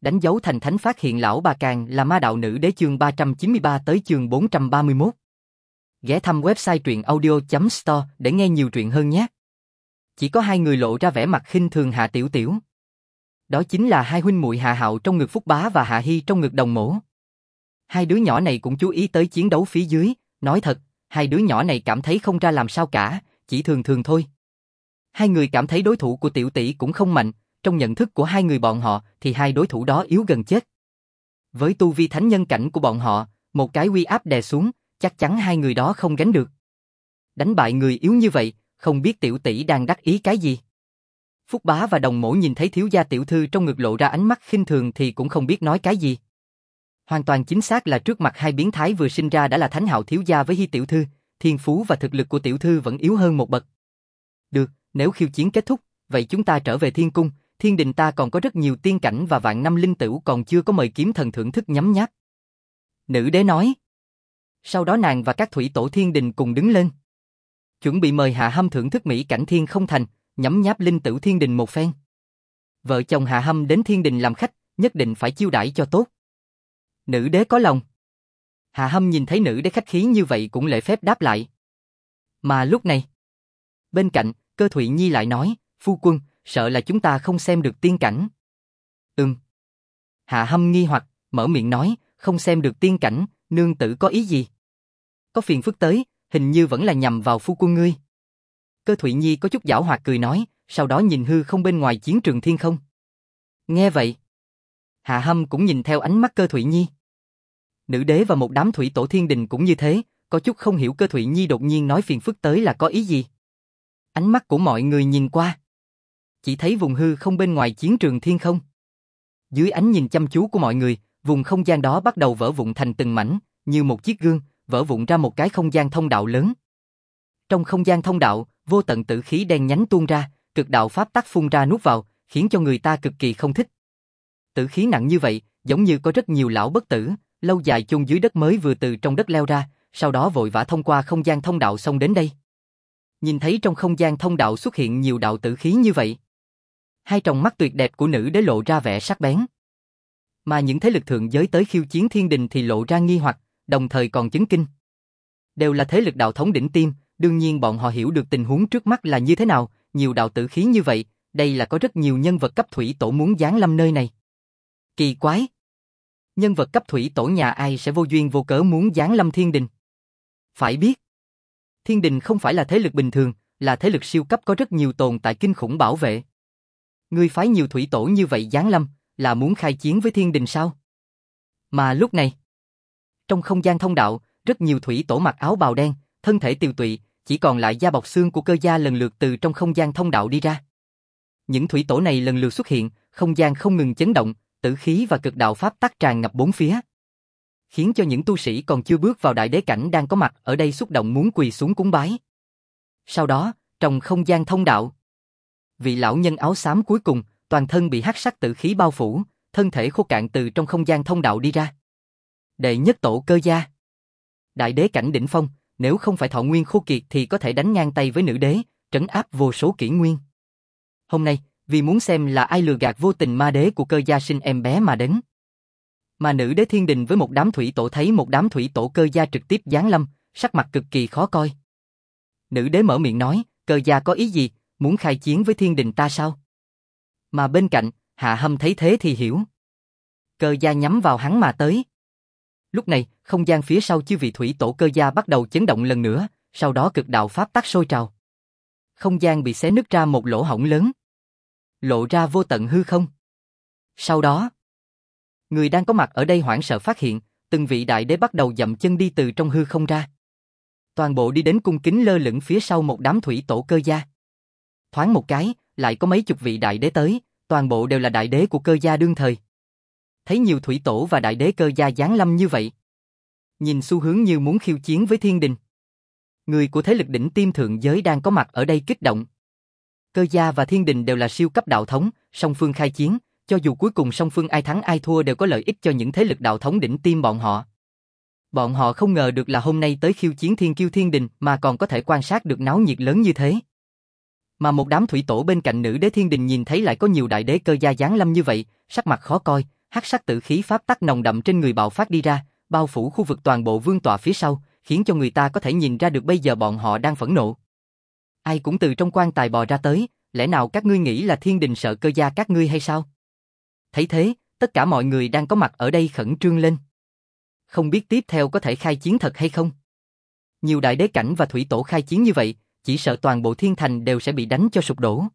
Đánh dấu thành thánh phát hiện lão bà càng là ma đạo nữ đế chương 393 tới chương 431. Ghé thăm website truyện audio.store để nghe nhiều truyện hơn nhé. Chỉ có hai người lộ ra vẻ mặt khinh thường Hạ Tiểu Tiểu. Đó chính là hai huynh muội Hạ Hạo trong ngực Phúc Bá và Hạ Hy trong ngực Đồng Mỗ. Hai đứa nhỏ này cũng chú ý tới chiến đấu phía dưới, nói thật, hai đứa nhỏ này cảm thấy không ra làm sao cả, chỉ thường thường thôi. Hai người cảm thấy đối thủ của Tiểu tỷ cũng không mạnh, trong nhận thức của hai người bọn họ thì hai đối thủ đó yếu gần chết. Với tu vi thánh nhân cảnh của bọn họ, một cái uy áp đè xuống, chắc chắn hai người đó không gánh được. Đánh bại người yếu như vậy, không biết Tiểu tỷ đang đắc ý cái gì. Phúc Bá và Đồng Mỗ nhìn thấy thiếu gia tiểu thư trong ngực lộ ra ánh mắt khinh thường thì cũng không biết nói cái gì. Hoàn toàn chính xác là trước mặt hai biến thái vừa sinh ra đã là Thánh Hạo thiếu gia với Hy tiểu thư, thiên phú và thực lực của tiểu thư vẫn yếu hơn một bậc. Được, nếu khiêu chiến kết thúc, vậy chúng ta trở về thiên cung, thiên đình ta còn có rất nhiều tiên cảnh và vạn năm linh tửu còn chưa có mời kiếm thần thưởng thức nhấm nháp. Nữ đế nói. Sau đó nàng và các thủy tổ thiên đình cùng đứng lên. Chuẩn bị mời Hạ Hâm thưởng thức mỹ cảnh thiên không thành, nhấm nháp linh tửu thiên đình một phen. Vợ chồng Hạ Hâm đến thiên đình làm khách, nhất định phải chiêu đãi cho tốt. Nữ đế có lòng. Hạ Hâm nhìn thấy nữ đế khách khí như vậy cũng lễ phép đáp lại. Mà lúc này, bên cạnh, Cơ Thụy Nhi lại nói, phu quân, sợ là chúng ta không xem được tiên cảnh. Hạ Hâm nghi hoặc, mở miệng nói, không xem được tiên cảnh, nương tử có ý gì? Có phiền phức tới, hình như vẫn là nhằm vào phu quân ngươi. Cơ Thụy Nhi có chút giảo hoạt cười nói, sau đó nhìn hư không bên ngoài chiến trường thiên không. Nghe vậy, Hạ Hâm cũng nhìn theo ánh mắt Cơ Thụy Nhi. Nữ đế và một đám thủy tổ thiên đình cũng như thế, có chút không hiểu Cơ Thụy Nhi đột nhiên nói phiền phức tới là có ý gì. Ánh mắt của mọi người nhìn qua, chỉ thấy vùng hư không bên ngoài chiến trường thiên không. Dưới ánh nhìn chăm chú của mọi người, vùng không gian đó bắt đầu vỡ vụn thành từng mảnh, như một chiếc gương, vỡ vụn ra một cái không gian thông đạo lớn. Trong không gian thông đạo, vô tận tử khí đen nhánh tuôn ra, cực đạo pháp tắc phun ra nuốt vào, khiến cho người ta cực kỳ không thích. Tử khí nặng như vậy, giống như có rất nhiều lão bất tử, lâu dài chôn dưới đất mới vừa từ trong đất leo ra, sau đó vội vã thông qua không gian thông đạo xông đến đây. Nhìn thấy trong không gian thông đạo xuất hiện nhiều đạo tử khí như vậy, hai tròng mắt tuyệt đẹp của nữ đế lộ ra vẻ sắc bén. Mà những thế lực thượng giới tới khiêu chiến thiên đình thì lộ ra nghi hoặc, đồng thời còn chấn kinh. Đều là thế lực đạo thống đỉnh tiêm, đương nhiên bọn họ hiểu được tình huống trước mắt là như thế nào, nhiều đạo tử khí như vậy, đây là có rất nhiều nhân vật cấp thủy tổ muốn giáng lâm nơi này. Kỳ quái! Nhân vật cấp thủy tổ nhà ai sẽ vô duyên vô cớ muốn giáng lâm thiên đình? Phải biết, thiên đình không phải là thế lực bình thường, là thế lực siêu cấp có rất nhiều tồn tại kinh khủng bảo vệ. Ngươi phái nhiều thủy tổ như vậy giáng lâm, là muốn khai chiến với thiên đình sao? Mà lúc này, trong không gian thông đạo, rất nhiều thủy tổ mặc áo bào đen, thân thể tiều tụy, chỉ còn lại da bọc xương của Cơ gia lần lượt từ trong không gian thông đạo đi ra. Những thủy tổ này lần lượt xuất hiện, không gian không ngừng chấn động, tử khí và cực đạo pháp tắc tràn ngập bốn phía, khiến cho những tu sĩ còn chưa bước vào đại đế cảnh đang có mặt ở đây xúc động muốn quỳ xuống cúng bái. Sau đó, trong không gian thông đạo, vị lão nhân áo xám cuối cùng, toàn thân bị hắc sắc tử khí bao phủ, thân thể khô cạn từ trong không gian thông đạo đi ra. Đệ nhất tổ Cơ gia, đại đế cảnh đỉnh phong, nếu không phải thọ nguyên khô kiệt thì có thể đánh ngang tay với nữ đế, trấn áp vô số kỷ nguyên. Hôm nay, vì muốn xem là ai lừa gạt vô tình ma đế của Cơ gia sinh em bé mà đến. Mà nữ đế thiên đình với một đám thủy tổ thấy một đám thủy tổ Cơ gia trực tiếp giáng lâm, sắc mặt cực kỳ khó coi. Nữ đế mở miệng nói, Cơ gia có ý gì, muốn khai chiến với thiên đình ta sao? Mà bên cạnh, Hạ Hâm thấy thế thì hiểu. Cơ gia nhắm vào hắn mà tới. Lúc này, không gian phía sau chư vị thủy tổ Cơ gia bắt đầu chấn động lần nữa, sau đó cực đạo pháp tắc sôi trào. Không gian bị xé nứt ra một lỗ hổng lớn, lộ ra vô tận hư không. Sau đó, người đang có mặt ở đây hoảng sợ phát hiện, từng vị đại đế bắt đầu dậm chân đi từ trong hư không ra. Toàn bộ đi đến cung kính lơ lửng phía sau một đám thủy tổ Cơ gia. Thoáng một cái, lại có mấy chục vị đại đế tới, toàn bộ đều là đại đế của Cơ gia đương thời. Thấy nhiều thủy tổ và đại đế Cơ gia giáng lâm như vậy, nhìn xu hướng như muốn khiêu chiến với thiên đình. Người của thế lực đỉnh tiêm thượng giới đang có mặt ở đây kích động. Cơ gia và thiên đình đều là siêu cấp đạo thống, song phương khai chiến, cho dù cuối cùng song phương ai thắng ai thua đều có lợi ích cho những thế lực đạo thống đỉnh tiêm bọn họ. Bọn họ không ngờ được là hôm nay tới khiêu chiến thiên kiêu thiên đình mà còn có thể quan sát được náo nhiệt lớn như thế. Mà một đám thủy tổ bên cạnh nữ đế thiên đình nhìn thấy lại có nhiều đại đế Cơ gia giáng lâm như vậy, sắc mặt khó coi, Hắc sắc tử khí pháp tắc nồng đậm trên người bạo phát đi ra, bao phủ khu vực toàn bộ vương tọa phía sau, khiến cho người ta có thể nhìn ra được bây giờ bọn họ đang phẫn nộ. Ai cũng từ trong quan tài bò ra tới, lẽ nào các ngươi nghĩ là thiên đình sợ Cơ gia các ngươi hay sao? Thấy thế, tất cả mọi người đang có mặt ở đây khẩn trương lên. Không biết tiếp theo có thể khai chiến thật hay không? Nhiều đại đế cảnh và thủy tổ khai chiến như vậy, chỉ sợ toàn bộ thiên thành đều sẽ bị đánh cho sụp đổ.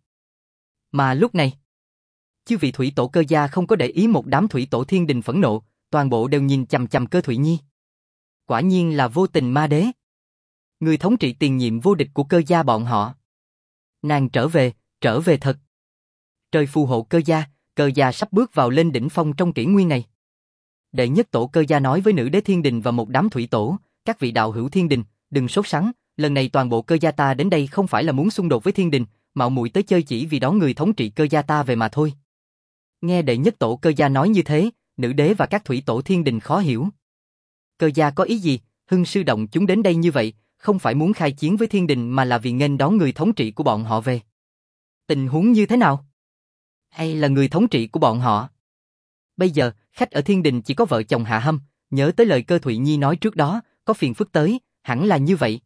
Mà lúc này, chư vị thủy tổ Cơ gia không có để ý một đám thủy tổ thiên đình phẫn nộ, toàn bộ đều nhìn chằm chằm Cơ Thụy Nhi. Quả nhiên là vô tình ma đế. Người thống trị tiền nhiệm vô địch của Cơ gia bọn họ. Nàng trở về thật. Trời phù hộ Cơ gia sắp bước vào lên đỉnh phong trong kỷ nguyên này. Đệ nhất tổ Cơ gia nói với nữ đế thiên đình và một đám thủy tổ, các vị đạo hữu thiên đình, đừng sốt sắng, lần này toàn bộ Cơ gia ta đến đây không phải là muốn xung đột với thiên đình, mạo muội tới chơi chỉ vì đón người thống trị Cơ gia ta về mà thôi. Nghe đệ nhất tổ Cơ gia nói như thế, nữ đế và các thủy tổ thiên đình khó hiểu. Cơ gia có ý gì? Hưng sư động chúng đến đây như vậy, không phải muốn khai chiến với thiên đình mà là vì nghênh đón người thống trị của bọn họ về. Tình huống như thế nào? Hay là người thống trị của bọn họ? Bây giờ, khách ở thiên đình chỉ có vợ chồng Hạ Hâm, nhớ tới lời Cơ Thụy Nhi nói trước đó, có phiền phức tới, hẳn là như vậy.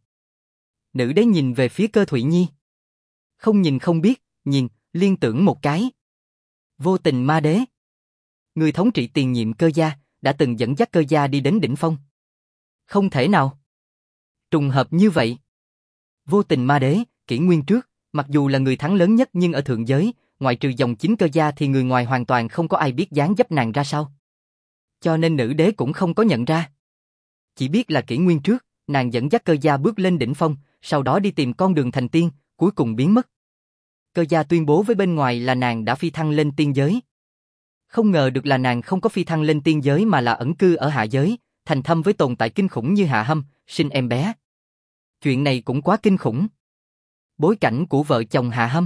Nữ đế nhìn về phía Cơ Thụy Nhi. Không nhìn không biết, nhìn, liên tưởng một cái. Vô tình ma đế. Người thống trị tiền nhiệm Cơ gia, đã từng dẫn dắt Cơ gia đi đến đỉnh phong. Không thể nào. Trùng hợp như vậy. Vô tình ma đế, kỷ nguyên trước, mặc dù là người thắng lớn nhất nhưng ở thượng giới, ngoại trừ dòng chính Cơ gia thì người ngoài hoàn toàn không có ai biết dáng dấp nàng ra sao. Cho nên nữ đế cũng không có nhận ra. Chỉ biết là kỷ nguyên trước, nàng dẫn dắt Cơ gia bước lên đỉnh phong, sau đó đi tìm con đường thành tiên, cuối cùng biến mất. Cơ gia tuyên bố với bên ngoài là nàng đã phi thăng lên tiên giới. Không ngờ được là nàng không có phi thăng lên tiên giới mà là ẩn cư ở hạ giới, thành thâm với tồn tại kinh khủng như Hạ Hâm, sinh em bé. Chuyện này cũng quá kinh khủng. Bối cảnh của vợ chồng Hạ Hâm.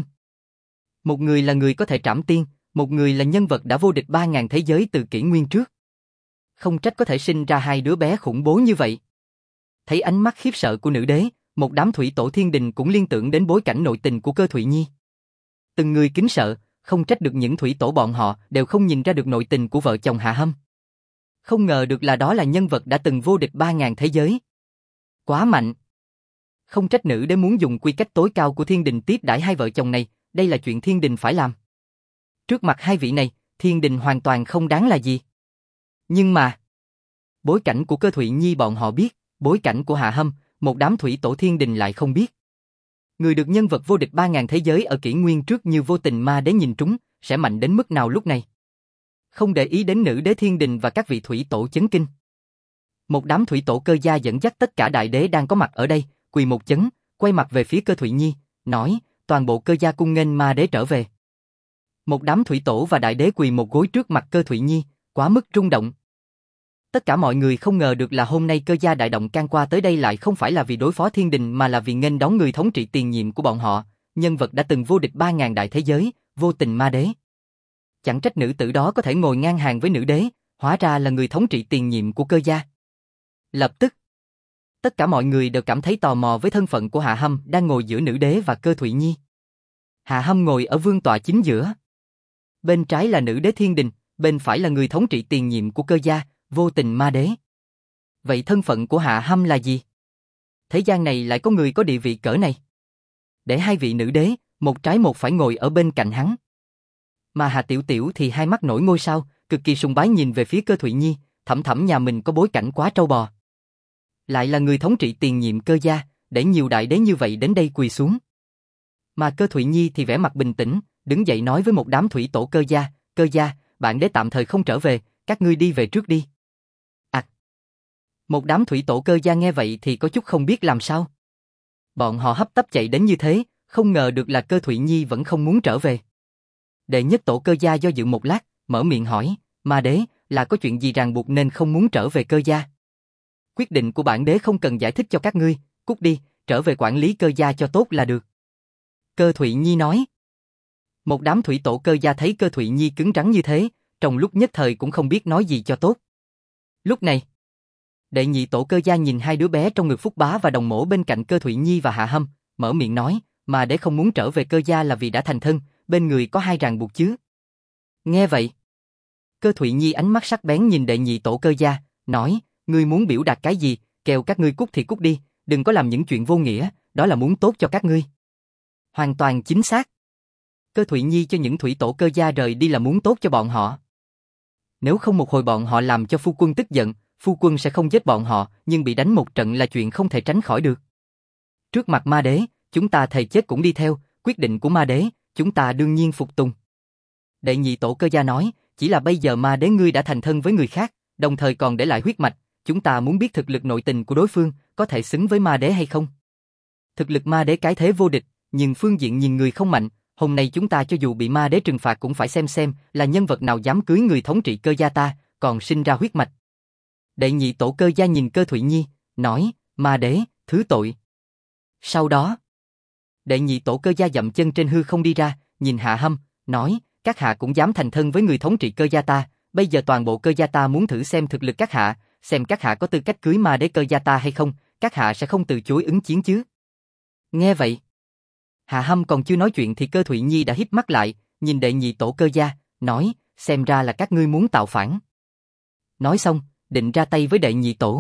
Một người là người có thể trảm tiên, một người là nhân vật đã vô địch 3.000 thế giới từ kỷ nguyên trước. Không trách có thể sinh ra hai đứa bé khủng bố như vậy. Thấy ánh mắt khiếp sợ của nữ đế, một đám thủy tổ thiên đình cũng liên tưởng đến bối cảnh nội tình của Cơ Thụy Nhi. Từng người kính sợ, không trách được những thủy tổ bọn họ đều không nhìn ra được nội tình của vợ chồng Hạ Hâm. Không ngờ được là đó là nhân vật đã từng vô địch 3.000 thế giới. Quá mạnh. Không trách nữ đế muốn dùng quy cách tối cao của thiên đình tiếp đãi hai vợ chồng này, đây là chuyện thiên đình phải làm. Trước mặt hai vị này, thiên đình hoàn toàn không đáng là gì. Nhưng mà, bối cảnh của Cơ Thụy Nhi bọn họ biết, bối cảnh của Hạ Hâm, một đám thủy tổ thiên đình lại không biết. Người được nhân vật vô địch 3.000 thế giới ở kỷ nguyên trước như vô tình ma đế nhìn trúng, sẽ mạnh đến mức nào lúc này. Không để ý đến nữ đế thiên đình và các vị thủy tổ chấn kinh. Một đám thủy tổ Cơ gia dẫn dắt tất cả đại đế đang có mặt ở đây, quỳ một chấn, quay mặt về phía Cơ Thụy Nhi, nói, toàn bộ Cơ gia cung nghênh ma đế trở về. Một đám thủy tổ và đại đế quỳ một gối trước mặt Cơ Thụy Nhi, quá mức rung động. Tất cả mọi người không ngờ được là hôm nay Cơ gia đại động can qua tới đây lại không phải là vì đối phó thiên đình mà là vì nghênh đón người thống trị tiền nhiệm của bọn họ, nhân vật đã từng vô địch 3.000 đại thế giới, vô tình ma đế. Chẳng trách nữ tử đó có thể ngồi ngang hàng với nữ đế, hóa ra là người thống trị tiền nhiệm của Cơ gia. Lập tức, tất cả mọi người đều cảm thấy tò mò với thân phận của Hạ Hâm đang ngồi giữa nữ đế và Cơ Thụy Nhi. Hạ Hâm ngồi ở vương tọa chính giữa. Bên trái là nữ đế thiên đình, bên phải là người thống trị tiền nhiệm của Cơ gia, vô tình ma đế. Vậy thân phận của Hạ Hâm là gì? Thế gian này lại có người có địa vị cỡ này. Để hai vị nữ đế, một trái một phải ngồi ở bên cạnh hắn. Mà Hạ Tiểu Tiểu thì hai mắt nổi ngôi sao, cực kỳ sùng bái nhìn về phía Cơ Thụy Nhi, thẩm thẩm nhà mình có bối cảnh quá trâu bò. Lại là người thống trị tiền nhiệm Cơ gia, để nhiều đại đế như vậy đến đây quỳ xuống. Mà Cơ Thụy Nhi thì vẻ mặt bình tĩnh, đứng dậy nói với một đám thủy tổ Cơ gia, bạn đế tạm thời không trở về, các ngươi đi về trước đi. Một đám thủy tổ Cơ gia nghe vậy thì có chút không biết làm sao. Bọn họ hấp tấp chạy đến như thế, không ngờ được là Cơ Thụy Nhi vẫn không muốn trở về. Đệ nhất tổ Cơ gia do dự một lát, mở miệng hỏi, ma đế, là có chuyện gì ràng buộc nên không muốn trở về Cơ gia? Quyết định của bản đế không cần giải thích cho các ngươi, cút đi, trở về quản lý Cơ gia cho tốt là được. Cơ Thụy Nhi nói. Một đám thủy tổ Cơ gia thấy Cơ Thụy Nhi cứng rắn như thế, trong lúc nhất thời cũng không biết nói gì cho tốt. Lúc này, đệ nhị tổ Cơ gia nhìn hai đứa bé trong ngực Phúc Bá và Đồng Mỗ bên cạnh Cơ Thụy Nhi và Hạ Hâm, mở miệng nói, mà đế không muốn trở về Cơ gia là vì đã thành thân, bên người có hai ràng buộc chứ. Nghe vậy, Cơ Thụy Nhi ánh mắt sắc bén nhìn đệ nhị tổ Cơ gia, nói, ngươi muốn biểu đạt cái gì, kêu các ngươi cút thì cút đi, đừng có làm những chuyện vô nghĩa, đó là muốn tốt cho các ngươi. Hoàn toàn chính xác. Cơ Thụy Nhi cho những thủy tổ Cơ gia rời đi là muốn tốt cho bọn họ. Nếu không một hồi bọn họ làm cho phu quân tức giận, phu quân sẽ không giết bọn họ, nhưng bị đánh một trận là chuyện không thể tránh khỏi được. Trước mặt ma đế, chúng ta thề chết cũng đi theo, quyết định của ma đế, chúng ta đương nhiên phục tùng. Đệ nhị tổ Cơ gia nói, chỉ là bây giờ ma đế ngươi đã thành thân với người khác, đồng thời còn để lại huyết mạch, chúng ta muốn biết thực lực nội tình của đối phương, có thể xứng với ma đế hay không. Thực lực ma đế cái thế vô địch, nhưng phương diện nhìn người không mạnh, hôm nay chúng ta cho dù bị ma đế trừng phạt cũng phải xem là nhân vật nào dám cưới người thống trị Cơ gia ta, còn sinh ra huyết mạch. Đệ nhị tổ Cơ gia nhìn Cơ Thụy Nhi, nói, ma đế, thứ tội. Sau đó, đệ nhị tổ Cơ gia dậm chân trên hư không đi ra, nhìn Hạ Hâm, nói, các hạ cũng dám thành thân với người thống trị Cơ gia ta, bây giờ toàn bộ Cơ gia ta muốn thử xem thực lực các hạ, xem các hạ có tư cách cưới ma đế Cơ gia ta hay không, các hạ sẽ không từ chối ứng chiến chứ. Nghe vậy, Hạ Hâm còn chưa nói chuyện thì Cơ Thụy Nhi đã híp mắt lại, nhìn đệ nhị tổ Cơ gia, nói, xem ra là các ngươi muốn tạo phản. Nói xong, định ra tay với đệ nhị tổ.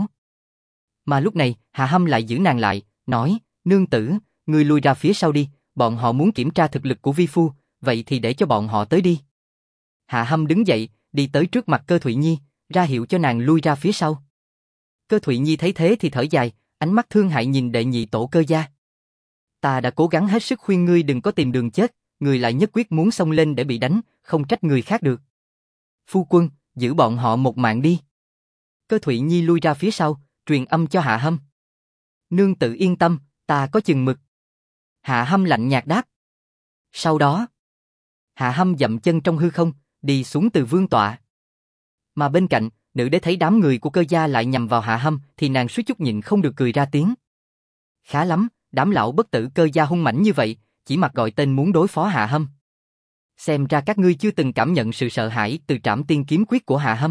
Mà lúc này, Hạ Hâm lại giữ nàng lại, nói, nương tử, ngươi lui ra phía sau đi, bọn họ muốn kiểm tra thực lực của vi phu, vậy thì để cho bọn họ tới đi. Hạ Hâm đứng dậy, đi tới trước mặt Cơ Thụy Nhi, ra hiệu cho nàng lui ra phía sau. Cơ Thụy Nhi thấy thế thì thở dài, ánh mắt thương hại nhìn đệ nhị tổ Cơ gia. Ta đã cố gắng hết sức khuyên ngươi đừng có tìm đường chết, ngươi lại nhất quyết muốn xông lên để bị đánh, không trách người khác được. Phu quân, giữ bọn họ một mạng đi. Cơ Thụy Nhi lui ra phía sau, truyền âm cho Hạ Hâm. Nương tự yên tâm, ta có chừng mực. Hạ Hâm lạnh nhạt đáp. Sau đó, Hạ Hâm dậm chân trong hư không, đi xuống từ vương tọa. Mà bên cạnh, nữ đế thấy đám người của Cơ gia lại nhằm vào Hạ Hâm thì nàng suýt chút nhịn không được cười ra tiếng. Khá lắm, đám lão bất tử Cơ gia hung mãnh như vậy, chỉ mặc gọi tên muốn đối phó Hạ Hâm. Xem ra các ngươi chưa từng cảm nhận sự sợ hãi từ trảm tiên kiếm quyết của Hạ Hâm.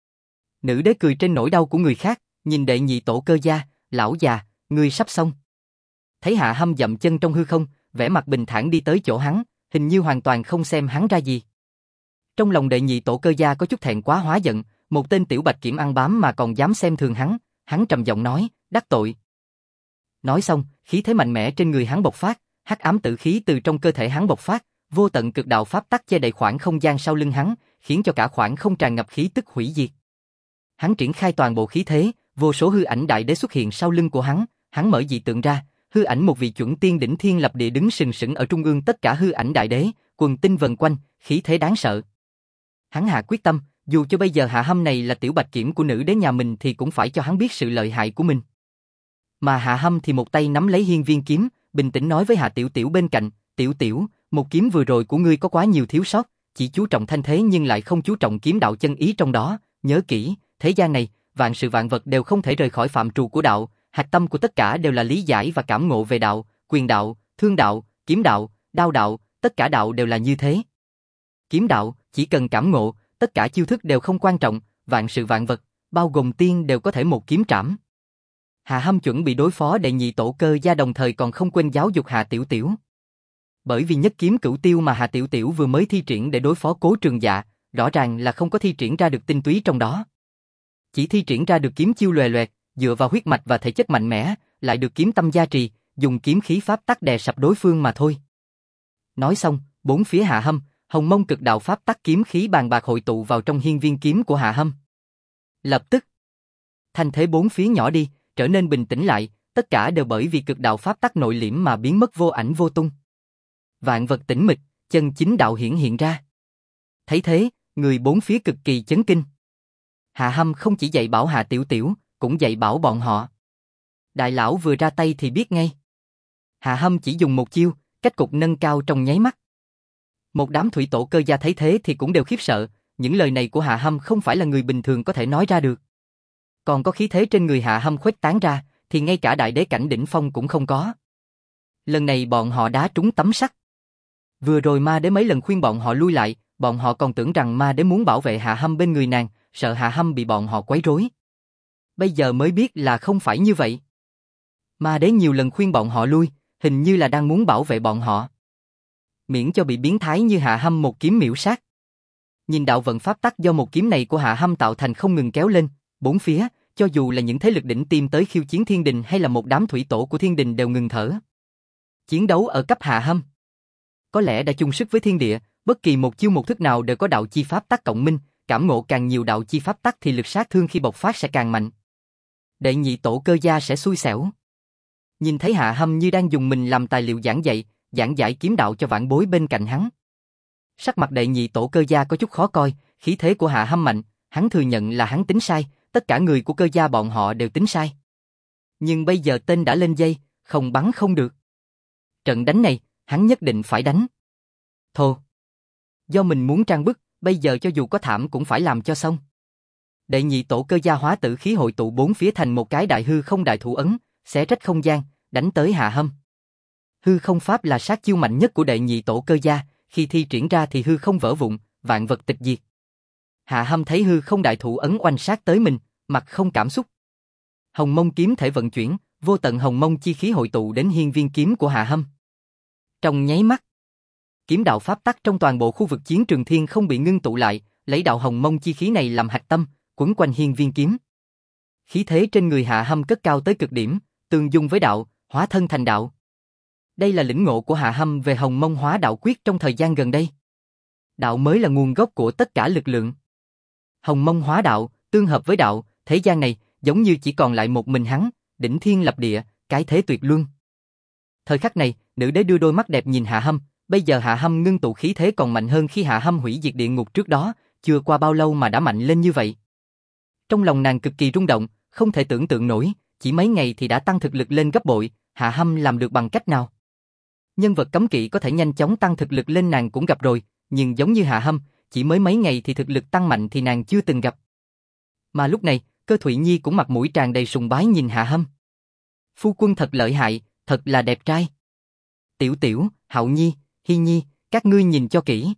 Nữ đế cười trên nỗi đau của người khác, nhìn đệ nhị tổ Cơ gia, lão già, ngươi sắp xong. Thấy Hạ Hâm dậm chân trong hư không, vẻ mặt bình thản đi tới chỗ hắn, hình như hoàn toàn không xem hắn ra gì. Trong lòng đệ nhị tổ Cơ gia có chút thẹn quá hóa giận, một tên tiểu bạch kiểm ăn bám mà còn dám xem thường hắn trầm giọng nói, đắc tội. Nói xong, khí thế mạnh mẽ trên người hắn bộc phát, hắc ám tử khí từ trong cơ thể hắn bộc phát, vô tận cực đạo pháp tắc che đầy khoảng không gian sau lưng hắn, khiến cho cả khoảng không tràn ngập khí tức hủy diệt. Hắn triển khai toàn bộ khí thế, vô số hư ảnh đại đế xuất hiện sau lưng của hắn mở dị tượng ra, hư ảnh một vị chuẩn tiên đỉnh thiên lập địa đứng sừng sững ở trung ương tất cả hư ảnh đại đế, quần tinh vần quanh, khí thế đáng sợ. Hắn hạ quyết tâm, dù cho bây giờ Hạ Hâm này là tiểu bạch kiểm của nữ đế nhà mình thì cũng phải cho hắn biết sự lợi hại của mình. Mà Hạ Hâm thì một tay nắm lấy hiên viên kiếm, bình tĩnh nói với Hạ Tiểu Tiểu bên cạnh, Tiểu Tiểu, một kiếm vừa rồi của ngươi có quá nhiều thiếu sót, chỉ chú trọng thanh thế nhưng lại không chú trọng kiếm đạo chân ý trong đó, nhớ kỹ, thế gian này, vạn sự vạn vật đều không thể rời khỏi phạm trù của đạo, hạch tâm của tất cả đều là lý giải và cảm ngộ về đạo, quyền đạo, thương đạo, kiếm đạo, đao đạo, tất cả đạo đều là như thế. Kiếm đạo, chỉ cần cảm ngộ, tất cả chiêu thức đều không quan trọng, vạn sự vạn vật, bao gồm tiên đều có thể một kiếm trảm. Hạ Hâm chuẩn bị đối phó đệ nhị tổ Cơ gia đồng thời còn không quên giáo dục Hạ Tiểu Tiểu. Bởi vì nhất kiếm cửu tiêu mà Hạ Tiểu Tiểu vừa mới thi triển để đối phó Cố Trường Dạ, rõ ràng là không có thi triển ra được tinh túy trong đó. Chỉ thi triển ra được kiếm chiêu loè loẹt, dựa vào huyết mạch và thể chất mạnh mẽ, lại được kiếm tâm gia trì, dùng kiếm khí pháp tắc đè sập đối phương mà thôi. Nói xong, bốn phía Hạ Hâm, hồng mông cực đạo pháp tắc kiếm khí bàn bạc hội tụ vào trong hiên viên kiếm của Hạ Hâm. Lập tức, thanh thế bốn phía nhỏ đi, trở nên bình tĩnh lại, tất cả đều bởi vì cực đạo pháp tắc nội liễm mà biến mất vô ảnh vô tung. Vạn vật tĩnh mịch, chân chính đạo hiển hiện ra. Thấy thế, người bốn phía cực kỳ chấn kinh. Hạ Hâm không chỉ dạy bảo Hạ Tiểu Tiểu, cũng dạy bảo bọn họ. Đại lão vừa ra tay thì biết ngay. Hạ Hâm chỉ dùng một chiêu, cách cục nâng cao trong nháy mắt. Một đám thủy tổ Cơ gia thấy thế thì cũng đều khiếp sợ, những lời này của Hạ Hâm không phải là người bình thường có thể nói ra được. Còn có khí thế trên người Hạ Hâm khuếch tán ra, thì ngay cả đại đế cảnh đỉnh phong cũng không có. Lần này bọn họ đá trúng tấm sắt. Vừa rồi ma đế mấy lần khuyên bọn họ lui lại, bọn họ còn tưởng rằng ma đế muốn bảo vệ Hạ Hâm bên người nàng, sợ Hạ Hâm bị bọn họ quấy rối. Bây giờ mới biết là không phải như vậy. Ma đế nhiều lần khuyên bọn họ lui, hình như là đang muốn bảo vệ bọn họ. Miễn cho bị biến thái như Hạ Hâm một kiếm miểu sát. Nhìn đạo vận pháp tắc do một kiếm này của Hạ Hâm tạo thành không ngừng kéo lên, bốn phía, cho dù là những thế lực đỉnh tiêm tới khiêu chiến thiên đình hay là một đám thủy tổ của thiên đình đều ngừng thở. Chiến đấu ở cấp Hạ Hâm có lẽ đã chung sức với thiên địa, bất kỳ một chiêu một thức nào đều có đạo chi pháp tắc cộng minh, cảm ngộ càng nhiều đạo chi pháp tắc thì lực sát thương khi bộc phát sẽ càng mạnh. Đệ nhị tổ Cơ Gia sẽ xui xẻo. Nhìn thấy Hạ Hâm như đang dùng mình làm tài liệu giảng giải kiếm đạo cho vãn bối bên cạnh hắn. Sắc mặt đệ nhị tổ Cơ Gia có chút khó coi, khí thế của Hạ Hâm mạnh, hắn thừa nhận là hắn tính sai, tất cả người của Cơ Gia bọn họ đều tính sai. Nhưng bây giờ tên đã lên dây, không bắn không được. Trận đánh này, hắn nhất định phải đánh. Thô. Do mình muốn trang bức, bây giờ cho dù có thảm cũng phải làm cho xong. Đệ nhị tổ Cơ Gia hóa tử khí hội tụ bốn phía thành một cái đại hư không đại thủ ấn, xé rách không gian, đánh tới Hạ Hâm. Hư không pháp là sát chiêu mạnh nhất của đệ nhị tổ Cơ Gia, khi thi triển ra thì hư không vỡ vụn, vạn vật tịch diệt. Hạ Hâm thấy hư không đại thủ ấn oanh sát tới mình, mặt không cảm xúc. Hồng Mông kiếm thể vận chuyển, vô tận Hồng Mông chi khí hội tụ đến hiên viên kiếm của Hạ Hâm. Trong nháy mắt, kiếm đạo pháp tắc trong toàn bộ khu vực chiến trường thiên không bị ngưng tụ lại, lấy đạo Hồng Mông chi khí này làm hạch tâm, quấn quanh hiên viên kiếm. Khí thế trên người Hạ Hâm cất cao tới cực điểm, tương dung với đạo, hóa thân thành đạo. Đây là lĩnh ngộ của Hạ Hâm về Hồng Mông hóa đạo quyết trong thời gian gần đây. Đạo mới là nguồn gốc của tất cả lực lượng. Hồng Mông hóa đạo, tương hợp với đạo, thế gian này giống như chỉ còn lại một mình hắn, đỉnh thiên lập địa, cái thế tuyệt luân. Thời khắc này, nữ đế đưa đôi mắt đẹp nhìn Hạ Hâm, bây giờ Hạ Hâm ngưng tụ khí thế còn mạnh hơn khi Hạ Hâm hủy diệt địa ngục trước đó, chưa qua bao lâu mà đã mạnh lên như vậy. Trong lòng nàng cực kỳ rung động, không thể tưởng tượng nổi, chỉ mấy ngày thì đã tăng thực lực lên gấp bội, Hạ Hâm làm được bằng cách nào? Nhân vật cấm kỵ có thể nhanh chóng tăng thực lực lên nàng cũng gặp rồi, nhưng giống như Hạ Hâm, chỉ mới mấy ngày thì thực lực tăng mạnh thì nàng chưa từng gặp. Mà lúc này, Cơ Thụy Nhi cũng mặt mũi tràn đầy sùng bái nhìn Hạ Hâm. Phu quân thật lợi hại, thật là đẹp trai. Tiểu Tiểu, Hạo Nhi, Hi Nhi, các ngươi nhìn cho kỹ.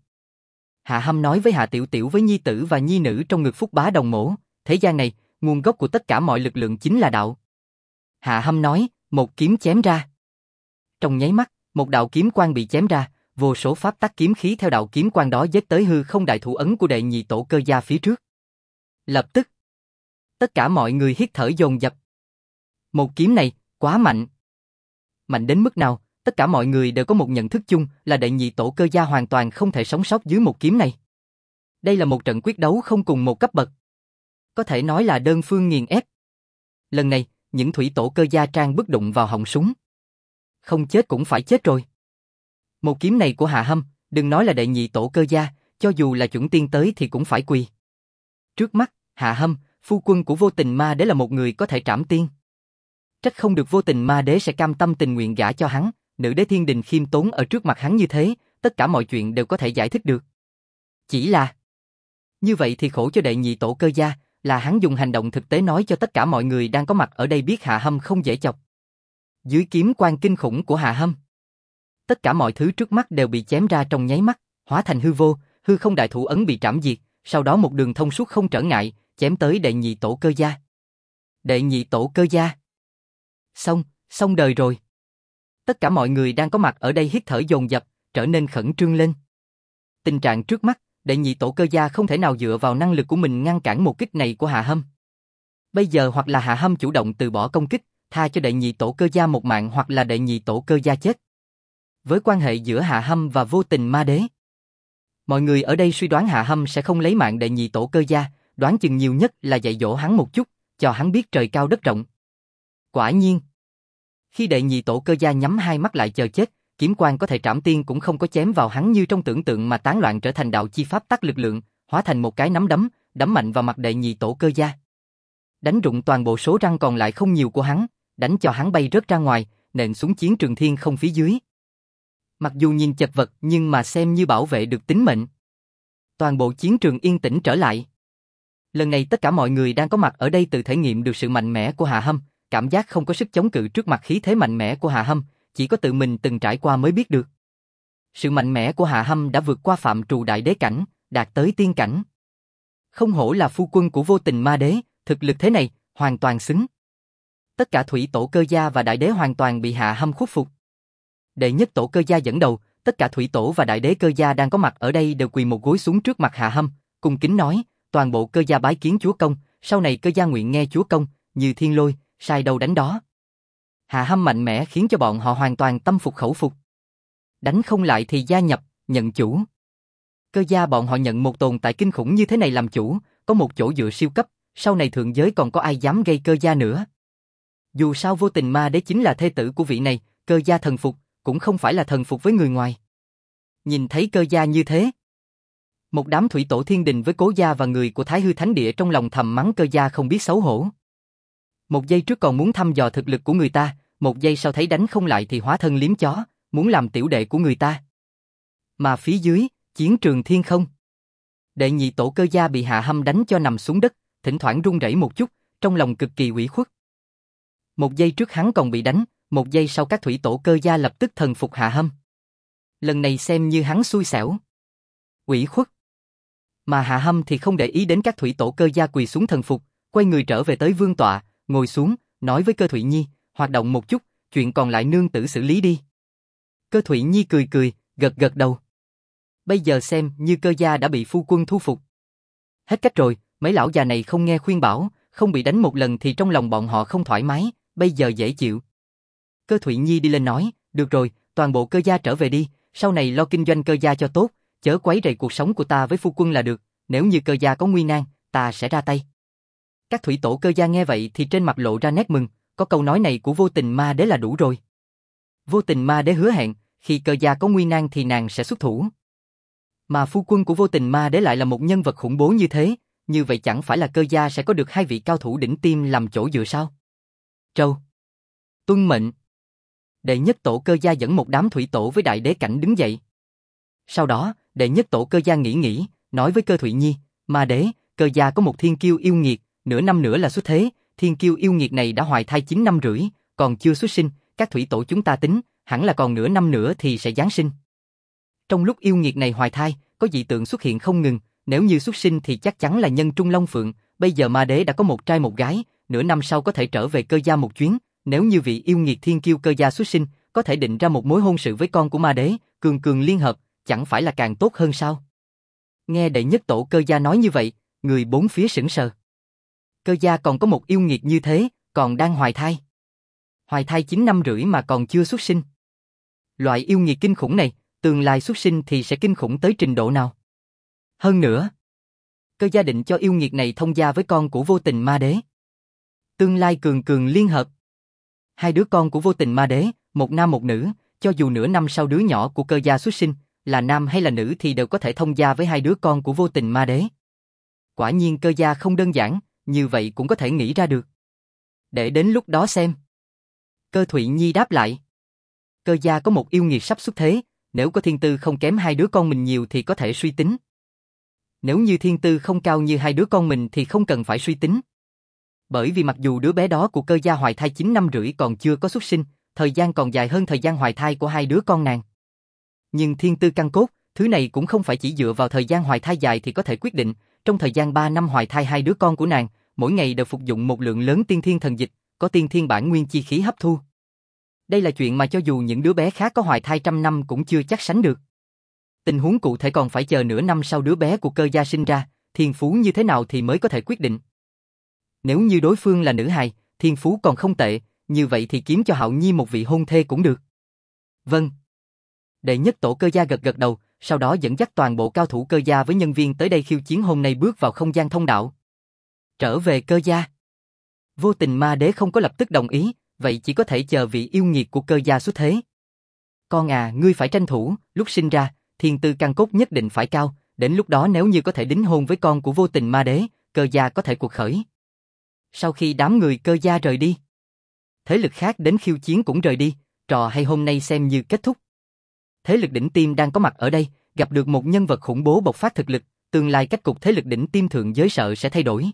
Hạ Hâm nói với Hạ Tiểu Tiểu với nhi tử và nhi nữ trong ngực Phúc Bá Đồng Mổ, thế gian này, nguồn gốc của tất cả mọi lực lượng chính là đạo. Hạ Hâm nói, một kiếm chém ra. Trong nháy mắt, một đạo kiếm quang bị chém ra, vô số pháp tắc kiếm khí theo đạo kiếm quang đó giết tới hư không đại thủ ấn của đệ nhị tổ Cơ Gia phía trước. Lập tức, tất cả mọi người hít thở dồn dập. Một kiếm này, quá mạnh. Mạnh đến mức nào, tất cả mọi người đều có một nhận thức chung là đệ nhị tổ Cơ Gia hoàn toàn không thể sống sót dưới một kiếm này. Đây là một trận quyết đấu không cùng một cấp bậc. Có thể nói là đơn phương nghiền ép. Lần này, những thủy tổ Cơ Gia trang bức đụng vào họng súng. Không chết cũng phải chết rồi. Một kiếm này của Hạ Hâm, đừng nói là đệ nhị tổ Cơ Gia, cho dù là chuẩn tiên tới thì cũng phải quỳ. Trước mắt, Hạ Hâm, phu quân của Vô Tình Ma Đế là một người có thể trảm tiên. Trách không được Vô Tình Ma Đế sẽ cam tâm tình nguyện gả cho hắn, nữ đế thiên đình khiêm tốn ở trước mặt hắn như thế, tất cả mọi chuyện đều có thể giải thích được. Chỉ là, như vậy thì khổ cho đệ nhị tổ Cơ Gia, là hắn dùng hành động thực tế nói cho tất cả mọi người đang có mặt ở đây biết Hạ Hâm không dễ chọc. Dưới kiếm quang kinh khủng của Hạ Hâm, tất cả mọi thứ trước mắt đều bị chém ra trong nháy mắt, hóa thành hư vô, hư không đại thủ ấn bị trảm diệt, sau đó một đường thông suốt không trở ngại, chém tới đệ nhị tổ Cơ Gia. Đệ nhị tổ Cơ Gia. Xong đời rồi. Tất cả mọi người đang có mặt ở đây hít thở dồn dập, trở nên khẩn trương lên. Tình trạng trước mắt, đệ nhị tổ Cơ Gia không thể nào dựa vào năng lực của mình ngăn cản một kích này của Hạ Hâm. Bây giờ hoặc là Hạ Hâm chủ động từ bỏ công kích, tha cho đệ nhị tổ Cơ Gia một mạng, hoặc là đệ nhị tổ Cơ Gia chết. Với quan hệ giữa Hạ Hâm và Vô Tình Ma Đế, mọi người ở đây suy đoán Hạ Hâm sẽ không lấy mạng đệ nhị tổ Cơ Gia, đoán chừng nhiều nhất là dạy dỗ hắn một chút, cho hắn biết trời cao đất rộng. Quả nhiên, khi đệ nhị tổ Cơ Gia nhắm hai mắt lại chờ chết, kiếm quang có thể trảm tiên cũng không có chém vào hắn như trong tưởng tượng mà tán loạn trở thành đạo chi pháp tắc lực lượng, hóa thành một cái nắm đấm, đấm mạnh vào mặt đệ nhị tổ Cơ Gia. Đánh rụng toàn bộ số răng còn lại không nhiều của hắn, đánh cho hắn bay rớt ra ngoài, nện xuống chiến trường thiên không phía dưới. Mặc dù nhìn chật vật nhưng mà xem như bảo vệ được tính mệnh. Toàn bộ chiến trường yên tĩnh trở lại. Lần này tất cả mọi người đang có mặt ở đây tự thể nghiệm được sự mạnh mẽ của Hạ Hâm, cảm giác không có sức chống cự trước mặt khí thế mạnh mẽ của Hạ Hâm, chỉ có tự mình từng trải qua mới biết được. Sự mạnh mẽ của Hạ Hâm đã vượt qua phạm trù đại đế cảnh, đạt tới tiên cảnh. Không hổ là phu quân của Vô Tình Ma Đế, thực lực thế này, hoàn toàn xứng. Tất cả thủy tổ Cơ Gia và đại đế hoàn toàn bị Hạ Hâm khuất phục. Đệ nhất tổ Cơ Gia dẫn đầu, tất cả thủy tổ và đại đế cơ gia đang có mặt ở đây đều quỳ một gối xuống trước mặt Hạ Hâm, cung kính nói, toàn bộ cơ gia bái kiến chúa công, sau này cơ gia nguyện nghe chúa công, như thiên lôi, sai đâu đánh đó. Hạ Hâm mạnh mẽ khiến cho bọn họ hoàn toàn tâm phục khẩu phục. Đánh không lại thì gia nhập, nhận chủ. Cơ gia bọn họ nhận một tồn tại kinh khủng như thế này làm chủ, có một chỗ dựa siêu cấp, sau này thượng giới còn có ai dám gây cơ gia nữa. Dù sao Vô Tình Ma Đế chính là thê tử của vị này, cơ gia thần phục, cũng không phải là thần phục với người ngoài. Nhìn thấy cơ gia như thế, một đám thủy tổ thiên đình với Cố gia và người của Thái Hư Thánh Địa trong lòng thầm mắng cơ gia không biết xấu hổ. Một giây trước còn muốn thăm dò thực lực của người ta, một giây sau thấy đánh không lại thì hóa thân liếm chó, muốn làm tiểu đệ của người ta. Mà phía dưới, chiến trường thiên không. Đệ nhị tổ cơ gia bị Hạ Hâm đánh cho nằm xuống đất, thỉnh thoảng run rẩy một chút, trong lòng cực kỳ ủy khuất. Một giây trước hắn còn bị đánh, một giây sau các thủy tổ cơ gia lập tức thần phục Hạ Hâm. Lần này xem như hắn xui xẻo. Ủy khuất. Mà Hạ Hâm thì không để ý đến các thủy tổ cơ gia quỳ xuống thần phục, quay người trở về tới vương tọa, ngồi xuống, nói với Cơ Thụy Nhi, hoạt động một chút, chuyện còn lại nương tử xử lý đi. Cơ Thụy Nhi cười cười, gật gật đầu. Bây giờ xem như cơ gia đã bị phu quân thu phục. Hết cách rồi, mấy lão già này không nghe khuyên bảo, không bị đánh một lần thì trong lòng bọn họ không thoải mái, bây giờ dễ chịu. Cơ Thụy Nhi đi lên nói, được rồi, toàn bộ cơ gia trở về đi, sau này lo kinh doanh cơ gia cho tốt, chớ quấy rầy cuộc sống của ta với phu quân là được, nếu như cơ gia có nguy nan, ta sẽ ra tay. Các thủy tổ cơ gia nghe vậy thì trên mặt lộ ra nét mừng, có câu nói này của Vô Tình Ma Đế là đủ rồi. Vô Tình Ma Đế hứa hẹn, khi cơ gia có nguy nan thì nàng sẽ xuất thủ. Mà phu quân của Vô Tình Ma Đế lại là một nhân vật khủng bố như thế, như vậy chẳng phải là cơ gia sẽ có được hai vị cao thủ đỉnh tiêm làm chỗ dựa sao? Trâu. Tuân mệnh. Đệ nhất tổ cơ gia dẫn một đám thủy tổ với đại đế cảnh đứng dậy. Sau đó, đệ nhất tổ cơ gia nghĩ, nói với Cơ Thụy Nhi, Ma Đế, cơ gia có một thiên kiêu yêu nghiệt, nửa năm nữa là xuất thế, thiên kiêu yêu nghiệt này đã hoài thai 9 năm rưỡi, còn chưa xuất sinh, các thủy tổ chúng ta tính, hẳn là còn nửa năm nữa thì sẽ giáng sinh. Trong lúc yêu nghiệt này hoài thai, có dị tượng xuất hiện không ngừng, nếu như xuất sinh thì chắc chắn là nhân trung long phượng, bây giờ Ma Đế đã có một trai một gái, nửa năm sau có thể trở về cơ gia một chuyến, nếu như vị yêu nghiệt thiên kiêu cơ gia xuất sinh, có thể định ra một mối hôn sự với con của Ma Đế, cường cường liên hợp, chẳng phải là càng tốt hơn sao? Nghe đệ nhất tổ cơ gia nói như vậy, người bốn phía sững sờ. Cơ gia còn có một yêu nghiệt như thế, còn đang hoài thai. Hoài thai 9 năm rưỡi mà còn chưa xuất sinh. Loại yêu nghiệt kinh khủng này, tương lai xuất sinh thì sẽ kinh khủng tới trình độ nào? Hơn nữa, cơ gia định cho yêu nghiệt này thông gia với con của Vô Tình Ma Đế. Tương lai cường cường liên hợp. Hai đứa con của Vô Tình Ma Đế, một nam một nữ, cho dù nửa năm sau đứa nhỏ của cơ gia xuất sinh, là nam hay là nữ thì đều có thể thông gia với hai đứa con của Vô Tình Ma Đế. Quả nhiên cơ gia không đơn giản, như vậy cũng có thể nghĩ ra được. Để đến lúc đó xem. Cơ Thụy Nhi đáp lại. Cơ gia có một yêu nghiệt sắp xuất thế, nếu có thiên tư không kém hai đứa con mình nhiều thì có thể suy tính. Nếu như thiên tư không cao như hai đứa con mình thì không cần phải suy tính. Bởi vì mặc dù đứa bé đó của cơ gia hoài thai 9 năm rưỡi còn chưa có xuất sinh, thời gian còn dài hơn thời gian hoài thai của hai đứa con nàng. Nhưng thiên tư căn cốt, thứ này cũng không phải chỉ dựa vào thời gian hoài thai dài thì có thể quyết định, trong thời gian 3 năm hoài thai hai đứa con của nàng, mỗi ngày đều phục dụng một lượng lớn tiên thiên thần dịch, có tiên thiên bản nguyên chi khí hấp thu. Đây là chuyện mà cho dù những đứa bé khác có hoài thai trăm năm cũng chưa chắc sánh được. Tình huống cụ thể còn phải chờ nửa năm sau đứa bé của cơ gia sinh ra, thiên phú như thế nào thì mới có thể quyết định. Nếu như đối phương là nữ hài, thiên phú còn không tệ, như vậy thì kiếm cho Hạo Nhi một vị hôn thê cũng được. Vâng. Đệ nhất tổ cơ gia gật gật đầu, sau đó dẫn dắt toàn bộ cao thủ cơ gia với nhân viên tới đây khiêu chiến hôm nay bước vào không gian thông đạo. Trở về cơ gia. Vô Tình Ma Đế không có lập tức đồng ý, vậy chỉ có thể chờ vị yêu nghiệt của cơ gia xuất thế. Con à, ngươi phải tranh thủ, lúc sinh ra, thiên tư căn cốt nhất định phải cao, đến lúc đó nếu như có thể đính hôn với con của Vô Tình Ma Đế, cơ gia có thể cuộc khởi. Sau khi đám người cơ gia rời đi, thế lực khác đến khiêu chiến cũng rời đi, trò hay hôm nay xem như kết thúc. Thế lực đỉnh tiêm đang có mặt ở đây, gặp được một nhân vật khủng bố bộc phát thực lực, tương lai cách cục thế lực đỉnh tiêm thượng giới sợ sẽ thay đổi.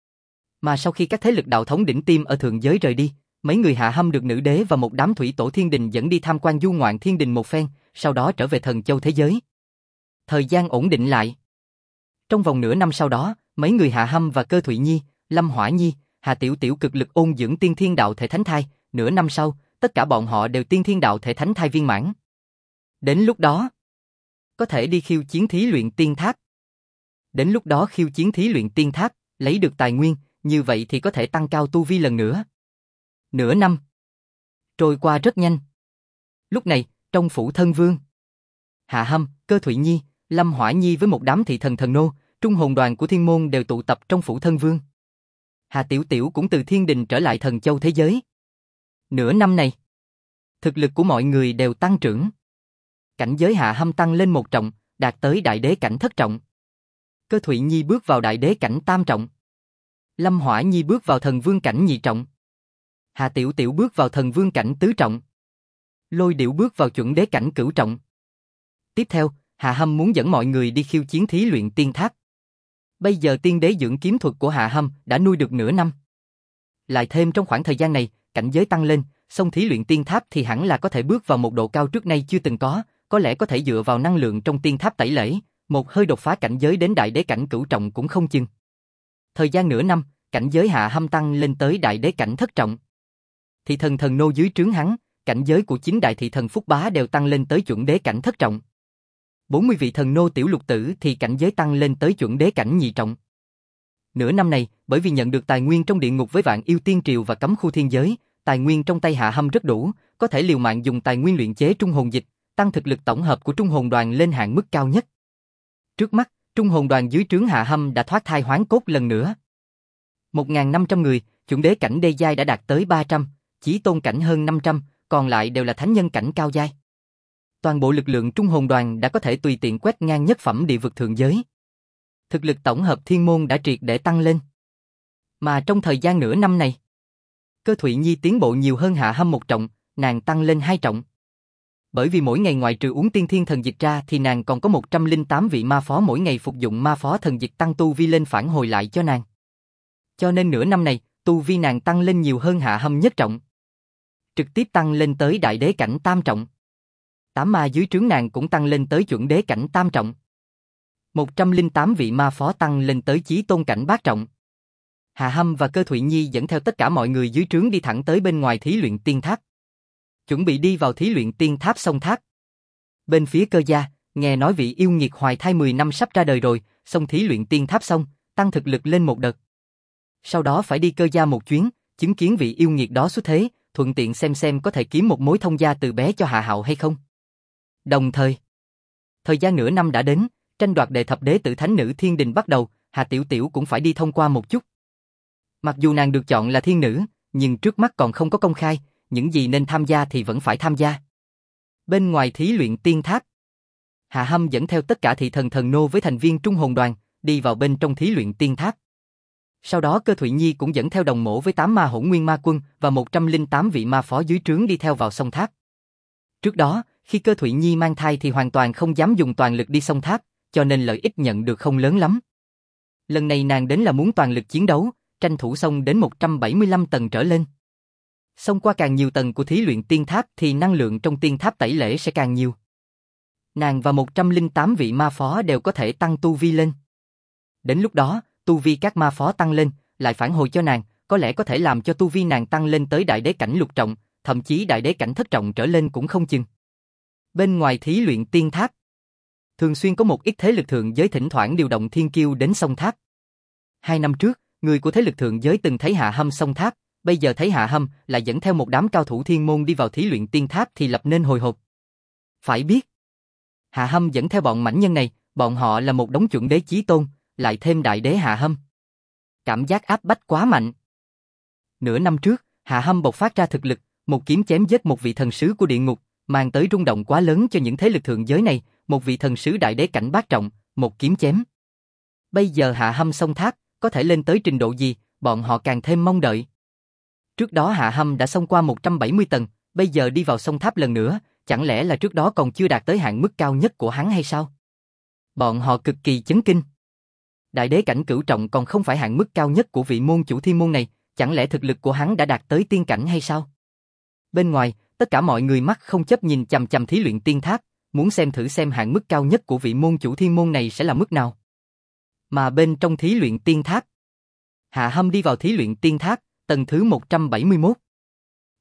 Mà sau khi các thế lực đạo thống đỉnh tiêm ở thượng giới rời đi, mấy người Hạ Hâm được nữ đế và một đám thủy tổ thiên đình dẫn đi tham quan du ngoạn thiên đình một phen, sau đó trở về thần châu thế giới. Thời gian ổn định lại. Trong vòng nửa năm sau đó, mấy người Hạ Hâm và Cơ Thụy Nhi, Lâm Hỏa Nhi, Hà Tiểu Tiểu cực lực ôn dưỡng tiên thiên đạo thể thánh thai, nửa năm sau, tất cả bọn họ đều tiên thiên đạo thể thánh thai viên mãn. Đến lúc đó, có thể đi khiêu chiến thí luyện tiên tháp. Đến lúc đó khiêu chiến thí luyện tiên tháp, lấy được tài nguyên, như vậy thì có thể tăng cao tu vi lần nữa. Nửa năm trôi qua rất nhanh. Lúc này, trong phủ thân vương, Hạ Hâm, Cơ Thụy Nhi, Lâm Hỏa Nhi với một đám thị thần thần nô, trung hồn đoàn của thiên môn đều tụ tập trong phủ thân vương. Hà Tiểu Tiểu cũng từ thiên đình trở lại thần châu thế giới. Nửa năm này, thực lực của mọi người đều tăng trưởng. Cảnh giới Hạ Hâm tăng lên 1 trọng, đạt tới đại đế cảnh thất trọng. Cơ Thụy Nhi bước vào đại đế cảnh tam trọng. Lâm Hỏa Nhi bước vào thần vương cảnh nhị trọng. Hà Tiểu Tiểu bước vào thần vương cảnh tứ trọng. Lôi Điểu bước vào chuẩn đế cảnh cửu trọng. Tiếp theo, Hạ Hâm muốn dẫn mọi người đi khiêu chiến thí luyện tiên tháp. Bây giờ tiên đế dưỡng kiếm thuật của Hạ Hâm đã nuôi được nửa năm. Lại thêm trong khoảng thời gian này, cảnh giới tăng lên, xong thí luyện tiên tháp thì hẳn là có thể bước vào một độ cao trước nay chưa từng có lẽ có thể dựa vào năng lượng trong tiên tháp tẩy lễ, một hơi đột phá cảnh giới đến đại đế cảnh cửu trọng cũng không chừng. Thời gian nửa năm, cảnh giới Hạ Hâm tăng lên tới đại đế cảnh thất trọng. Thị thần thần nô dưới trướng hắn, cảnh giới của 9 đại thị thần phúc bá đều tăng lên tới chuẩn đế cảnh thất trọng. 40 vị thần nô tiểu lục tử thì cảnh giới tăng lên tới chuẩn đế cảnh nhị trọng. Nửa năm này, bởi vì nhận được tài nguyên trong địa ngục với Vạn Yêu Tiên Triều và cấm khu thiên giới, tài nguyên trong tay Hạ Hâm rất đủ, có thể liều mạng dùng tài nguyên luyện chế trung hồn dịch, tăng thực lực tổng hợp của trung hồn đoàn lên hạn mức cao nhất. Trước mắt, trung hồn đoàn dưới trướng Hạ Hâm đã thoát thai hoán cốt lần nữa. 1.500 người, chuẩn đế cảnh đê giai đã đạt tới 300, chí tôn cảnh hơn 500, còn lại đều là thánh nhân cảnh cao giai. Toàn bộ lực lượng trung hồn đoàn đã có thể tùy tiện quét ngang nhất phẩm địa vực thượng giới. Thực lực tổng hợp thiên môn đã triệt để tăng lên. Mà trong thời gian nửa năm này, Cơ Thụy Nhi tiến bộ nhiều hơn Hạ Hâm 1 trọng, nàng tăng lên 2 trọng. Bởi vì mỗi ngày ngoài trừ uống tiên thiên thần dịch ra thì nàng còn có 108 vị ma phó mỗi ngày phục dụng ma phó thần dịch tăng tu vi lên phản hồi lại cho nàng. Cho nên nửa năm này, tu vi nàng tăng lên nhiều hơn Hạ Hâm nhất trọng. Trực tiếp tăng lên tới đại đế cảnh tam trọng. 8 ma dưới trướng nàng cũng tăng lên tới chuẩn đế cảnh tam trọng. 108 vị ma phó tăng lên tới chí tôn cảnh bát trọng. Hạ Hâm và Cơ Thụy Nhi dẫn theo tất cả mọi người dưới trướng đi thẳng tới bên ngoài thí luyện tiên tháp. Chuẩn bị đi vào thí luyện tiên tháp sông tháp. Bên phía Cơ gia, nghe nói vị yêu nghiệt hoài thai 10 năm sắp ra đời rồi, xong thí luyện tiên tháp xong, tăng thực lực lên một đợt. Sau đó phải đi Cơ gia một chuyến, chứng kiến vị yêu nghiệt đó xuất thế, thuận tiện xem có thể kiếm một mối thông gia từ bé cho Hạ Hạo hay không. Đồng thời gian nửa năm đã đến, tranh đoạt đệ thập đế tử thánh nữ thiên đình bắt đầu, Hà Tiểu Tiểu cũng phải đi thông qua một chút. Mặc dù nàng được chọn là thiên nữ, nhưng trước mắt còn không có công khai, những gì nên tham gia thì vẫn phải tham gia. Bên ngoài thí luyện tiên tháp, Hạ Hâm dẫn theo tất cả thị thần thần nô với thành viên trung hồn đoàn, đi vào bên trong thí luyện tiên tháp. Sau đó Cơ Thụy Nhi cũng dẫn theo đồng mổ với 8 ma hỗn nguyên ma quân và 108 vị ma phó dưới trướng đi theo vào sông tháp. Trước đó, khi Cơ Thụy Nhi mang thai thì hoàn toàn không dám dùng toàn lực đi sông tháp, cho nên lợi ích nhận được không lớn lắm. Lần này nàng đến là muốn toàn lực chiến đấu, tranh thủ xông đến 175 tầng trở lên. Xông qua càng nhiều tầng của thí luyện tiên tháp thì năng lượng trong tiên tháp tẩy lễ sẽ càng nhiều. Nàng và 108 vị ma phó đều có thể tăng tu vi lên. Đến lúc đó, tu vi các ma phó tăng lên, lại phản hồi cho nàng, có lẽ có thể làm cho tu vi nàng tăng lên tới đại đế cảnh lục trọng, thậm chí đại đế cảnh thất trọng trở lên cũng không chừng. Bên ngoài thí luyện tiên tháp, thường xuyên có một ít thế lực thượng giới thỉnh thoảng điều động thiên kiêu đến sông tháp. 2 năm trước, người của thế lực thượng giới từng thấy Hạ Hâm sông tháp, bây giờ thấy Hạ Hâm lại dẫn theo một đám cao thủ thiên môn đi vào thí luyện tiên tháp thì lập nên hồi hộp. Phải biết, Hạ Hâm dẫn theo bọn mãnh nhân này, bọn họ là một đống chuẩn đế chí tôn, lại thêm đại đế Hạ Hâm. Cảm giác áp bách quá mạnh. Nửa năm trước, Hạ Hâm bộc phát ra thực lực, một kiếm chém giết một vị thần sứ của địa ngục, mang tới rung động quá lớn cho những thế lực thượng giới này, một vị thần sứ đại đế cảnh bát trọng, một kiếm chém. Bây giờ Hạ Hâm sông tháp, có thể lên tới trình độ gì, bọn họ càng thêm mong đợi. Trước đó Hạ Hâm đã xông qua 170 tầng, bây giờ đi vào sông tháp lần nữa, chẳng lẽ là trước đó còn chưa đạt tới hạn mức cao nhất của hắn hay sao? Bọn họ cực kỳ chấn kinh. Đại đế cảnh cửu trọng còn không phải hạn mức cao nhất của vị môn chủ thiên môn này, chẳng lẽ thực lực của hắn đã đạt tới tiên cảnh hay sao? Bên ngoài, tất cả mọi người mắt không chấp nhìn chằm chằm thí luyện tiên tháp, muốn xem thử xem hạn mức cao nhất của vị môn chủ thiên môn này sẽ là mức nào. Mà bên trong thí luyện tiên tháp, Hạ Hâm đi vào thí luyện tiên tháp, tầng thứ 171.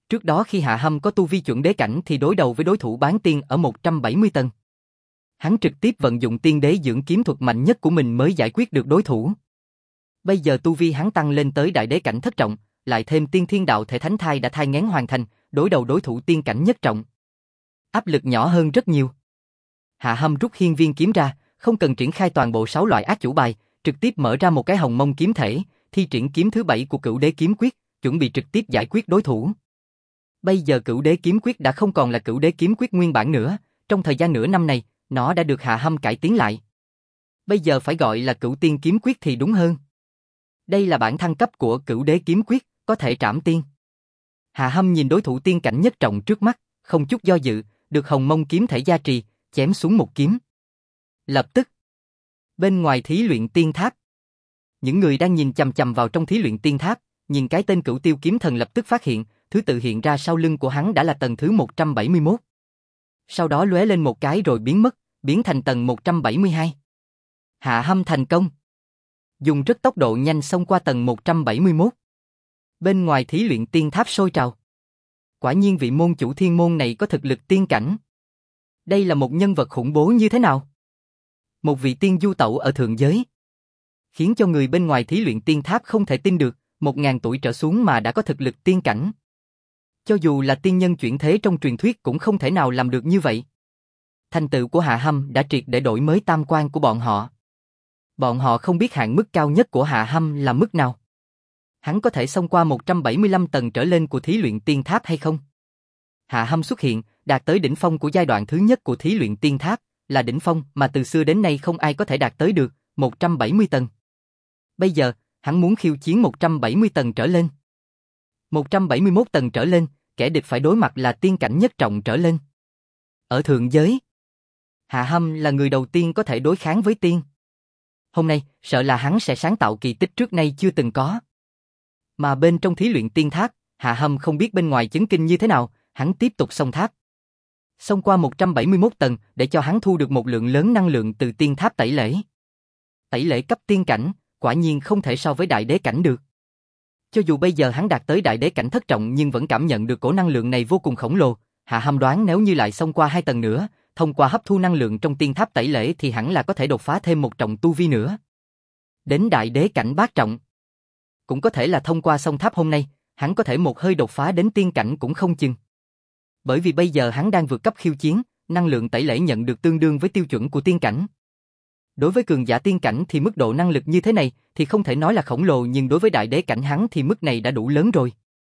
Trước đó khi Hạ Hâm có tu vi chuẩn đế cảnh thì đối đầu với đối thủ bán tiên ở 170 tầng. Hắn trực tiếp vận dụng tiên đế dưỡng kiếm thuật mạnh nhất của mình mới giải quyết được đối thủ. Bây giờ tu vi hắn tăng lên tới đại đế cảnh thất trọng, lại thêm tiên thiên đạo thể thánh thai đã thai nghén hoàn thành, đối đầu đối thủ tiên cảnh nhất trọng. Áp lực nhỏ hơn rất nhiều. Hạ Hâm rút hiên viên kiếm ra, không cần triển khai toàn bộ 6 loại ác chủ bài, trực tiếp mở ra một cái hồng mông kiếm thể, thi triển kiếm thứ 7 của Cửu Đế kiếm quyết, chuẩn bị trực tiếp giải quyết đối thủ. Bây giờ Cửu Đế kiếm quyết đã không còn là Cửu Đế kiếm quyết nguyên bản nữa, trong thời gian nửa năm này, nó đã được Hạ Hâm cải tiến lại. Bây giờ phải gọi là Cửu Tiên kiếm quyết thì đúng hơn. Đây là bản thăng cấp của Cửu Đế kiếm quyết, có thể trảm tiên. Hạ Hâm nhìn đối thủ tiên cảnh nhất trọng trước mắt, không chút do dự, được hồng mông kiếm thể gia trì, chém xuống một kiếm. Lập tức, bên ngoài thí luyện tiên tháp, những người đang nhìn chằm chằm vào trong thí luyện tiên tháp, nhìn cái tên Cửu Tiêu kiếm thần lập tức phát hiện, thứ tự hiện ra sau lưng của hắn đã là tầng thứ 171. Sau đó lóe lên một cái rồi biến mất, biến thành tầng 172. Hạ Hâm thành công. Dùng rất tốc độ nhanh xông qua tầng 171. Bên ngoài thí luyện tiên tháp sôi trào. Quả nhiên vị môn chủ thiên môn này có thực lực tiên cảnh. Đây là một nhân vật khủng bố như thế nào? Một vị tiên du tẩu ở thượng giới. Khiến cho người bên ngoài thí luyện tiên tháp không thể tin được, 1000 tuổi trở xuống mà đã có thực lực tiên cảnh. Cho dù là tiên nhân chuyển thế trong truyền thuyết cũng không thể nào làm được như vậy. Thành tựu của Hạ Hâm đã triệt để đổi mới tam quan của bọn họ. Bọn họ không biết hạn mức cao nhất của Hạ Hâm là mức nào. Hắn có thể xông qua 175 tầng trở lên của thí luyện tiên tháp hay không? Hạ Hâm xuất hiện, đạt tới đỉnh phong của giai đoạn thứ nhất của thí luyện tiên tháp, là đỉnh phong mà từ xưa đến nay không ai có thể đạt tới được, 170 tầng. Bây giờ, hắn muốn khiêu chiến 170 tầng trở lên. 171 tầng trở lên, kẻ địch phải đối mặt là tiên cảnh nhất trọng trở lên. Ở thượng giới, Hạ Hâm là người đầu tiên có thể đối kháng với tiên. Hôm nay, sợ là hắn sẽ sáng tạo kỳ tích trước nay chưa từng có. Mà bên trong thí luyện tiên tháp, Hạ Hâm không biết bên ngoài chấn kinh như thế nào, hắn tiếp tục xông tháp. Xông qua 171 tầng để cho hắn thu được một lượng lớn năng lượng từ tiên tháp tẩy lễ. Tẩy lễ cấp tiên cảnh, quả nhiên không thể so với đại đế cảnh được. Cho dù bây giờ hắn đạt tới đại đế cảnh thất trọng nhưng vẫn cảm nhận được cổ năng lượng này vô cùng khổng lồ. Hạ Hâm đoán nếu như lại xông qua 2 tầng nữa, thông qua hấp thu năng lượng trong tiên tháp tẩy lễ thì hẳn là có thể đột phá thêm một trọng tu vi nữa. Đến đại đế cảnh bát trọng. Cũng có thể là thông qua xông tháp hôm nay, hắn có thể một hơi đột phá đến tiên cảnh cũng không chừng. Bởi vì bây giờ hắn đang vượt cấp khiêu chiến, năng lượng tẩy lễ nhận được tương đương với tiêu chuẩn của tiên cảnh. Đối với cường giả tiên cảnh thì mức độ năng lực như thế này thì không thể nói là khổng lồ, nhưng đối với đại đế cảnh hắn thì mức này đã đủ lớn rồi.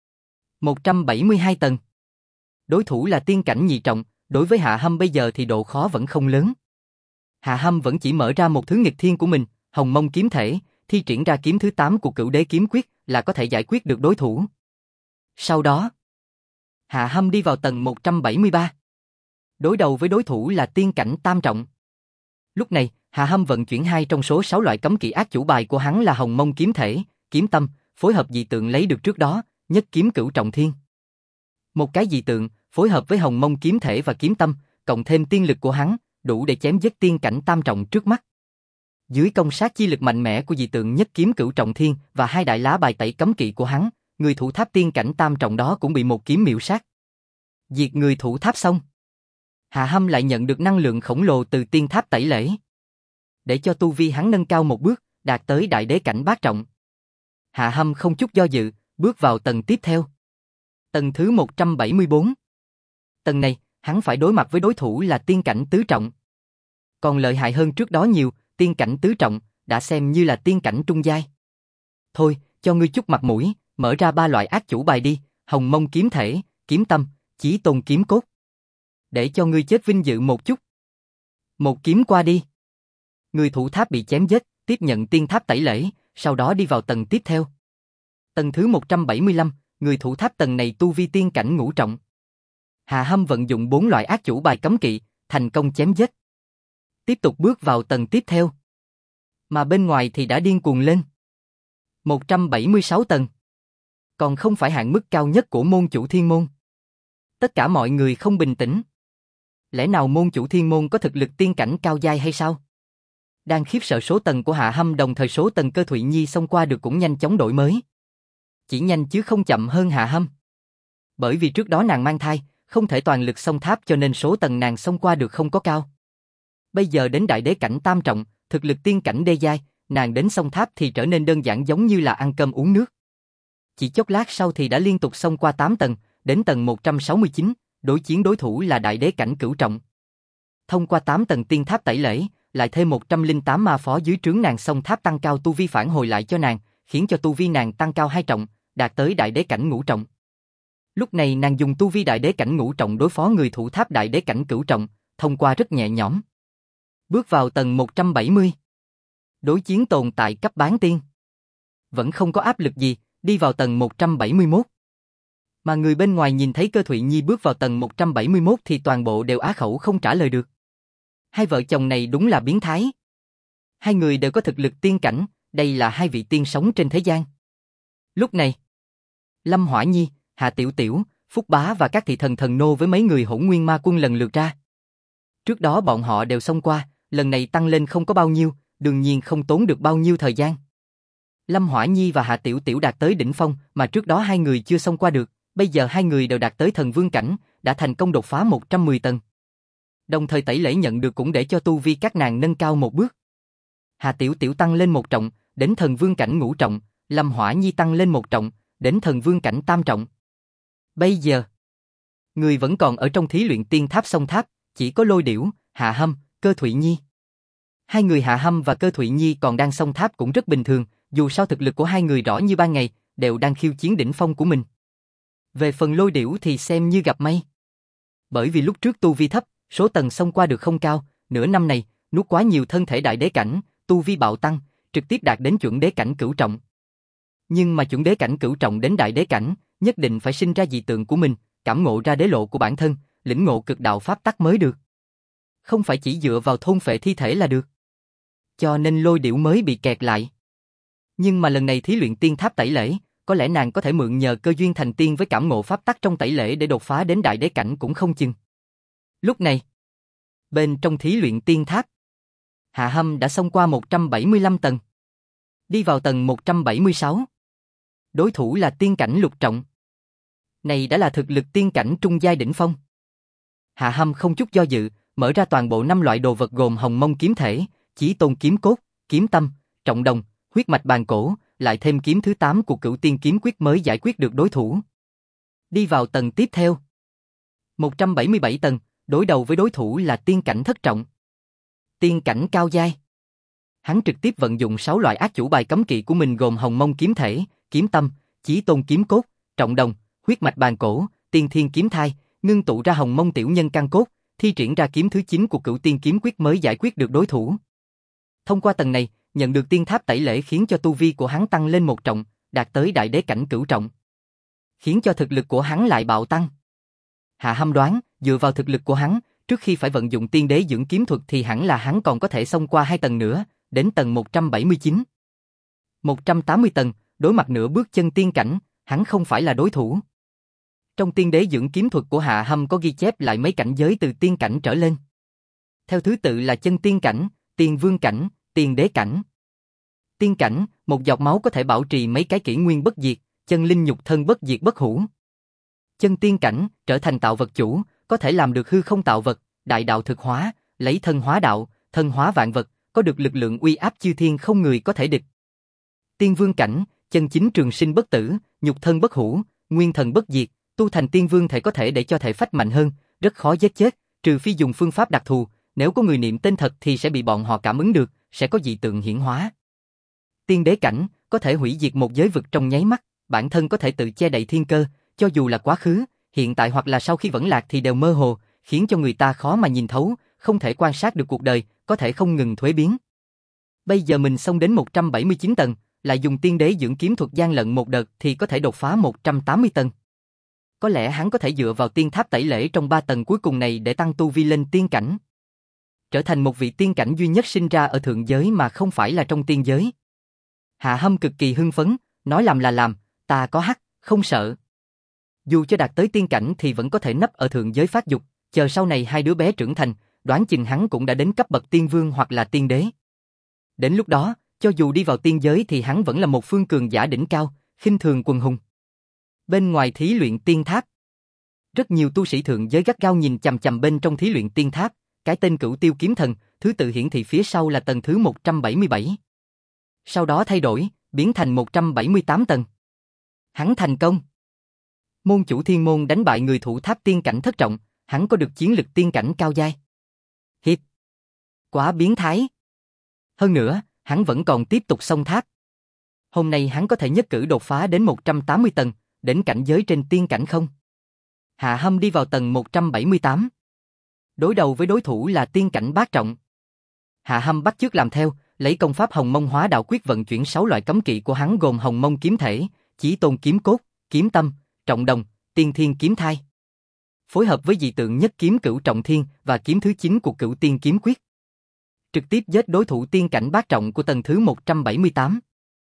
172 tầng. Đối thủ là tiên cảnh nhị trọng, đối với Hạ Hâm bây giờ thì độ khó vẫn không lớn. Hạ Hâm vẫn chỉ mở ra một thứ nghịch thiên của mình, hồng mông kiếm thể, thi triển ra kiếm thứ 8 của Cửu Đế kiếm quyết là có thể giải quyết được đối thủ. Sau đó, Hạ Hâm đi vào tầng 173. Đối đầu với đối thủ là tiên cảnh tam trọng. Lúc này, Hạ Hâm vận chuyển 2 trong số 6 loại cấm kỵ ác chủ bài của hắn là hồng mông kiếm thể, kiếm tâm, phối hợp dị tượng lấy được trước đó, nhất kiếm cửu trọng thiên. Một cái dị tượng, phối hợp với hồng mông kiếm thể và kiếm tâm, cộng thêm tiên lực của hắn, đủ để chém giết tiên cảnh tam trọng trước mắt. Dưới công sát chi lực mạnh mẽ của dị tượng nhất kiếm cửu trọng thiên và 2 đại lá bài tẩy cấm kỵ của hắn, người thủ tháp tiên cảnh tam trọng đó cũng bị một kiếm miểu sát. Diệt người thủ tháp xong, Hạ Hâm lại nhận được năng lượng khổng lồ từ tiên tháp tẩy lễ. Để cho tu vi hắn nâng cao một bước, đạt tới đại đế cảnh bát trọng. Hạ Hâm không chút do dự, bước vào tầng tiếp theo. Tầng thứ 174. Tầng này, hắn phải đối mặt với đối thủ là tiên cảnh tứ trọng. Còn lợi hại hơn trước đó nhiều, tiên cảnh tứ trọng, đã xem như là tiên cảnh trung giai. Thôi, cho ngươi chút mặt mũi, mở ra 3 loại ác chủ bài đi, hồng mông kiếm thể, kiếm tâm, chí tôn kiếm cốt. Để cho ngươi chết vinh dự một chút. Một kiếm qua đi. Người thủ tháp bị chém giết, tiếp nhận tiên tháp tẩy lễ, sau đó đi vào tầng tiếp theo. Tầng thứ 175, người thủ tháp tầng này tu vi tiên cảnh ngũ trọng. Hạ Hâm vận dụng 4 loại ác chủ bài cấm kỵ, thành công chém giết. Tiếp tục bước vào tầng tiếp theo. Mà bên ngoài thì đã điên cuồng lên. 176 tầng. Còn không phải hạn mức cao nhất của môn chủ thiên môn. Tất cả mọi người không bình tĩnh. Lẽ nào môn chủ thiên môn có thực lực tiên cảnh cao giai hay sao? Đang khiếp sợ số tầng của Hạ Hâm, đồng thời số tầng Cơ Thụy Nhi xông qua được cũng nhanh chóng đổi mới. Chỉ nhanh chứ không chậm hơn Hạ Hâm. Bởi vì trước đó nàng mang thai, không thể toàn lực xông tháp cho nên số tầng nàng xông qua được không có cao. Bây giờ đến đại đế cảnh tam trọng, thực lực tiên cảnh đê giai, nàng đến xông tháp thì trở nên đơn giản giống như là ăn cơm uống nước. Chỉ chốc lát sau thì đã liên tục xông qua 8 tầng, đến tầng 169, đối chiến đối thủ là đại đế cảnh cửu trọng. Thông qua 8 tầng tiên tháp tẩy lễ, lại thêm 108 ma phó dưới trướng nàng xông tháp tăng cao tu vi phản hồi lại cho nàng, khiến cho tu vi nàng tăng cao 2 trọng, đạt tới đại đế cảnh ngũ trọng. Lúc này nàng dùng tu vi đại đế cảnh ngũ trọng đối phó người thủ tháp đại đế cảnh cửu trọng, thông qua rất nhẹ nhõm. Bước vào tầng 170. Đối chiến tồn tại cấp bán tiên. Vẫn không có áp lực gì, đi vào tầng 171. Mà người bên ngoài nhìn thấy Cơ Thụy Nhi bước vào tầng 171 thì toàn bộ đều á khẩu không trả lời được. Hai vợ chồng này đúng là biến thái. Hai người đều có thực lực tiên cảnh, đây là hai vị tiên sống trên thế gian. Lúc này, Lâm Hỏa Nhi, Hạ Tiểu Tiểu, Phúc Bá và các thị thần thần nô với mấy người Hỗn Nguyên Ma Quân lần lượt ra. Trước đó bọn họ đều xông qua, lần này tăng lên không có bao nhiêu, đương nhiên không tốn được bao nhiêu thời gian. Lâm Hỏa Nhi và Hạ Tiểu Tiểu đạt tới đỉnh phong, mà trước đó hai người chưa xông qua được, bây giờ hai người đều đạt tới thần vương cảnh, đã thành công đột phá 110 tầng. Đồng thời tẩy lễ nhận được cũng để cho tu vi các nàng nâng cao một bước. Hạ Tiểu Tiểu tăng lên 1 trọng, đến thần vương cảnh ngũ trọng, Lâm Hỏa Nhi tăng lên 1 trọng, đến thần vương cảnh tam trọng. Bây giờ, người vẫn còn ở trong thí luyện tiên tháp sông tháp, chỉ có Lôi Điểu, Hạ Hâm, Cơ Thụy Nhi. Hai người Hạ Hâm và Cơ Thụy Nhi còn đang sông tháp cũng rất bình thường, dù sao thực lực của hai người rõ như ban ngày, đều đang khiêu chiến đỉnh phong của mình. Về phần Lôi Điểu thì xem như gặp may. Bởi vì lúc trước tu vi thấp, số tầng xông qua được không cao, nửa năm này, nuốt quá nhiều thân thể đại đế cảnh, tu vi bạo tăng, trực tiếp đạt đến chuẩn đế cảnh cửu trọng. Nhưng mà chuẩn đế cảnh cửu trọng đến đại đế cảnh, nhất định phải sinh ra dị tượng của mình, cảm ngộ ra đế lộ của bản thân, lĩnh ngộ cực đạo pháp tắc mới được. Không phải chỉ dựa vào thôn phệ thi thể là được. Cho nên Lôi Điểu mới bị kẹt lại. Nhưng mà lần này thí luyện tiên tháp tẩy lễ, có lẽ nàng có thể mượn nhờ cơ duyên thành tiên với cảm ngộ pháp tắc trong tẩy lễ để đột phá đến đại đế cảnh cũng không chừng. Lúc này, bên trong thí luyện tiên tháp, Hạ Hâm đã xông qua 175 tầng, đi vào tầng 176. Đối thủ là tiên cảnh lục trọng. Này đã là thực lực tiên cảnh trung giai đỉnh phong. Hạ Hâm không chút do dự, mở ra toàn bộ 5 loại đồ vật gồm Hồng Mông kiếm thể, Chí Tôn kiếm cốt, kiếm tâm, trọng đồng, huyết mạch bàn cổ, lại thêm kiếm thứ 8 của Cửu Tiên kiếm quyết mới giải quyết được đối thủ. Đi vào tầng tiếp theo. 177 tầng, đối đầu với đối thủ là tiên cảnh thất trọng. Tiên cảnh cao giai. Hắn trực tiếp vận dụng 6 loại ác chủ bài cấm kỵ của mình gồm Hồng Mông kiếm thể, kiếm tâm, Chí Tôn kiếm cốt, trọng đồng, huyết mạch bàn cổ, tiên thiên kiếm thai, ngưng tụ ra Hồng Mông tiểu nhân căn cốt, thi triển ra kiếm thứ 9 của Cửu Tiên kiếm quyết mới giải quyết được đối thủ. Thông qua tầng này, nhận được tiên tháp tẩy lễ khiến cho tu vi của hắn tăng lên 1 trọng, đạt tới đại đế cảnh cửu trọng. Khiến cho thực lực của hắn lại bạo tăng. Hạ Hâm đoán, dựa vào thực lực của hắn, trước khi phải vận dụng tiên đế dưỡng kiếm thuật thì hẳn là hắn còn có thể xông qua 2 tầng nữa, đến tầng 179. 180 tầng, đối mặt nửa bước chân tiên cảnh, hắn không phải là đối thủ. Trong tiên đế dưỡng kiếm thuật của Hạ Hâm có ghi chép lại mấy cảnh giới từ tiên cảnh trở lên. Theo thứ tự là chân tiên cảnh, tiên vương cảnh, tiên đế cảnh. Tiên cảnh, một giọt máu có thể bảo trì mấy cái kỷ nguyên bất diệt, chân linh nhục thân bất diệt bất hủ. Chân tiên cảnh, trở thành tạo vật chủ, có thể làm được hư không tạo vật, đại đạo thực hóa, lấy thân hóa đạo, thân hóa vạn vật, có được lực lượng uy áp chư thiên không người có thể địch. Tiên vương cảnh, chân chính trường sinh bất tử, nhục thân bất hủ, nguyên thần bất diệt, tu thành tiên vương thể có thể để cho thể phách mạnh hơn, rất khó giết chết, trừ phi dùng phương pháp đặc thù, nếu có người niệm tên thật thì sẽ bị bọn họ cảm ứng được, sẽ có dị tượng hiển hóa. Tiên đế cảnh, có thể hủy diệt một giới vực trong nháy mắt, bản thân có thể tự che đậy thiên cơ, cho dù là quá khứ, hiện tại hoặc là sau khi vẫn lạc thì đều mơ hồ, khiến cho người ta khó mà nhìn thấu, không thể quan sát được cuộc đời, có thể không ngừng thuế biến. Bây giờ mình xông đến 179 tầng, lại dùng tiên đế dưỡng kiếm thuật gian lận một đợt thì có thể đột phá 180 tầng. Có lẽ hắn có thể dựa vào tiên tháp tẩy lễ trong 3 tầng cuối cùng này để tăng tu vi lên tiên cảnh. Trở thành một vị tiên cảnh duy nhất sinh ra ở thượng giới mà không phải là trong tiên giới. Hạ Hâm cực kỳ hưng phấn, nói làm là làm, ta có hắc, không sợ. Dù cho đạt tới tiên cảnh thì vẫn có thể nấp ở thượng giới phát dục, chờ sau này hai đứa bé trưởng thành, đoán chừng hắn cũng đã đến cấp bậc tiên vương hoặc là tiên đế. Đến lúc đó, cho dù đi vào tiên giới thì hắn vẫn là một phương cường giả đỉnh cao, khinh thường quần hùng. Bên ngoài thí luyện tiên tháp, Rất nhiều tu sĩ thượng giới gắt gao nhìn chằm chằm bên trong thí luyện tiên tháp, cái tên Cửu Tiêu Kiếm Thần, thứ tự hiển thị phía sau là tầng thứ 177. Sau đó thay đổi, biến thành 178 tầng. Hắn thành công. Môn chủ thiên môn đánh bại người thủ tháp tiên cảnh thất trọng, hắn có được chiến lực tiên cảnh cao giai. Hiệp. Quá biến thái. Hơn nữa, hắn vẫn còn tiếp tục xông tháp. Hôm nay hắn có thể nhất cử đột phá đến 180 tầng, đến cảnh giới trên tiên cảnh không? Hạ Hâm đi vào tầng 178. Đối đầu với đối thủ là tiên cảnh bát trọng. Hạ Hâm bắt chước làm theo, lấy công pháp Hồng Mông Hóa Đạo Quyết vận chuyển 6 loại cấm kỵ của hắn gồm Hồng Mông Kiếm Thể, Chí Tôn Kiếm Cốt, Kiếm Tâm, Trọng Đồng, Tiên Thiên Kiếm Thai. Phối hợp với dị tượng nhất kiếm Cửu Trọng Thiên và kiếm thứ 9 của Cửu Tiên Kiếm Quyết. Trực tiếp giết đối thủ tiên cảnh bát trọng của tầng thứ 178.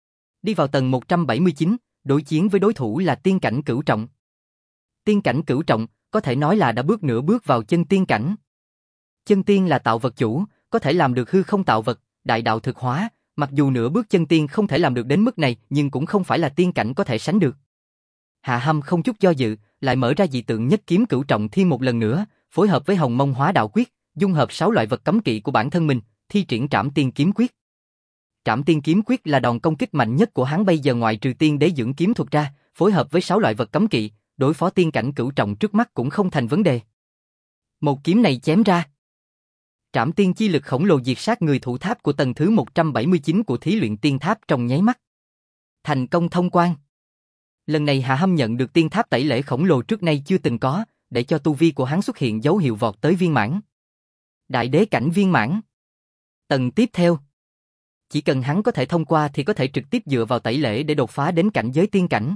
Đi vào tầng 179, đối chiến với đối thủ là tiên cảnh cửu trọng. Tiên cảnh cửu trọng, có thể nói là đã bước nửa bước vào chân tiên cảnh. Chân tiên là tạo vật chủ, có thể làm được hư không tạo vật, đại đạo thực hóa, mặc dù nửa bước chân tiên không thể làm được đến mức này, nhưng cũng không phải là tiên cảnh có thể sánh được. Hạ Hâm không chút do dự, lại mở ra dị tượng nhất kiếm Cửu Trọng Thiên một lần nữa, phối hợp với Hồng Mông Hóa Đạo Quyết, dung hợp 6 loại vật cấm kỵ của bản thân mình, thi triển Trảm Tiên Kiếm Quyết. Trảm Tiên Kiếm Quyết là đòn công kích mạnh nhất của hắn bây giờ ngoại trừ tiên đế dưỡng kiếm thuật ra, phối hợp với 6 loại vật cấm kỵ, đối phó tiên cảnh cửu trọng trước mắt cũng không thành vấn đề. Một kiếm này chém ra, Trảm Tiên chi lực khổng lồ diệt sát người thủ tháp của tầng thứ 179 của thí luyện tiên tháp trong nháy mắt. Thành công thông quan. Lần này Hạ Hâm nhận được tiên tháp tẩy lễ khổng lồ trước nay chưa từng có, để cho tu vi của hắn xuất hiện dấu hiệu vọt tới viên mãn. Đại đế cảnh viên mãn. Tầng tiếp theo. Chỉ cần hắn có thể thông qua thì có thể trực tiếp dựa vào tẩy lễ để đột phá đến cảnh giới tiên cảnh.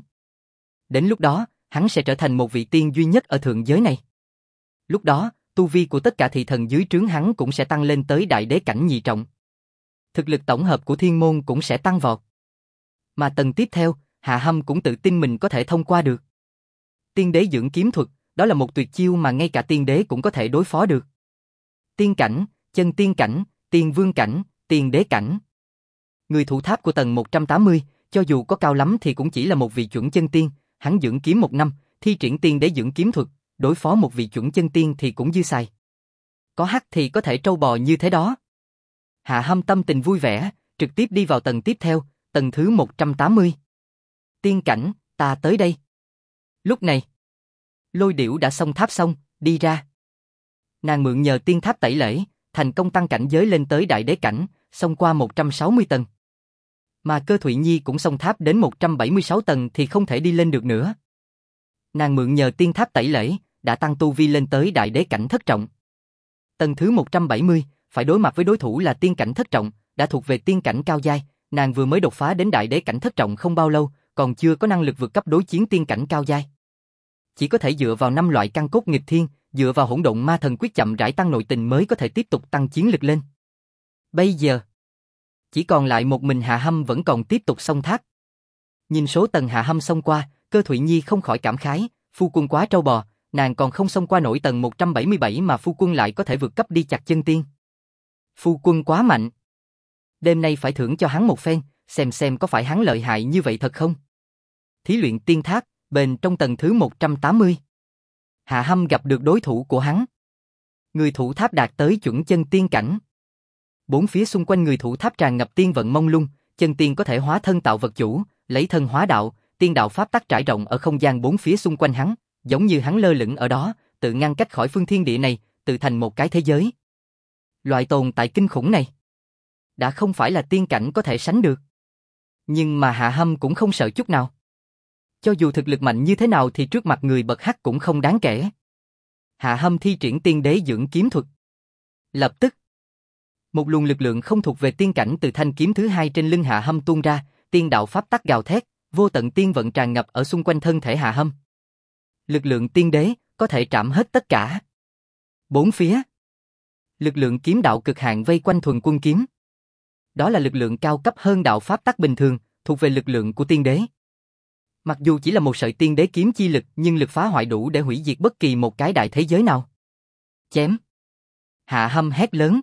Đến lúc đó, hắn sẽ trở thành một vị tiên duy nhất ở thượng giới này. Lúc đó, tu vi của tất cả thị thần dưới trướng hắn cũng sẽ tăng lên tới đại đế cảnh nhị trọng. Thực lực tổng hợp của thiên môn cũng sẽ tăng vọt. Mà tầng tiếp theo, Hạ Hâm cũng tự tin mình có thể thông qua được. Tiên đế dưỡng kiếm thuật, đó là một tuyệt chiêu mà ngay cả tiên đế cũng có thể đối phó được. Tiên cảnh, chân tiên cảnh, tiên vương cảnh, tiên đế cảnh. Người thủ tháp của tầng 180, cho dù có cao lắm thì cũng chỉ là một vị chuẩn chân tiên, hắn dưỡng kiếm 1 năm, thi triển tiên đế dưỡng kiếm thuật, đối phó một vị chuẩn chân tiên thì cũng dư xài. Có hắc thì có thể trâu bò như thế đó. Hạ Hâm tâm tình vui vẻ, trực tiếp đi vào tầng tiếp theo, tầng thứ 180. Tiên cảnh, ta tới đây. Lúc này, Lôi Điểu đã xông tháp xong, đi ra. Nàng mượn nhờ tiên tháp tẩy lễ, thành công tăng cảnh giới lên tới đại đế cảnh, xông qua 160 tầng. Mà Cơ Thụy Nhi cũng xông tháp đến 176 tầng thì không thể đi lên được nữa. Nàng mượn nhờ tiên tháp tẩy lễ, đã tăng tu vi lên tới đại đế cảnh thất trọng. Tầng thứ 170, phải đối mặt với đối thủ là tiên cảnh thất trọng, đã thuộc về tiên cảnh cao giai, nàng vừa mới đột phá đến đại đế cảnh thất trọng không bao lâu, còn chưa có năng lực vượt cấp đối chiến tiên cảnh cao giai. Chỉ có thể dựa vào 5 loại căn cốt nghịch thiên, dựa vào Hỗn Độn Ma Thần Quyết chậm rãi tăng nội tình mới có thể tiếp tục tăng chiến lực lên. Bây giờ, chỉ còn lại một mình Hạ Hâm vẫn còn tiếp tục xông tháp. Nhìn số tầng Hạ Hâm xông qua, Cơ Thụy Nhi không khỏi cảm khái, phu quân quá trâu bò, nàng còn không xông qua nổi tầng 177 mà phu quân lại có thể vượt cấp đi chặt chân tiên. Phu quân quá mạnh. Đêm nay phải thưởng cho hắn một phen, xem có phải hắn lợi hại như vậy thật không? Thí luyện tiên tháp, bên trong tầng thứ 180. Hạ Hâm gặp được đối thủ của hắn. Người thủ tháp đạt tới chuẩn chân tiên cảnh. Bốn phía xung quanh người thủ tháp tràn ngập tiên vận mông lung, chân tiên có thể hóa thân tạo vật chủ, lấy thân hóa đạo, tiên đạo pháp tắc trải rộng ở không gian bốn phía xung quanh hắn, giống như hắn lơ lửng ở đó, tự ngăn cách khỏi phương thiên địa này, tự thành một cái thế giới. Loại tồn tại kinh khủng này, đã không phải là tiên cảnh có thể sánh được. Nhưng mà Hạ Hâm cũng không sợ chút nào. Cho dù thực lực mạnh như thế nào thì trước mặt người bậc hắc cũng không đáng kể. Hạ Hâm thi triển tiên đế dưỡng kiếm thuật. Lập tức, một luồng lực lượng không thuộc về tiên cảnh từ thanh kiếm thứ 2 trên lưng Hạ Hâm tuôn ra, tiên đạo pháp tắc gào thét, vô tận tiên vận tràn ngập ở xung quanh thân thể Hạ Hâm. Lực lượng tiên đế có thể trảm hết tất cả. Bốn phía, lực lượng kiếm đạo cực hạn vây quanh thuần quân kiếm. Đó là lực lượng cao cấp hơn đạo pháp tắc bình thường, thuộc về lực lượng của tiên đế. Mặc dù chỉ là một sợi tiên đế kiếm chi lực, nhưng lực phá hoại đủ để hủy diệt bất kỳ một cái đại thế giới nào. Chém. Hạ Hâm hét lớn.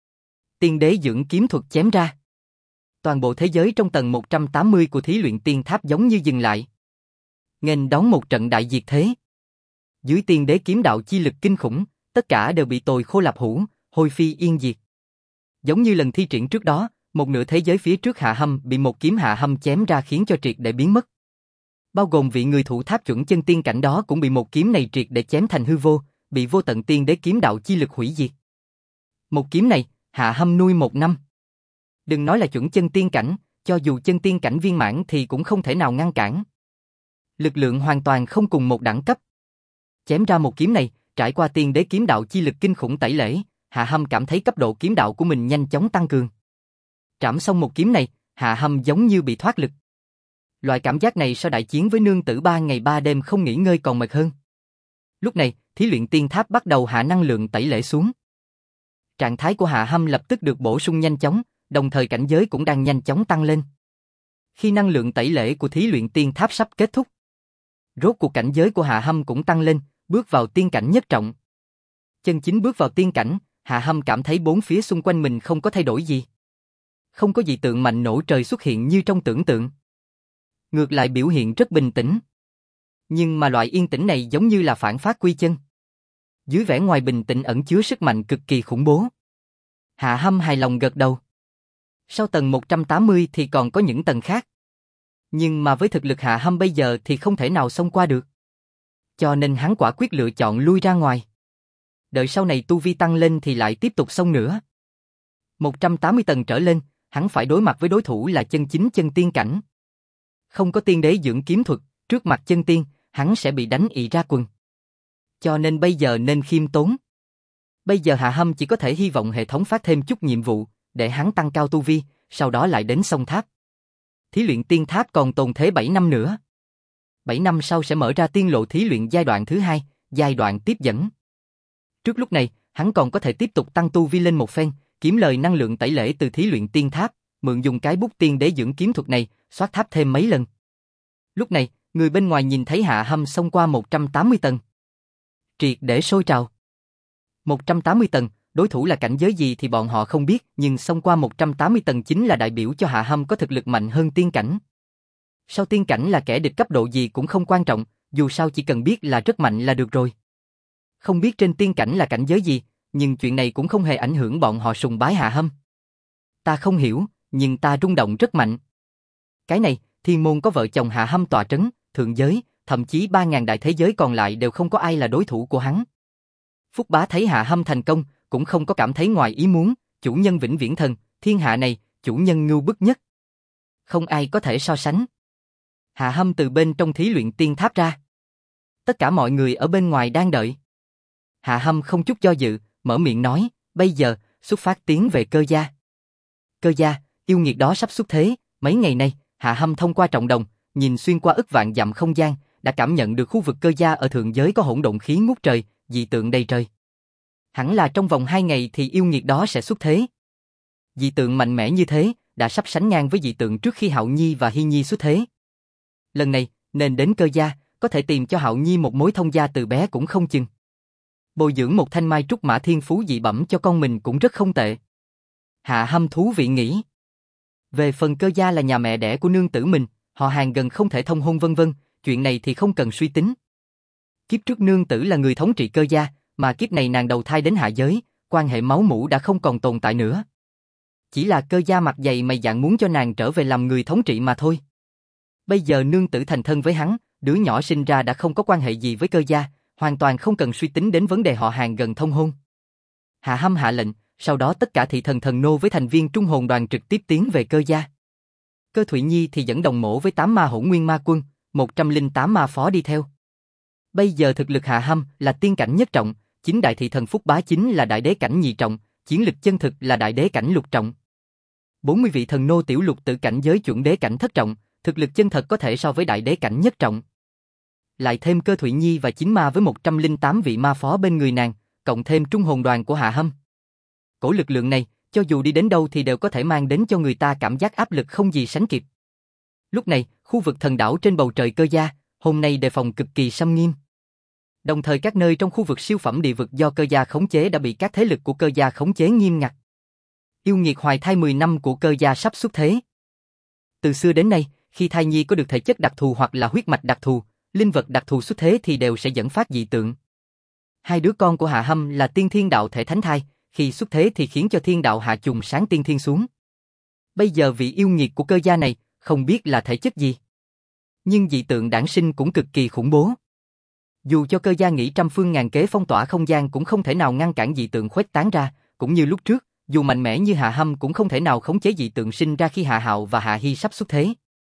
Tiên đế dưỡng kiếm thuật chém ra. Toàn bộ thế giới trong tầng 180 của thí luyện tiên tháp giống như dừng lại. Nghênh đón một trận đại diệt thế. Dưới tiên đế kiếm đạo chi lực kinh khủng, tất cả đều bị tồi khô lạp hủ, hôi phi yên diệt. Giống như lần thi triển trước đó, một nửa thế giới phía trước Hạ Hâm bị một kiếm Hạ Hâm chém ra khiến cho triệt để biến mất. Bao gồm vị người thủ tháp chuẩn chân tiên cảnh đó cũng bị một kiếm này triệt để chém thành hư vô, bị vô tận tiên đế kiếm đạo chi lực hủy diệt. Một kiếm này, Hạ Hâm nuôi 1 năm. Đừng nói là chuẩn chân tiên cảnh, cho dù chân tiên cảnh viên mãn thì cũng không thể nào ngăn cản. Lực lượng hoàn toàn không cùng một đẳng cấp. Chém ra một kiếm này, trải qua tiên đế kiếm đạo chi lực kinh khủng tẩy lễ, Hạ Hâm cảm thấy cấp độ kiếm đạo của mình nhanh chóng tăng cường. Trảm xong một kiếm này, Hạ Hâm giống như bị thoát lực. Loại cảm giác này so đại chiến với nương tử 3 ngày 3 đêm không nghỉ ngơi còn mệt hơn. Lúc này, thí luyện tiên tháp bắt đầu hạ năng lượng tẩy lễ xuống. Trạng thái của Hạ Hâm lập tức được bổ sung nhanh chóng, đồng thời cảnh giới cũng đang nhanh chóng tăng lên. Khi năng lượng tẩy lễ của thí luyện tiên tháp sắp kết thúc, rốt cuộc cảnh giới của Hạ Hâm cũng tăng lên, bước vào tiên cảnh nhất trọng. Chân chính bước vào tiên cảnh, Hạ Hâm cảm thấy bốn phía xung quanh mình không có thay đổi gì. Không có dị tượng mạnh nổ trời xuất hiện như trong tưởng tượng. Ngược lại biểu hiện rất bình tĩnh. Nhưng mà loại yên tĩnh này giống như là phản phát quy chân. Dưới vẻ ngoài bình tĩnh ẩn chứa sức mạnh cực kỳ khủng bố. Hạ Hâm hài lòng gật đầu. Sau tầng 180 thì còn có những tầng khác. Nhưng mà với thực lực Hạ Hâm bây giờ thì không thể nào xông qua được. Cho nên hắn quả quyết lựa chọn lui ra ngoài. Đợi sau này tu vi tăng lên thì lại tiếp tục xông nữa. 180 tầng trở lên, hắn phải đối mặt với đối thủ là chân chính chân tiên cảnh. Không có tiên đế dưỡng kiếm thuật, trước mặt chân tiên, hắn sẽ bị đánh ị ra quần. Cho nên bây giờ nên khiêm tốn. Bây giờ Hạ Hâm chỉ có thể hy vọng hệ thống phát thêm chút nhiệm vụ, để hắn tăng cao tu vi, sau đó lại đến sông tháp. Thí luyện tiên tháp còn tồn thế 7 năm nữa. 7 năm sau sẽ mở ra tiên lộ thí luyện giai đoạn thứ 2, giai đoạn tiếp dẫn. Trước lúc này, hắn còn có thể tiếp tục tăng tu vi lên một phen, kiếm lời năng lượng tẩy lễ từ thí luyện tiên tháp, mượn dùng cái bút tiên đế dưỡng kiếm thuật này, soát tháp thêm mấy lần. Lúc này, người bên ngoài nhìn thấy Hạ Hâm xông qua 180 tầng. Triệt để sôi trào. 180 tầng, đối thủ là cảnh giới gì thì bọn họ không biết, nhưng xông qua 180 tầng chính là đại biểu cho Hạ Hâm có thực lực mạnh hơn tiên cảnh. Sau tiên cảnh là kẻ địch cấp độ gì cũng không quan trọng, dù sao chỉ cần biết là rất mạnh là được rồi. Không biết trên tiên cảnh là cảnh giới gì, nhưng chuyện này cũng không hề ảnh hưởng bọn họ sùng bái Hạ Hâm. Ta không hiểu, nhưng ta rung động rất mạnh. Cái này, thiên môn có vợ chồng Hạ Hâm tọa trấn, thượng giới, thậm chí 3.000 đại thế giới còn lại đều không có ai là đối thủ của hắn. Phúc Bá thấy Hạ Hâm thành công, cũng không có cảm thấy ngoài ý muốn, chủ nhân vĩnh viễn thần, thiên hạ này, chủ nhân ngưu bức nhất. Không ai có thể so sánh. Hạ Hâm từ bên trong thí luyện tiên tháp ra. Tất cả mọi người ở bên ngoài đang đợi. Hạ Hâm không chút do dự, mở miệng nói, bây giờ, xuất phát tiến về Cơ Gia. Cơ Gia, yêu nghiệt đó sắp xuất thế, mấy ngày nay, Hạ Hâm thông qua trọng đồng, nhìn xuyên qua ức vạn dặm không gian, đã cảm nhận được khu vực Cơ Gia ở thượng giới có hỗn độn khí ngút trời, dị tượng đầy trời. Hẳn là trong vòng 2 ngày thì yêu nghiệt đó sẽ xuất thế. Dị tượng mạnh mẽ như thế, đã sắp sánh ngang với dị tượng trước khi Hạo Nhi và Hy Nhi xuất thế. Lần này, nên đến Cơ Gia, có thể tìm cho Hạo Nhi một mối thông gia từ bé cũng không chừng. Bồi dưỡng một thanh mai trúc mã thiên phú dị bẩm cho con mình cũng rất không tệ. Hạ Hâm thú vị nghĩ. Về phần Cơ Gia là nhà mẹ đẻ của nương tử mình, họ hàng gần không thể thông hôn vân vân, chuyện này thì không cần suy tính. Kiếp trước nương tử là người thống trị Cơ Gia, mà kiếp này nàng đầu thai đến hạ giới, quan hệ máu mủ đã không còn tồn tại nữa. Chỉ là Cơ Gia mặt dày mày dạn muốn cho nàng trở về làm người thống trị mà thôi. Bây giờ nương tử thành thân với hắn, đứa nhỏ sinh ra đã không có quan hệ gì với Cơ Gia, hoàn toàn không cần suy tính đến vấn đề họ hàng gần thông hôn. Hạ Hâm hạ lệnh, sau đó tất cả thị thần thần nô với thành viên trung hồn đoàn trực tiếp tiến về Cơ Gia. Cơ Thụy Nhi thì dẫn đồng mổ với 8 ma hỗn nguyên ma quân, 108 ma phó đi theo. Bây giờ thực lực Hạ Hâm là tiên cảnh nhất trọng, chính đại thị thần Phúc Bá chính là đại đế cảnh nhị trọng, chiến lực chân thực là đại đế cảnh lục trọng. 40 vị thần nô tiểu lục tự cảnh giới chuẩn đế cảnh thất trọng, thực lực chân thật có thể so với đại đế cảnh nhất trọng. Lại thêm Cơ Thụy Nhi và chính ma với 108 vị ma phó bên người nàng, cộng thêm trung hồn đoàn của Hạ Hâm. Cổ lực lượng này, cho dù đi đến đâu thì đều có thể mang đến cho người ta cảm giác áp lực không gì sánh kịp. Lúc này, khu vực thần đảo trên bầu trời Cơ Gia, hôm nay đề phòng cực kỳ xâm nghiêm. Đồng thời các nơi trong khu vực siêu phẩm địa vực do Cơ Gia khống chế đã bị các thế lực của Cơ Gia khống chế nghiêm ngặt. Yêu nghiệt hoài thai 10 năm của Cơ Gia sắp xuất thế. Từ xưa đến nay, khi thai nhi có được thể chất đặc thù hoặc là huyết mạch đặc thù, linh vật đặc thù xuất thế thì đều sẽ dẫn phát dị tượng. Hai đứa con của Hạ Hâm là tiên thiên đạo thể thánh thai, khi xuất thế thì khiến cho thiên đạo hạ trùng sáng tiên thiên xuống. Bây giờ vị yêu nghiệt của Cơ gia này, không biết là thể chất gì. Nhưng dị tượng đản sinh cũng cực kỳ khủng bố. Dù cho Cơ gia nghĩ trăm phương ngàn kế phong tỏa không gian cũng không thể nào ngăn cản dị tượng khuếch tán ra, cũng như lúc trước, dù mạnh mẽ như Hạ Hâm cũng không thể nào khống chế dị tượng sinh ra khi Hạ Hạo và Hạ Hi sắp xuất thế.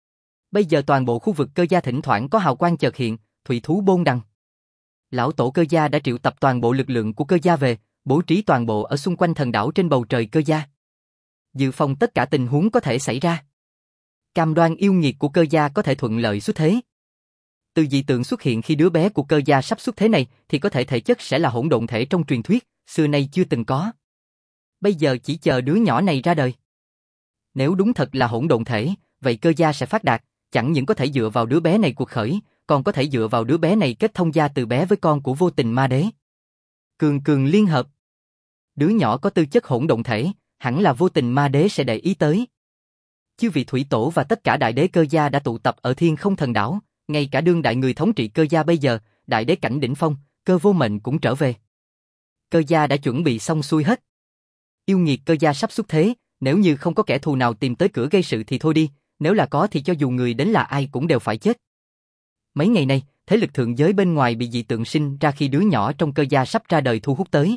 Bây giờ toàn bộ khu vực Cơ gia thỉnh thoảng có hào quang chợt hiện, thủy thú bôn đằng. Lão tổ Cơ gia đã triệu tập toàn bộ lực lượng của Cơ gia về, bố trí toàn bộ ở xung quanh thần đảo trên bầu trời Cơ gia. Dự phòng tất cả tình huống có thể xảy ra. Cam đoan yêu nghiệt của Cơ gia có thể thuận lợi xuất thế. Từ dị tượng xuất hiện khi đứa bé của Cơ gia sắp xuất thế này thì có thể thể chất sẽ là hỗn độn thể trong truyền thuyết, xưa nay chưa từng có. Bây giờ chỉ chờ đứa nhỏ này ra đời. Nếu đúng thật là hỗn độn thể, vậy Cơ gia sẽ phát đạt, chẳng những có thể dựa vào đứa bé này cuộc khởi, còn có thể dựa vào đứa bé này kết thông gia từ bé với con của vô tình ma đế. Cường cường liên hợp. Đứa nhỏ có tư chất hỗn độn thể, hẳn là vô tình ma đế sẽ để ý tới. Chư vị thủy tổ và tất cả đại đế Cơ gia đã tụ tập ở Thiên Không Thần Đảo, ngay cả đương đại người thống trị Cơ gia bây giờ, đại đế cảnh đỉnh phong, Cơ Vô Mệnh cũng trở về. Cơ gia đã chuẩn bị xong xuôi hết. Yêu nghiệt Cơ gia sắp xuất thế, nếu như không có kẻ thù nào tìm tới cửa gây sự thì thôi đi, nếu là có thì cho dù người đến là ai cũng đều phải chết. Mấy ngày nay, thế lực thượng giới bên ngoài bị dị tượng sinh ra khi đứa nhỏ trong Cơ gia sắp ra đời thu hút tới.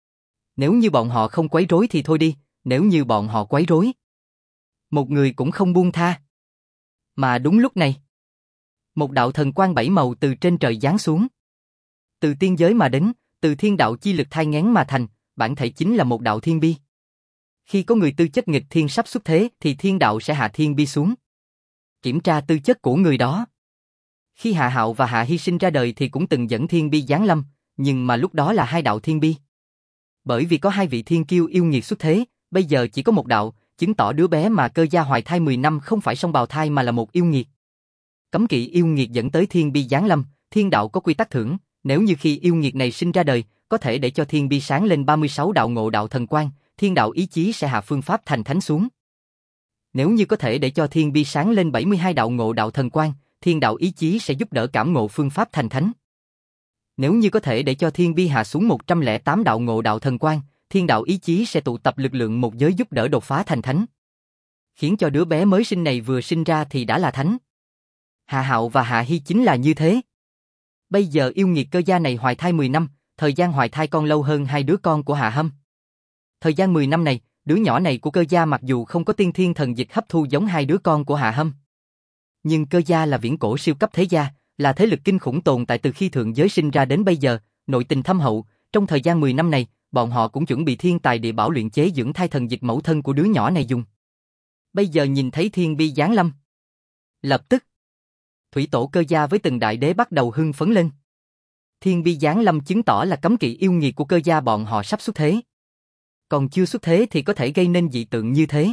Nếu như bọn họ không quấy rối thì thôi đi, nếu như bọn họ quấy rối, một người cũng không buông tha. Mà đúng lúc này, một đạo thần quang bảy màu từ trên trời giáng xuống. Từ tiên giới mà đến, từ thiên đạo chi lực thai nghén mà thành, bản thể chính là một đạo thiên bi. Khi có người tư chất nghịch thiên sắp xuất thế thì thiên đạo sẽ hạ thiên bi xuống. Kiểm tra tư chất của người đó. Khi Hạ Hạo và Hạ Hi sinh ra đời thì cũng từng dẫn thiên bi giáng lâm, nhưng mà lúc đó là hai đạo thiên bi. Bởi vì có hai vị thiên kiêu yêu nghiệt xuất thế, bây giờ chỉ có một đạo, chứng tỏ đứa bé mà Cơ gia hoài thai 10 năm không phải song bào thai mà là một yêu nghiệt. Cấm kỵ yêu nghiệt dẫn tới thiên bi giáng lâm, thiên đạo có quy tắc thưởng, nếu như khi yêu nghiệt này sinh ra đời, có thể để cho thiên bi sáng lên 36 đạo ngộ đạo thần quang, thiên đạo ý chí sẽ hạ phương pháp thành thánh xuống. Nếu như có thể để cho thiên bi sáng lên 72 đạo ngộ đạo thần quang, thiên đạo ý chí sẽ giúp đỡ cảm ngộ phương pháp thành thánh. Nếu như có thể để cho thiên bi hạ xuống 108 đạo ngộ đạo thần quang, thiên đạo ý chí sẽ tụ tập lực lượng một giới giúp đỡ đột phá thành thánh. Khiến cho đứa bé mới sinh này vừa sinh ra thì đã là thánh. Hạ Hạo và Hạ Hi chính là như thế. Bây giờ yêu nghiệt Cơ gia này hoài thai 10 năm, thời gian hoài thai con lâu hơn hai đứa con của Hạ Hâm. Thời gian 10 năm này, đứa nhỏ này của Cơ gia mặc dù không có tiên thiên thần dịch hấp thu giống hai đứa con của Hạ Hâm. Nhưng Cơ gia là viễn cổ siêu cấp thế gia, là thế lực kinh khủng tồn tại từ khi thượng giới sinh ra đến bây giờ, nội tình thâm hậu, trong thời gian 10 năm này, bọn họ cũng chuẩn bị thiên tài địa bảo luyện chế dưỡng thai thần dịch mẫu thân của đứa nhỏ này dùng. Bây giờ nhìn thấy thiên bi giáng lâm. Lập tức, thủy tổ Cơ gia với từng đại đế bắt đầu hưng phấn lên. Thiên bi giáng lâm chứng tỏ là cấm kỵ yêu nghiệt của Cơ gia bọn họ sắp xuất thế. Còn chưa xuất thế thì có thể gây nên dị tượng như thế.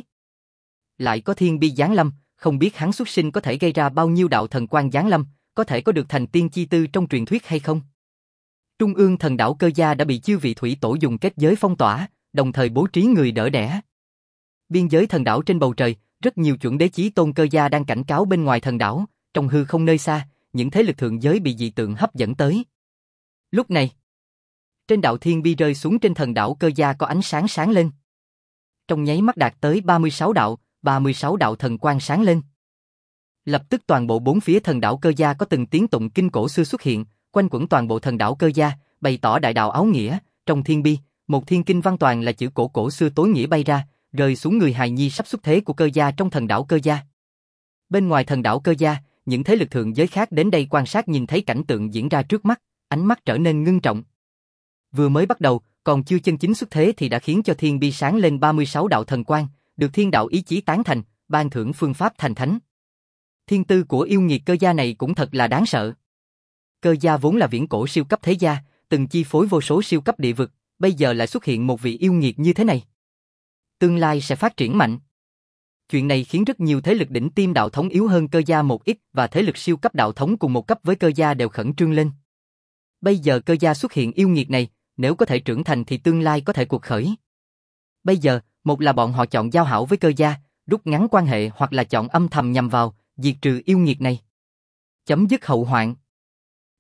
Lại có thiên bi giáng lâm, không biết hắn xuất sinh có thể gây ra bao nhiêu đạo thần quang giáng lâm, có thể có được thành tiên chi tư trong truyền thuyết hay không? Trung ương thần đảo Cơ gia đã bị chư vị thủy tổ dùng kết giới phong tỏa, đồng thời bố trí người đỡ đẻ. Biên giới thần đảo trên bầu trời, rất nhiều chuẩn đế chí tôn Cơ gia đang cảnh cáo bên ngoài thần đảo, trong hư không nơi xa, những thế lực thượng giới bị dị tượng hấp dẫn tới. Lúc này, trên đạo thiên bi rơi xuống trên thần đảo Cơ gia có ánh sáng sáng lên. Trong nháy mắt đạt tới 36 đạo thần quang sáng lên. Lập tức toàn bộ bốn phía thần đảo Cơ gia có từng tiếng tụng kinh cổ xưa xuất hiện, quanh quẩn toàn bộ thần đảo Cơ gia, bày tỏ đại đạo áo nghĩa. Trong thiên bi, một thiên kinh văn toàn là chữ cổ xưa tối nghĩa bay ra, rơi xuống người hài nhi sắp xuất thế của Cơ gia trong thần đảo Cơ gia. Bên ngoài thần đảo Cơ gia, những thế lực thượng giới khác đến đây quan sát nhìn thấy cảnh tượng diễn ra trước mắt, ánh mắt trở nên ngưng trọng. Vừa mới bắt đầu, còn chưa chân chính xuất thế thì đã khiến cho thiên bi sáng lên 36 đạo thần quang, được thiên đạo ý chí tán thành, ban thưởng phương pháp thành thánh. Thiên tư của yêu nghiệt Cơ gia này cũng thật là đáng sợ. Cơ gia vốn là viễn cổ siêu cấp thế gia, từng chi phối vô số siêu cấp địa vực, bây giờ lại xuất hiện một vị yêu nghiệt như thế này. Tương lai sẽ phát triển mạnh. Chuyện này khiến rất nhiều thế lực đỉnh tiêm đạo thống yếu hơn Cơ gia một ít và thế lực siêu cấp đạo thống cùng một cấp với Cơ gia đều khẩn trương lên. Bây giờ Cơ gia xuất hiện yêu nghiệt này, nếu có thể trưởng thành thì tương lai có thể cuộc khởi. Bây giờ, một là bọn họ chọn giao hảo với Cơ gia, rút ngắn quan hệ hoặc là chọn âm thầm nhằm vào, diệt trừ yêu nghiệt này. Chấm dứt hậu hoạn.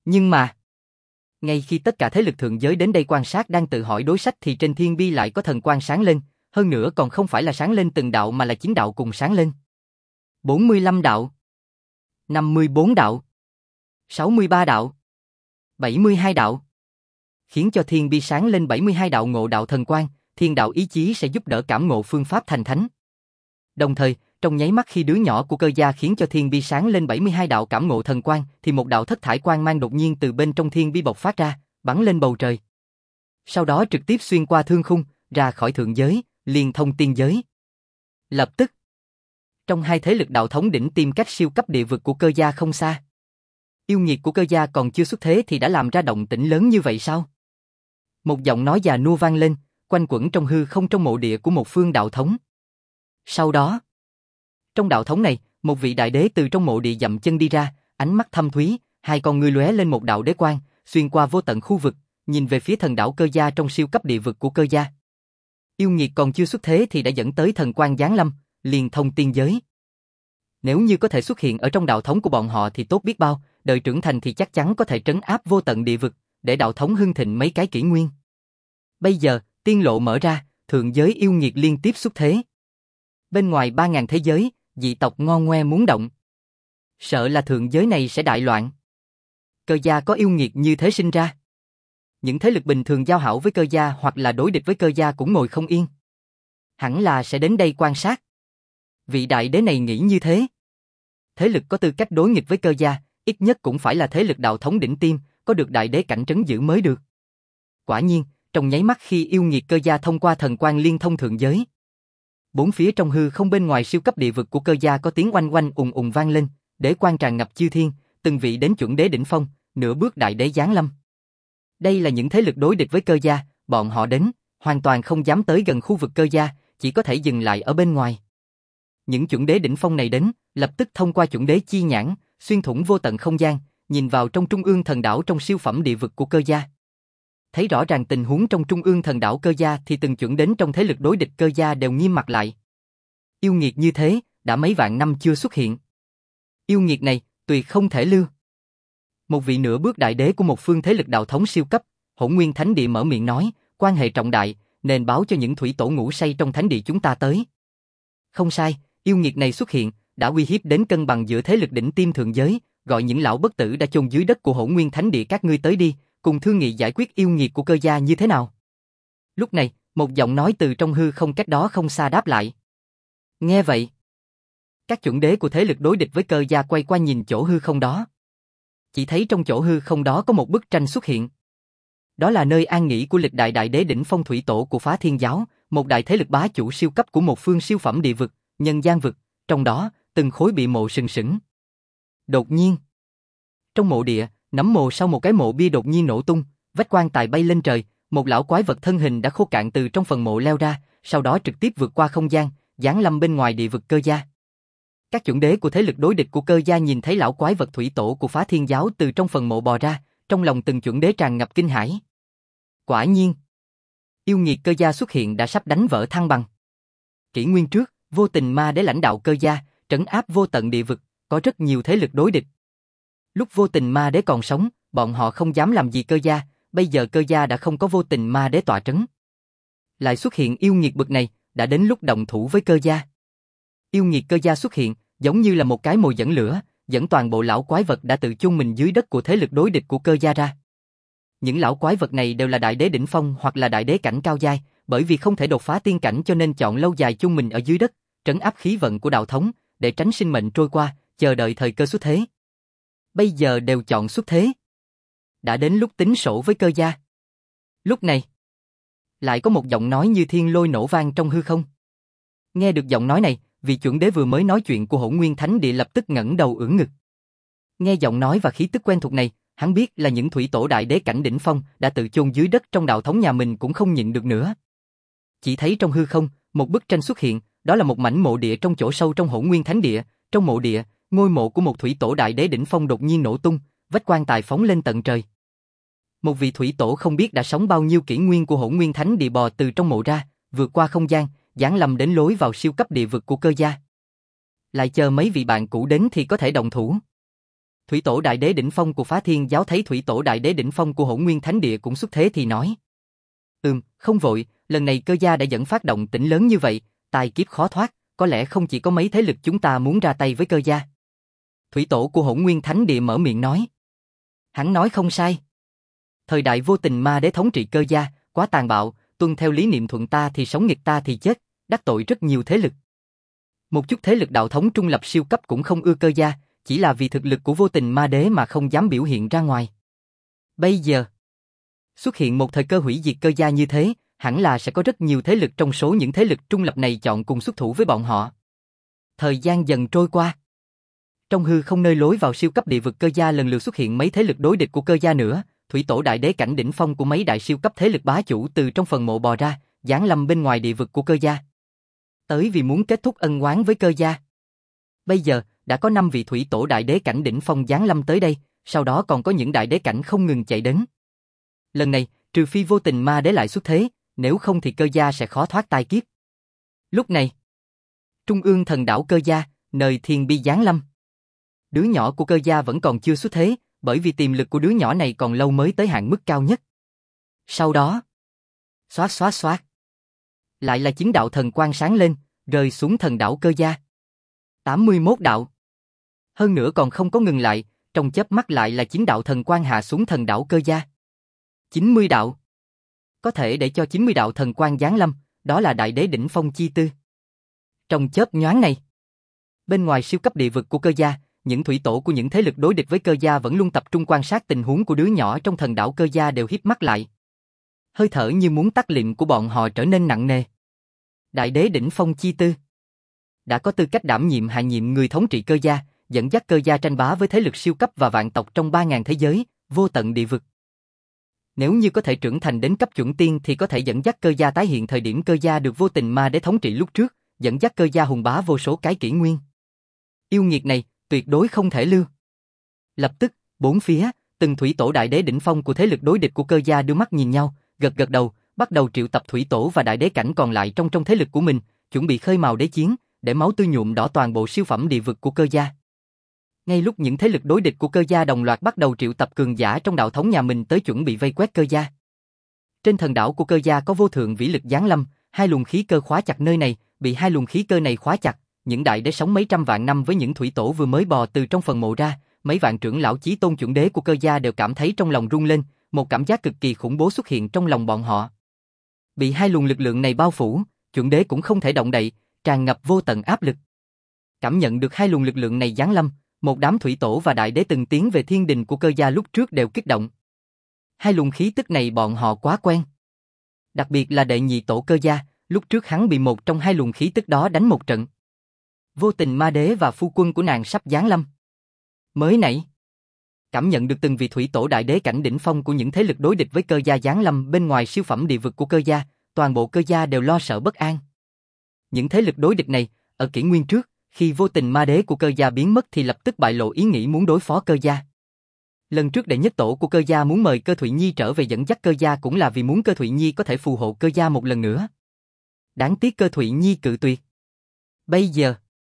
Nhưng mà, ngay khi tất cả thế lực thượng giới đến đây quan sát đang tự hỏi đối sách thì trên thiên bi lại có thần quang sáng lên, hơn nữa còn không phải là sáng lên từng đạo mà là 9 đạo cùng sáng lên. 45 đạo, 54 đạo, 63 đạo, 72 đạo. Khiến cho thiên bi sáng lên 72 đạo ngộ đạo thần quang, thiên đạo ý chí sẽ giúp đỡ cảm ngộ phương pháp thành thánh. Đồng thời, trong nháy mắt khi đứa nhỏ của Cơ Gia khiến cho thiên bi sáng lên 72 đạo cảm ngộ thần quang, thì một đạo thất thải quang mang đột nhiên từ bên trong thiên bi bộc phát ra, bắn lên bầu trời. Sau đó trực tiếp xuyên qua thương khung, ra khỏi thượng giới, liên thông tiên giới. Lập tức, trong hai thế lực đạo thống đỉnh tiêm cách siêu cấp địa vực của Cơ Gia không xa. Yêu nghiệt của Cơ Gia còn chưa xuất thế thì đã làm ra động tĩnh lớn như vậy sao? Một giọng nói già nua vang lên, quanh quẩn trong hư không trong mộ địa của một phương đạo thống. Sau đó, trong đạo thống này, một vị đại đế từ trong mộ địa dậm chân đi ra, ánh mắt thâm thúy, hai con ngươi lóe lên một đạo đế quang, xuyên qua vô tận khu vực, nhìn về phía thần đảo Cơ Gia trong siêu cấp địa vực của Cơ Gia. Yêu nghiệt còn chưa xuất thế thì đã dẫn tới thần quang giáng lâm, liên thông tiên giới. Nếu như có thể xuất hiện ở trong đạo thống của bọn họ thì tốt biết bao, đợi trưởng thành thì chắc chắn có thể trấn áp vô tận địa vực, để đạo thống hưng thịnh mấy cái kỷ nguyên. Bây giờ, tiên lộ mở ra, thượng giới yêu nghiệt liên tiếp xuất thế. Bên ngoài 3.000 thế giới, dị tộc ngo ngoe muốn động. Sợ là thượng giới này sẽ đại loạn. Cơ Gia có yêu nghiệt như thế sinh ra. Những thế lực bình thường giao hảo với Cơ Gia hoặc là đối địch với Cơ Gia cũng ngồi không yên. Hẳn là sẽ đến đây quan sát. Vị đại đế này nghĩ như thế. Thế lực có tư cách đối nghịch với Cơ Gia, ít nhất cũng phải là thế lực đạo thống đỉnh tiêm, có được đại đế cảnh trấn giữ mới được. Quả nhiên, trong nháy mắt khi yêu nghiệt Cơ Gia thông qua thần quang liên thông thượng giới, bốn phía trong hư không bên ngoài siêu cấp địa vực của Cơ Gia có tiếng oanh oanh ùng ùng vang lên, đế quang tràn ngập chư thiên, từng vị đến chuẩn đế đỉnh phong, nửa bước đại đế giáng lâm. Đây là những thế lực đối địch với Cơ Gia, bọn họ đến, hoàn toàn không dám tới gần khu vực Cơ Gia, chỉ có thể dừng lại ở bên ngoài. Những chuẩn đế đỉnh phong này đến, lập tức thông qua chuẩn đế chi nhãn, xuyên thủng vô tận không gian, nhìn vào trong trung ương thần đảo trong siêu phẩm địa vực của Cơ Gia. Thấy rõ ràng tình huống trong trung ương thần đảo Cơ Gia thì từng chuẩn đến trong thế lực đối địch Cơ Gia đều nghiêm mặt lại. Yêu nghiệt như thế, đã mấy vạn năm chưa xuất hiện. Yêu nghiệt này, tuyệt không thể lưu. Một vị nửa bước đại đế của một phương thế lực đạo thống siêu cấp, Hỗn Nguyên Thánh Địa mở miệng nói, quan hệ trọng đại, nên báo cho những thủy tổ ngủ say trong thánh địa chúng ta tới. Không sai, yêu nghiệt này xuất hiện, đã uy hiếp đến cân bằng giữa thế lực đỉnh tiêm thượng giới, gọi những lão bất tử đã chôn dưới đất của Hỗn Nguyên Thánh Địa các ngươi tới đi, cùng thương nghị giải quyết yêu nghiệt của Cơ Gia như thế nào. Lúc này, một giọng nói từ trong hư không cách đó không xa đáp lại. Nghe vậy, các chuẩn đế của thế lực đối địch với Cơ Gia quay qua nhìn chỗ hư không đó. Chỉ thấy trong chỗ hư không đó có một bức tranh xuất hiện. Đó là nơi an nghỉ của lịch đại đại đế đỉnh phong thủy tổ của Phá Thiên Giáo, một đại thế lực bá chủ siêu cấp của một phương siêu phẩm địa vực, nhân gian vực, trong đó, từng khối bị mộ sừng sững. Đột nhiên, trong mộ địa, nấm mồ sau một cái mộ bia đột nhiên nổ tung, vách quan tài bay lên trời, một lão quái vật thân hình đã khô cạn từ trong phần mộ leo ra, sau đó trực tiếp vượt qua không gian, giáng lâm bên ngoài địa vực Cơ Gia. Các chuẩn đế của thế lực đối địch của Cơ Gia nhìn thấy lão quái vật thủy tổ của Phá Thiên Giáo từ trong phần mộ bò ra, trong lòng từng chuẩn đế tràn ngập kinh hãi. Quả nhiên, yêu nghiệt Cơ Gia xuất hiện đã sắp đánh vỡ thăng bằng. Kỷ nguyên trước, Vô Tình Ma Đế lãnh đạo Cơ Gia, trấn áp vô tận địa vực, có rất nhiều thế lực đối địch. Lúc Vô Tình Ma Đế còn sống, bọn họ không dám làm gì Cơ Gia, bây giờ Cơ Gia đã không có Vô Tình Ma Đế tọa trấn. Lại xuất hiện yêu nghiệt bực này, đã đến lúc động thủ với Cơ Gia. Yêu nghiệt Cơ Gia xuất hiện, giống như là một cái mồi dẫn lửa, dẫn toàn bộ lão quái vật đã tự chôn mình dưới đất của thế lực đối địch của Cơ Gia ra. Những lão quái vật này đều là đại đế đỉnh phong hoặc là đại đế cảnh cao giai, bởi vì không thể đột phá tiên cảnh cho nên chọn lâu dài chôn mình ở dưới đất, trấn áp khí vận của đạo thống, để tránh sinh mệnh trôi qua, chờ đợi thời cơ xuất thế. Bây giờ đều chọn xuất thế. Đã đến lúc tính sổ với Cơ Gia. Lúc này, lại có một giọng nói như thiên lôi nổ vang trong hư không. Nghe được giọng nói này, vị chuẩn đế vừa mới nói chuyện của Hỗn Nguyên Thánh Địa lập tức ngẩng đầu ưỡn ngực. Nghe giọng nói và khí tức quen thuộc này, hắn biết là những thủy tổ đại đế cảnh đỉnh phong đã tự chôn dưới đất trong đạo thống nhà mình cũng không nhịn được nữa. Chỉ thấy trong hư không, một bức tranh xuất hiện, đó là một mảnh mộ địa trong chỗ sâu trong Hỗn Nguyên Thánh Địa, trong mộ địa, ngôi mộ của một thủy tổ đại đế đỉnh phong đột nhiên nổ tung, vách quan tài phóng lên tận trời. Một vị thủy tổ không biết đã sống bao nhiêu kỷ nguyên của Hỗn Nguyên Thánh Địa bò từ trong mộ ra, vượt qua không gian, giáng lâm đến lối vào siêu cấp địa vực của Cơ Gia. Lại chờ mấy vị bạn cũ đến thì có thể động thủ. Thủy tổ đại đế đỉnh phong của Phá Thiên Giáo thấy thủy tổ đại đế đỉnh phong của Hỗn Nguyên Thánh Địa cũng xuất thế thì nói. Không vội, lần này cơ gia đã dẫn phát động tĩnh lớn như vậy, tai kiếp khó thoát, có lẽ không chỉ có mấy thế lực chúng ta muốn ra tay với cơ gia. Thủy tổ của Hỗn Nguyên Thánh Địa mở miệng nói. Hắn nói không sai. Thời đại vô tình ma đế thống trị cơ gia, quá tàn bạo, tuân theo lý niệm thuận ta thì sống nghịch ta thì chết, đắc tội rất nhiều thế lực. Một chút thế lực đạo thống trung lập siêu cấp cũng không ưa cơ gia, chỉ là vì thực lực của vô tình ma đế mà không dám biểu hiện ra ngoài. Bây giờ, xuất hiện một thời cơ hủy diệt cơ gia như thế, hẳn là sẽ có rất nhiều thế lực trong số những thế lực trung lập này chọn cùng xuất thủ với bọn họ. Thời gian dần trôi qua. Trong hư không nơi lối vào siêu cấp địa vực cơ gia lần lượt xuất hiện mấy thế lực đối địch của cơ gia nữa, thủy tổ đại đế cảnh đỉnh phong của mấy đại siêu cấp thế lực bá chủ từ trong phần mộ bò ra, giáng lâm bên ngoài địa vực của cơ gia. Tới vì muốn kết thúc ân oán với cơ gia. Bây giờ, đã có 5 vị thủy tổ đại đế cảnh đỉnh phong giáng lâm tới đây, sau đó còn có những đại đế cảnh không ngừng chạy đến. Lần này, trừ phi vô tình ma đế lại xuất thế, nếu không thì cơ gia sẽ khó thoát tai kiếp. Lúc này, trung ương thần đảo cơ gia, nơi thiên bi giáng lâm. Đứa nhỏ của cơ gia vẫn còn chưa xuất thế, bởi vì tiềm lực của đứa nhỏ này còn lâu mới tới hạn mức cao nhất. Sau đó, xoát. Lại là 9 đạo thần quang sáng lên, rơi xuống thần đảo cơ gia. 81 đạo. Hơn nữa còn không có ngừng lại, trong chớp mắt lại là 9 đạo thần quang hạ xuống thần đảo cơ gia. 90 đạo. Có thể để cho 90 đạo thần quang giáng lâm, đó là đại đế đỉnh phong chi tư. Trong chớp nhoáng này, bên ngoài siêu cấp địa vực của cơ gia, những thủy tổ của những thế lực đối địch với cơ gia vẫn luôn tập trung quan sát tình huống của đứa nhỏ trong thần đảo cơ gia đều híp mắt lại. Hơi thở như muốn tắt lịm của bọn họ trở nên nặng nề. Đại đế đỉnh phong chi tư đã có tư cách đảm nhiệm hạ nhiệm người thống trị cơ gia, dẫn dắt cơ gia tranh bá với thế lực siêu cấp và vạn tộc trong 3.000 thế giới, vô tận địa vực. Nếu như có thể trưởng thành đến cấp chuẩn tiên thì có thể dẫn dắt cơ gia tái hiện thời điểm cơ gia được vô tình ma đế thống trị lúc trước, dẫn dắt cơ gia hùng bá vô số cái kỷ nguyên. Yêu nghiệt này, tuyệt đối không thể lưu. Lập tức, bốn phía, từng thủy tổ đại đế đỉnh phong của thế lực đối địch của cơ gia đưa mắt nhìn nhau, gật đầu, bắt đầu triệu tập thủy tổ và đại đế cảnh còn lại trong thế lực của mình, chuẩn bị khơi mào đế chiến, để máu tươi nhuộm đỏ toàn bộ siêu phẩm địa vực của cơ gia. Ngay lúc những thế lực đối địch của cơ gia đồng loạt bắt đầu triệu tập cường giả trong đạo thống nhà mình tới chuẩn bị vây quét cơ gia. Trên thần đảo của cơ gia có vô thượng vĩ lực giáng lâm, 2 luồng khí cơ khóa chặt nơi này, bị 2 luồng khí cơ này khóa chặt, những đại đế sống mấy trăm vạn năm với những thủy tổ vừa mới bò từ trong phần mộ ra, mấy vạn trưởng lão chí tôn chuẩn đế của cơ gia đều cảm thấy trong lòng rung lên, một cảm giác cực kỳ khủng bố xuất hiện trong lòng bọn họ. Bị 2 luồng lực lượng này bao phủ, chuẩn đế cũng không thể động đậy, tràn ngập vô tận áp lực. Cảm nhận được 2 luồng lực lượng này giáng lâm, một đám thủy tổ và đại đế từng tiến về thiên đình của cơ gia lúc trước đều kích động. 2 luồng khí tức này bọn họ quá quen. Đặc biệt là đệ nhị tổ cơ gia, lúc trước hắn bị một trong 2 luồng khí tức đó đánh một trận. Vô tình ma đế và phu quân của nàng sắp giáng lâm. Mới nãy, cảm nhận được từng vị thủy tổ đại đế cảnh đỉnh phong của những thế lực đối địch với cơ gia giáng lâm bên ngoài siêu phẩm địa vực của cơ gia, toàn bộ cơ gia đều lo sợ bất an. Những thế lực đối địch này, ở kỷ nguyên trước, khi vô tình ma đế của cơ gia biến mất thì lập tức bại lộ ý nghĩ muốn đối phó cơ gia. Lần trước đệ nhất tổ của cơ gia muốn mời Cơ Thụy Nhi trở về dẫn dắt cơ gia cũng là vì muốn Cơ Thụy Nhi có thể phù hộ cơ gia một lần nữa. Đáng tiếc Cơ Thụy Nhi cự tuyệt. Bây giờ,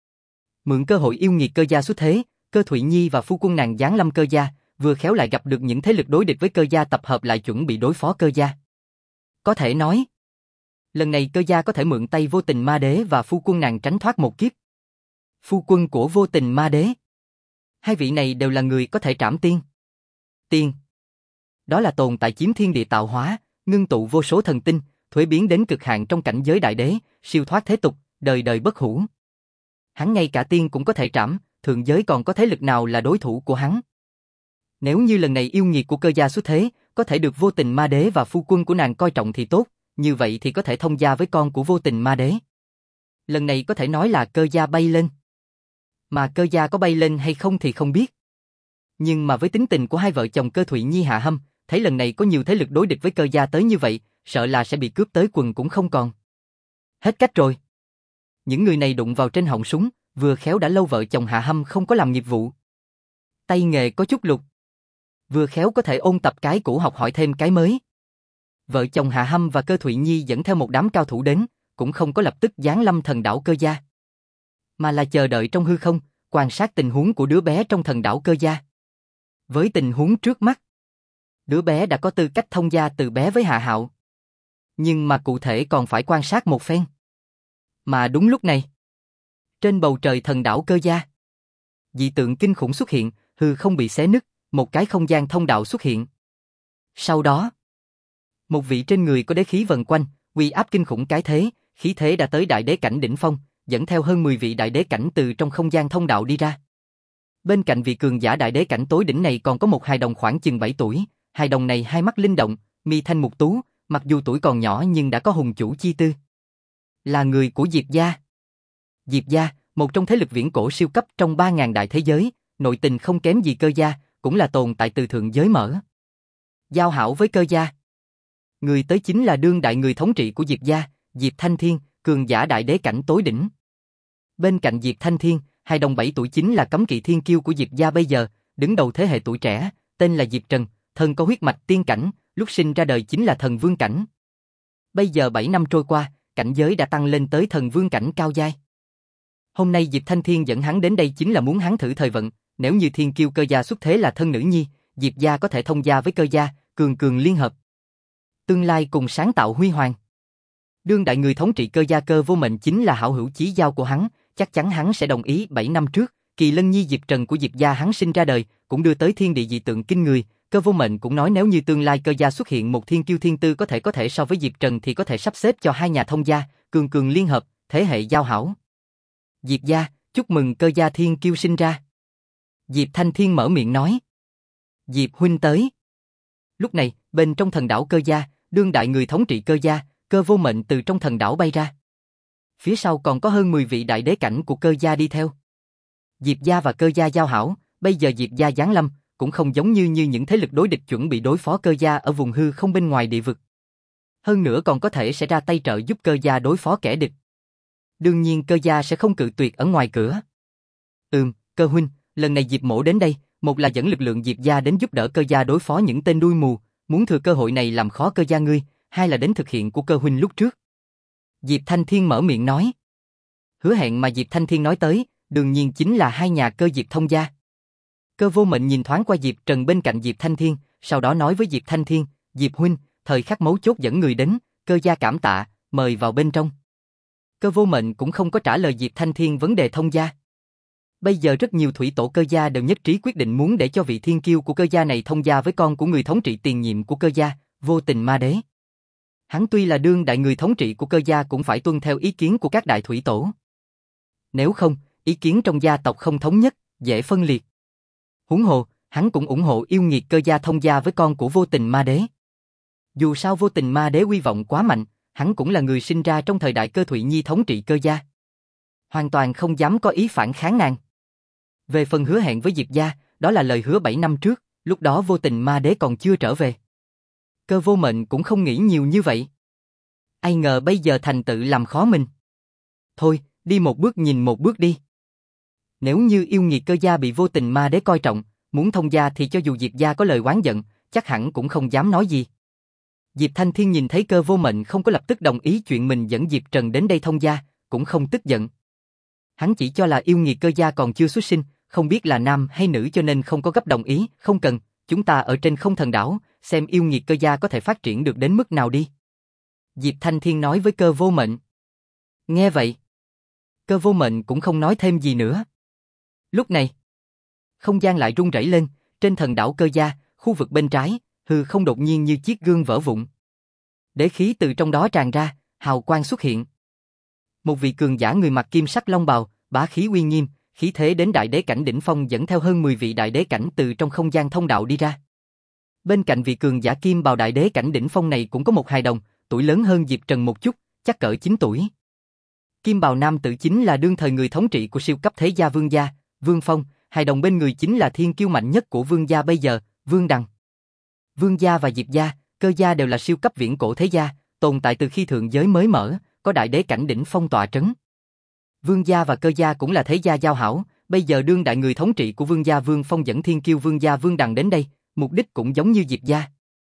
mượn cơ hội yêu nghiệt cơ gia xuất thế, Cơ Thụy Nhi và phu quân nàng giáng lâm cơ gia, vừa khéo lại gặp được những thế lực đối địch với cơ gia tập hợp lại chuẩn bị đối phó cơ gia. Có thể nói, lần này cơ gia có thể mượn tay vô tình ma đế và phu quân nàng tránh thoát một kiếp. Phu quân của vô tình ma đế. 2 vị này đều là người có thể trảm tiên. Tiên. Đó là tồn tại chiếm thiên địa tạo hóa, ngưng tụ vô số thần tinh, thuế biến đến cực hạn trong cảnh giới đại đế, siêu thoát thế tục, đời đời bất hủ. Hắn ngay cả tiên cũng có thể trảm, thượng giới còn có thế lực nào là đối thủ của hắn. Nếu như lần này yêu nghiệt của cơ gia xuất thế, có thể được vô tình ma đế và phu quân của nàng coi trọng thì tốt, như vậy thì có thể thông gia với con của vô tình ma đế. Lần này có thể nói là cơ gia bay lên. Mà cơ gia có bay lên hay không thì không biết. Nhưng mà với tính tình của 2 vợ chồng Cơ Thụy Nhi Hạ Hâm, thấy lần này có nhiều thế lực đối địch với cơ gia tới như vậy, sợ là sẽ bị cướp tới quần cũng không còn. Hết cách rồi. Những người này đụng vào trên họng súng, vừa khéo đã lâu vợ chồng Hạ Hâm không có làm nghiệp vụ. Tay nghề có chút lục. Vừa khéo có thể ôn tập cái cũ học hỏi thêm cái mới. Vợ chồng Hạ Hâm và Cơ Thụy Nhi dẫn theo một đám cao thủ đến, cũng không có lập tức giáng lâm thần đảo cơ gia, mà là chờ đợi trong hư không, quan sát tình huống của đứa bé trong thần đảo cơ gia. Với tình huống trước mắt, đứa bé đã có tư cách thông gia từ bé với Hạ Hạo. Nhưng mà cụ thể còn phải quan sát một phen. Mà đúng lúc này, trên bầu trời thần đảo Cơ Gia, dị tượng kinh khủng xuất hiện, hư không bị xé nứt, một cái không gian thông đạo xuất hiện. Sau đó, một vị trên người có đế khí vần quanh, uy áp kinh khủng cái thế, khí thế đã tới đại đế cảnh đỉnh phong, dẫn theo hơn 10 vị đại đế cảnh từ trong không gian thông đạo đi ra. Bên cạnh vị cường giả đại đế cảnh tối đỉnh này còn có một hài đồng khoảng chừng 7 tuổi, hài đồng này hai mắt linh động, mi thanh mục tú, mặc dù tuổi còn nhỏ nhưng đã có hùng chủ chi tư. Là người của Diệp gia. Diệp gia, một trong thế lực viễn cổ siêu cấp trong 3.000 đại thế giới, nội tình không kém gì Cơ gia, cũng là tồn tại từ thượng giới mở. Giao hảo với Cơ gia. Người tới chính là đương đại người thống trị của Diệp gia, Diệp Thanh Thiên, cường giả đại đế cảnh tối đỉnh. Bên cạnh Diệp Thanh Thiên, hài đồng 7 tuổi chính là cấm kỵ thiên kiêu của Diệp gia bây giờ, đứng đầu thế hệ tuổi trẻ, tên là Diệp Trần, thần có huyết mạch tiên cảnh, lúc sinh ra đời chính là thần vương cảnh. Bây giờ 7 năm trôi qua, cảnh giới đã tăng lên tới thần vương cảnh cao giai. Hôm nay Diệp Thanh Thiên dẫn hắn đến đây chính là muốn hắn thử thời vận, nếu như thiên kiêu Cơ gia xuất thế là thân nữ nhi, Diệp gia có thể thông gia với Cơ gia, cường cường liên hợp. Tương lai cùng sáng tạo huy hoàng. Đương đại người thống trị Cơ gia Cơ Vô Mệnh chính là hảo hữu chí giao của hắn, chắc chắn hắn sẽ đồng ý. 7 năm trước, Kỳ Lân Nhi Diệp Trần của Diệp gia hắn sinh ra đời, cũng đưa tới thiên địa dị tượng kinh người, Cơ Vô Mệnh cũng nói nếu như tương lai Cơ gia xuất hiện một thiên kiêu thiên tư có thể so với Diệp Trần thì có thể sắp xếp cho hai nhà thông gia, cường cường liên hợp, thế hệ giao hảo. Diệp gia, chúc mừng Cơ gia thiên kiêu sinh ra. Diệp Thanh Thiên mở miệng nói. Diệp huynh tới. Lúc này, bên trong thần đảo Cơ gia, đương đại người thống trị Cơ gia, Cơ Vô Mệnh từ trong thần đảo bay ra. Phía sau còn có hơn 10 vị đại đế cảnh của Cơ gia đi theo. Diệp gia và Cơ gia giao hảo, bây giờ Diệp gia giáng lâm, cũng không giống như những thế lực đối địch chuẩn bị đối phó Cơ gia ở vùng hư không bên ngoài địa vực. Hơn nữa còn có thể sẽ ra tay trợ giúp Cơ gia đối phó kẻ địch. Đương nhiên Cơ gia sẽ không cự tuyệt ở ngoài cửa. Cơ huynh, lần này Diệp mỗ đến đây, một là dẫn lực lượng Diệp gia đến giúp đỡ Cơ gia đối phó những tên đuôi mù, muốn thừa cơ hội này làm khó Cơ gia ngươi, hai là đến thực hiện của Cơ huynh lúc trước. Diệp Thanh Thiên mở miệng nói. Hứa hẹn mà Diệp Thanh Thiên nói tới, đương nhiên chính là hai nhà Cơ Diệp thông gia. Cơ Vô Mệnh nhìn thoáng qua Diệp Trần bên cạnh Diệp Thanh Thiên, sau đó nói với Diệp Thanh Thiên, Diệp huynh, thời khắc mấu chốt dẫn người đến, Cơ gia cảm tạ, mời vào bên trong. Cơ Vô Mệnh cũng không có trả lời Diệp Thanh Thiên vấn đề thông gia. Bây giờ rất nhiều thủy tổ Cơ gia đều nhất trí quyết định muốn để cho vị thiên kiêu của Cơ gia này thông gia với con của người thống trị tiền nhiệm của Cơ gia, Vô Tình Ma Đế. Hắn tuy là đương đại người thống trị của Cơ gia cũng phải tuân theo ý kiến của các đại thủy tổ. Nếu không, ý kiến trong gia tộc không thống nhất, dễ phân liệt. Huống hồ, hắn cũng ủng hộ yêu nghiệt Cơ gia thông gia với con của Vô Tình Ma Đế. Dù sao Vô Tình Ma Đế uy vọng quá mạnh, hắn cũng là người sinh ra trong thời đại Cơ Thụy Nhi thống trị Cơ gia. Hoàn toàn không dám có ý phản kháng nàng. Về phần hứa hẹn với Diệp gia, đó là lời hứa 7 năm trước, lúc đó Vô Tình Ma Đế còn chưa trở về. Cơ Vô Mệnh cũng không nghĩ nhiều như vậy. Ai ngờ bây giờ thành tự làm khó mình. Thôi, đi một bước nhìn một bước đi. Nếu như yêu nghiệt Cơ gia bị Vô Tình Ma Đế coi trọng, muốn thông gia thì cho dù Diệp gia có lời oán giận, chắc hẳn cũng không dám nói gì. Diệp Thanh Thiên nhìn thấy Cơ Vô Mệnh không có lập tức đồng ý chuyện mình dẫn Diệp Trần đến đây thông gia, cũng không tức giận. Hắn chỉ cho là yêu nghiệt Cơ gia còn chưa xuất sinh, không biết là nam hay nữ cho nên không có gấp đồng ý, không cần, chúng ta ở trên không thần đảo, xem yêu nghiệt Cơ gia có thể phát triển được đến mức nào đi. Diệp Thanh Thiên nói với Cơ Vô Mệnh. Nghe vậy, Cơ Vô Mệnh cũng không nói thêm gì nữa. Lúc này, không gian lại rung rẩy lên, trên thần đảo Cơ gia, khu vực bên trái, hư không đột nhiên như chiếc gương vỡ vụn. Đế khí từ trong đó tràn ra, hào quang xuất hiện. Một vị cường giả người mặc kim sắc long bào, bá khí uy nghiêm, khí thế đến đại đế cảnh đỉnh phong dẫn theo hơn 10 vị đại đế cảnh từ trong không gian thông đạo đi ra. Bên cạnh vị cường giả kim bào đại đế cảnh đỉnh phong này cũng có một hài đồng, tuổi lớn hơn Diệp Trần một chút, chắc cỡ 9 tuổi. Kim bào nam tử chính là đương thời người thống trị của siêu cấp thế gia Vương gia, Vương Phong, hài đồng bên người chính là thiên kiêu mạnh nhất của Vương gia bây giờ, Vương Đằng. Vương gia và Diệp gia, Cơ gia đều là siêu cấp viễn cổ thế gia, tồn tại từ khi thượng giới mới mở, có đại đế cảnh đỉnh phong tọa trấn. Vương gia và Cơ gia cũng là thế gia giao hảo, bây giờ đương đại người thống trị của Vương gia Vương Phong dẫn thiên kiêu Vương gia Vương Đằng đến đây, mục đích cũng giống như Diệp gia.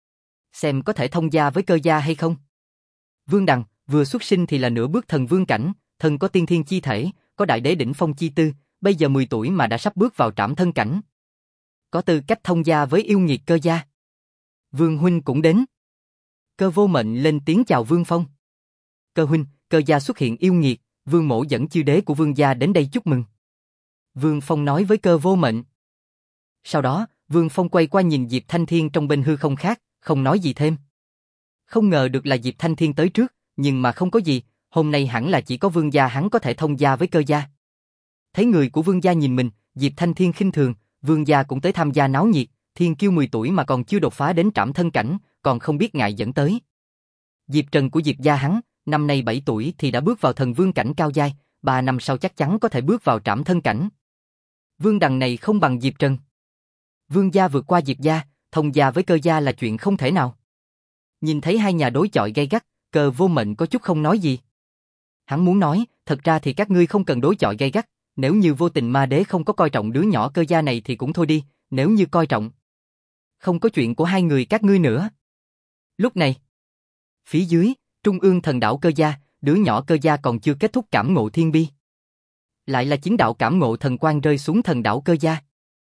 Xem có thể thông gia với Cơ gia hay không. Vương Đằng, vừa xuất sinh thì là nửa bước thần vương cảnh, thân có tiên thiên chi thể, có đại đế đỉnh phong chi tư, bây giờ 10 tuổi mà đã sắp bước vào trảm thân cảnh. có tư cách thông gia với yêu nghiệt Cơ gia. Vương huynh cũng đến. Cơ Vô Mệnh lên tiếng chào Vương Phong. Cơ huynh, Cơ gia xuất hiện yêu nghiệt, Vương mỗ dẫn chư đế của Vương gia đến đây chúc mừng. Vương Phong nói với Cơ Vô Mệnh. Sau đó, Vương Phong quay qua nhìn Diệp Thanh Thiên trong bên hư không khác, không nói gì thêm. Không ngờ được là Diệp Thanh Thiên tới trước, nhưng mà không có gì, hôm nay hẳn là chỉ có Vương gia hắn có thể thông gia với Cơ gia. Thấy người của Vương gia nhìn mình, Diệp Thanh Thiên khinh thường, Vương gia cũng tới tham gia náo nhiệt, thiên kiêu 10 tuổi mà còn chưa đột phá đến trảm thân cảnh, còn không biết ngại dẫn tới. Diệp Trần của Diệp gia hắn, năm nay 7 tuổi thì đã bước vào thần vương cảnh cao giai, 3 năm sau chắc chắn có thể bước vào trảm thân cảnh. Vương đằng này không bằng Diệp Trần. Vương gia vượt qua Diệp gia, thông gia với Cơ gia là chuyện không thể nào. Nhìn thấy hai nhà đối chọi gay gắt, Cơ Vô Mệnh có chút không nói gì. Hắn muốn nói, thật ra thì các ngươi không cần đối chọi gay gắt, nếu như Vô Tình Ma Đế không có coi trọng đứa nhỏ Cơ gia này thì cũng thôi đi, nếu như coi trọng. Không có chuyện của hai người các ngươi nữa. Lúc này, phía dưới, trung ương thần đảo Cơ gia, đứa nhỏ Cơ gia còn chưa kết thúc cảm ngộ thiên bi. Lại là 9 đạo cảm ngộ thần quang rơi xuống thần đảo Cơ gia.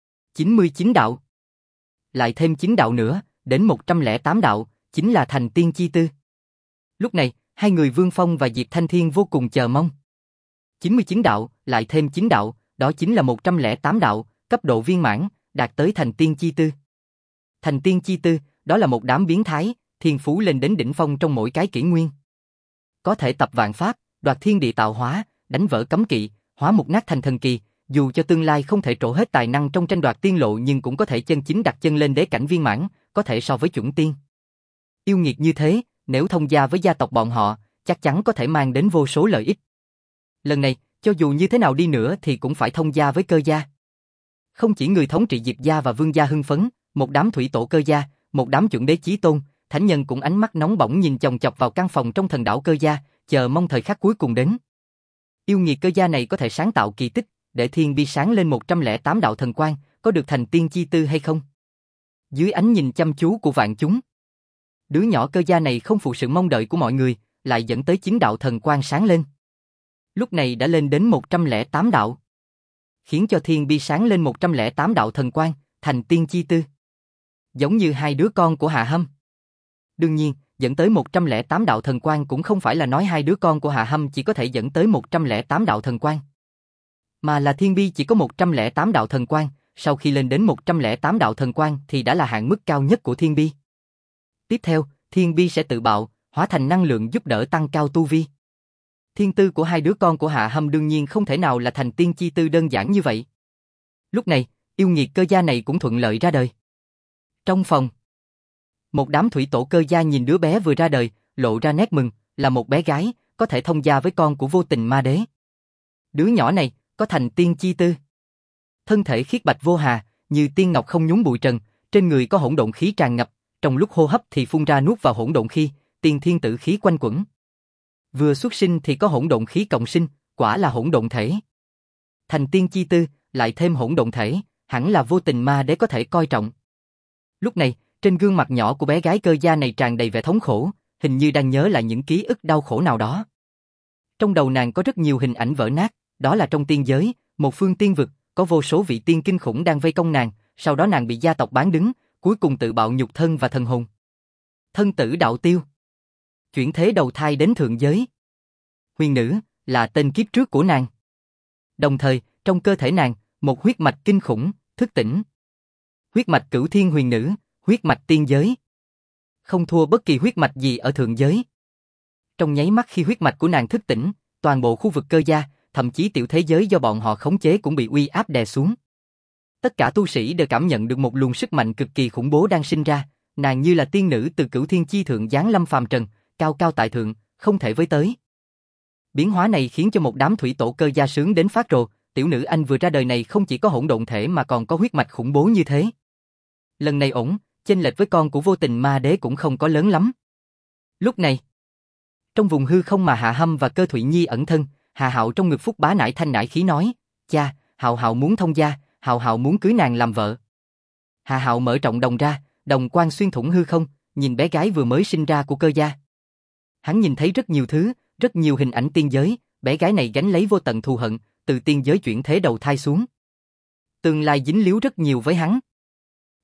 99 đạo. Lại thêm 9 đạo nữa, đến 108 đạo, chính là thành tiên chi tư. Lúc này, hai người Vương Phong và Diệp Thanh Thiên vô cùng chờ mong. 99 đạo, lại thêm 9 đạo, đó chính là 108 đạo, cấp độ viên mãn, đạt tới thành tiên chi tư. Thành tiên chi tư, đó là một đám biến thái, thiên phú lên đến đỉnh phong trong mỗi cái kỷ nguyên. Có thể tập vạn pháp, đoạt thiên địa tạo hóa, đánh vỡ cấm kỵ, hóa mục nát thành thần kỳ, dù cho tương lai không thể trổ hết tài năng trong tranh đoạt tiên lộ nhưng cũng có thể chân chính đặt chân lên đế cảnh viên mãn, có thể so với chuẩn tiên. Yêu nghiệt như thế, nếu thông gia với gia tộc bọn họ, chắc chắn có thể mang đến vô số lợi ích. Lần này, cho dù như thế nào đi nữa thì cũng phải thông gia với Cơ gia. Không chỉ người thống trị Diệp gia và Vương gia hưng phấn, một đám thủy tổ Cơ gia, một đám chuẩn đế chí tôn, thánh nhân cũng ánh mắt nóng bỏng nhìn chòng chọc vào căn phòng trong thần đảo Cơ gia, chờ mong thời khắc cuối cùng đến. Yêu nghiệt Cơ gia này có thể sáng tạo kỳ tích, để thiên bi sáng lên 108 đạo thần quang, có được thành tiên chi tư hay không? Dưới ánh nhìn chăm chú của vạn chúng, đứa nhỏ Cơ gia này không phụ sự mong đợi của mọi người, lại dẫn tới 9 đạo thần quang sáng lên. Lúc này đã lên đến 108 đạo. Khiến cho thiên bi sáng lên 108 đạo thần quang, thành tiên chi tư. Giống như hai đứa con của Hạ Hâm. Đương nhiên, dẫn tới 108 đạo thần quang cũng không phải là nói hai đứa con của Hạ Hâm chỉ có thể dẫn tới 108 đạo thần quang. Mà là thiên bi chỉ có 108 đạo thần quang, sau khi lên đến 108 đạo thần quang thì đã là hạn mức cao nhất của thiên bi. Tiếp theo, thiên bi sẽ tự bạo, hóa thành năng lượng giúp đỡ tăng cao tu vi. Thiên tư của hai đứa con của Hạ Hâm đương nhiên không thể nào là thành tiên chi tư đơn giản như vậy. Lúc này, yêu nghiệt Cơ gia này cũng thuận lợi ra đời. Trong phòng, một đám thủy tổ Cơ gia nhìn đứa bé vừa ra đời, lộ ra nét mừng, là một bé gái, có thể thông gia với con của Vô Tình Ma Đế. Đứa nhỏ này, có thành tiên chi tư. Thân thể khiết bạch vô hà, như tiên ngọc không nhúng bụi trần, trên người có hỗn độn khí tràn ngập, trong lúc hô hấp thì phun ra nuốt vào hỗn độn khí, tiên thiên tử khí quanh quẩn. Vừa xuất sinh thì có hỗn độn khí cộng sinh, quả là hỗn độn thể. Thành tiên chi tư, lại thêm hỗn độn thể, hẳn là Vô Tình Ma Đế có thể coi trọng. Lúc này, trên gương mặt nhỏ của bé gái Cơ gia này tràn đầy vẻ thống khổ, hình như đang nhớ lại những ký ức đau khổ nào đó. Trong đầu nàng có rất nhiều hình ảnh vỡ nát, đó là trong tiên giới, một phương tiên vực, có vô số vị tiên kinh khủng đang vây công nàng, sau đó nàng bị gia tộc bán đứng, cuối cùng tự bạo nhục thân và thần hồn. Thân tử đạo tiêu. Chuyển thế đầu thai đến thượng giới. Huyền nữ, là tên kiếp trước của nàng. Đồng thời, trong cơ thể nàng, một huyết mạch kinh khủng, thức tỉnh. Huyết mạch Cửu Thiên huyền nữ, huyết mạch tiên giới. Không thua bất kỳ huyết mạch gì ở thượng giới. Trong nháy mắt khi huyết mạch của nàng thức tỉnh, toàn bộ khu vực Cơ gia, thậm chí tiểu thế giới do bọn họ khống chế cũng bị uy áp đè xuống. Tất cả tu sĩ đều cảm nhận được một luồng sức mạnh cực kỳ khủng bố đang sinh ra, nàng như là tiên nữ từ Cửu Thiên chi thượng giáng lâm phàm trần, cao cao tại thượng, không thể với tới. Biến hóa này khiến cho một đám thủy tổ Cơ gia sướng đến phát rồ, tiểu nữ anh vừa ra đời này không chỉ có hỗn độn thể mà còn có huyết mạch khủng bố như thế. Lần này ổn, chênh lệch với con của Vô Tình Ma Đế cũng không có lớn lắm. Lúc này, trong vùng hư không mà Hạ Hâm và Cơ Thụy Nhi ẩn thân, Hạ Hạo trong ngực Phúc Bá nải thanh nải khí nói, cha, Hạo Hạo muốn thông gia, Hạo Hạo muốn cưới nàng làm vợ. Hạ Hạo mở trọng đồng ra, đồng quang xuyên thủng hư không, nhìn bé gái vừa mới sinh ra của Cơ gia. Hắn nhìn thấy rất nhiều thứ, rất nhiều hình ảnh tiên giới, bé gái này gánh lấy vô tận thù hận, từ tiên giới chuyển thế đầu thai xuống. Tương lai dính líu rất nhiều với hắn.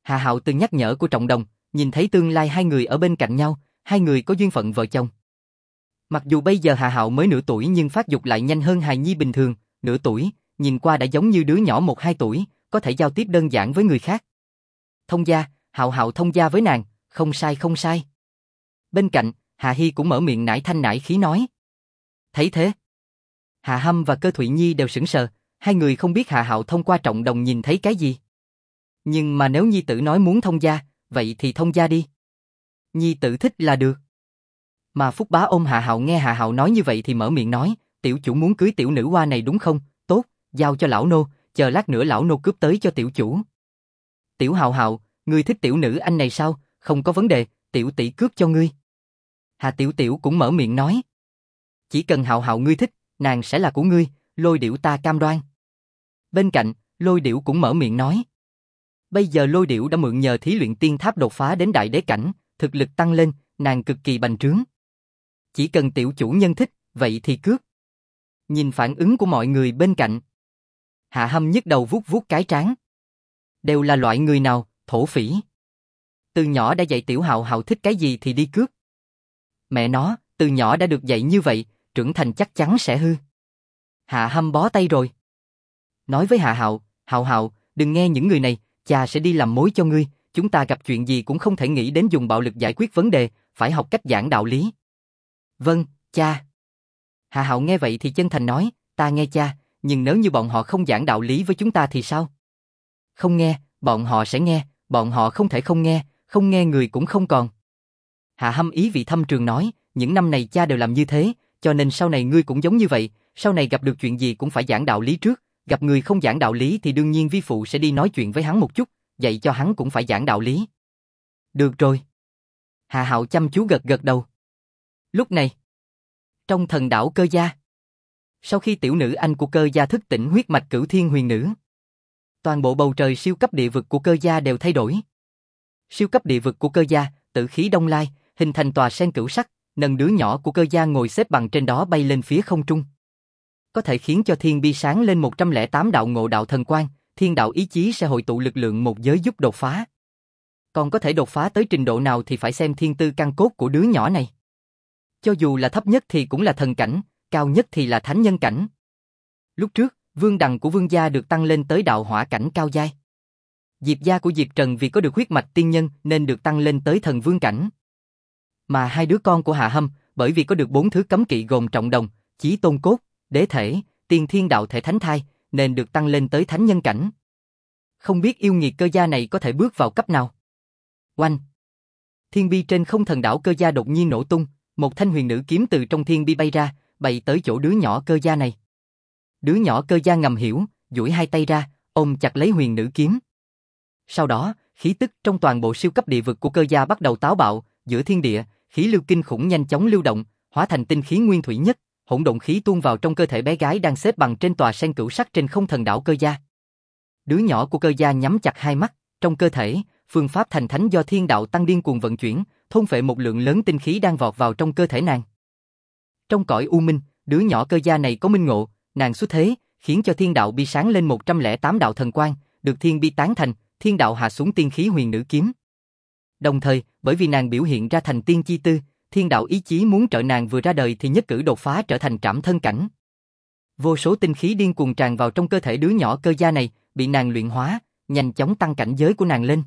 Hà Hạo từng nhắc nhở của Trọng Đồng, nhìn thấy tương lai hai người ở bên cạnh nhau, hai người có duyên phận vợ chồng. Mặc dù bây giờ Hà Hạo mới nửa tuổi nhưng phát dục lại nhanh hơn hài nhi bình thường, nửa tuổi, nhìn qua đã giống như đứa nhỏ 1-2 tuổi, có thể giao tiếp đơn giản với người khác. Thông gia, Hạo Hạo thông gia với nàng, không sai không sai. Bên cạnh, Hà Hi cũng mở miệng nải thanh nải khí nói. Thấy thế, Hà Hâm và Cơ Thụy Nhi đều sững sờ, hai người không biết Hà Hạo thông qua Trọng Đồng nhìn thấy cái gì. Nhưng mà nếu Nhi tử nói muốn thông gia, vậy thì thông gia đi. Nhi tử thích là được. Mà Phúc Bá ôm Hà Hạo nghe Hà Hạo nói như vậy thì mở miệng nói, tiểu chủ muốn cưới tiểu nữ hoa này đúng không? Tốt, giao cho lão nô, chờ lát nữa lão nô cướp tới cho tiểu chủ. Tiểu Hạo Hạo, ngươi thích tiểu nữ anh này sao? Không có vấn đề, tiểu tỷ cướp cho ngươi. Hà Tiểu Tiểu cũng mở miệng nói. Chỉ cần Hạo Hạo ngươi thích, nàng sẽ là của ngươi, Lôi Điểu ta cam đoan. Bên cạnh, Lôi Điểu cũng mở miệng nói. Bây giờ Lôi Điểu đã mượn nhờ thí luyện tiên tháp đột phá đến đại đế cảnh, thực lực tăng lên, nàng cực kỳ bành trướng. Chỉ cần tiểu chủ nhân thích, vậy thì cướp. Nhìn phản ứng của mọi người bên cạnh. Hạ Hâm nhức đầu vuốt vuốt cái trán. Đều là loại người nào, thổ phỉ. Từ nhỏ đã dạy tiểu Hạo Hạo thích cái gì thì đi cướp. Mẹ nó, từ nhỏ đã được dạy như vậy, trưởng thành chắc chắn sẽ hư. Hạ Hâm bó tay rồi. Nói với Hạ Hạo, Hạo Hạo, đừng nghe những người này, cha sẽ đi làm mối cho ngươi, chúng ta gặp chuyện gì cũng không thể nghĩ đến dùng bạo lực giải quyết vấn đề, phải học cách giảng đạo lý. Vâng, cha. Hạ Hạo nghe vậy thì chân thành nói, ta nghe cha, nhưng nếu như bọn họ không giảng đạo lý với chúng ta thì sao? Không nghe, bọn họ sẽ nghe, bọn họ không thể không nghe người cũng không còn. Hạ Hâm ý vị thâm trường nói, những năm này cha đều làm như thế, cho nên sau này ngươi cũng giống như vậy, sau này gặp được chuyện gì cũng phải giảng đạo lý trước, gặp người không giảng đạo lý thì đương nhiên vi phụ sẽ đi nói chuyện với hắn một chút, dạy cho hắn cũng phải giảng đạo lý. Được rồi. Hạ Hạo chăm chú gật gật đầu. Lúc này, trong thần đảo Cơ Gia, sau khi tiểu nữ anh của Cơ Gia thức tỉnh huyết mạch Cửu Thiên Huyền Nữ, toàn bộ bầu trời siêu cấp địa vực của Cơ Gia đều thay đổi. Siêu cấp địa vực của Cơ Gia, tử khí đông lai, hình thành tòa sen cửu sắc, nâng đứa nhỏ của Cơ Gia ngồi xếp bằng trên đó bay lên phía không trung. Có thể khiến cho thiên bi sáng lên 108 đạo ngộ đạo thần quang, thiên đạo ý chí sẽ hội tụ lực lượng một giới giúp đột phá. Còn có thể đột phá tới trình độ nào thì phải xem thiên tư căn cốt của đứa nhỏ này. Cho dù là thấp nhất thì cũng là thần cảnh, cao nhất thì là thánh nhân cảnh. Lúc trước, vương đằng của vương gia được tăng lên tới đạo hỏa cảnh cao giai. Diệp gia của Diệp Trần vì có được huyết mạch tiên nhân nên được tăng lên tới thần vương cảnh. Mà hai đứa con của Hạ Hâm, bởi vì có được 4 thứ cấm kỵ gồm Trọng Đồng, Chí Tôn Cốt, Đế Thể, Tiên Thiên Đạo Thể Thánh Thai, nên được tăng lên tới thánh nhân cảnh. Không biết yêu nghiệt Cơ Gia này có thể bước vào cấp nào. Oanh! Thiên bi trên không thần đảo Cơ Gia đột nhiên nổ tung, một thanh huyền nữ kiếm từ trong thiên bi bay ra, bay tới chỗ đứa nhỏ Cơ Gia này. Đứa nhỏ Cơ Gia ngầm hiểu, duỗi hai tay ra, ôm chặt lấy huyền nữ kiếm. Sau đó, khí tức trong toàn bộ siêu cấp địa vực của Cơ Gia bắt đầu táo bạo, giữa thiên địa, khí lưu kinh khủng nhanh chóng lưu động, hóa thành tinh khí nguyên thủy nhất, hỗn độn khí tuôn vào trong cơ thể bé gái đang xếp bằng trên tòa sen cửu sắc trên không thần đảo Cơ Gia. Đứa nhỏ của Cơ Gia nhắm chặt hai mắt, trong cơ thể, phương pháp thành thánh do thiên đạo tăng điên cuồng vận chuyển, thôn phệ một lượng lớn tinh khí đang vọt vào trong cơ thể nàng. Trong cõi u minh, đứa nhỏ Cơ Gia này có minh ngộ, nàng xuất thế, khiến cho thiên đạo bi sáng lên 108 đạo thần quang, được thiên bi tán thành, thiên đạo hạ xuống tiên khí huyền nữ kiếm. Đồng thời, bởi vì nàng biểu hiện ra thành tiên chi tư, thiên đạo ý chí muốn trợ nàng vừa ra đời thì nhất cử đột phá trở thành trảm thân cảnh. Vô số tinh khí điên cuồng tràn vào trong cơ thể đứa nhỏ Cơ Gia này, bị nàng luyện hóa, nhanh chóng tăng cảnh giới của nàng lên.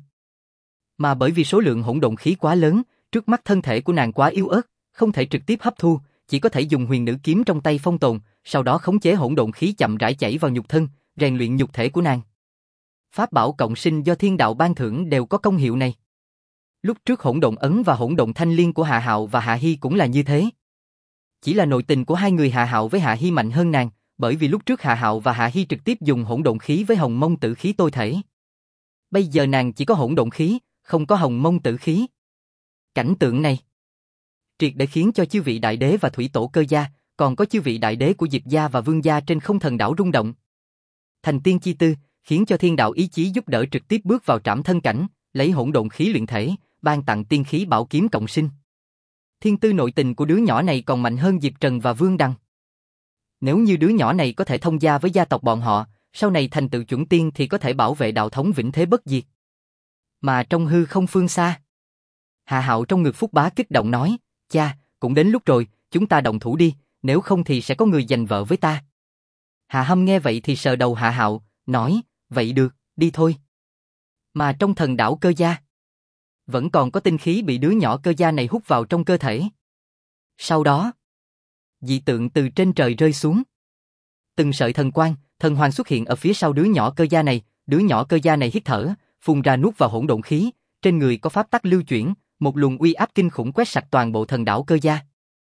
Mà bởi vì số lượng hỗn độn khí quá lớn, trước mắt thân thể của nàng quá yếu ớt, không thể trực tiếp hấp thu, chỉ có thể dùng huyền nữ kiếm trong tay phong tồn, sau đó khống chế hỗn độn khí chậm rãi chảy vào nhục thân, rèn luyện nhục thể của nàng. Pháp bảo cộng sinh do thiên đạo ban thưởng đều có công hiệu này. Lúc trước hỗn độn ấn và hỗn độn thanh liên của Hạ Hạo và Hạ Hi cũng là như thế. Chỉ là nội tình của hai người Hạ Hạo với Hạ Hi mạnh hơn nàng, bởi vì lúc trước Hạ Hạo và Hạ Hi trực tiếp dùng hỗn độn khí với hồng mông tử khí tôi thể. Bây giờ nàng chỉ có hỗn độn khí, không có hồng mông tử khí. Cảnh tượng này triệt để khiến cho chư vị đại đế và thủy tổ Cơ Gia, còn có chư vị đại đế của Diệp gia và Vương gia trên không thần đảo rung động. Thành tiên chi tư, khiến cho thiên đạo ý chí giúp đỡ trực tiếp bước vào trảm thân cảnh, lấy hỗn độn khí luyện thể, ban tặng tiên khí bảo kiếm cộng sinh. Thiên tư nội tình của đứa nhỏ này còn mạnh hơn Diệp Trần và Vương Đằng. Nếu như đứa nhỏ này có thể thông gia với gia tộc bọn họ, sau này thành tựu chuẩn tiên thì có thể bảo vệ đạo thống vĩnh thế bất diệt. Mà trong hư không phương xa, Hạ Hạo trong ngực Phúc Bá kích động nói, cha, cũng đến lúc rồi, chúng ta động thủ đi, nếu không thì sẽ có người giành vợ với ta. Hạ Hâm nghe vậy thì sờ đầu Hạ Hạo, nói, vậy được, đi thôi. Mà trong thần đảo Cơ Gia, vẫn còn có tinh khí bị đứa nhỏ Cơ Gia này hút vào trong cơ thể. Sau đó, dị tượng từ trên trời rơi xuống. Từng sợi thần quang, thần hoàng xuất hiện ở phía sau đứa nhỏ Cơ Gia này, đứa nhỏ Cơ Gia này hít thở, phun ra nuốt vào hỗn độn khí, trên người có pháp tắc lưu chuyển, một luồng uy áp kinh khủng quét sạch toàn bộ thần đảo Cơ Gia.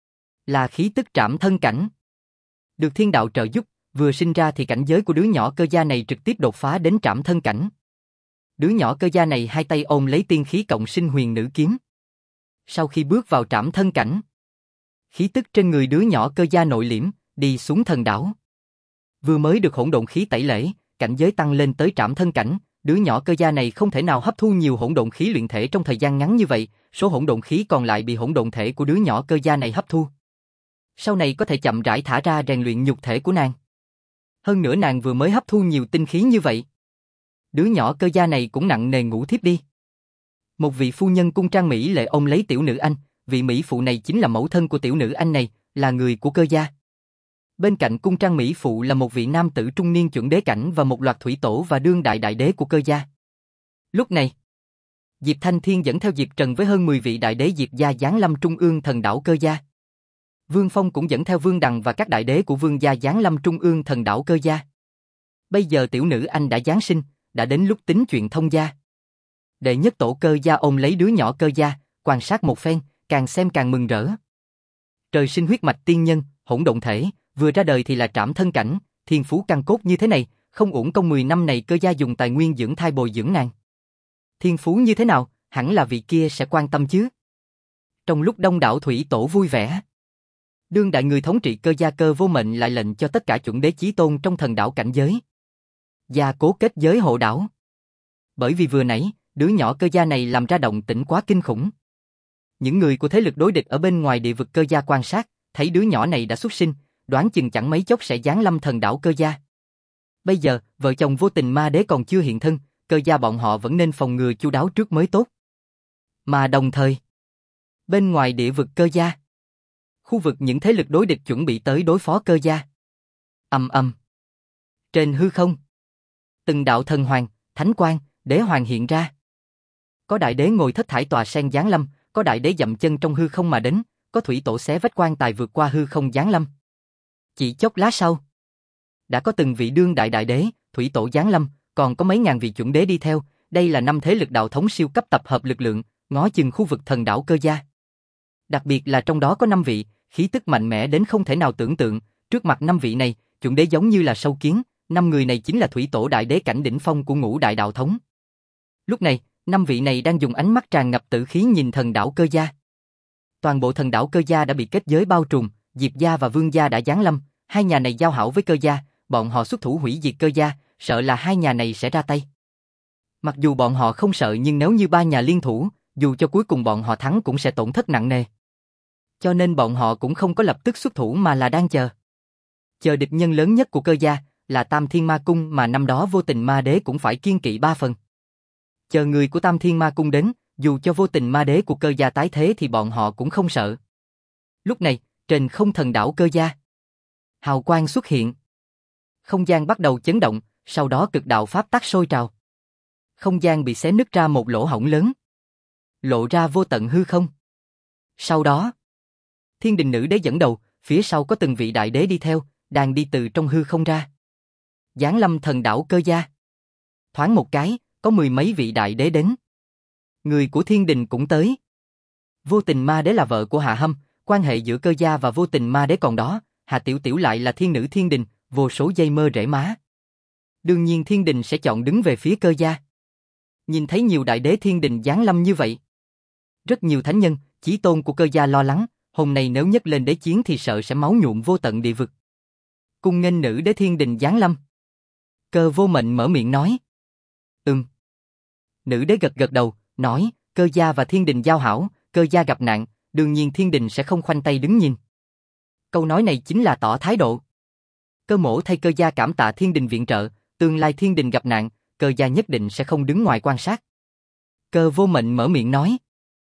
Là khí tức trảm thân cảnh. Được thiên đạo trợ giúp, vừa sinh ra thì cảnh giới của đứa nhỏ Cơ Gia này trực tiếp đột phá đến trảm thân cảnh. Đứa nhỏ Cơ Gia này hai tay ôm lấy tiên khí cộng sinh huyền nữ kiếm. Sau khi bước vào trảm thân cảnh, khí tức trên người đứa nhỏ Cơ Gia nội liễm, đi xuống thần đảo. Vừa mới được hỗn độn khí tẩy lễ, cảnh giới tăng lên tới trảm thân cảnh, đứa nhỏ Cơ Gia này không thể nào hấp thu nhiều hỗn độn khí luyện thể trong thời gian ngắn như vậy, số hỗn độn khí còn lại bị hỗn độn thể của đứa nhỏ Cơ Gia này hấp thu. Sau này có thể chậm rãi thả ra rèn luyện nhục thể của nàng. Hơn nữa nàng vừa mới hấp thu nhiều tinh khí như vậy, đứa nhỏ Cơ Gia này cũng nặng nề ngủ thiếp đi. Một vị phu nhân cung trang mỹ lệ ôm lấy tiểu nữ anh, vị mỹ phụ này chính là mẫu thân của tiểu nữ anh này, là người của Cơ Gia. Bên cạnh cung trang mỹ phụ là một vị nam tử trung niên chuẩn đế cảnh và một loạt thủy tổ và đương đại đại đế của Cơ Gia. Lúc này, Diệp Thanh Thiên dẫn theo Diệp Trần với hơn 10 vị đại đế Diệp gia giáng lâm trung ương thần đảo Cơ Gia. Vương Phong cũng dẫn theo Vương Đằng và các đại đế của Vương gia giáng lâm trung ương thần đảo Cơ Gia. Bây giờ tiểu nữ anh đã giáng sinh, đã đến lúc tính chuyện thông gia. Đệ nhất tổ Cơ Gia ôm lấy đứa nhỏ Cơ Gia, quan sát một phen, càng xem càng mừng rỡ. Trời sinh huyết mạch tiên nhân, hỗn độn thể, vừa ra đời thì là trảm thân cảnh, thiên phú căn cốt như thế này, không uổng công 10 năm này Cơ Gia dùng tài nguyên dưỡng thai bồi dưỡng nàng. Thiên phú như thế nào, hẳn là vị kia sẽ quan tâm chứ. Trong lúc đông đảo thủy tổ vui vẻ, đương đại người thống trị Cơ Gia Cơ Vô Mệnh lại lệnh cho tất cả chuẩn đế chí tôn trong thần đảo cảnh giới gia cố kết giới hộ đảo. Bởi vì vừa nãy, đứa nhỏ Cơ Gia này làm ra động tĩnh quá kinh khủng. Những người của thế lực đối địch ở bên ngoài địa vực Cơ Gia quan sát, thấy đứa nhỏ này đã xuất sinh, đoán chừng chẳng mấy chốc sẽ giáng lâm thần đảo Cơ Gia. Bây giờ, vợ chồng Vô Tình Ma Đế còn chưa hiện thân, Cơ Gia bọn họ vẫn nên phòng ngừa chu đáo trước mới tốt. Mà đồng thời, bên ngoài địa vực Cơ Gia, khu vực những thế lực đối địch chuẩn bị tới đối phó Cơ Gia. Ầm ầm. Trên hư không, từng đạo thần hoàng, thánh quang, đế hoàng hiện ra. Có đại đế ngồi thất thải tòa sen giáng lâm, có đại đế dậm chân trong hư không mà đến, có thủy tổ xé vách quan tài vượt qua hư không giáng lâm. Chỉ chốc lát sau, đã có từng vị đương đại đại đế, thủy tổ giáng lâm, còn có mấy ngàn vị chuẩn đế đi theo, đây là 5 thế lực đạo thống siêu cấp tập hợp lực lượng, ngó chừng khu vực thần đảo Cơ Gia. Đặc biệt là trong đó có 5 vị, khí tức mạnh mẽ đến không thể nào tưởng tượng, trước mặt 5 vị này, chuẩn đế giống như là sâu kiến, 5 người này chính là thủy tổ đại đế cảnh đỉnh phong của ngũ đại đạo thống. Lúc này, 5 vị này đang dùng ánh mắt tràn ngập tử khí nhìn thần đảo Cơ Gia. Toàn bộ thần đảo Cơ Gia đã bị kết giới bao trùm, Diệp gia và Vương gia đã giáng lâm, hai nhà này giao hảo với Cơ Gia, bọn họ xuất thủ hủy diệt Cơ Gia, sợ là hai nhà này sẽ ra tay. Mặc dù bọn họ không sợ nhưng nếu như ba nhà liên thủ, dù cho cuối cùng bọn họ thắng cũng sẽ tổn thất nặng nề. Cho nên bọn họ cũng không có lập tức xuất thủ mà là đang chờ. Chờ địch nhân lớn nhất của Cơ Gia là Tam Thiên Ma Cung mà năm đó Vô Tình Ma Đế cũng phải kiêng kỵ 3 phần. Chờ người của Tam Thiên Ma Cung đến, dù cho Vô Tình Ma Đế của Cơ Gia tái thế thì bọn họ cũng không sợ. Lúc này, trên không thần đảo Cơ Gia, hào quang xuất hiện. Không gian bắt đầu chấn động, sau đó cực đạo pháp tắc sôi trào. Không gian bị xé nứt ra một lỗ hổng lớn, lộ ra vô tận hư không. Sau đó, Thiên Đình Nữ Đế dẫn đầu, phía sau có từng vị đại đế đi theo, đang đi từ trong hư không ra. Giáng lâm thần đảo Cơ Gia. Thoáng một cái, có 10 mấy vị đại đế đến. Người của Thiên Đình cũng tới. Vô Tình Ma Đế là vợ của Hạ Hâm, quan hệ giữa Cơ Gia và Vô Tình Ma Đế còn đó, Hạ Tiểu Tiểu lại là thiên nữ Thiên Đình, vô số dây mơ rễ má. Đương nhiên Thiên Đình sẽ chọn đứng về phía Cơ Gia. Nhìn thấy nhiều đại đế Thiên Đình giáng lâm như vậy, rất nhiều thánh nhân, chí tôn của Cơ Gia lo lắng, hôm nay nếu nhấc lên đế chiến thì sợ sẽ máu nhuộm vô tận địa vực. Cung nghênh nữ đế Thiên Đình giáng lâm. Cơ Vô Mệnh mở miệng nói. Nữ đế gật gật đầu, nói, Cơ Gia và Thiên Đình giao hảo, Cơ Gia gặp nạn, đương nhiên Thiên Đình sẽ không khoanh tay đứng nhìn. Câu nói này chính là tỏ thái độ. Cơ Mỗ thay Cơ Gia cảm tạ Thiên Đình viện trợ, tương lai Thiên Đình gặp nạn, Cơ Gia nhất định sẽ không đứng ngoài quan sát. Cơ Vô Mệnh mở miệng nói.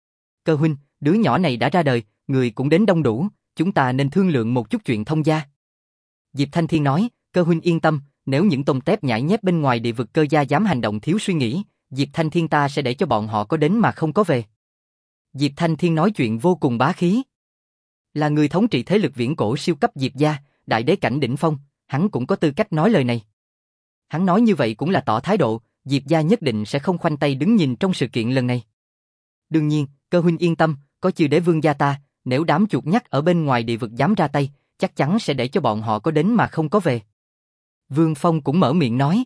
Cơ huynh, đứa nhỏ này đã ra đời, người cũng đến đông đủ, chúng ta nên thương lượng một chút chuyện thông gia. Diệp Thanh Thiên nói, Cơ huynh yên tâm, nếu những tôm tép nhãi nhép bên ngoài địa vực Cơ gia dám hành động thiếu suy nghĩ, Diệp Thanh Thiên ta sẽ để cho bọn họ có đến mà không có về. Diệp Thanh Thiên nói chuyện vô cùng bá khí. Là người thống trị thế lực viễn cổ siêu cấp Diệp gia, đại đế cảnh đỉnh phong, hắn cũng có tư cách nói lời này. Hắn nói như vậy cũng là tỏ thái độ, Diệp gia nhất định sẽ không khoanh tay đứng nhìn trong sự kiện lần này. Đương nhiên, Cơ huynh yên tâm, có Chư Đế Vương gia ta, nếu đám chuột nhắt ở bên ngoài địa vực dám ra tay, chắc chắn sẽ để cho bọn họ có đến mà không có về. Vương Phong cũng mở miệng nói.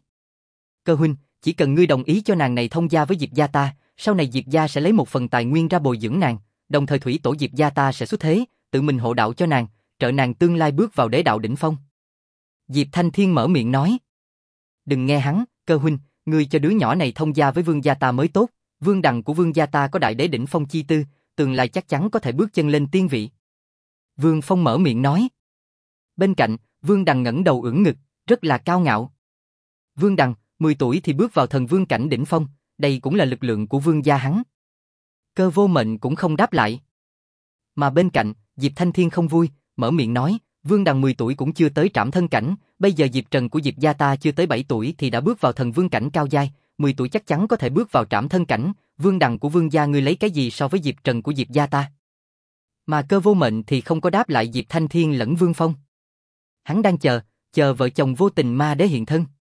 Cơ huynh, chỉ cần ngươi đồng ý cho nàng này thông gia với Diệp gia ta, sau này Diệp gia sẽ lấy một phần tài nguyên ra bồi dưỡng nàng, đồng thời thủy tổ Diệp gia ta sẽ xuất thế, tự mình hộ đạo cho nàng, trợ nàng tương lai bước vào đế đạo đỉnh phong. Diệp Thanh Thiên mở miệng nói. Đừng nghe hắn, Cơ huynh, ngươi cho đứa nhỏ này thông gia với vương gia ta mới tốt, vương đằng của vương gia ta có đại đế đỉnh phong chi tư, tương lai chắc chắn có thể bước chân lên tiên vị. Vương Phong mở miệng nói. Bên cạnh, Vương Đằng ngẩng đầu ưỡn ngực, rất là cao ngạo. Vương Đằng, 10 tuổi thì bước vào thần vương cảnh đỉnh phong, đây cũng là lực lượng của vương gia hắn. Cơ Vô Mệnh cũng không đáp lại. Mà bên cạnh, Diệp Thanh Thiên không vui, mở miệng nói, Vương Đằng 10 tuổi cũng chưa tới trảm thân cảnh, bây giờ Diệp Trần của Diệp gia ta chưa tới 7 tuổi thì đã bước vào thần vương cảnh cao giai, 10 tuổi chắc chắn có thể bước vào trảm thân cảnh, Vương Đằng của vương gia ngươi lấy cái gì so với Diệp Trần của Diệp gia ta? Mà Cơ Vô Mệnh thì không có đáp lại Diệp Thanh Thiên lẫn Vương Phong. Hắn đang chờ vợ chồng Vô Tình Ma Đế hiện thân.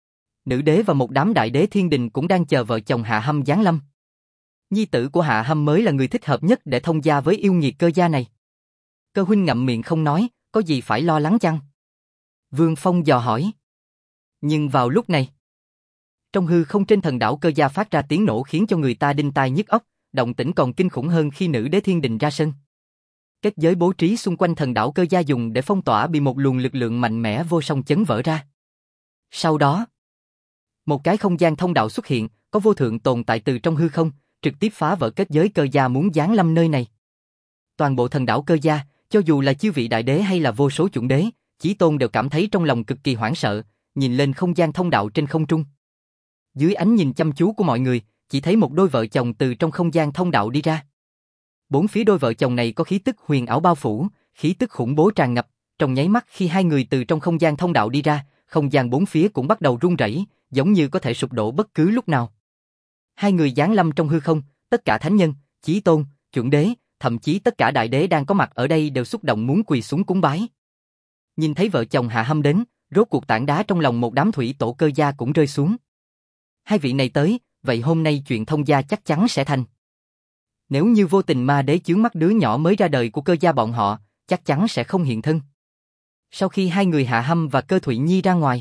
Nữ đế và một đám đại đế thiên đình cũng đang chờ vợ chồng Hạ Hâm giáng lâm. Nhi tử của Hạ Hâm mới là người thích hợp nhất để thông gia với yêu nghiệt Cơ gia này. Cơ huynh ngậm miệng không nói, có gì phải lo lắng chăng? Vương Phong dò hỏi. Nhưng vào lúc này, trong hư không trên thần đảo Cơ gia phát ra tiếng nổ khiến cho người ta đinh tai nhức óc, động tĩnh còn kinh khủng hơn khi nữ đế thiên đình ra sân. Kết giới bố trí xung quanh thần đảo Cơ gia dùng để phong tỏa bị một luồng lực lượng mạnh mẽ vô song chấn vỡ ra. Sau đó, một cái không gian thông đạo xuất hiện, có vô thượng tồn tại từ trong hư không, trực tiếp phá vỡ kết giới Cơ gia muốn giáng lâm nơi này. Toàn bộ thần đảo Cơ gia, cho dù là chư vị đại đế hay là vô số chuẩn đế, Chí Tôn đều cảm thấy trong lòng cực kỳ hoảng sợ, nhìn lên không gian thông đạo trên không trung. Dưới ánh nhìn chăm chú của mọi người, chỉ thấy một đôi vợ chồng từ trong không gian thông đạo đi ra. Bốn phía đôi vợ chồng này có khí tức huyền ảo bao phủ, khí tức khủng bố tràn ngập, trong nháy mắt khi hai người từ trong không gian thông đạo đi ra, không gian bốn phía cũng bắt đầu rung rẩy, giống như có thể sụp đổ bất cứ lúc nào. Hai người giáng lâm trong hư không, tất cả thánh nhân, Chí Tôn, chuẩn đế, thậm chí tất cả đại đế đang có mặt ở đây đều xúc động muốn quỳ xuống cúng bái. Nhìn thấy vợ chồng Hạ Hâm đến, rốt cuộc tảng đá trong lòng một đám thủy tổ Cơ gia cũng rơi xuống. Hai vị này tới, vậy hôm nay chuyện thông gia chắc chắn sẽ thành. Nếu như Vô Tình Ma Đế chướng mắt đứa nhỏ mới ra đời của Cơ gia bọn họ, chắc chắn sẽ không hiện thân. Sau khi hai người Hạ Hâm và Cơ Thụy Nhi ra ngoài,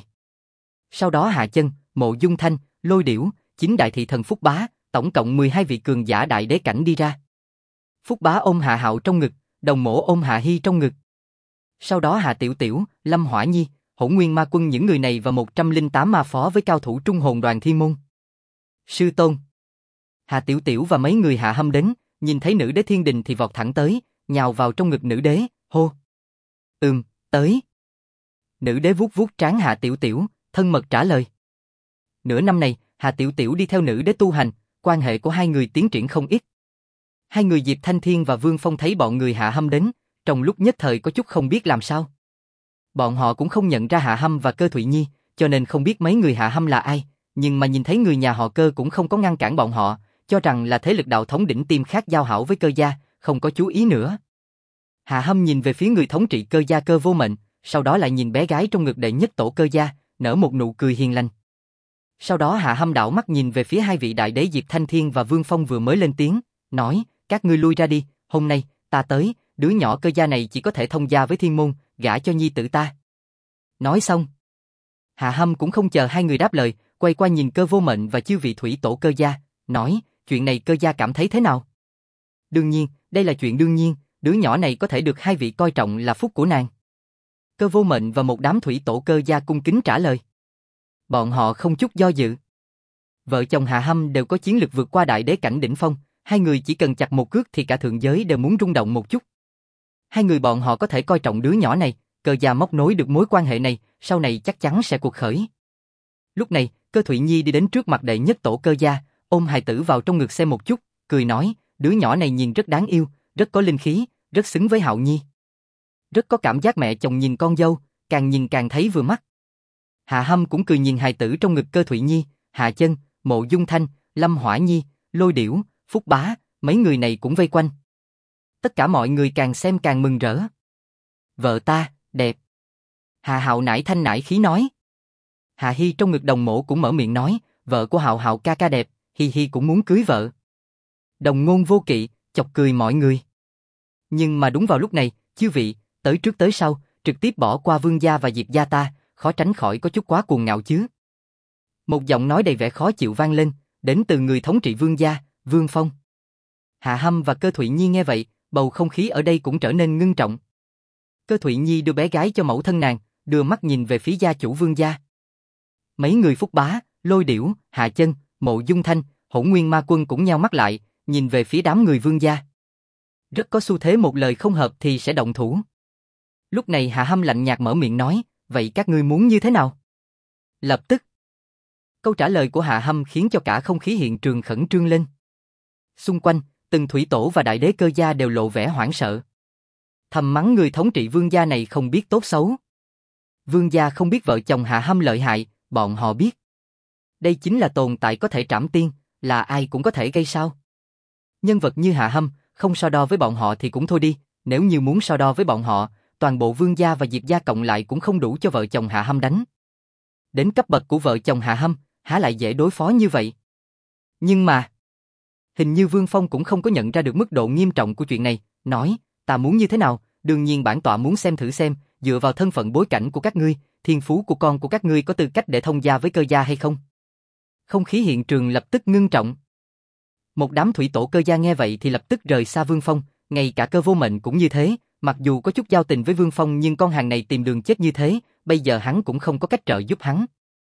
sau đó Hạ Chân, Mộ Dung Thanh, Lôi Điểu, chính đại thị thần Phúc Bá, tổng cộng 12 vị cường giả đại đế cảnh đi ra. Phúc Bá ôm Hạ Hạo trong ngực, Đồng Mỗ ôm Hạ Hy trong ngực. Sau đó Hạ Tiểu Tiểu, Lâm Hỏa Nhi, Hỗn Nguyên Ma Quân những người này và 108 ma phó với cao thủ trung hồn đoàn Thiên Môn. Sư Tôn. Hạ Tiểu Tiểu và mấy người Hạ Hâm đến, nhìn thấy nữ đế thiên đình thì vọt thẳng tới, nhào vào trong ngực nữ đế, hô. Tới. Nữ đế vuốt vuốt trán Hạ Tiểu Tiểu, thân mật trả lời. Nửa năm này, Hạ Tiểu Tiểu đi theo nữ đế tu hành, quan hệ của hai người tiến triển không ít. Hai người Diệp Thanh Thiên và Vương Phong thấy bọn người Hạ Hâm đến, trong lúc nhất thời có chút không biết làm sao. Bọn họ cũng không nhận ra Hạ Hâm và Cơ Thụy Nhi, cho nên không biết mấy người Hạ Hâm là ai, nhưng mà nhìn thấy người nhà họ Cơ cũng không có ngăn cản bọn họ, cho rằng là thế lực đạo thống đỉnh tiêm khác giao hảo với Cơ gia, không có chú ý nữa. Hạ Hâm nhìn về phía người thống trị Cơ gia Cơ Vô Mệnh, sau đó lại nhìn bé gái trong ngực đệ nhất tổ Cơ gia, nở một nụ cười hiền lành. Sau đó Hạ Hâm đảo mắt nhìn về phía hai vị đại đế Diệp Thanh Thiên và Vương Phong vừa mới lên tiếng, nói, các ngươi lui ra đi, hôm nay, ta tới, đứa nhỏ Cơ gia này chỉ có thể thông gia với Thiên Môn, gả cho nhi tử ta. Nói xong, Hạ Hâm cũng không chờ hai người đáp lời, quay qua nhìn Cơ Vô Mệnh và chư vị thủy tổ Cơ gia, nói, chuyện này Cơ gia cảm thấy thế nào? Đương nhiên, đây là chuyện đương nhiên, đứa nhỏ này có thể được hai vị coi trọng là phúc của nàng. Cơ Vô Mệnh và một đám thủy tổ Cơ gia cung kính trả lời. Bọn họ không chút do dự. Vợ chồng Hạ Hâm đều có chiến lực vượt qua đại đế cảnh đỉnh phong, hai người chỉ cần chặt một cước thì cả thượng giới đều muốn rung động một chút. Hai người bọn họ có thể coi trọng đứa nhỏ này, Cơ gia móc nối được mối quan hệ này, sau này chắc chắn sẽ cuộc khởi. Lúc này, Cơ Thụy Nhi đi đến trước mặt đệ nhất tổ Cơ gia, ôm hài tử vào trong ngực xem một chút, cười nói, đứa nhỏ này nhìn rất đáng yêu, rất có linh khí, rất xứng với Hạo Nhi. Rất có cảm giác mẹ chồng nhìn con dâu, càng nhìn càng thấy vừa mắt. Hạ Hâm cũng cười nhìn hài tử trong ngực Cơ Thụy Nhi, Hạ Chân, Mộ Dung Thanh, Lâm Hỏa Nhi, Lôi Điểu, Phúc Bá, mấy người này cũng vây quanh. Tất cả mọi người càng xem càng mừng rỡ. Vợ ta, đẹp. Hạ Hạo nải thanh nải khí nói. Hạ Hi trong ngực Đồng Mộ cũng mở miệng nói, vợ của Hạo Hạo ca ca đẹp, Hi Hi cũng muốn cưới vợ. Đồng Ngôn vô kỵ, chọc cười mọi người. Nhưng mà đúng vào lúc này, chư vị, tới trước tới sau, trực tiếp bỏ qua Vương gia và Diệp gia ta, khó tránh khỏi có chút quá cuồng ngạo chứ. Một giọng nói đầy vẻ khó chịu vang lên, đến từ người thống trị Vương gia, Vương Phong. Hạ Hâm và Cơ Thụy Nhi nghe vậy, bầu không khí ở đây cũng trở nên ngưng trọng. Cơ Thụy Nhi đưa bé gái cho mẫu thân nàng, đưa mắt nhìn về phía gia chủ Vương gia. Mấy người Phúc Bá, Lôi Điểu, Hạ Chân, Mộ Dung Thanh, Hỗn Nguyên Ma Quân cũng nheo mắt lại, nhìn về phía đám người Vương gia. Rất có xu thế một lời không hợp thì sẽ động thủ. Lúc này Hạ Hâm lạnh nhạt mở miệng nói, vậy các ngươi muốn như thế nào? Lập tức. Câu trả lời của Hạ Hâm khiến cho cả không khí hiện trường khẩn trương lên. Xung quanh, từng thủy tổ và đại đế Cơ gia đều lộ vẻ hoảng sợ. Thầm mắng người thống trị Vương gia này không biết tốt xấu. Vương gia không biết vợ chồng Hạ Hâm lợi hại, bọn họ biết. Đây chính là tồn tại có thể trảm tiên, là ai cũng có thể gây sao. Nhân vật như Hạ Hâm, không so đo với bọn họ thì cũng thôi đi, nếu như muốn so đo với bọn họ, toàn bộ Vương gia và Diệp gia cộng lại cũng không đủ cho vợ chồng Hạ Hâm đánh. Đến cấp bậc của vợ chồng Hạ Hâm, há lại dễ đối phó như vậy. Nhưng mà, hình như Vương Phong cũng không có nhận ra được mức độ nghiêm trọng của chuyện này, nói, ta muốn như thế nào, đương nhiên bản tọa muốn xem thử xem, dựa vào thân phận bối cảnh của các ngươi, thiên phú của con của các ngươi có tư cách để thông gia với Cơ gia hay không? Không khí hiện trường lập tức ngưng trọng. Một đám thủy tổ Cơ gia nghe vậy thì lập tức rời xa Vương Phong, ngay cả Cơ Vô Mệnh cũng như thế, mặc dù có chút giao tình với Vương Phong nhưng con hàng này tìm đường chết như thế, bây giờ hắn cũng không có cách trợ giúp hắn.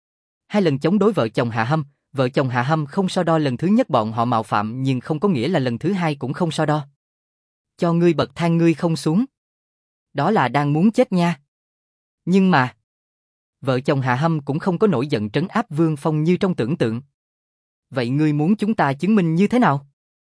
Hai lần chống đối vợ chồng Hạ Hâm, vợ chồng Hạ Hâm không so đo lần thứ nhất bọn họ mạo phạm nhưng không có nghĩa là lần thứ hai cũng không so đo. Cho ngươi bậc thang ngươi không xuống. Đó là đang muốn chết nha. Nhưng mà, vợ chồng Hạ Hâm cũng không có nổi giận trấn áp Vương Phong như trong tưởng tượng. Vậy ngươi muốn chúng ta chứng minh như thế nào?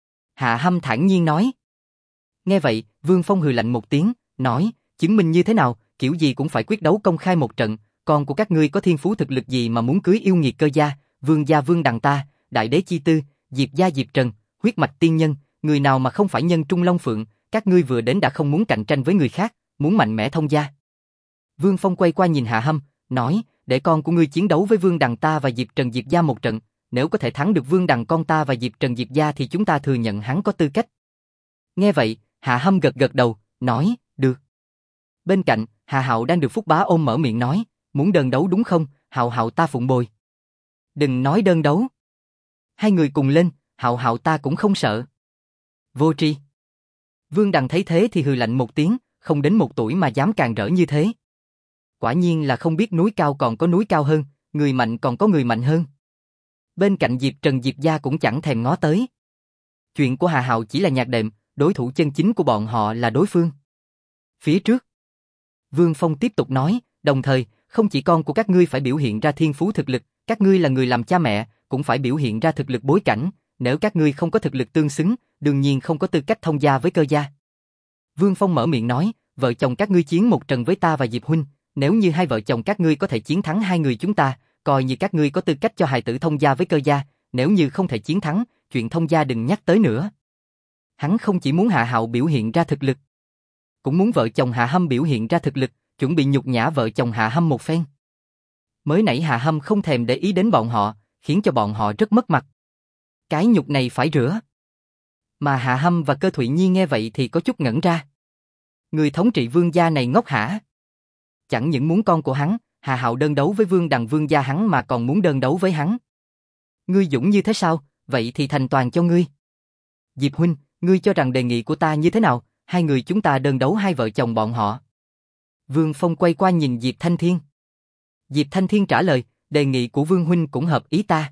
Hạ Hâm thản nhiên nói. Nghe vậy, Vương Phong hừ lạnh một tiếng, nói, chứng minh như thế nào, kiểu gì cũng phải quyết đấu công khai một trận, con của các ngươi có thiên phú thực lực gì mà muốn cưới yêu nghiệt Cơ gia, Vương gia Vương Đằng ta, đại đế Chi Tư, Diệp gia Diệp Trần, huyết mạch tiên nhân, người nào mà không phải nhân trung long phượng, các ngươi vừa đến đã không muốn cạnh tranh với người khác, muốn mạnh mẽ thông gia. Vương Phong quay qua nhìn Hạ Hâm, nói, để con của ngươi chiến đấu với Vương Đằng ta và Diệp Trần Diệp gia một trận, nếu có thể thắng được Vương Đằng con ta và Diệp Trần Diệp gia thì chúng ta thừa nhận hắn có tư cách. Nghe vậy, Hạ Hâm gật gật đầu, nói, được. Bên cạnh, Hạ Hạo đang được Phúc Bá ôm mở miệng nói, muốn đơn đấu đúng không, Hạo Hạo ta phụng bồi. Đừng nói đơn đấu. Hai người cùng lên, Hạo Hạo ta cũng không sợ. Vô tri. Vương Đằng thấy thế thì hừ lạnh một tiếng, không đến một tuổi mà dám càng rỡ như thế. Quả nhiên là không biết núi cao còn có núi cao hơn, người mạnh còn có người mạnh hơn. Bên cạnh Diệp Trần Diệp gia cũng chẳng thèm ngó tới. Chuyện của Hạ Hạo chỉ là nhạc đệm, đối thủ chân chính của bọn họ là đối phương. Phía trước, Vương Phong tiếp tục nói, đồng thời, không chỉ con của các ngươi phải biểu hiện ra thiên phú thực lực, các ngươi là người làm cha mẹ, cũng phải biểu hiện ra thực lực bối cảnh, nếu các ngươi không có thực lực tương xứng, đương nhiên không có tư cách thông gia với Cơ gia. Vương Phong mở miệng nói, vợ chồng các ngươi chiến một trận với ta và Diệp huynh, nếu như hai vợ chồng các ngươi có thể chiến thắng hai người chúng ta, coi như các ngươi có tư cách cho hài tử thông gia với Cơ gia, nếu như không thể chiến thắng, chuyện thông gia đừng nhắc tới nữa. Hắn không chỉ muốn Hạ Hạo biểu hiện ra thực lực, cũng muốn vợ chồng Hạ Hâm biểu hiện ra thực lực, chuẩn bị nhục nhã vợ chồng Hạ Hâm một phen. Mới nãy Hạ Hâm không thèm để ý đến bọn họ, khiến cho bọn họ rất mất mặt. Cái nhục này phải rửa. Mà Hạ Hâm và Cơ Thụy Nhi nghe vậy thì có chút ngẩn ra. Người thống trị Vương gia này ngốc hả? Chẳng những muốn con của hắn, Hạ Hạo đơn đấu với Vương Đằng Vương gia hắn mà còn muốn đơn đấu với hắn. Ngươi dũng như thế sao? Vậy thì thành toàn cho ngươi. Diệp huynh, ngươi cho rằng đề nghị của ta như thế nào? Hai người chúng ta đơn đấu hai vợ chồng bọn họ. Vương Phong quay qua nhìn Diệp Thanh Thiên. Diệp Thanh Thiên trả lời, đề nghị của Vương huynh cũng hợp ý ta.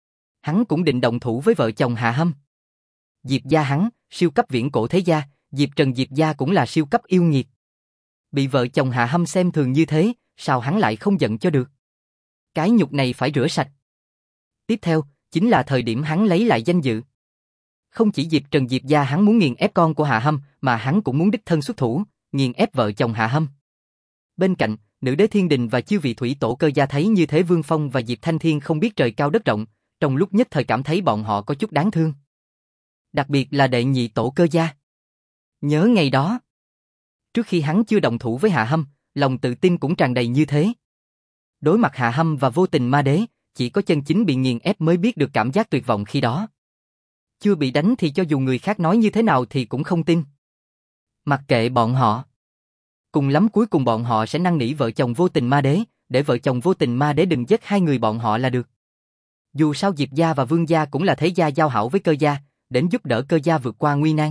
Hắn cũng định động thủ với vợ chồng Hạ Hâm. Diệp gia hắn, siêu cấp viễn cổ thế gia, Diệp Trần Diệp gia cũng là siêu cấp yêu nghiệt. Bị vợ chồng Hạ Hâm xem thường như thế, sao hắn lại không giận cho được? Cái nhục này phải rửa sạch. Tiếp theo, chính là thời điểm hắn lấy lại danh dự. Không chỉ Diệp Trần Diệp gia hắn muốn nghiền ép con của Hạ Hâm, mà hắn cũng muốn đích thân xuất thủ, nghiền ép vợ chồng Hạ Hâm. Bên cạnh, nữ đế Thiên Đình và chư vị thủy tổ Cơ gia thấy như thế Vương Phong và Diệp Thanh Thiên không biết trời cao đất rộng, trong lúc nhất thời cảm thấy bọn họ có chút đáng thương. Đặc biệt là đệ nhị tổ Cơ gia. Nhớ ngày đó, trước khi hắn chưa động thủ với Hạ Hâm, lòng tự tin cũng tràn đầy như thế. Đối mặt Hạ Hâm và vô tình ma đế, chỉ có chân chính bị nghiền ép mới biết được cảm giác tuyệt vọng khi đó. Chưa bị đánh thì cho dù người khác nói như thế nào thì cũng không tin. Mặc kệ bọn họ. Cùng lắm cuối cùng bọn họ sẽ năn nỉ vợ chồng vô tình ma đế, để vợ chồng vô tình ma đế đừng giết hai người bọn họ là được. Dù sao Diệp gia và Vương gia cũng là thế gia giao hảo với Cơ gia, đến giúp đỡ Cơ gia vượt qua nguy nan.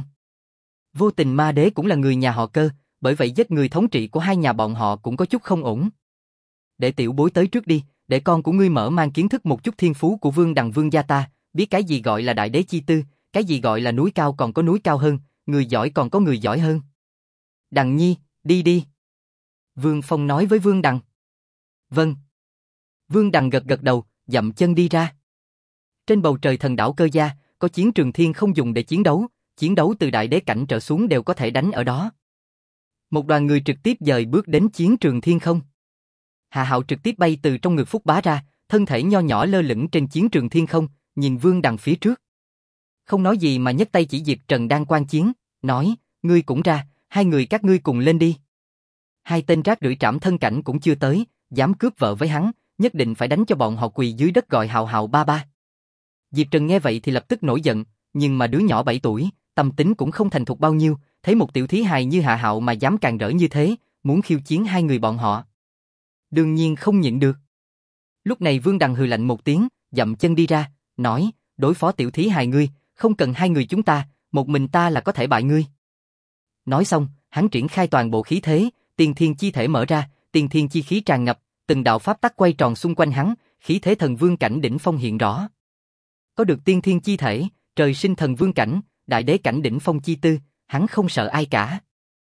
Vô tình ma đế cũng là người nhà họ Cơ, bởi vậy giết người thống trị của hai nhà bọn họ cũng có chút không ổn. Để tiểu bối tới trước đi, để con của ngươi mở mang kiến thức một chút thiên phú của Vương Đằng Vương gia ta, biết cái gì gọi là đại đế chi tư, cái gì gọi là núi cao còn có núi cao hơn, người giỏi còn có người giỏi hơn. Đằng Nhi, đi đi. Vương Phong nói với Vương Đằng. Vâng. Vương Đằng gật gật đầu, dậm chân đi ra. Trên bầu trời thần đảo Cơ gia, có chiến trường thiên không dùng để chiến đấu từ đại đế cảnh trở xuống đều có thể đánh ở đó. Một đoàn người trực tiếp dời bước đến chiến trường thiên không. Hạ Hạo trực tiếp bay từ trong ngực Phúc Bá ra, thân thể nho nhỏ lơ lửng trên chiến trường thiên không, nhìn Vương Đằng phía trước. Không nói gì mà nhấc tay chỉ Diệp Trần đang quan chiến, nói, ngươi cũng ra, hai người các ngươi cùng lên đi. Hai tên rác rưởi trảm thân cảnh cũng chưa tới, dám cướp vợ với hắn, nhất định phải đánh cho bọn họ quỳ dưới đất gọi Hạo Hạo ba ba. Diệp Trần nghe vậy thì lập tức nổi giận, nhưng mà đứa nhỏ 7 tuổi, tâm tính cũng không thành thục bao nhiêu, thấy một tiểu thí hài như Hạ Hạo mà dám càn rỡ như thế, muốn khiêu chiến hai người bọn họ. Đương nhiên không nhịn được. Lúc này Vương Đằng hừ lạnh một tiếng, dậm chân đi ra, nói, đối phó tiểu thí hài ngươi, không cần hai người chúng ta, một mình ta là có thể bại ngươi. Nói xong, hắn triển khai toàn bộ khí thế, tiên thiên chi thể mở ra, tiên thiên chi khí tràn ngập, từng đạo pháp tắc quay tròn xung quanh hắn, khí thế thần vương cảnh đỉnh phong hiện rõ. Có được tiên thiên chi thể, trời sinh thần vương cảnh, đại đế cảnh đỉnh phong chi tư, hắn không sợ ai cả.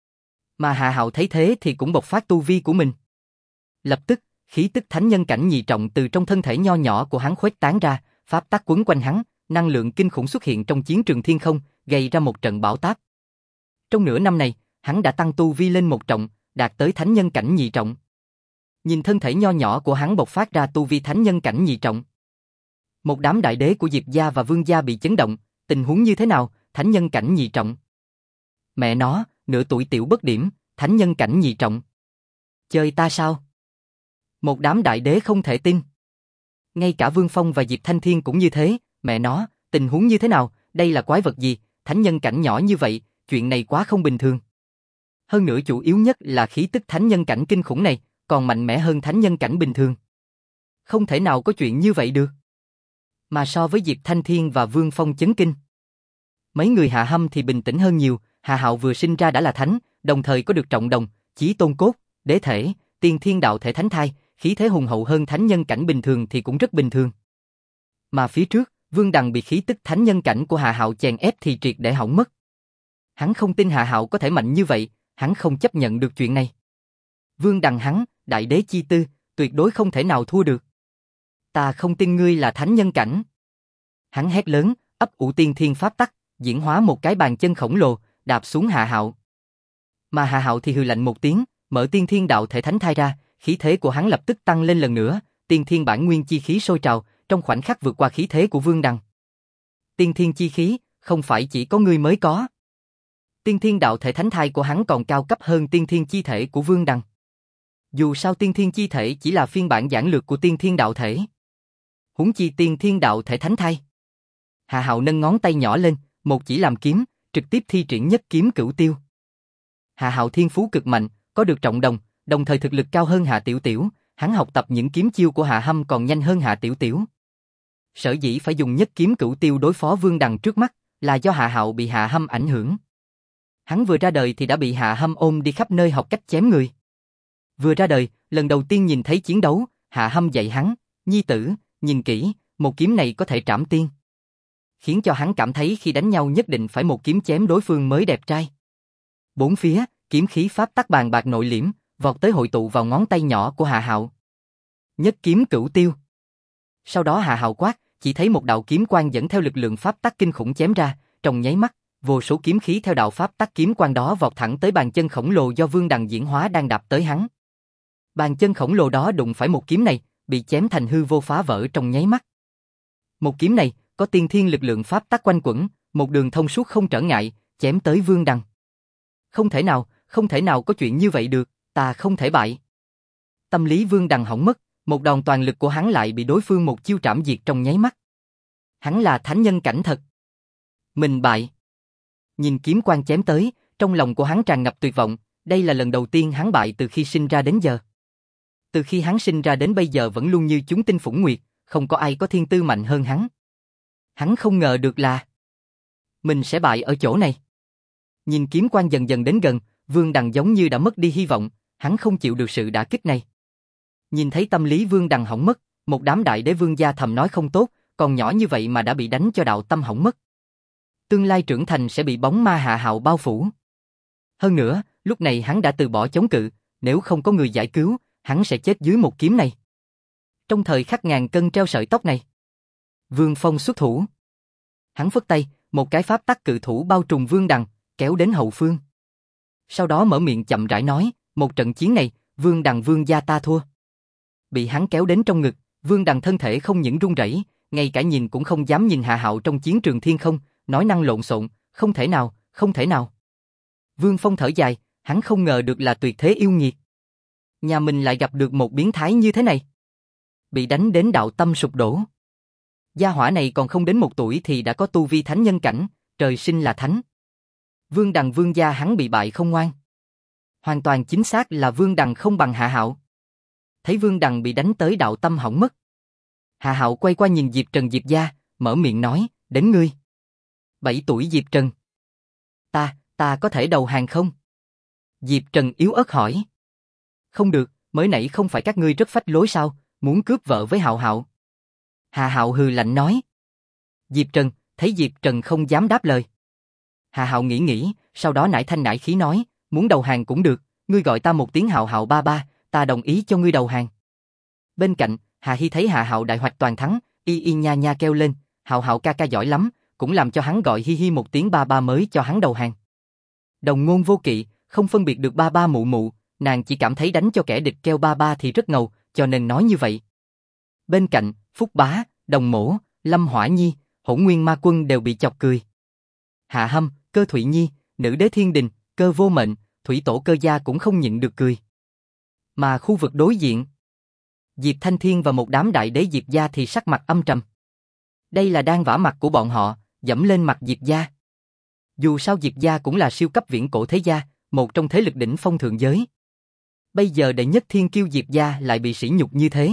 Mà Hạ Hạo thấy thế thì cũng bộc phát tu vi của mình. Lập tức, khí tức thánh nhân cảnh nhị trọng từ trong thân thể nho nhỏ của hắn khuếch tán ra, pháp tắc quấn quanh hắn, năng lượng kinh khủng xuất hiện trong chiến trường thiên không, gây ra một trận bão táp. Trong nửa năm này, hắn đã tăng tu vi lên một trọng, đạt tới thánh nhân cảnh nhị trọng. Nhìn thân thể nho nhỏ của hắn bộc phát ra tu vi thánh nhân cảnh nhị trọng. Một đám đại đế của Diệp gia và Vương gia bị chấn động, tình huống như thế nào, thánh nhân cảnh nhị trọng. Mẹ nó, nửa tuổi tiểu bất điểm, thánh nhân cảnh nhị trọng. Chơi ta sao? Một đám đại đế không thể tin. Ngay cả Vương Phong và Diệp Thanh Thiên cũng như thế, mẹ nó, tình huống như thế nào, đây là quái vật gì, thánh nhân cảnh nhỏ như vậy, chuyện này quá không bình thường. Hơn nữa chủ yếu nhất là khí tức thánh nhân cảnh kinh khủng này, còn mạnh mẽ hơn thánh nhân cảnh bình thường. Không thể nào có chuyện như vậy được. Mà so với Diệp Thanh Thiên và Vương Phong chấn kinh, mấy người Hạ Hâm thì bình tĩnh hơn nhiều. Hạ Hạo vừa sinh ra đã là thánh, đồng thời có được trọng đồng, chí tôn cốt, đế thể, tiên thiên đạo thể thánh thai, khí thế hùng hậu hơn thánh nhân cảnh bình thường thì cũng rất bình thường. Mà phía trước, Vương Đằng bị khí tức thánh nhân cảnh của Hạ Hạo chèn ép thì triệt để hỏng mất. Hắn không tin Hạ Hạo có thể mạnh như vậy, hắn không chấp nhận được chuyện này. Vương Đằng hắn, đại đế chi tư, tuyệt đối không thể nào thua được. Ta không tin ngươi là thánh nhân cảnh. Hắn hét lớn, ấp ủ tiên thiên pháp tắc, diễn hóa một cái bàn chân khổng lồ, đạp xuống Hạ Hạo. Mà Hạ Hạo thì hừ lạnh một tiếng, mở tiên thiên đạo thể thánh thai ra, khí thế của hắn lập tức tăng lên lần nữa, tiên thiên bản nguyên chi khí sôi trào, trong khoảnh khắc vượt qua khí thế của Vương Đằng. Tiên thiên chi khí, không phải chỉ có ngươi mới có. Tiên thiên đạo thể thánh thai của hắn còn cao cấp hơn tiên thiên chi thể của Vương Đằng. Dù sao tiên thiên chi thể chỉ là phiên bản giản lược của tiên thiên đạo thể. Huống chi tiên thiên đạo thể thánh thai. Hạ Hạo nâng ngón tay nhỏ lên, một chỉ làm kiếm, trực tiếp thi triển nhất kiếm cửu tiêu. Hạ Hạo thiên phú cực mạnh, có được trọng đồng, đồng thời thực lực cao hơn Hạ Tiểu Tiểu, hắn học tập những kiếm chiêu của Hạ Hâm còn nhanh hơn Hạ Tiểu Tiểu. Sở dĩ phải dùng nhất kiếm cửu tiêu đối phó Vương Đằng trước mắt, là do Hạ Hạo bị Hạ Hâm ảnh hưởng. Hắn vừa ra đời thì đã bị Hạ Hâm ôm đi khắp nơi học cách chém người. Vừa ra đời, lần đầu tiên nhìn thấy chiến đấu, Hạ Hâm dạy hắn, nhi tử, nhìn kỹ, một kiếm này có thể trảm tiên. Khiến cho hắn cảm thấy khi đánh nhau nhất định phải một kiếm chém đối phương mới đẹp trai. Bốn phía, kiếm khí pháp tắc bàn bạc nội liễm, vọt tới hội tụ vào ngón tay nhỏ của Hạ Hạo. Nhất kiếm cửu tiêu. Sau đó Hạ Hạo quát, chỉ thấy một đạo kiếm quang dẫn theo lực lượng pháp tắc kinh khủng chém ra, trong nháy mắt, vô số kiếm khí theo đạo pháp tắc kiếm quang đó vọt thẳng tới bàn chân khổng lồ do Vương Đằng diễn hóa đang đạp tới hắn. Bàn chân khổng lồ đó đụng phải một kiếm này, bị chém thành hư vô phá vỡ trong nháy mắt. Một kiếm này, có tiên thiên lực lượng pháp tắc quanh quẩn, một đường thông suốt không trở ngại, chém tới Vương Đằng. Không thể nào có chuyện như vậy được, ta không thể bại. Tâm lý Vương Đằng hỏng mất, một đòn toàn lực của hắn lại bị đối phương một chiêu trảm diệt trong nháy mắt. Hắn là thánh nhân cảnh thật. Mình bại. Nhìn kiếm quang chém tới, trong lòng của hắn tràn ngập tuyệt vọng, đây là lần đầu tiên hắn bại từ khi sinh ra đến giờ. Từ khi hắn sinh ra đến bây giờ vẫn luôn như chúng tinh phủng nguyệt, không có ai có thiên tư mạnh hơn hắn. Hắn không ngờ được là mình sẽ bại ở chỗ này. Nhìn kiếm quang dần dần đến gần, Vương Đằng giống như đã mất đi hy vọng, hắn không chịu được sự đả kích này. Nhìn thấy tâm lý Vương Đằng hỏng mất, một đám đại đế vương gia thầm nói không tốt, còn nhỏ như vậy mà đã bị đánh cho đạo tâm hỏng mất. Tương lai trưởng thành sẽ bị bóng ma Hạ Hạo bao phủ. Hơn nữa, lúc này hắn đã từ bỏ chống cự, nếu không có người giải cứu, hắn sẽ chết dưới một kiếm này. Trong thời khắc ngàn cân treo sợi tóc này, Vương Phong xuất thủ. Hắn phất tay, một cái pháp tắc cự thủ bao trùm Vương Đằng, kéo đến hậu phương. Sau đó mở miệng chậm rãi nói, một trận chiến này, Vương Đằng vương gia ta thua. Bị hắn kéo đến trong ngực, Vương Đằng thân thể không những run rẩy, ngay cả nhìn cũng không dám nhìn Hạ Hạo trong chiến trường thiên không, nói năng lộn xộn, không thể nào, không thể nào. Vương Phong thở dài, hắn không ngờ được là tuyệt thế yêu nghiệt. Nhà mình lại gặp được một biến thái như thế này. Bị đánh đến đạo tâm sụp đổ. Gia hỏa này còn không đến 1 tuổi thì đã có tu vi thánh nhân cảnh, trời sinh là thánh. Vương Đằng vương gia hắn bị bại không ngoan. Hoàn toàn chính xác là Vương Đằng không bằng Hạ Hạo. Thấy Vương Đằng bị đánh tới đạo tâm hỏng mất. Hạ Hạo quay qua nhìn Diệp Trần Diệp gia, mở miệng nói, đến ngươi. 7 tuổi Diệp Trần. Ta có thể đầu hàng không? Diệp Trần yếu ớt hỏi. Không được, mới nãy không phải các ngươi rất phách lối sao, muốn cướp vợ với Hạo Hạo. Hạ Hạo hừ lạnh nói. Diệp Trần, thấy Diệp Trần không dám đáp lời. Hạ Hạo nghĩ, sau đó nải thanh nải khí nói, muốn đầu hàng cũng được, ngươi gọi ta một tiếng Hạo Hạo ba ba, ta đồng ý cho ngươi đầu hàng. Bên cạnh, Hạ Hi thấy Hạ Hạo đại hoạch toàn thắng, y nha nha kêu lên, Hạo Hạo ca ca giỏi lắm, cũng làm cho hắn gọi hi hi một tiếng ba ba mới cho hắn đầu hàng. Đồng ngôn vô kỵ, không phân biệt được ba ba mụ mụ, nàng chỉ cảm thấy đánh cho kẻ địch kêu ba ba thì rất ngầu, cho nên nói như vậy. Bên cạnh, Phúc Bá, Đồng Mổ, Lâm Hỏa Nhi, Hỗn Nguyên Ma Quân đều bị chọc cười. Hạ Hâm, Cơ Thụy Nhi, Nữ Đế Thiên Đình, Cơ Vô Mệnh, Thủy Tổ Cơ Gia cũng không nhịn được cười. Mà khu vực đối diện, Diệp Thanh Thiên và một đám đại đế Diệp gia thì sắc mặt âm trầm. Đây là đang vả mặt của bọn họ, dẫm lên mặt Diệp gia. Dù sao Diệp gia cũng là siêu cấp viễn cổ thế gia, một trong thế lực đỉnh phong thượng giới. Bây giờ đệ nhất thiên kiêu Diệp gia lại bị sỉ nhục như thế.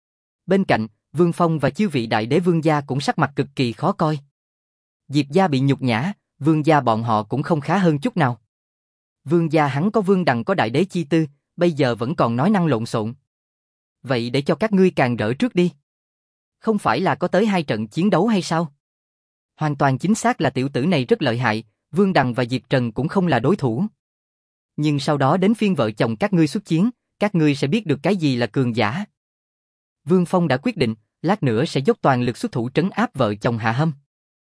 Bên cạnh, Vương Phong và chư vị đại đế vương gia cũng sắc mặt cực kỳ khó coi. Diệp gia bị nhục nhã, vương gia bọn họ cũng không khá hơn chút nào. Vương gia hắn có Vương Đằng có đại đế chi tư, bây giờ vẫn còn nói năng lộn xộn. Vậy để cho các ngươi càng rỡ trước đi. Không phải là có tới 2 trận chiến đấu hay sao? Hoàn toàn chính xác là tiểu tử này rất lợi hại, Vương Đằng và Diệp Trần cũng không là đối thủ. Nhưng sau đó đến phiên vợ chồng các ngươi xuất chiến, các ngươi sẽ biết được cái gì là cường giả. Vương Phong đã quyết định, lát nữa sẽ dốc toàn lực xuất thủ trấn áp vợ chồng Hạ Hâm.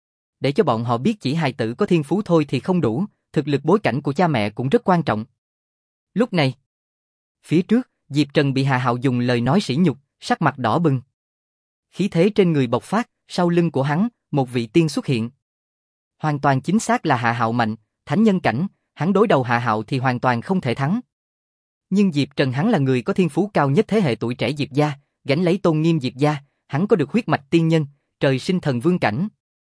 Để cho bọn họ biết chỉ hài tử có thiên phú thôi thì không đủ, thực lực bối cảnh của cha mẹ cũng rất quan trọng. Lúc này, phía trước, Diệp Trần bị Hạ Hạo dùng lời nói sỉ nhục, sắc mặt đỏ bừng. Khí thế trên người bộc phát, sau lưng của hắn, một vị tiên xuất hiện. Hoàn toàn chính xác là Hạ Hạo mạnh, thánh nhân cảnh, hắn đối đầu Hạ Hạo thì hoàn toàn không thể thắng. Nhưng Diệp Trần hắn là người có thiên phú cao nhất thế hệ tuổi trẻ Diệp gia, gánh lấy tôn nghiêm Diệp gia, hắn có được huyết mạch tiên nhân, trời sinh thần vương cảnh.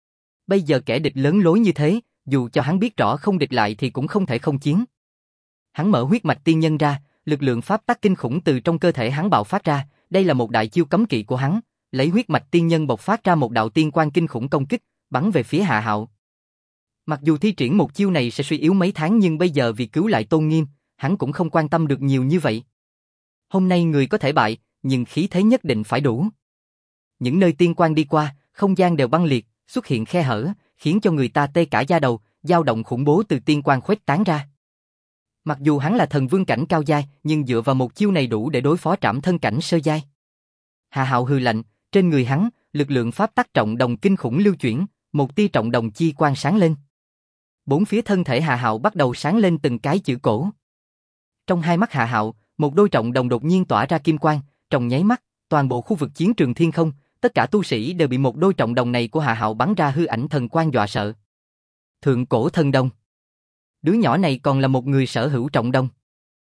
Bây giờ kẻ địch lớn lối như thế, dù cho hắn biết rõ không địch lại thì cũng không thể không chiến. Hắn mở huyết mạch tiên nhân ra, lực lượng pháp tắc kinh khủng từ trong cơ thể hắn bạo phát ra, đây là một đại chiêu cấm kỵ của hắn, lấy huyết mạch tiên nhân bộc phát ra một đạo tiên quang kinh khủng công kích, bắn về phía Hạ Hạo. Mặc dù thi triển một chiêu này sẽ suy yếu mấy tháng nhưng bây giờ vì cứu lại tôn nghiêm, hắn cũng không quan tâm được nhiều như vậy. Hôm nay người có thể bại, nhưng khí thế nhất định phải đủ. Những nơi tiên quang đi qua, không gian đều băng liệt, xuất hiện khe hở, khiến cho người ta tê cả da đầu, dao động khủng bố từ tiên quang khuếch tán ra. Mặc dù hắn là thần vương cảnh cao giai, nhưng dựa vào một chiêu này đủ để đối phó trảm thân cảnh sơ giai. Hạ Hạo hừ lạnh, trên người hắn, lực lượng pháp tắc trọng đồng kinh khủng lưu chuyển, một tia trọng đồng chi quang sáng lên. Bốn phía thân thể Hà Hạo bắt đầu sáng lên từng cái chữ cổ. Trong hai mắt Hà Hạo, một đôi trọng đồng đột nhiên tỏa ra kim quang, trong nháy mắt, toàn bộ khu vực chiến trường thiên không, tất cả tu sĩ đều bị một đôi trọng đồng này của Hà Hạo bắn ra hư ảnh thần quang dọa sợ. Thượng cổ thần đồng. Đứa nhỏ này còn là một người sở hữu trọng đồng.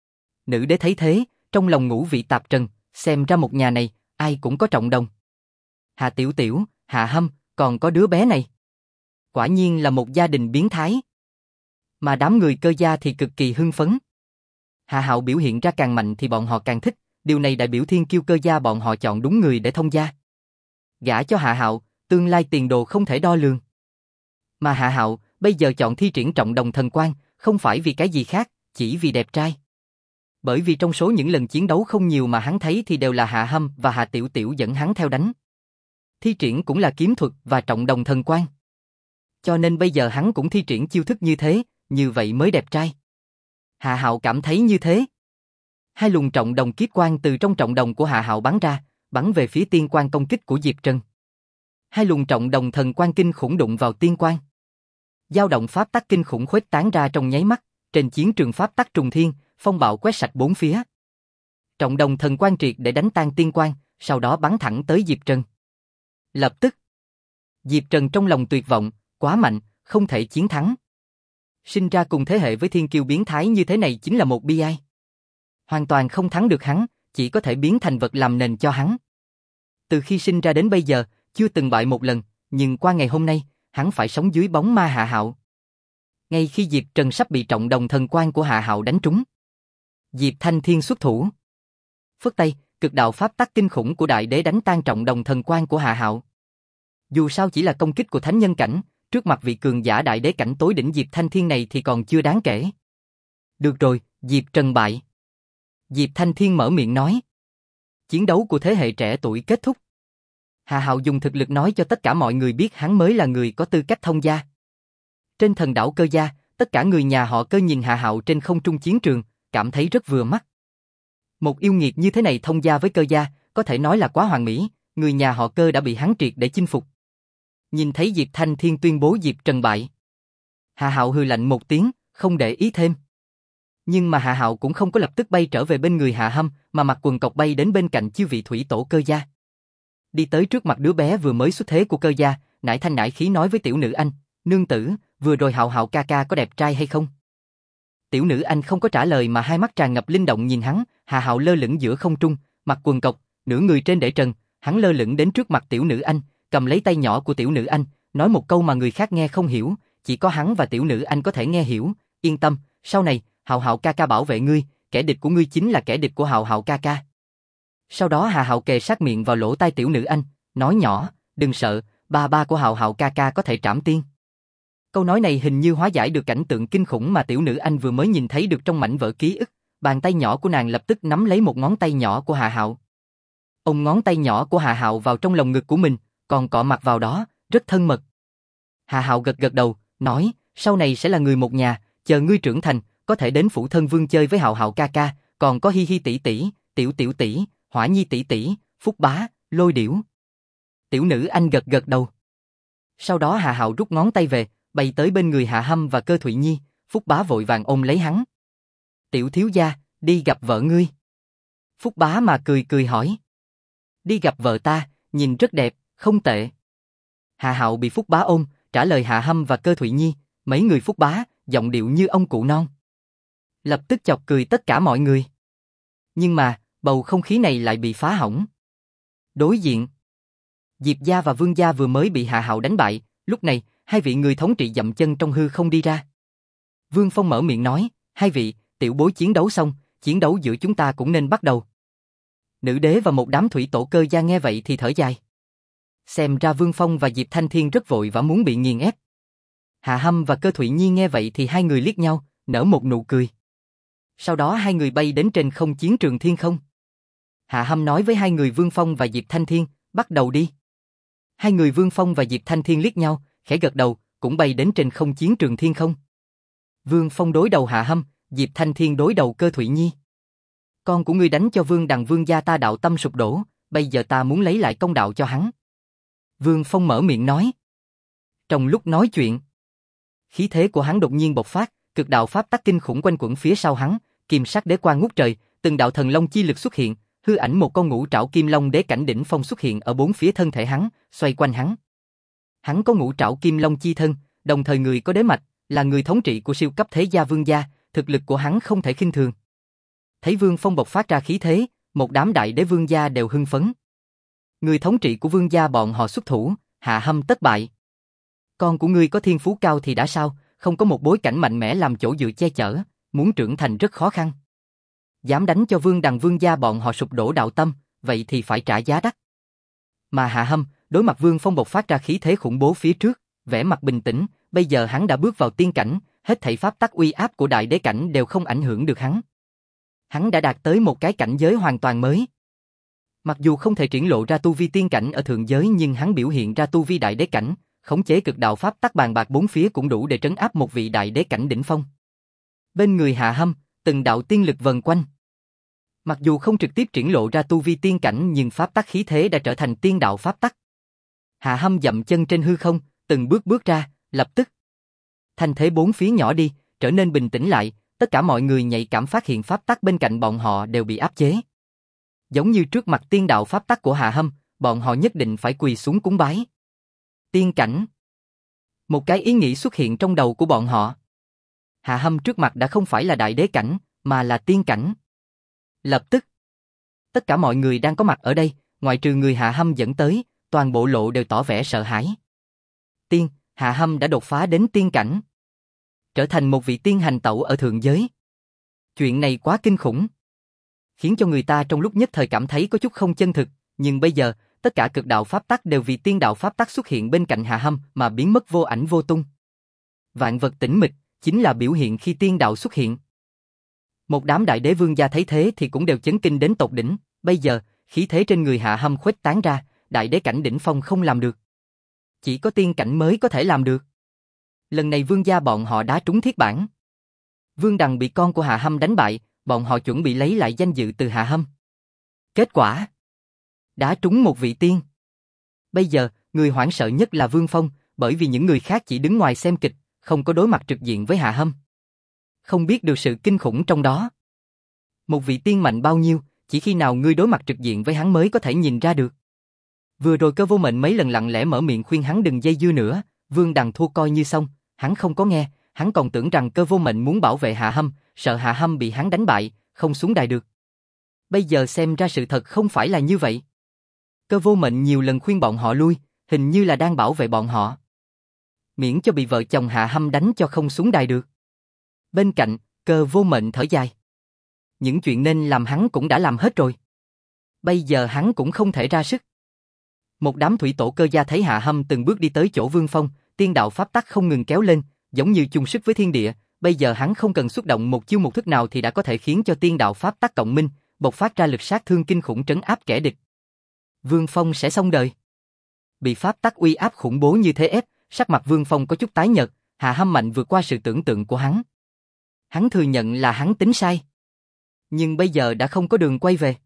Nữ đế thấy thế, trong lòng ngũ vị tạp trần, xem ra một nhà này, ai cũng có trọng đồng. Hà Tiểu Tiểu, Hà Hâm, còn có đứa bé này. Quả nhiên là một gia đình biến thái. Mà đám người Cơ gia thì cực kỳ hưng phấn. Hà Hạo biểu hiện ra càng mạnh thì bọn họ càng thích, điều này đại biểu thiên kiêu Cơ gia bọn họ chọn đúng người để thông gia. Gả cho Hà Hạo, tương lai tiền đồ không thể đo lường. Mà Hà Hạo bây giờ chọn thi triển trọng đồng thần quang, không phải vì cái gì khác, chỉ vì đẹp trai. Bởi vì trong số những lần chiến đấu không nhiều mà hắn thấy thì đều là Hạ Hâm và Hà Tiểu Tiểu dẫn hắn theo đánh. Thi triển cũng là kiếm thuật và trọng đồng thần quang. Cho nên bây giờ hắn cũng thi triển chiêu thức như thế, như vậy mới đẹp trai. Hạ Hạo cảm thấy như thế. Hai luồng trọng đồng kiếp quang từ trong trọng đồng của Hạ Hạo bắn ra, bắn về phía tiên quang công kích của Diệp Trần. Hai luồng trọng đồng thần quang kinh khủng đụng vào tiên quang. Dao động pháp tắc kinh khủng khuếch tán ra trong nháy mắt, trên chiến trường pháp tắc trùng thiên, phong bạo quét sạch bốn phía. Trọng đồng thần quang triệt để đánh tan tiên quang, sau đó bắn thẳng tới Diệp Trần. Lập tức, Diệp Trần trong lòng tuyệt vọng, quá mạnh, không thể chiến thắng. Sinh ra cùng thế hệ với thiên kiêu biến thái như thế này chính là một bi ai. Hoàn toàn không thắng được hắn, chỉ có thể biến thành vật làm nền cho hắn. Từ khi sinh ra đến bây giờ, chưa từng bại một lần, nhưng qua ngày hôm nay, hắn phải sống dưới bóng ma Hạ Hạo. Ngay khi Diệp Trần sắp bị trọng đồng thần quang của Hạ Hạo đánh trúng, Diệp Thanh Thiên xuất thủ. Phất tay, cực đạo pháp tắc kinh khủng của đại đế đánh tan trọng đồng thần quang của Hạ Hạo. Dù sao chỉ là công kích của thánh nhân cảnh, trước mặt vị cường giả đại đế cảnh tối đỉnh Diệp Thanh Thiên này thì còn chưa đáng kể. Được rồi, Diệp Trần bại. Diệp Thanh Thiên mở miệng nói. Chiến đấu của thế hệ trẻ tuổi kết thúc. Hạ Hạo dùng thực lực nói cho tất cả mọi người biết hắn mới là người có tư cách thông gia. Trên thần đảo Cơ gia, tất cả người nhà họ Cơ nhìn Hạ Hạo trên không trung chiến trường, cảm thấy rất vừa mắt. Một yêu nghiệt như thế này thông gia với Cơ gia, có thể nói là quá hoàn mỹ, người nhà họ Cơ đã bị hắn triệt để chinh phục. Nhìn thấy Diệp Thanh Thiên tuyên bố Diệp Trần bại, Hạ Hạo hừ lạnh một tiếng, không để ý thêm. Nhưng mà Hạ Hạo cũng không có lập tức bay trở về bên người Hạ Hâm, mà mặc quần cộc bay đến bên cạnh chư vị thủy tổ Cơ gia. Đi tới trước mặt đứa bé vừa mới xuất thế của Cơ gia, nải thanh nải khí nói với tiểu nữ anh, nương tử, vừa rồi Hạo Hạo ca ca có đẹp trai hay không? Tiểu nữ anh không có trả lời mà hai mắt tràn ngập linh động nhìn hắn. Hạ Hạo lơ lửng giữa không trung, mặc quần cộc, nửa người trên để trần, hắn lơ lửng đến trước mặt tiểu nữ anh, cầm lấy tay nhỏ của tiểu nữ anh, nói một câu mà người khác nghe không hiểu, chỉ có hắn và tiểu nữ anh có thể nghe hiểu, yên tâm, sau này, Hạo Hạo ca ca bảo vệ ngươi, kẻ địch của ngươi chính là kẻ địch của Hạo Hạo ca ca. Sau đó Hạ Hạo kề sát miệng vào lỗ tai tiểu nữ anh, nói nhỏ, đừng sợ, ba của Hạo Hạo ca ca có thể trảm tiên. Câu nói này hình như hóa giải được cảnh tượng kinh khủng mà tiểu nữ anh vừa mới nhìn thấy được trong mảnh vỡ ký ức, bàn tay nhỏ của nàng lập tức nắm lấy một ngón tay nhỏ của Hạ Hạo. Ôm ngón tay nhỏ của Hạ Hạo vào trong lồng ngực của mình, còn cọ mặt vào đó, rất thân mật. Hạ Hạo gật gật đầu, nói, sau này sẽ là người một nhà, chờ ngươi trưởng thành, có thể đến phủ thân vương chơi với Hạo Hạo ca ca, còn có Hi Hi tỷ tỷ, Tiểu Tiểu tỷ, Hỏa Nhi tỷ tỷ, Phúc Bá, Lôi Điểu. Tiểu nữ anh gật gật đầu. Sau đó Hạ Hạo rút ngón tay về, bay tới bên người Hạ Hâm và Cơ Thụy Nhi, Phúc Bá vội vàng ôm lấy hắn. Tiểu thiếu gia, đi gặp vợ ngươi. Phúc Bá mà cười cười hỏi. Đi gặp vợ ta, nhìn rất đẹp, không tệ. Hạ Hạo bị Phúc Bá ôm, trả lời Hạ Hâm và Cơ Thụy Nhi, mấy người Phúc Bá, giọng điệu như ông cụ non. Lập tức chọc cười tất cả mọi người. Nhưng mà, bầu không khí này lại bị phá hỏng. Đối diện, Diệp gia và Vương gia vừa mới bị Hạ Hạo đánh bại, lúc này, hai vị người thống trị dậm chân trong hư không đi ra. Vương Phong mở miệng nói, hai vị, tiểu bối chiến đấu xong, chiến đấu giữa chúng ta cũng nên bắt đầu. Nữ đế và một đám thủy tổ Cơ gia nghe vậy thì thở dài. Xem ra Vương Phong và Diệp Thanh Thiên rất vội và muốn bị nghiền ép. Hạ Hâm và Cơ Thụy Nhi nghe vậy thì hai người liếc nhau, nở một nụ cười. Sau đó hai người bay đến trên không chiến trường thiên không. Hạ Hâm nói với hai người Vương Phong và Diệp Thanh Thiên, bắt đầu đi. Hai người Vương Phong và Diệp Thanh Thiên liếc nhau, khẽ gật đầu, cũng bay đến trên không chiến trường thiên không. Vương Phong đối đầu Hạ Hâm, Diệp Thanh Thiên đối đầu Cơ Thụy Nhi. Con của ngươi đánh cho Vương Đằng Vương gia ta đạo tâm sụp đổ, bây giờ ta muốn lấy lại công đạo cho hắn. Vương Phong mở miệng nói. Trong lúc nói chuyện, khí thế của hắn đột nhiên bộc phát, cực đạo pháp tắc kinh khủng quanh quẩn phía sau hắn, kim sắc đế quang ngút trời, từng đạo thần long chi lực xuất hiện, hư ảnh một con ngũ trảo kim long đế cảnh đỉnh phong xuất hiện ở bốn phía thân thể hắn, xoay quanh hắn. Hắn có ngũ trảo kim long chi thân, đồng thời người có đế mạch, là người thống trị của siêu cấp thế gia Vương gia, thực lực của hắn không thể khinh thường. Thấy Vương Phong bộc phát ra khí thế, một đám đại đế vương gia đều hưng phấn. Người thống trị của vương gia bọn họ xuất thủ, Hạ Hâm tất bại. Con của ngươi có thiên phú cao thì đã sao, không có một bối cảnh mạnh mẽ làm chỗ dựa che chở, muốn trưởng thành rất khó khăn. Dám đánh cho Vương Đằng vương gia bọn họ sụp đổ đạo tâm, vậy thì phải trả giá đắt. Mà Hạ Hâm, đối mặt Vương Phong bộc phát ra khí thế khủng bố phía trước, vẻ mặt bình tĩnh, bây giờ hắn đã bước vào tiên cảnh, hết thảy pháp tắc uy áp của đại đế cảnh đều không ảnh hưởng được hắn. Hắn đã đạt tới một cái cảnh giới hoàn toàn mới. Mặc dù không thể triển lộ ra tu vi tiên cảnh ở thượng giới nhưng hắn biểu hiện ra tu vi đại đế cảnh, khống chế cực đạo pháp tắc bàn bạc bốn phía cũng đủ để trấn áp một vị đại đế cảnh đỉnh phong. Bên người Hạ Hâm, từng đạo tiên lực vần quanh. Mặc dù không trực tiếp triển lộ ra tu vi tiên cảnh nhưng pháp tắc khí thế đã trở thành tiên đạo pháp tắc. Hạ Hâm dậm chân trên hư không, từng bước bước ra, lập tức thanh thế bốn phía nhỏ đi, trở nên bình tĩnh lại, tất cả mọi người nhạy cảm phát hiện pháp tắc bên cạnh bọn họ đều bị áp chế. Giống như trước mặt tiên đạo pháp tắc của Hạ Hâm, bọn họ nhất định phải quỳ xuống cúng bái. Tiên cảnh. Một cái ý nghĩ xuất hiện trong đầu của bọn họ. Hạ Hâm trước mặt đã không phải là đại đế cảnh, mà là tiên cảnh. Lập tức, tất cả mọi người đang có mặt ở đây, ngoại trừ người Hạ Hâm dẫn tới, toàn bộ lộ đều tỏ vẻ sợ hãi. Hạ Hâm đã đột phá đến tiên cảnh. Trở thành một vị tiên hành tẩu ở thượng giới. Chuyện này quá kinh khủng. Khiến cho người ta trong lúc nhất thời cảm thấy có chút không chân thực, nhưng bây giờ, tất cả cực đạo pháp tắc đều vì tiên đạo pháp tắc xuất hiện bên cạnh Hạ Hâm mà biến mất vô ảnh vô tung. Vạn vật tĩnh mịch, chính là biểu hiện khi tiên đạo xuất hiện. Một đám đại đế vương gia thấy thế thì cũng đều chấn kinh đến tột đỉnh, bây giờ, khí thế trên người Hạ Hâm khuếch tán ra, đại đế cảnh đỉnh phong không làm được. Chỉ có tiên cảnh mới có thể làm được. Lần này vương gia bọn họ đá trúng thiết bản. Vương Đằng bị con của Hạ Hâm đánh bại, bọn họ chuẩn bị lấy lại danh dự từ Hạ Hâm. Kết quả, đá trúng một vị tiên. Bây giờ, người hoảng sợ nhất là Vương Phong, bởi vì những người khác chỉ đứng ngoài xem kịch, không có đối mặt trực diện với Hạ Hâm. Không biết được sự kinh khủng trong đó. Một vị tiên mạnh bao nhiêu, chỉ khi nào ngươi đối mặt trực diện với hắn mới có thể nhìn ra được. Vừa rồi Cơ Vô Mệnh mấy lần lặng lẽ mở miệng khuyên hắn đừng dây dưa nữa, Vương Đằng thua coi như xong, hắn không có nghe, hắn còn tưởng rằng Cơ Vô Mệnh muốn bảo vệ Hạ Hâm, sợ Hạ Hâm bị hắn đánh bại, không xuống đài được. Bây giờ xem ra sự thật không phải là như vậy. Cơ Vô Mệnh nhiều lần khuyên bọn họ lui, hình như là đang bảo vệ bọn họ. Miễn cho bị vợ chồng Hạ Hâm đánh cho không xuống đài được. Bên cạnh, Cơ Vô Mệnh thở dài. Những chuyện nên làm hắn cũng đã làm hết rồi. Bây giờ hắn cũng không thể ra sức. Một đám thủy tổ Cơ gia thấy Hạ Hâm từng bước đi tới chỗ Vương Phong, tiên đạo pháp tắc không ngừng kéo lên, giống như chung sức với thiên địa, bây giờ hắn không cần xuất động một chiêu một thức nào thì đã có thể khiến cho tiên đạo pháp tắc cộng minh, bộc phát ra lực sát thương kinh khủng trấn áp kẻ địch. Vương Phong sẽ xong đời. Bị pháp tắc uy áp khủng bố như thế ép, sắc mặt Vương Phong có chút tái nhợt, Hạ Hâm mạnh vượt qua sự tưởng tượng của hắn. Hắn thừa nhận là hắn tính sai. Nhưng bây giờ đã không có đường quay về.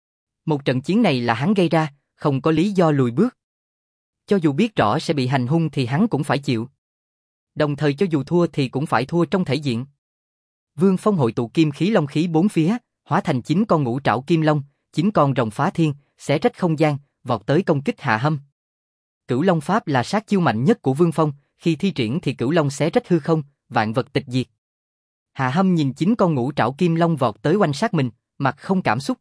Một trận chiến này là hắn gây ra, không có lý do lùi bước. Cho dù biết rõ sẽ bị hành hung thì hắn cũng phải chịu. Đồng thời cho dù thua thì cũng phải thua trong thể diện. Vương Phong hội tụ kim khí long khí bốn phía, hóa thành 9 con ngũ trảo kim long, 9 con rồng phá thiên, xé rách không gian, vọt tới công kích Hạ Hâm. Cửu Long Pháp là sát chiêu mạnh nhất của Vương Phong, khi thi triển thì Cửu Long xé rách hư không, vạn vật tịch diệt. Hạ Hâm nhìn 9 con ngũ trảo kim long vọt tới oanh sát mình, mặt không cảm xúc.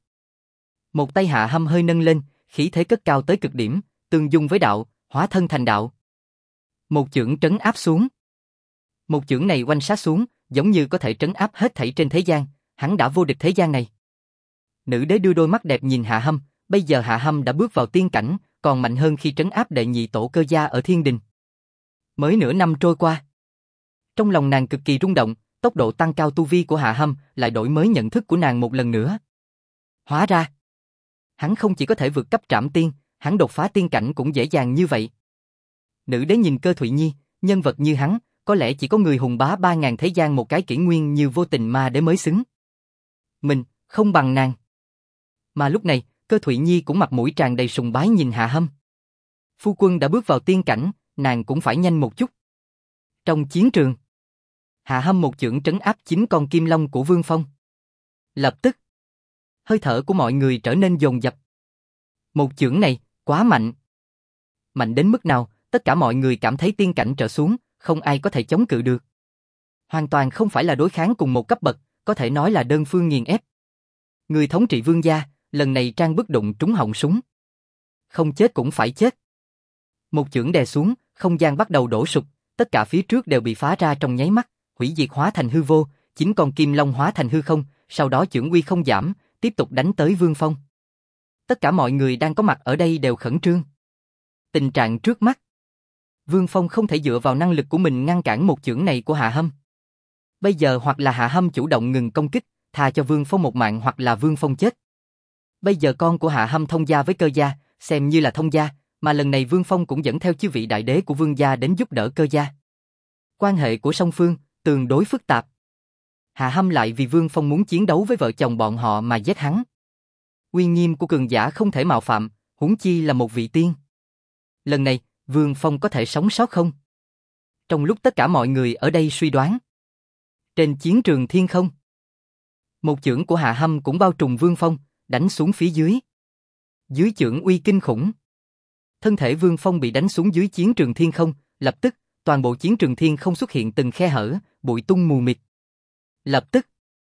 Một tay Hạ Hâm hơi nâng lên, khí thế cất cao tới cực điểm, tương dung với đạo, hóa thân thành đạo. Một chưởng trấn áp xuống. Một chưởng này oanh sát xuống, giống như có thể trấn áp hết thảy trên thế gian, hắn đã vô địch thế gian này. Nữ đế đưa đôi mắt đẹp nhìn Hạ Hâm, bây giờ Hạ Hâm đã bước vào tiên cảnh, còn mạnh hơn khi trấn áp đệ nhị tổ Cơ gia ở thiên đình. Mới nửa năm trôi qua. Trong lòng nàng cực kỳ rung động, tốc độ tăng cao tu vi của Hạ Hâm lại đổi mới nhận thức của nàng một lần nữa. Hóa ra, hắn không chỉ có thể vượt cấp trảm tiên, hắn đột phá tiên cảnh cũng dễ dàng như vậy. Nữ đế nhìn Cơ Thụy Nhi, nhân vật như hắn, có lẽ chỉ có người hùng bá 3000 thế gian một cái kỷ nguyên như Vô Tình Ma Đế mới xứng. Mình, không bằng nàng. Mà lúc này, Cơ Thụy Nhi cũng mặt mũi tràn đầy sùng bái nhìn Hạ Hâm. Phu quân đã bước vào tiên cảnh, nàng cũng phải nhanh một chút. Trong chiến trường, Hạ Hâm một chưởng trấn áp 9 con kim long của Vương Phong. Lập tức, hơi thở của mọi người trở nên dồn dập. Một chưởng này, quá mạnh. Mạnh đến mức nào, tất cả mọi người cảm thấy tiên cảnh trở xuống, không ai có thể chống cự được. Hoàn toàn không phải là đối kháng cùng một cấp bậc, có thể nói là đơn phương nghiền ép. Người thống trị Vương gia, lần này Trang Bức đụng trúng họng súng. Không chết cũng phải chết. Một chưởng đè xuống, không gian bắt đầu đổ sụp, tất cả phía trước đều bị phá ra trong nháy mắt, hủy diệt hóa thành hư vô, 9 con kim long hóa thành hư không, sau đó chưởng uy không giảm, tiếp tục đánh tới Vương Phong. Tất cả mọi người đang có mặt ở đây đều khẩn trương. Tình trạng trước mắt, Vương Phong không thể dựa vào năng lực của mình ngăn cản một chưởng này của Hạ Hâm. Bây giờ hoặc là Hạ Hâm chủ động ngừng công kích, tha cho Vương Phong một mạng, hoặc là Vương Phong chết. Bây giờ con của Hạ Hâm thông gia với Cơ gia, xem như là thông gia, mà lần này Vương Phong cũng dẫn theo chư vị đại đế của Vương gia đến giúp đỡ Cơ gia. Quan hệ của song phương tương đối phức tạp. Hạ Hâm lại vì Vương Phong muốn chiến đấu với vợ chồng bọn họ mà giết hắn. Uy nghiêm của cường giả không thể mạo phạm, huống chi là một vị tiên. Lần này, Vương Phong có thể sống sót không? Trong lúc tất cả mọi người ở đây suy đoán, trên chiến trường thiên không, một chưởng của Hạ Hâm cũng bao trùm Vương Phong, đánh xuống phía dưới. Dưới chưởng uy kinh khủng, thân thể Vương Phong bị đánh xuống dưới chiến trường thiên không, lập tức, toàn bộ chiến trường thiên không xuất hiện từng khe hở, bụi tung mù mịt. Lập tức,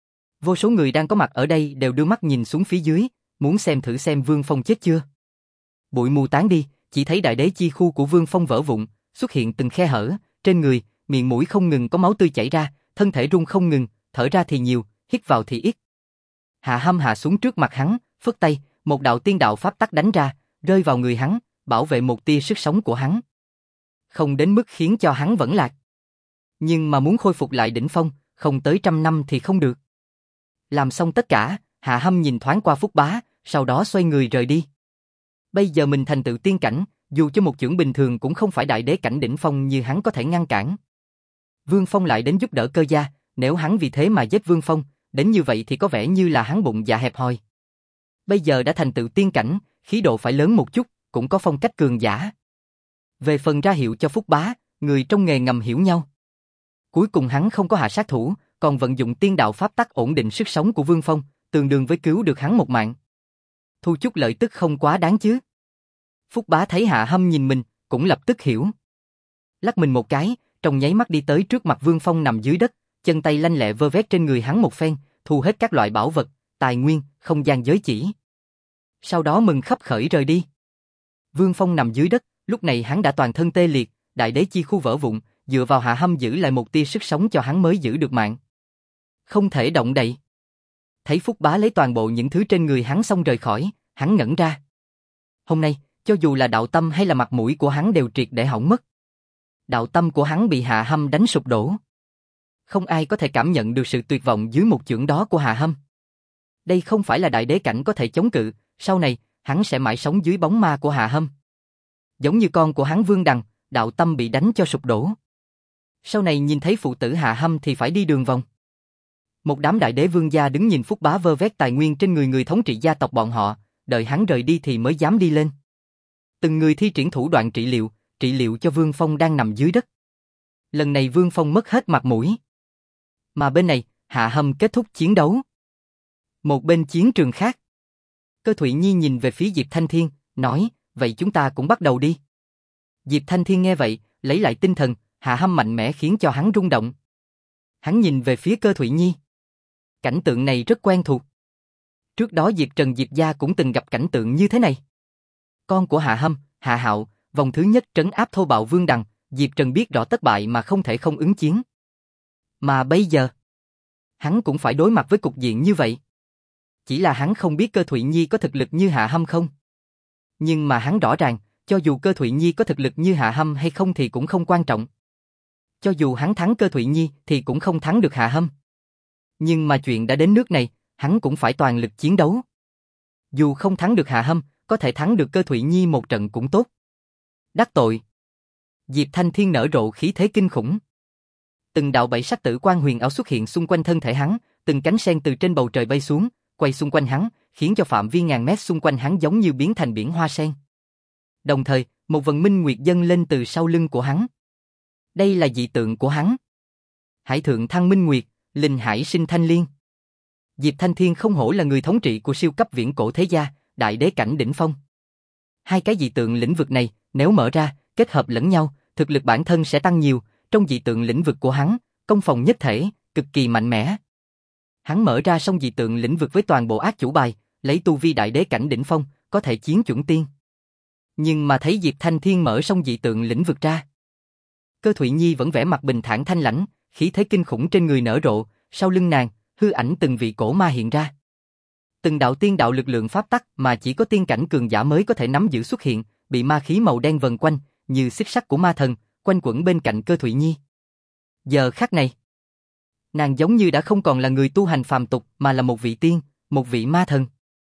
vô số người đang có mặt ở đây đều đưa mắt nhìn xuống phía dưới, muốn xem thử xem Vương Phong chết chưa. Bụi mù tán đi, chỉ thấy đại đế chi khu của Vương Phong vỡ vụn, xuất hiện từng khe hở, trên người, miệng mũi không ngừng có máu tươi chảy ra, thân thể rung không ngừng, thở ra thì nhiều, hít vào thì ít. Hạ Hâm hạ xuống trước mặt hắn, phất tay, một đạo tiên đạo pháp tắc đánh ra, rơi vào người hắn, bảo vệ một tia sức sống của hắn. Không đến mức khiến cho hắn vẫn lạc. Nhưng mà muốn khôi phục lại đỉnh phong, không tới 100 năm thì không được. Làm xong tất cả, Hạ Hâm nhìn thoáng qua Phúc Bá, sau đó xoay người rời đi. Bây giờ mình thành tựu tiên cảnh, dù cho một chưởng bình thường cũng không phải đại đế cảnh đỉnh phong như hắn có thể ngăn cản. Vương Phong lại đến giúp đỡ Cơ gia, nếu hắn vì thế mà giết Vương Phong, đến như vậy thì có vẻ như là hắn bụng dạ hẹp hòi. Bây giờ đã thành tựu tiên cảnh, khí độ phải lớn một chút, cũng có phong cách cường giả. Về phần ra hiệu cho Phúc Bá, người trong nghề ngầm hiểu nhau. Cuối cùng hắn không có hạ sát thủ, còn vận dụng tiên đạo pháp tắc ổn định sức sống của Vương Phong, tương đương với cứu được hắn một mạng. Thu chút lợi tức không quá đáng chứ. Phúc Bá thấy Hạ Hâm nhìn mình, cũng lập tức hiểu. Lắc mình một cái, trong nháy mắt đi tới trước mặt Vương Phong nằm dưới đất, chân tay lanh lẹ vơ vét trên người hắn một phen, thu hết các loại bảo vật, tài nguyên, không gian giới chỉ. Sau đó mừng khấp khởi rời đi. Vương Phong nằm dưới đất, lúc này hắn đã toàn thân tê liệt, đại đế chi khu vỡ vụn, dựa vào Hạ Hâm giữ lại một tia sức sống cho hắn mới giữ được mạng. Không thể động đậy. Thấy Phúc Bá lấy toàn bộ những thứ trên người hắn xong rời khỏi, hắn ngẩn ra. Hôm nay, cho dù là đạo tâm hay là mặt mũi của hắn đều triệt để hỏng mất. Đạo tâm của hắn bị Hạ Hâm đánh sụp đổ. Không ai có thể cảm nhận được sự tuyệt vọng dưới một chưởng đó của Hạ Hâm. Đây không phải là đại đế cảnh có thể chống cự, sau này, hắn sẽ mãi sống dưới bóng ma của Hạ Hâm. Giống như con của hắn Vương Đằng, đạo tâm bị đánh cho sụp đổ. Sau này nhìn thấy phụ tử Hạ Hâm thì phải đi đường vòng. Một đám đại đế vương gia đứng nhìn Phúc Bá vơ vét tài nguyên trên người thống trị gia tộc bọn họ, đợi hắn rời đi thì mới dám đi lên. Từng người thi triển thủ đoạn trị liệu cho Vương Phong đang nằm dưới đất. Lần này Vương Phong mất hết mặt mũi. Mà bên này, Hạ Hâm kết thúc chiến đấu. Một bên chiến trường khác, Cơ Thụy Nhi nhìn về phía Diệp Thanh Thiên, nói, vậy chúng ta cũng bắt đầu đi. Diệp Thanh Thiên nghe vậy, lấy lại tinh thần, Hạ Hâm mạnh mẽ khiến cho hắn rung động. Hắn nhìn về phía Cơ Thụy Nhi. Cảnh tượng này rất quen thuộc. Trước đó Diệp Trần Diệp gia cũng từng gặp cảnh tượng như thế này. Con của Hạ Hâm, Hạ Hạo, vòng thứ nhất trấn áp thô bạo Vương Đằng, Diệp Trần biết rõ thất bại mà không thể không ứng chiến. Mà bây giờ, hắn cũng phải đối mặt với cục diện như vậy. Chỉ là hắn không biết Cơ Thụy Nhi có thực lực như Hạ Hâm không. Nhưng mà hắn rõ ràng, cho dù Cơ Thụy Nhi có thực lực như Hạ Hâm hay không thì cũng không quan trọng. Cho dù hắn thắng Cơ Thụy Nhi thì cũng không thắng được Hạ Hâm. Nhưng mà chuyện đã đến nước này, hắn cũng phải toàn lực chiến đấu. Dù không thắng được Hạ Hâm, có thể thắng được Cơ Thụy Nhi một trận cũng tốt. Đắc tội. Diệp Thanh Thiên nở rộ khí thế kinh khủng. Từng đạo bảy sắc tử quang huyền ảo xuất hiện xung quanh thân thể hắn, từng cánh sen từ trên bầu trời bay xuống, quay xung quanh hắn, khiến cho phạm vi ngàn mét xung quanh hắn giống như biến thành biển hoa sen. Đồng thời, Một vần minh nguyệt dâng lên từ sau lưng của hắn. Đây là dị tượng của hắn. Hải thượng thăng minh nguyệt, linh hải sinh thanh liên. Diệp Thanh Thiên không hổ là người thống trị của siêu cấp viễn cổ thế gia, đại đế cảnh đỉnh phong. Hai cái dị tượng lĩnh vực này, nếu mở ra, kết hợp lẫn nhau, thực lực bản thân sẽ tăng nhiều. Trong dị tượng lĩnh vực của hắn, công phòng nhất thể, cực kỳ mạnh mẽ. Hắn mở ra xong dị tượng lĩnh vực với toàn bộ ác chủ bài, lấy tu vi đại đế cảnh đỉnh phong, có thể chiến chuẩn tiên. Nhưng mà thấy Diệp Thanh Thiên mở xong dị tượng lĩnh vực ra, Cơ Thụy Nhi vẫn vẻ mặt bình thản thanh lãnh, khí thế kinh khủng trên người nở rộ, sau lưng nàng, hư ảnh từng vị cổ ma hiện ra. Từng đạo tiên đạo lực lượng pháp tắc mà chỉ có tiên cảnh cường giả mới có thể nắm giữ xuất hiện, bị ma khí màu đen vần quanh, như xích sắt của ma thần, quanh quẩn bên cạnh Cơ Thụy Nhi. Giờ khắc này, nàng giống như đã không còn là người tu hành phàm tục mà là một vị tiên, một vị ma thần.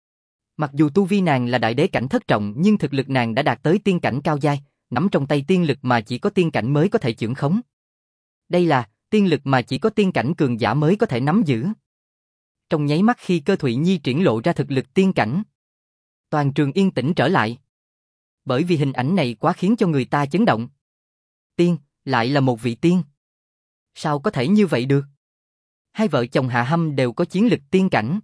Mặc dù tu vi nàng là đại đế cảnh thất trọng nhưng thực lực nàng đã đạt tới tiên cảnh cao giai, nắm trong tay tiên lực mà chỉ có tiên cảnh mới có thể chưởng khống. Đây là tiên lực mà chỉ có tiên cảnh cường giả mới có thể nắm giữ. Trong nháy mắt khi Cơ Thụy Nhi triển lộ ra thực lực tiên cảnh, toàn trường yên tĩnh trở lại. Bởi vì hình ảnh này quá khiến cho người ta chấn động. Tiên, lại là một vị tiên. Sao có thể như vậy được? Hai vợ chồng Hạ Hâm đều có chiến lực tiên cảnh.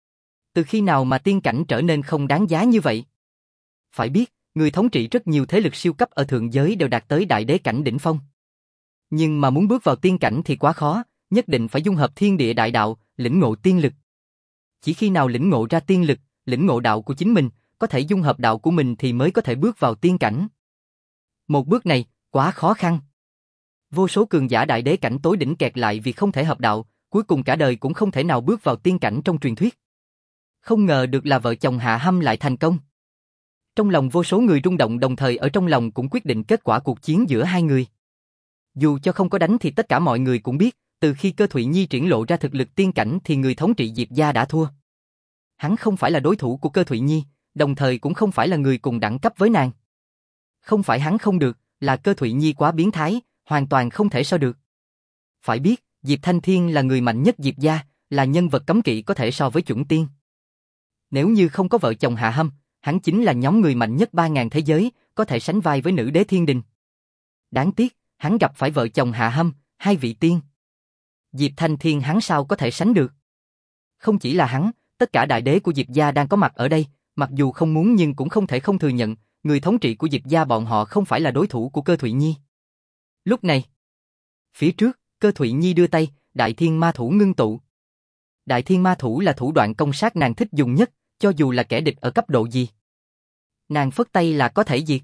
Từ khi nào mà tiên cảnh trở nên không đáng giá như vậy? Phải biết, người thống trị rất nhiều thế lực siêu cấp ở thượng giới đều đạt tới đại đế cảnh đỉnh phong. Nhưng mà muốn bước vào tiên cảnh thì quá khó, nhất định phải dung hợp thiên địa đại đạo, lĩnh ngộ tiên lực. Chỉ khi nào lĩnh ngộ ra tiên lực, lĩnh ngộ đạo của chính mình, có thể dung hợp đạo của mình thì mới có thể bước vào tiên cảnh. Một bước này, quá khó khăn. Vô số cường giả đại đế cảnh tối đỉnh kẹt lại vì không thể hợp đạo, cuối cùng cả đời cũng không thể nào bước vào tiên cảnh trong truyền thuyết. Không ngờ được là vợ chồng Hạ Hâm lại thành công. Trong lòng vô số người rung động đồng thời ở trong lòng cũng quyết định kết quả cuộc chiến giữa hai người. Dù cho không có đánh thì tất cả mọi người cũng biết, từ khi Cơ Thụy Nhi triển lộ ra thực lực tiên cảnh thì người thống trị Diệp gia đã thua. Hắn không phải là đối thủ của Cơ Thụy Nhi, đồng thời cũng không phải là người cùng đẳng cấp với nàng. Không phải hắn không được, là Cơ Thụy Nhi quá biến thái, hoàn toàn không thể so được. Phải biết, Diệp Thanh Thiên là người mạnh nhất Diệp gia, là nhân vật cấm kỵ có thể so với chuẩn tiên. Nếu như không có vợ chồng Hạ Hâm, hắn chính là nhóm người mạnh nhất 3.000 thế giới, có thể sánh vai với nữ đế thiên đình. Đáng tiếc, hắn gặp phải vợ chồng Hạ Hâm, hai vị tiên. Diệp Thanh Thiên hắn sao có thể sánh được? Không chỉ là hắn, tất cả đại đế của Diệp gia đang có mặt ở đây, mặc dù không muốn nhưng cũng không thể không thừa nhận, người thống trị của Diệp gia bọn họ không phải là đối thủ của Cơ Thụy Nhi. Lúc này, phía trước, Cơ Thụy Nhi đưa tay, Đại Thiên Ma Thủ ngưng tụ. Đại Thiên Ma Thủ là thủ đoạn công sát nàng thích dùng nhất, cho dù là kẻ địch ở cấp độ gì. Nàng phất tay là có thể diệt.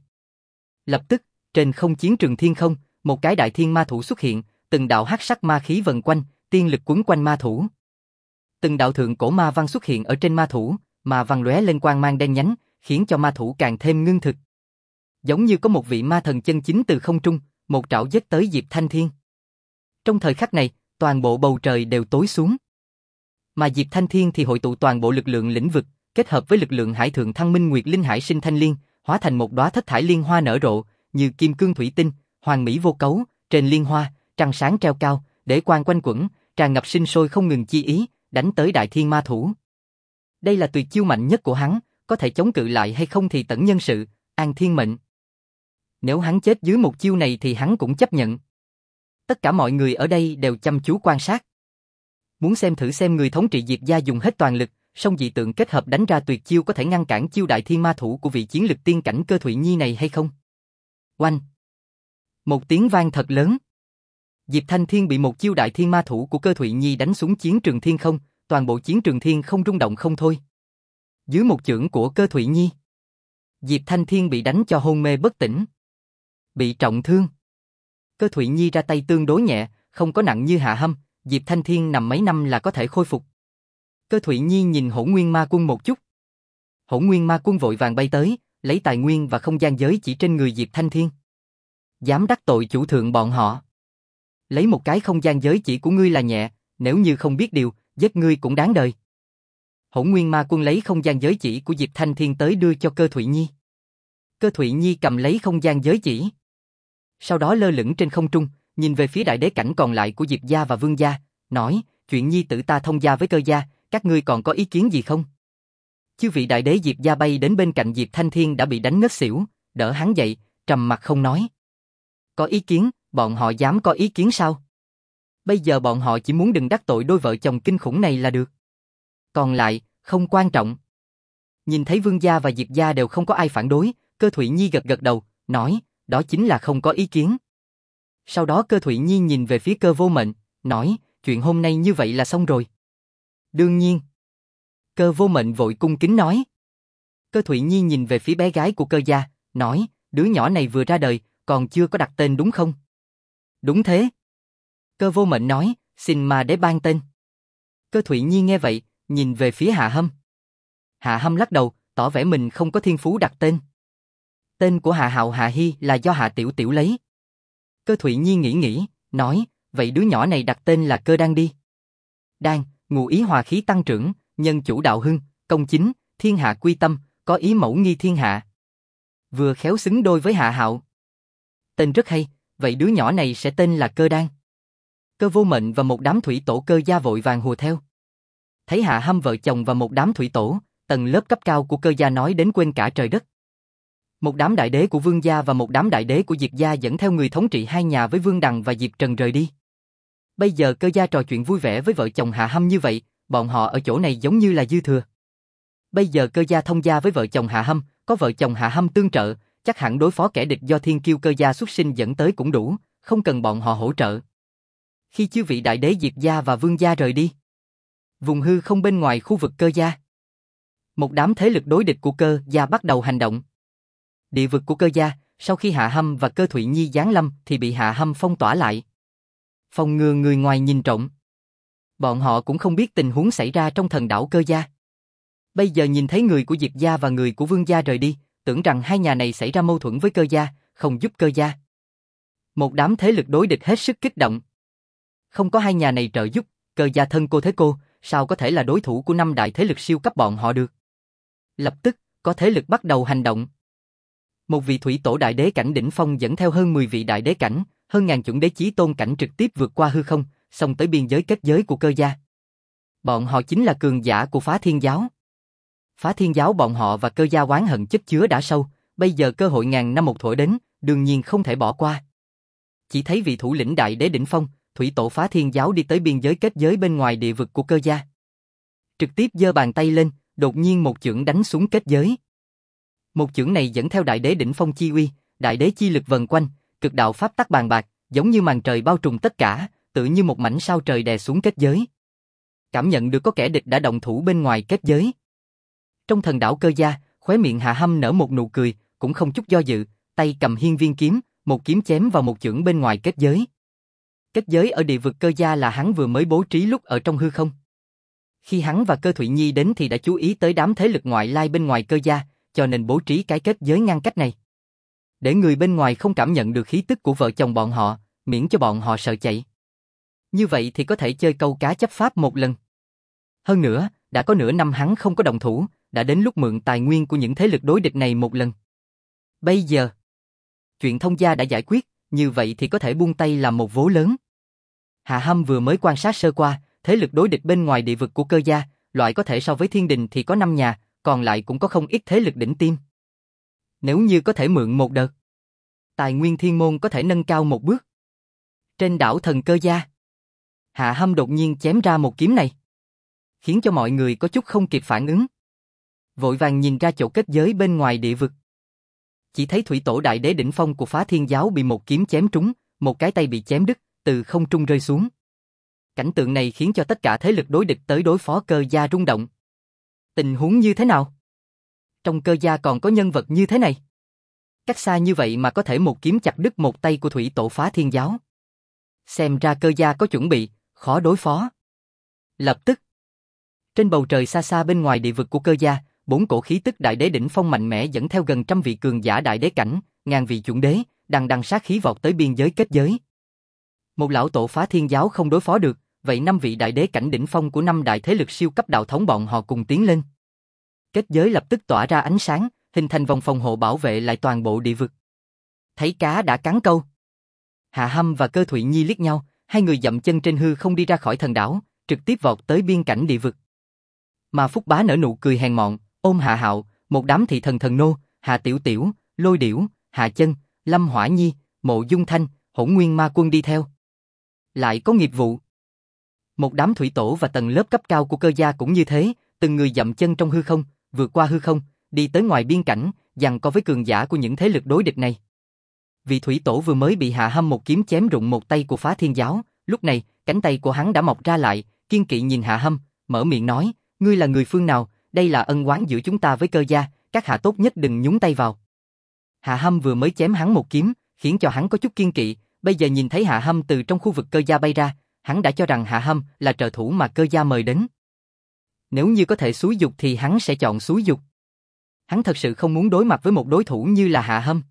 Lập tức, trên không chiến trường thiên không, một cái Đại Thiên Ma Thủ xuất hiện, từng đạo hắc sắc ma khí vần quanh, tiên lực quấn quanh ma thủ. Từng đạo thượng cổ ma văn xuất hiện ở trên ma thủ, mà văn lóe lên quang mang đen nhánh, khiến cho ma thủ càng thêm ngưng thực. Giống như có một vị ma thần chân chính từ không trung, một trảo giết tới Diệp Thanh Thiên. Trong thời khắc này, toàn bộ bầu trời đều tối xuống. Mà Diệp Thanh Thiên thì hội tụ toàn bộ lực lượng lĩnh vực, kết hợp với lực lượng hải thượng thăng minh nguyệt linh hải sinh thanh liên, hóa thành một đóa thất thải liên hoa nở rộ, như kim cương thủy tinh, hoàn mỹ vô cấu, trên liên hoa, trăng sáng treo cao, để quang quanh quẩn, tràn ngập sinh sôi không ngừng chi ý, đánh tới Đại Thiên Ma Thủ. Đây là tuyệt chiêu mạnh nhất của hắn, có thể chống cự lại hay không thì tẩn nhân sự, an thiên mệnh. Nếu hắn chết dưới một chiêu này thì hắn cũng chấp nhận. Tất cả mọi người ở đây đều chăm chú quan sát. Muốn xem thử xem người thống trị Diệp gia dùng hết toàn lực, song dị tượng kết hợp đánh ra tuyệt chiêu có thể ngăn cản chiêu Đại Thiên Ma Thủ của vị chiến lực tiên cảnh Cơ Thụy Nhi này hay không. Oanh! Một tiếng vang thật lớn. Diệp Thanh Thiên bị một chiêu Đại Thiên Ma Thủ của Cơ Thụy Nhi đánh xuống chiến trường thiên không, toàn bộ chiến trường thiên không rung động không thôi. Dưới một chưởng của Cơ Thụy Nhi, Diệp Thanh Thiên bị đánh cho hôn mê bất tỉnh, bị trọng thương. Cơ Thụy Nhi ra tay tương đối nhẹ, không có nặng như Hạ Hâm, Diệp Thanh Thiên nằm mấy năm là có thể khôi phục. Cơ Thụy Nhi nhìn Hỗn Nguyên Ma Quân một chút. Hỗn Nguyên Ma Quân vội vàng bay tới, lấy tài nguyên và không gian giới chỉ trên người Diệp Thanh Thiên. Dám đắc tội chủ thượng bọn họ. Lấy một cái không gian giới chỉ của ngươi là nhẹ, nếu như không biết điều, giết ngươi cũng đáng đời. Hỗn Nguyên Ma Quân lấy không gian giới chỉ của Diệp Thanh Thiên tới đưa cho Cơ Thụy Nhi. Cơ Thụy Nhi cầm lấy không gian giới chỉ. Sau đó lơ lửng trên không trung, nhìn về phía đại đế cảnh còn lại của Diệp gia và Vương gia, nói, chuyện nhi tử ta thông gia với Cơ gia, các ngươi còn có ý kiến gì không? Chư vị đại đế Diệp gia bay đến bên cạnh Diệp Thanh Thiên đã bị đánh ngất xỉu, đỡ hắn dậy, trầm mặt không nói. Có ý kiến, bọn họ dám có ý kiến sao? Bây giờ bọn họ chỉ muốn đừng đắc tội đôi vợ chồng kinh khủng này là được. Còn lại, không quan trọng. Nhìn thấy Vương gia và Diệp gia đều không có ai phản đối, Cơ Thụy Nhi gật gật đầu, nói, đó chính là không có ý kiến. Sau đó Cơ Thụy Nhi nhìn về phía Cơ Vô Mệnh, nói, chuyện hôm nay như vậy là xong rồi. Đương nhiên. Cơ Vô Mệnh vội cung kính nói. Cơ Thụy Nhi nhìn về phía bé gái của Cơ gia, nói, đứa nhỏ này vừa ra đời, còn chưa có đặt tên đúng không? Đúng thế. Cơ Vô Mệnh nói, xin ma đế ban tên. Cơ Thụy Nhi nghe vậy, nhìn về phía Hạ Hâm. Hạ Hâm lắc đầu, tỏ vẻ mình không có thiên phú đặt tên. Tên của Hạ Hạo Hạ Hy là do Hạ Tiểu Tiểu lấy. Cơ Thụy Nhi nghĩ, nói, vậy đứa nhỏ này đặt tên là Cơ Đan đi. Đan, ngụ ý hòa khí tăng trưởng, nhân chủ đạo hưng, công chính, thiên hạ quy tâm, có ý mẫu nghi thiên hạ. Vừa khéo xứng đôi với Hạ Hạo. Tên rất hay, vậy đứa nhỏ này sẽ tên là Cơ Đan. Cơ Vô Mệnh và một đám thủy tổ Cơ gia vội vàng hùa theo. Thấy Hạ Hâm vợ chồng và một đám thủy tổ, tầng lớp cấp cao của Cơ gia nói đến quên cả trời đất. Một đám đại đế của Vương gia và một đám đại đế của Diệp gia dẫn theo người thống trị hai nhà với Vương Đằng và Diệp Trần rời đi. Bây giờ Cơ gia trò chuyện vui vẻ với vợ chồng Hạ Hâm như vậy, bọn họ ở chỗ này giống như là dư thừa. Bây giờ Cơ gia thông gia với vợ chồng Hạ Hâm, có vợ chồng Hạ Hâm tương trợ, chắc hẳn đối phó kẻ địch do thiên kiêu Cơ gia xuất sinh dẫn tới cũng đủ, không cần bọn họ hỗ trợ. Khi chư vị đại đế Diệp gia và Vương gia rời đi, vùng hư không bên ngoài khu vực Cơ gia, một đám thế lực đối địch của Cơ gia bắt đầu hành động. Địa vực của Cơ gia, sau khi Hạ Hâm và Cơ Thụy Nhi giáng lâm thì bị Hạ Hâm phong tỏa lại. Phòng ngừa người ngoài nhìn trộm. Bọn họ cũng không biết tình huống xảy ra trong thần đảo Cơ gia. Bây giờ nhìn thấy người của Diệp gia và người của Vương gia rời đi, tưởng rằng hai nhà này xảy ra mâu thuẫn với Cơ gia, không giúp Cơ gia. Một đám thế lực đối địch hết sức kích động. Không có hai nhà này trợ giúp, Cơ gia thân cô thế cô, sao có thể là đối thủ của năm đại thế lực siêu cấp bọn họ được. Lập tức, có thế lực bắt đầu hành động. Một vị thủy tổ đại đế cảnh đỉnh phong dẫn theo hơn 10 vị đại đế cảnh, hơn ngàn chuẩn đế chí tôn cảnh trực tiếp vượt qua hư không, xông tới biên giới kết giới của Cơ gia. Bọn họ chính là cường giả của Phá Thiên giáo. Phá Thiên giáo bọn họ và Cơ gia oán hận chất chứa đã sâu, bây giờ cơ hội ngàn năm một thuở đến, đương nhiên không thể bỏ qua. Chỉ thấy vị thủ lĩnh đại đế đỉnh phong, thủy tổ Phá Thiên giáo đi tới biên giới kết giới bên ngoài địa vực của Cơ gia. Trực tiếp giơ bàn tay lên, đột nhiên một chưởng đánh xuống kết giới. Một chưởng này dẫn theo đại đế đỉnh phong chi uy, đại đế chi lực vần quanh, cực đạo pháp tắc bàn bạc, giống như màn trời bao trùm tất cả, tự như một mảnh sao trời đè xuống kết giới. Cảm nhận được có kẻ địch đã động thủ bên ngoài kết giới. Trong thần đảo Cơ gia, khóe miệng Hạ Hâm nở một nụ cười, cũng không chút do dự, tay cầm hiên viên kiếm, một kiếm chém vào một chưởng bên ngoài kết giới. Kết giới ở địa vực Cơ gia là hắn vừa mới bố trí lúc ở trong hư không. Khi hắn và Cơ Thụy Nhi đến thì đã chú ý tới đám thế lực ngoại lai bên ngoài Cơ gia, cho nên bố trí cái kết giới ngăn cách này. Để người bên ngoài không cảm nhận được khí tức của vợ chồng bọn họ, miễn cho bọn họ sợ chạy. Như vậy thì có thể chơi câu cá chấp pháp một lần. Hơn nữa, đã có nửa năm hắn không có động thủ, đã đến lúc mượn tài nguyên của những thế lực đối địch này một lần. Bây giờ, chuyện thông gia đã giải quyết, như vậy thì có thể buông tay làm một vố lớn. Hạ Hâm vừa mới quan sát sơ qua, thế lực đối địch bên ngoài địa vực của Cơ gia, loại có thể so với Thiên Đình thì có 5 nhà, còn lại cũng có không ít thế lực đỉnh tiêm. Nếu như có thể mượn một đợt, tài nguyên thiên môn có thể nâng cao một bước. Trên đảo thần Cơ gia, Hạ Hâm đột nhiên chém ra một kiếm này, khiến cho mọi người có chút không kịp phản ứng. Vội vàng nhìn ra chỗ kết giới bên ngoài địa vực. Chỉ thấy thủy tổ đại đế đỉnh phong của Phá Thiên giáo bị một kiếm chém trúng, một cái tay bị chém đứt, từ không trung rơi xuống. Cảnh tượng này khiến cho tất cả thế lực đối địch tới đối phó Cơ gia rung động. Tình huống như thế nào? Trong Cơ gia còn có nhân vật như thế này? Cách xa như vậy mà có thể một kiếm chặt đứt một tay của thủy tổ Phá Thiên giáo. Xem ra Cơ gia có chuẩn bị, khó đối phó. Lập tức, trên bầu trời xa xa bên ngoài địa vực của Cơ gia, 4 cổ khí tức đại đế đỉnh phong mạnh mẽ dẫn theo gần trăm vị cường giả đại đế cảnh, ngàn vị chuẩn đế, đằng đằng sát khí vọt tới biên giới kết giới. Một lão tổ Phá Thiên giáo không đối phó được, vậy 5 vị đại đế cảnh đỉnh phong của 5 đại thế lực siêu cấp đạo thống bọn họ cùng tiến lên. Kết giới lập tức tỏa ra ánh sáng, hình thành vòng phòng hộ bảo vệ lại toàn bộ địa vực. Thấy cá đã cắn câu. Hạ Hâm và Cơ Thụy Nhi liếc nhau, hai người dậm chân trên hư không đi ra khỏi thần đảo, trực tiếp vọt tới biên cảnh địa vực. Mà Phúc Bá nở nụ cười hèn mọn, ôm Hạ Hạo, một đám thị thần thần nô, Hạ Tiểu Tiểu, Lôi Điểu, Hạ Chân, Lâm Hỏa Nhi, Mộ Dung Thanh, Hỗn Nguyên Ma Quân đi theo. Lại có nghiệp vụ. Một đám thủy tổ và tầng lớp cấp cao của cơ gia cũng như thế, từng người dậm chân trong hư không, vượt qua hư không, đi tới ngoài biên cảnh, giằng co với cường giả của những thế lực đối địch này. Vị thủy tổ vừa mới bị Hạ Hâm một kiếm chém rụng một tay của Phá Thiên Giáo, lúc này, cánh tay của hắn đã mọc ra lại, kiên kỵ nhìn Hạ Hâm, mở miệng nói, ngươi là người phương nào, đây là ân oán giữa chúng ta với cơ gia, các hạ tốt nhất đừng nhúng tay vào. Hạ Hâm vừa mới chém hắn một kiếm, khiến cho hắn có chút kiên kỵ, bây giờ nhìn thấy Hạ Hâm từ trong khu vực cơ gia bay ra, hắn đã cho rằng Hạ Hâm là trợ thủ mà cơ gia mời đến. Nếu như có thể xúi dục thì hắn sẽ chọn xúi dục. Hắn thật sự không muốn đối mặt với một đối thủ như là Hạ Hâm.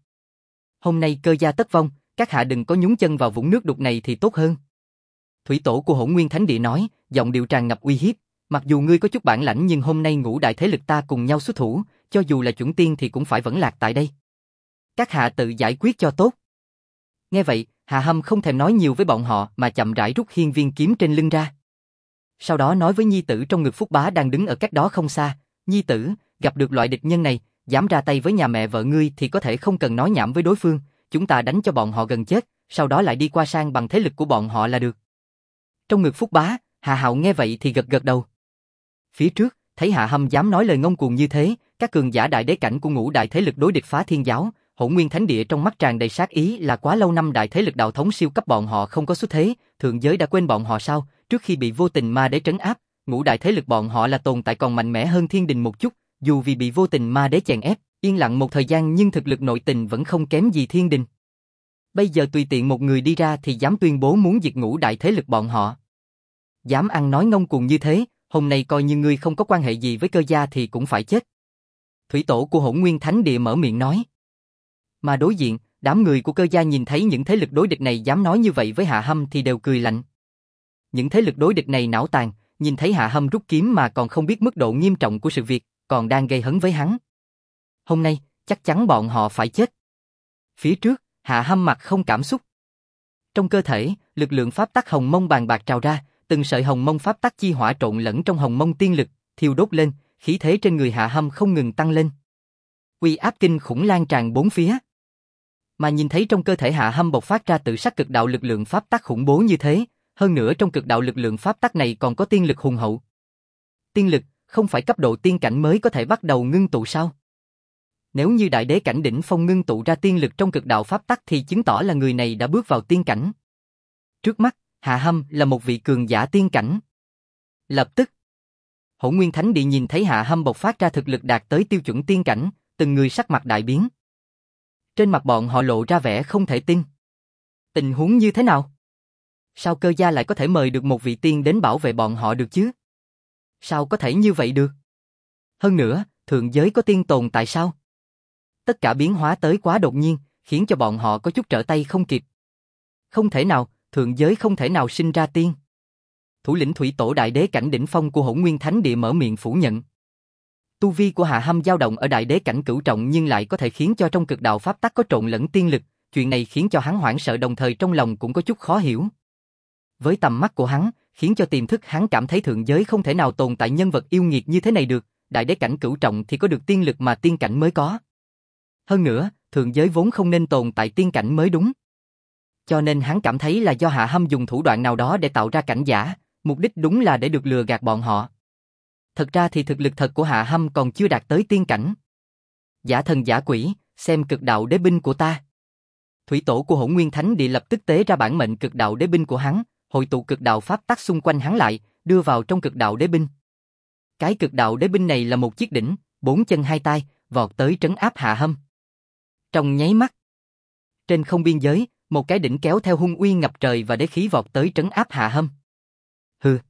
Hôm nay cơ gia tất vong, các hạ đừng có nhúng chân vào vũng nước đục này thì tốt hơn. Thủy tổ của Hỗn Nguyên Thánh Địa nói, giọng điệu tràn ngập uy hiếp, mặc dù ngươi có chút bản lãnh nhưng hôm nay ngũ đại thế lực ta cùng nhau xuất thủ, cho dù là chuẩn tiên thì cũng phải vẫn lạc tại đây. Các hạ tự giải quyết cho tốt. Nghe vậy, Hạ Hâm không thèm nói nhiều với bọn họ mà chậm rãi rút hiên viên kiếm trên lưng ra. Sau đó nói với nhi tử trong ngực Phúc Bá đang đứng ở cách đó không xa, nhi tử, gặp được loại địch nhân này, dám ra tay với nhà mẹ vợ ngươi thì có thể không cần nói nhảm với đối phương, chúng ta đánh cho bọn họ gần chết, sau đó lại đi qua sang bằng thế lực của bọn họ là được. Trong ngực Phúc Bá, Hạ Hạo nghe vậy thì gật gật đầu. Phía trước, thấy Hạ Hâm dám nói lời ngông cuồng như thế, các cường giả đại đế cảnh của ngũ đại thế lực đối địch Phá Thiên Giáo, Hỗn Nguyên Thánh Địa trong mắt tràn đầy sát ý là quá lâu năm đại thế lực đạo thống siêu cấp bọn họ không có xuất thế, thượng giới đã quên bọn họ sao, trước khi bị vô tình ma đế trấn áp, ngũ đại thế lực bọn họ là tồn tại còn mạnh mẽ hơn thiên đình một chút, dù vì bị vô tình ma đế chèn ép, yên lặng một thời gian nhưng thực lực nội tình vẫn không kém gì thiên đình. Bây giờ tùy tiện một người đi ra thì dám tuyên bố muốn diệt ngũ đại thế lực bọn họ. Dám ăn nói ngông cuồng như thế, hôm nay coi như ngươi không có quan hệ gì với cơ gia thì cũng phải chết. Thủy tổ của Hỗn Nguyên Thánh Địa mở miệng nói. Mà đối diện, đám người của cơ gia nhìn thấy những thế lực đối địch này dám nói như vậy với Hạ Hâm thì đều cười lạnh. Những thế lực đối địch này não tàn, nhìn thấy Hạ Hâm rút kiếm mà còn không biết mức độ nghiêm trọng của sự việc, còn đang gây hấn với hắn. Hôm nay, chắc chắn bọn họ phải chết. Phía trước, Hạ Hâm mặt không cảm xúc. Trong cơ thể, lực lượng pháp tắc hồng mông bàn bạc trào ra, từng sợi hồng mông pháp tắc chi hỏa trộn lẫn trong hồng mông tiên lực, thiêu đốt lên, khí thế trên người Hạ Hâm không ngừng tăng lên. Uy áp kinh khủng lan tràn bốn phía. Mà nhìn thấy trong cơ thể Hạ Hâm bộc phát ra tự sắc cực đạo lực lượng pháp tắc khủng bố như thế, hơn nữa trong cực đạo lực lượng pháp tắc này còn có tiên lực hùng hậu. Tiên lực, không phải cấp độ tiên cảnh mới có thể bắt đầu ngưng tụ sao? Nếu như đại đế cảnh đỉnh phong ngưng tụ ra tiên lực trong cực đạo pháp tắc thì chứng tỏ là người này đã bước vào tiên cảnh. Trước mắt, Hạ Hâm là một vị cường giả tiên cảnh. Lập tức, Hỗn Nguyên Thánh Địa nhìn thấy Hạ Hâm bộc phát ra thực lực đạt tới tiêu chuẩn tiên cảnh, từng người sắc mặt đại biến. Trên mặt bọn họ lộ ra vẻ không thể tin. Tình huống như thế nào? Sao cơ gia lại có thể mời được một vị tiên đến bảo vệ bọn họ được chứ? Sao có thể như vậy được? Hơn nữa, thượng giới có tiên tồn tại sao? Tất cả biến hóa tới quá đột nhiên, khiến cho bọn họ có chút trở tay không kịp. Không thể nào, thượng giới không thể nào sinh ra tiên. Thủ lĩnh thủy tổ đại đế cảnh đỉnh phong của Hỗn Nguyên Thánh Địa mở miệng phủ nhận. Tu vi của Hạ Hâm dao động ở đại đế cảnh cửu trọng nhưng lại có thể khiến cho trong cực đạo pháp tắc có trộn lẫn tiên lực, chuyện này khiến cho hắn hoảng sợ đồng thời trong lòng cũng có chút khó hiểu. Với tầm mắt của hắn, khiến cho tiềm thức hắn cảm thấy thượng giới không thể nào tồn tại nhân vật yêu nghiệt như thế này được, đại đế cảnh cửu trọng thì có được tiên lực mà tiên cảnh mới có. Hơn nữa, thượng giới vốn không nên tồn tại tiên cảnh mới đúng. Cho nên hắn cảm thấy là do Hạ Hâm dùng thủ đoạn nào đó để tạo ra cảnh giả, mục đích đúng là để được lừa gạt bọn họ. Thật ra thì thực lực thật của Hạ Hâm còn chưa đạt tới tiên cảnh. Giả thần giả quỷ, xem cực đạo đế binh của ta. Thủy tổ của Hỗn Nguyên Thánh Địa lập tức tế ra bản mệnh cực đạo đế binh của hắn, hội tụ cực đạo pháp tắc xung quanh hắn lại, đưa vào trong cực đạo đế binh. Cái cực đạo đế binh này là một chiếc đỉnh, 4 chân 2 tay, vọt tới trấn áp Hạ Hâm. Trong nháy mắt, trên không biên giới, một cái đỉnh kéo theo hung uy ngập trời và đế khí vọt tới trấn áp Hạ Hâm. Hừ.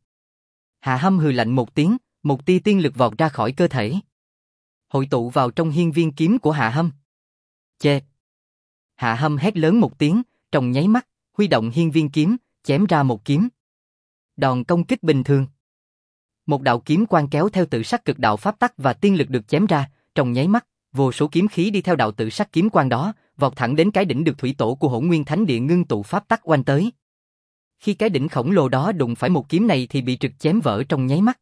Hạ Hâm hừ lạnh một tiếng, một tia tiên lực vọt ra khỏi cơ thể, hội tụ vào trong hiên viên kiếm của Hạ Hâm. Chê. Hạ Hâm hét lớn một tiếng, trong nháy mắt, huy động hiên viên kiếm, chém ra một kiếm. Đòn công kích bình thường. Một đạo kiếm quang kéo theo tự sắc cực đạo pháp tắc và tiên lực được chém ra, trong nháy mắt, vô số kiếm khí đi theo đạo tự sắc kiếm quang đó, vọt thẳng đến cái đỉnh được thủy tổ của Hỗn Nguyên Thánh Địa ngưng tụ pháp tắc oanh tới. Khi cái đỉnh khổng lồ đó đụng phải một kiếm này thì bị trực chém vỡ trong nháy mắt.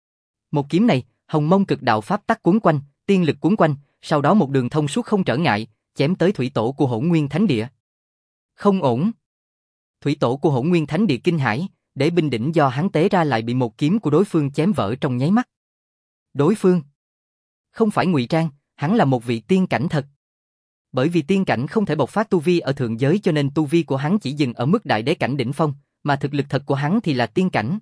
Một kiếm này, hồng mông cực đạo pháp tắc cuốn quanh, tiên lực cuốn quanh, sau đó một đường thông suốt không trở ngại, chém tới thủy tổ của Hỗn Nguyên Thánh Địa. Không ổn. Thủy tổ của Hỗn Nguyên Thánh Địa kinh hãi, để binh đỉnh do hắn tế ra lại bị một kiếm của đối phương chém vỡ trong nháy mắt. Đối phương không phải ngụy trang, hắn là một vị tiên cảnh thật. Bởi vì tiên cảnh không thể bộc phát tu vi ở thượng giới cho nên tu vi của hắn chỉ dừng ở mức đại đế cảnh đỉnh phong, mà thực lực thật của hắn thì là tiên cảnh.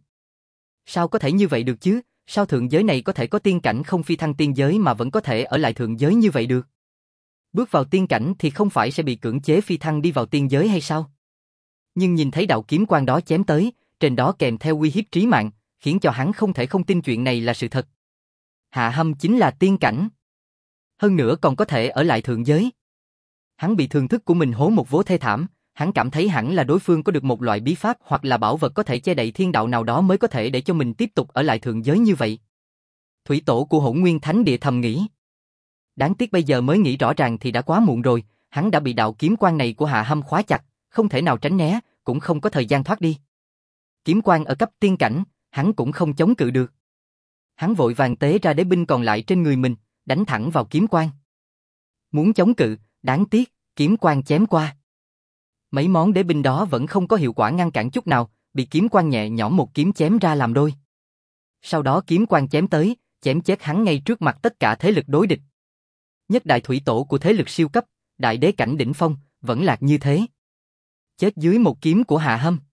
Sao có thể như vậy được chứ? Sao thượng giới này có thể có tiên cảnh không phi thăng tiên giới mà vẫn có thể ở lại thượng giới như vậy được? Bước vào tiên cảnh thì không phải sẽ bị cưỡng chế phi thăng đi vào tiên giới hay sao? Nhưng nhìn thấy đạo kiếm quang đó chém tới, trên đó kèm theo uy hiếp trí mạng, khiến cho hắn không thể không tin chuyện này là sự thật. Hạ Hâm chính là tiên cảnh. Hơn nữa còn có thể ở lại thượng giới. Hắn bị thương thức của mình hố một vố thê thảm, hắn cảm thấy hẳn là đối phương có được một loại bí pháp hoặc là bảo vật có thể che đậy thiên đạo nào đó mới có thể để cho mình tiếp tục ở lại thượng giới như vậy. Thủy tổ của Hỗn Nguyên Thánh Địa thầm nghĩ. Đáng tiếc bây giờ mới nghĩ rõ ràng thì đã quá muộn rồi, hắn đã bị đạo kiếm quang này của Hạ Hâm khóa chặt, không thể nào tránh né, cũng không có thời gian thoát đi. Kiếm quang ở cấp tiên cảnh, hắn cũng không chống cự được. Hắn vội vàng tế ra đế binh còn lại trên người mình, đánh thẳng vào kiếm quang. Muốn chống cự, đáng tiếc, kiếm quang chém qua. Mấy món đế binh đó vẫn không có hiệu quả ngăn cản chút nào, bị kiếm quang nhẹ nhõm một kiếm chém ra làm đôi. Sau đó kiếm quang chém tới, chém chết hắn ngay trước mặt tất cả thế lực đối địch. Nhất đại thủy tổ của thế lực siêu cấp, đại đế cảnh đỉnh phong, vẫn lạc như thế. Chết dưới một kiếm của Hạ Hâm.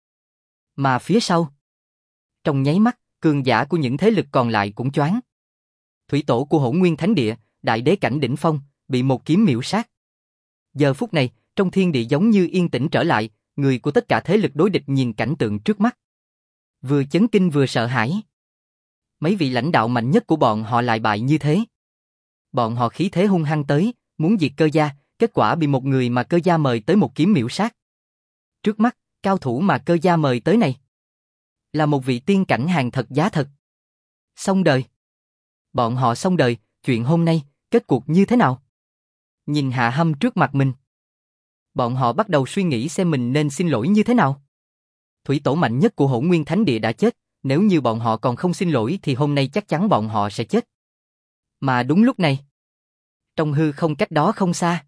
Mà phía sau, trong nháy mắt, cường giả của những thế lực còn lại cũng choáng. Thủy tổ của Hỗn Nguyên Thánh Địa, đại đế cảnh đỉnh phong, bị một kiếm miểu sát. Giờ phút này, trong thiên địa giống như yên tĩnh trở lại, người của tất cả thế lực đối địch nhìn cảnh tượng trước mắt. Vừa chấn kinh vừa sợ hãi. Mấy vị lãnh đạo mạnh nhất của bọn họ lại bại như thế. Bọn họ khí thế hung hăng tới, muốn diệt Cơ gia, kết quả bị một người mà Cơ gia mời tới một kiếm miểu sát. Trước mắt, cao thủ mà Cơ gia mời tới này là một vị tiên cảnh hàng thật giá thật. Xong đời. Bọn họ xong đời, chuyện hôm nay, kết cuộc như thế nào? Nhìn Hạ Hâm trước mặt mình. Bọn họ bắt đầu suy nghĩ xem mình nên xin lỗi như thế nào. Thủy tổ mạnh nhất của Hỗn Nguyên Thánh Địa đã chết, nếu như bọn họ còn không xin lỗi thì hôm nay chắc chắn bọn họ sẽ chết. Mà đúng lúc này, trong hư không cách đó không xa,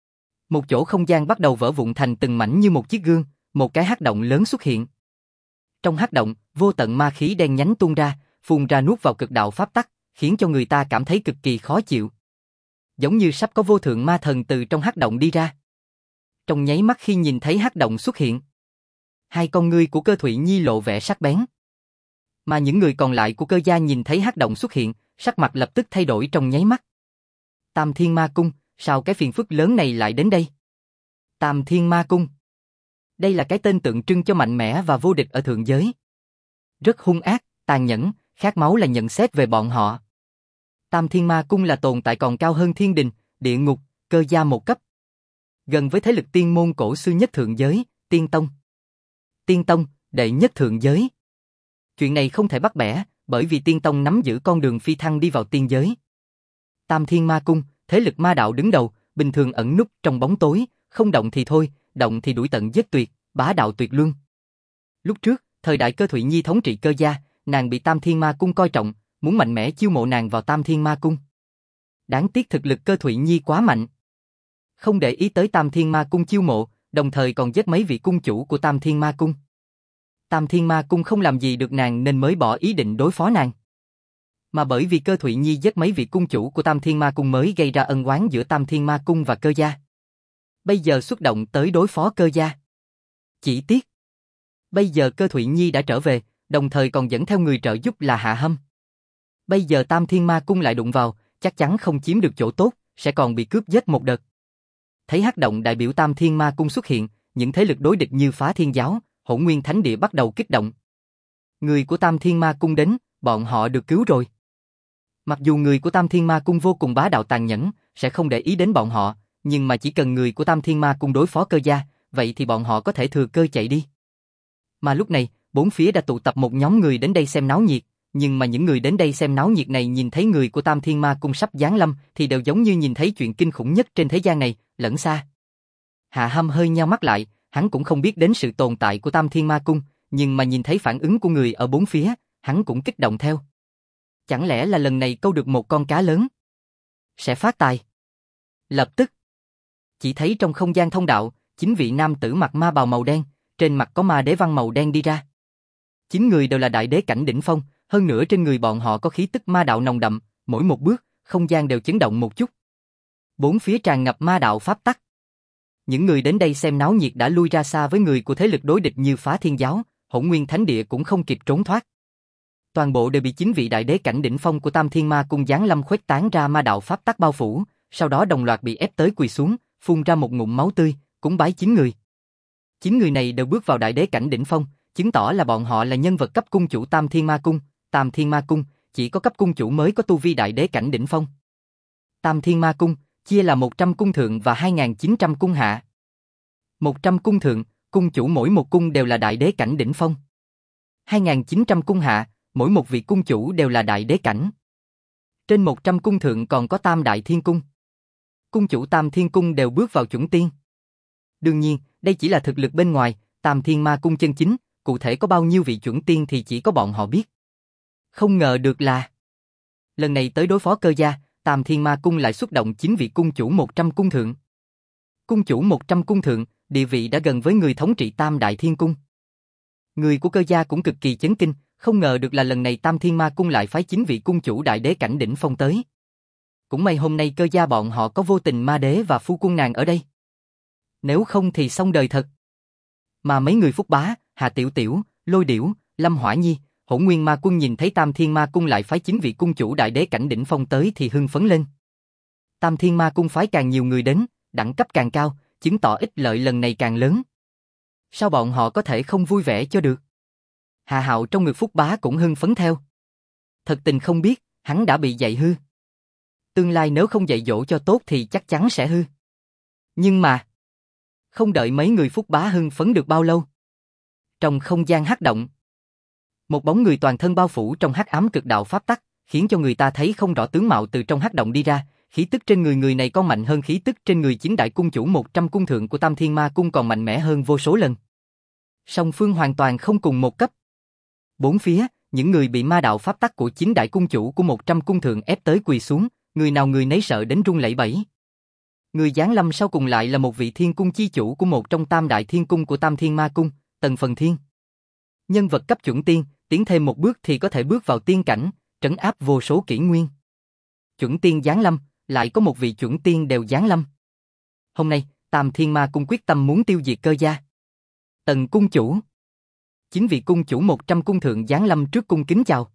một chỗ không gian bắt đầu vỡ vụn thành từng mảnh như một chiếc gương, một cái hắc động lớn xuất hiện. Trong hắc động, vô tận ma khí đen nhánh tuôn ra, phun ra nuốt vào cực đạo pháp tắc, khiến cho người ta cảm thấy cực kỳ khó chịu. Giống như sắp có vô thượng ma thần từ trong hắc động đi ra. Trong nháy mắt khi nhìn thấy hắc động xuất hiện, hai con ngươi của Cơ Thụy Nhi lộ vẻ sắc bén. Mà những người còn lại của Cơ gia nhìn thấy hắc động xuất hiện, sắc mặt lập tức thay đổi trong nháy mắt. Tam Thiên Ma Cung, sao cái phiền phức lớn này lại đến đây? Tam Thiên Ma Cung. Đây là cái tên tượng trưng cho mạnh mẽ và vô địch ở thượng giới. Rất hung ác, tàn nhẫn, khát máu là nhận xét về bọn họ. Tam Thiên Ma Cung là tồn tại còn cao hơn thiên đình, địa ngục, Cơ gia một cấp. Gần với thế lực tiên môn cổ xưa nhất thượng giới, Tiên Tông. Tiên Tông, đệ nhất thượng giới. Chuyện này không thể bắt bẻ, bởi vì Tiên Tông nắm giữ con đường phi thăng đi vào tiên giới. Tam Thiên Ma Cung, thế lực ma đạo đứng đầu, bình thường ẩn núp trong bóng tối, không động thì thôi, động thì đuổi tận giết tuyệt, bá đạo tuyệt luân. Lúc trước, thời đại Cơ Thụy Nhi thống trị Cơ gia, nàng bị Tam Thiên Ma Cung coi trọng, muốn mạnh mẽ chiêu mộ nàng vào Tam Thiên Ma Cung. Đáng tiếc thực lực Cơ Thụy Nhi quá mạnh. Không để ý tới Tam Thiên Ma Cung chiêu mộ, đồng thời còn giết mấy vị cung chủ của Tam Thiên Ma Cung. Tam Thiên Ma Cung không làm gì được nàng nên mới bỏ ý định đối phó nàng. Mà bởi vì Cơ Thụy Nhi giết mấy vị cung chủ của Tam Thiên Ma Cung mới gây ra ân oán giữa Tam Thiên Ma Cung và Cơ gia. Bây giờ xuất động tới đối phó Cơ gia. Chỉ tiếc, bây giờ Cơ Thụy Nhi đã trở về, đồng thời còn dẫn theo người trợ giúp là Hạ Hâm. Bây giờ Tam Thiên Ma Cung lại đụng vào, chắc chắn không chiếm được chỗ tốt, sẽ còn bị cướp giết một đợt. Thấy hắc động đại biểu Tam Thiên Ma Cung xuất hiện, những thế lực đối địch như Phá Thiên Giáo, Hỗn Nguyên Thánh Địa bắt đầu kích động. Người của Tam Thiên Ma Cung đến, bọn họ được cứu rồi. Mặc dù người của Tam Thiên Ma Cung vô cùng bá đạo tàn nhẫn, sẽ không để ý đến bọn họ, nhưng mà chỉ cần người của Tam Thiên Ma Cung đối phó Cơ gia, vậy thì bọn họ có thể thừa cơ chạy đi. Mà lúc này, bốn phía đã tụ tập một nhóm người đến đây xem náo nhiệt, nhưng mà những người đến đây xem náo nhiệt này nhìn thấy người của Tam Thiên Ma Cung sắp giáng lâm thì đều giống như nhìn thấy chuyện kinh khủng nhất trên thế gian này, lẫn xa. Hạ Hâm hơi nheo mắt lại, hắn cũng không biết đến sự tồn tại của Tam Thiên Ma Cung, nhưng mà nhìn thấy phản ứng của người ở bốn phía, hắn cũng kích động theo. Chẳng lẽ là lần này câu được một con cá lớn? Sẽ phát tài. Lập tức, Chỉ thấy trong không gian thông đạo, 9 vị nam tử mặc ma bào màu đen, trên mặt có ma đế văn màu đen đi ra. 9 người đều là đại đế cảnh đỉnh phong, hơn nữa trên người bọn họ có khí tức ma đạo nồng đậm, mỗi một bước, không gian đều chấn động một chút. Bốn phía tràn ngập ma đạo pháp tắc. Những người đến đây xem náo nhiệt đã lui ra xa với người của thế lực đối địch như Phá Thiên Giáo, Hỗn Nguyên Thánh Địa cũng không kịp trốn thoát. Toàn bộ đều bị 9 vị đại đế cảnh đỉnh phong của Tam Thiên Ma Cung giáng lâm khuếch tán ra ma đạo pháp tắc bao phủ, sau đó đồng loạt bị ép tới quỳ xuống, phun ra một ngụm máu tươi, cúng bái 9 người. 9 người này đều bước vào đại đế cảnh đỉnh phong, chứng tỏ là bọn họ là nhân vật cấp cung chủ Tam Thiên Ma Cung. Tam Thiên Ma Cung chỉ có cấp cung chủ mới có tu vi đại đế cảnh đỉnh phong. Tam Thiên Ma Cung chia là 100 cung thượng và 2.900 cung hạ. 100 cung thượng, cung chủ mỗi một cung đều là đại đế cảnh đỉnh phong. 2.900 cung hạ, mỗi một vị cung chủ đều là đại đế cảnh. Trên 100 cung thượng còn có Tam Đại Thiên Cung. Cung chủ Tam Thiên Cung đều bước vào chuẩn tiên. Đương nhiên, đây chỉ là thực lực bên ngoài, Tam Thiên Ma Cung chân chính, cụ thể có bao nhiêu vị chuẩn tiên thì chỉ có bọn họ biết. Không ngờ được là lần này tới đối phó Cơ Gia, Tam Thiên Ma Cung lại xuất động 9 vị cung chủ 100 cung thượng. Cung chủ 100 cung thượng, địa vị đã gần với người thống trị Tam Đại Thiên Cung. Người của Cơ Gia cũng cực kỳ chấn kinh, không ngờ được là lần này Tam Thiên Ma Cung lại phái 9 vị cung chủ đại đế cảnh đỉnh phong tới. Cũng may hôm nay Cơ Gia bọn họ có Vô Tình Ma Đế và phu quân nàng ở đây. Nếu không thì xong đời thật. Mà mấy người Phúc Bá, Hà Tiểu Tiểu, Lôi Điểu, Lâm Hỏa Nhi, Hỗn Nguyên Ma Quân nhìn thấy Tam Thiên Ma Cung lại phái 9 vị cung chủ đại đế cảnh đỉnh phong tới thì hưng phấn lên. Tam Thiên Ma Cung phái càng nhiều người đến, đẳng cấp càng cao, chứng tỏ ích lợi lần này càng lớn. Sao bọn họ có thể không vui vẻ cho được? Hà Hạo trong ngực Phúc Bá cũng hưng phấn theo. Thật tình không biết, hắn đã bị dạy hư. Tương lai nếu không dạy dỗ cho tốt thì chắc chắn sẽ hư. Nhưng mà, không đợi mấy người Phúc Bá hưng phấn được bao lâu. Trong không gian hắc động, một bóng người toàn thân bao phủ trong hắc ám cực đạo pháp tắc, khiến cho người ta thấy không rõ tướng mạo từ trong hắc động đi ra, khí tức trên người người này còn mạnh hơn khí tức trên người 9 đại cung chủ 100 cung thượng của Tam Thiên Ma Cung còn mạnh mẽ hơn vô số lần. Song phương hoàn toàn không cùng một cấp. Bốn phía, những người bị ma đạo pháp tắc của 9 đại cung chủ của 100 cung thượng ép tới quỳ xuống, người nào người nấy sợ đến run lẩy bẩy. Người giáng lâm sau cùng lại là một vị thiên cung chi chủ của một trong Tam Đại Thiên Cung của Tam Thiên Ma Cung, Tần Phần Thiên. Nhân vật cấp chuẩn tiên, tiến thêm một bước thì có thể bước vào tiên cảnh, trấn áp vô số kỷ nguyên. Chuẩn tiên giáng lâm, lại có một vị chuẩn tiên đều giáng lâm. Hôm nay, Tam Thiên Ma Cung quyết tâm muốn tiêu diệt Cơ Gia. Tần cung chủ. 9 vị cung chủ 100 cung thượng giáng lâm trước cung kính chào.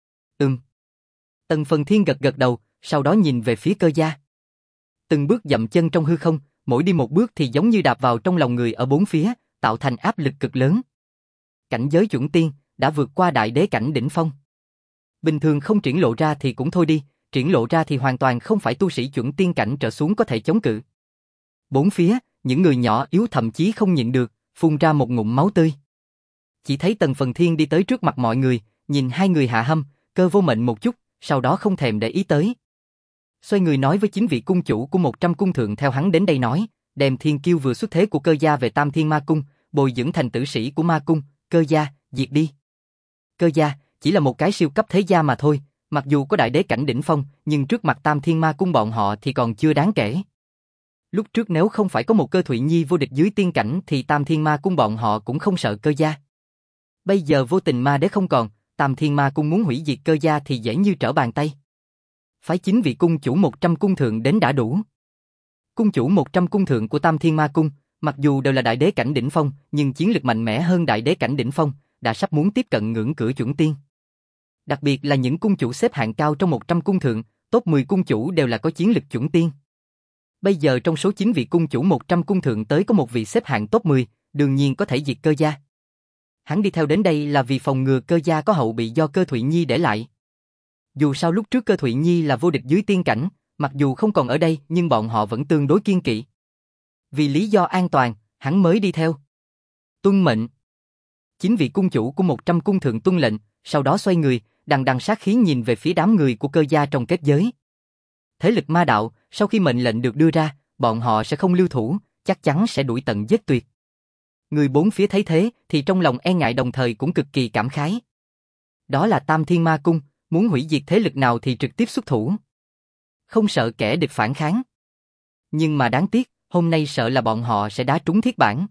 Tần Phần Thiên gật gật đầu, sau đó nhìn về phía Cơ Gia. Từng bước dậm chân trong hư không, mỗi đi một bước thì giống như đạp vào trong lòng người ở bốn phía, tạo thành áp lực cực lớn. Cảnh giới chuẩn tiên đã vượt qua đại đế cảnh đỉnh phong. Bình thường không triển lộ ra thì cũng thôi đi, triển lộ ra thì hoàn toàn không phải tu sĩ chuẩn tiên cảnh trở xuống có thể chống cự. Bốn phía, những người nhỏ yếu thậm chí không nhịn được, phun ra một ngụm máu tươi. Chỉ thấy Tần Phần Thiên đi tới trước mặt mọi người, nhìn hai người hạ hâm, Cơ Vô Mệnh một chút, sau đó không thèm để ý tới. Xoay người nói với 9 vị cung chủ của 100 cung thượng theo hắn đến đây nói, đem thiên kiêu vừa xuất thế của Cơ Gia về Tam Thiên Ma Cung, bồi dưỡng thành tử sĩ của Ma Cung, Cơ Gia, diệt đi. Cơ Gia chỉ là một cái siêu cấp thế gia mà thôi, mặc dù có đại đế cảnh đỉnh phong, nhưng trước mặt Tam Thiên Ma Cung bọn họ thì còn chưa đáng kể. Lúc trước nếu không phải có một Cơ Thụy Nhi vô địch dưới tiên cảnh thì Tam Thiên Ma Cung bọn họ cũng không sợ Cơ Gia. Bây giờ Vô Tình Ma Đế không còn, Tam Thiên Ma Cung muốn hủy diệt Cơ Gia thì dễ như trở bàn tay. Phái 9 vị cung chủ 100 cung thượng đến đã đủ. Cung chủ 100 cung thượng của Tam Thiên Ma Cung, mặc dù đều là đại đế cảnh đỉnh phong, nhưng chiến lực mạnh mẽ hơn đại đế cảnh đỉnh phong, đã sắp muốn tiếp cận ngưỡng cửa chuẩn tiên. Đặc biệt là những cung chủ xếp hạng cao trong 100 cung thượng, top 10 cung chủ đều là có chiến lực chuẩn tiên. Bây giờ trong số 9 vị cung chủ 100 cung thượng tới có một vị xếp hạng top 10, đương nhiên có thể diệt Cơ Gia. Hắn đi theo đến đây là vì phòng ngừa Cơ Gia có hậu bị do Cơ Thụy Nhi để lại. Dù sao lúc trước Cơ Thụy Nhi là vô địch dưới tiên cảnh, mặc dù không còn ở đây nhưng bọn họ vẫn tương đối kiên kỵ. Vì lý do an toàn, hắn mới đi theo. Tuân mệnh. 9 vị cung chủ của 100 cung thượng tuân lệnh, sau đó xoay người, đằng đằng sát khí nhìn về phía đám người của Cơ Gia trong kết giới. Thế lực ma đạo, sau khi mệnh lệnh được đưa ra, bọn họ sẽ không lưu thủ, chắc chắn sẽ đuổi tận giết tuyệt. Người bốn phía thấy thế thì trong lòng e ngại đồng thời cũng cực kỳ cảm khái. Đó là Tam Thiên Ma Cung, muốn hủy diệt thế lực nào thì trực tiếp xuất thủ. Không sợ kẻ địch phản kháng. Nhưng mà đáng tiếc, hôm nay sợ là bọn họ sẽ đá trúng thiết bản.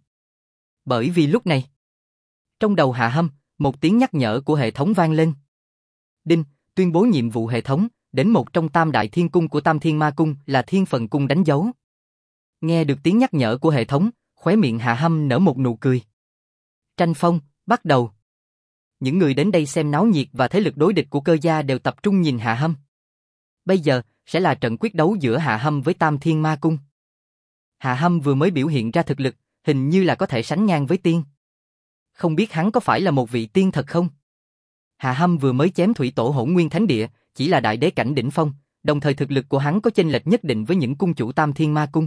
Bởi vì lúc này, trong đầu Hạ Hâm, một tiếng nhắc nhở của hệ thống vang lên. Đinh, tuyên bố nhiệm vụ hệ thống, đến một trong tam đại thiên cung của Tam Thiên Ma Cung là Thiên Phần Cung đánh dấu. Nghe được tiếng nhắc nhở của hệ thống, khóe miệng Hạ Hâm nở một nụ cười. Tranh phong, bắt đầu. Những người đến đây xem náo nhiệt và thế lực đối địch của Cơ gia đều tập trung nhìn Hạ Hâm. Bây giờ, sẽ là trận quyết đấu giữa Hạ Hâm với Tam Thiên Ma Cung. Hạ Hâm vừa mới biểu hiện ra thực lực, hình như là có thể sánh ngang với tiên. Không biết hắn có phải là một vị tiên thật không? Hạ Hâm vừa mới chém thủy tổ Hỗn Nguyên Thánh Địa, chỉ là đại đế cảnh đỉnh phong, đồng thời thực lực của hắn có chênh lệch nhất định với những cung chủ Tam Thiên Ma Cung.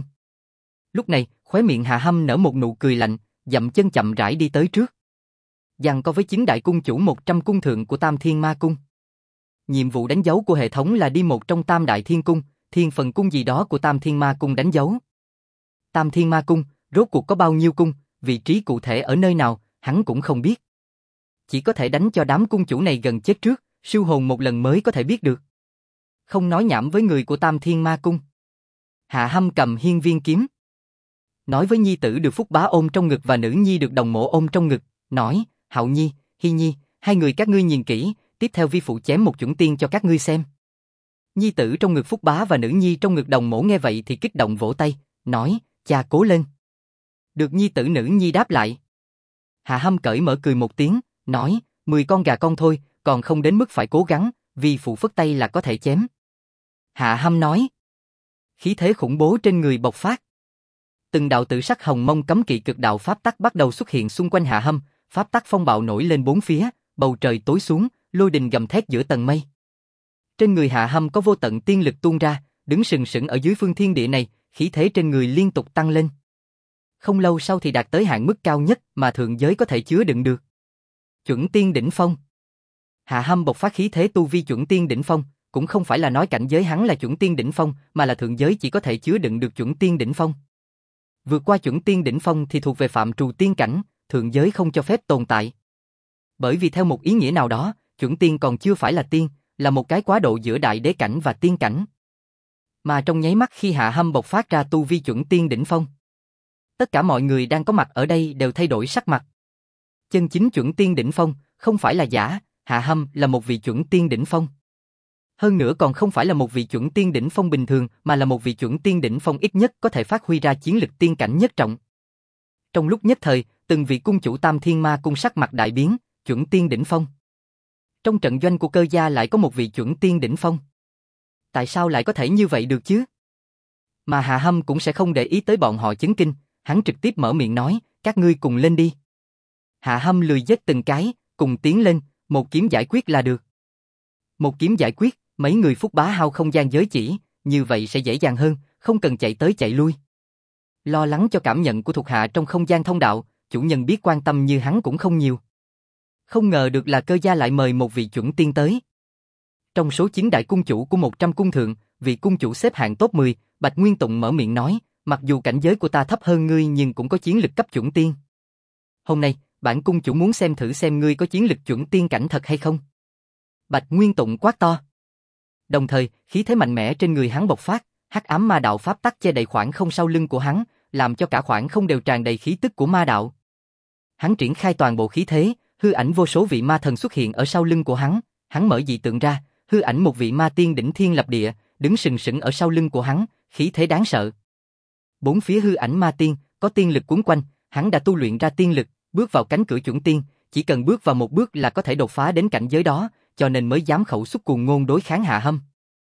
Lúc này, khóe miệng Hạ Hâm nở một nụ cười lạnh, dậm chân chậm rãi đi tới trước. Giằng co với 9 đại cung chủ 100 cung thượng của Tam Thiên Ma Cung. Nhiệm vụ đánh dấu của hệ thống là đi một trong tam đại thiên cung, Thiên Phần Cung gì đó của Tam Thiên Ma Cung đánh dấu. Tam Thiên Ma Cung, rốt cuộc có bao nhiêu cung, vị trí cụ thể ở nơi nào, hắn cũng không biết. Chỉ có thể đánh cho đám cung chủ này gần chết trước, siêu hồn một lần mới có thể biết được. Không nói nhảm với người của Tam Thiên Ma Cung. Hạ Hâm cầm hiên viên kiếm. Nói với nhi tử được Phúc Bá ôm trong ngực và nữ nhi được Đồng Mộ ôm trong ngực, nói, Hạo Nhi, Hi Nhi, hai người các ngươi nhìn kỹ, tiếp theo vi phụ chém một chuẩn tiên cho các ngươi xem. Nhi tử trong ngực Phúc Bá và nữ nhi trong ngực Đồng Mộ nghe vậy thì kích động vỗ tay, nói, cha cố lên. Được nhi tử nữ nhi đáp lại. Hạ Hâm cởi mở cười một tiếng, nói, 10 con gà con thôi, còn không đến mức phải cố gắng, vì phụ phất tay là có thể chém. Hạ Hâm nói. Khí thế khủng bố trên người bộc phát. Từng đạo tự sắc hồng mông cấm kỵ cực đạo pháp tắc bắt đầu xuất hiện xung quanh Hạ Hâm, pháp tắc phong bạo nổi lên bốn phía, bầu trời tối xuống, lôi đình gầm thét giữa tầng mây. Trên người Hạ Hâm có vô tận tiên lực tuôn ra, đứng sừng sững ở dưới phương thiên địa này, khí thế trên người liên tục tăng lên. Không lâu sau thì đạt tới hạn mức cao nhất mà thượng giới có thể chứa đựng được. Chuẩn tiên đỉnh phong. Hạ Hâm bộc phát khí thế tu vi chuẩn tiên đỉnh phong, cũng không phải là nói cảnh giới hắn là chuẩn tiên đỉnh phong, mà là thượng giới chỉ có thể chứa đựng được chuẩn tiên đỉnh phong. Vượt qua chuẩn tiên đỉnh phong thì thuộc về phạm trù tiên cảnh, thượng giới không cho phép tồn tại. Bởi vì theo một ý nghĩa nào đó, chuẩn tiên còn chưa phải là tiên, là một cái quá độ giữa đại đế cảnh và tiên cảnh. Mà trong nháy mắt khi Hạ Hâm bộc phát ra tu vi chuẩn tiên đỉnh phong, tất cả mọi người đang có mặt ở đây đều thay đổi sắc mặt. Chân chính chuẩn tiên đỉnh phong, không phải là giả, Hạ Hâm là một vị chuẩn tiên đỉnh phong. Hơn nữa còn không phải là một vị chuẩn tiên đỉnh phong bình thường, mà là một vị chuẩn tiên đỉnh phong ít nhất có thể phát huy ra chiến lực tiên cảnh nhất trọng. Trong lúc nhất thời, từng vị cung chủ Tam Thiên Ma Cung sắc mặt đại biến, chuẩn tiên đỉnh phong. Trong trận doanh của Cơ gia lại có một vị chuẩn tiên đỉnh phong. Tại sao lại có thể như vậy được chứ? Mà Hạ Hâm cũng sẽ không để ý tới bọn họ chấn kinh, hắn trực tiếp mở miệng nói, các ngươi cùng lên đi. Hạ Hâm lười giết từng cái, cùng tiến lên, một kiếm giải quyết là được. Một kiếm giải quyết, mấy người Phúc Bá hao không gian giới chỉ, như vậy sẽ dễ dàng hơn, không cần chạy tới chạy lui. Lo lắng cho cảm nhận của thuộc hạ trong không gian thông đạo, chủ nhân biết quan tâm như hắn cũng không nhiều. Không ngờ được là Cơ gia lại mời một vị chuẩn tiên tới. Trong số 9 đại cung chủ của 100 cung thượng, vị cung chủ xếp hạng top 10, Bạch Nguyên Tụng mở miệng nói, mặc dù cảnh giới của ta thấp hơn ngươi nhưng cũng có chiến lực cấp chuẩn tiên. Hôm nay, bản cung chủ muốn xem thử xem ngươi có chiến lực chuẩn tiên cảnh thật hay không. Bạch Nguyên Tụng quát to. Đồng thời, khí thế mạnh mẽ trên người hắn bộc phát, hắc ám ma đạo pháp tắc che đầy khoảng không sau lưng của hắn, làm cho cả khoảng không đều tràn đầy khí tức của ma đạo. Hắn triển khai toàn bộ khí thế, hư ảnh vô số vị ma thần xuất hiện ở sau lưng của hắn mở dị tượng ra, hư ảnh một vị ma tiên đỉnh thiên lập địa, đứng sừng sững ở sau lưng của hắn, khí thế đáng sợ. Bốn phía hư ảnh ma tiên, có tiên lực cuốn quanh, hắn đã tu luyện ra tiên lực, bước vào cánh cửa chuẩn tiên, chỉ cần bước vào một bước là có thể đột phá đến cảnh giới đó, cho nên mới dám khẩu xuất cuồng ngôn đối kháng Hạ Hâm.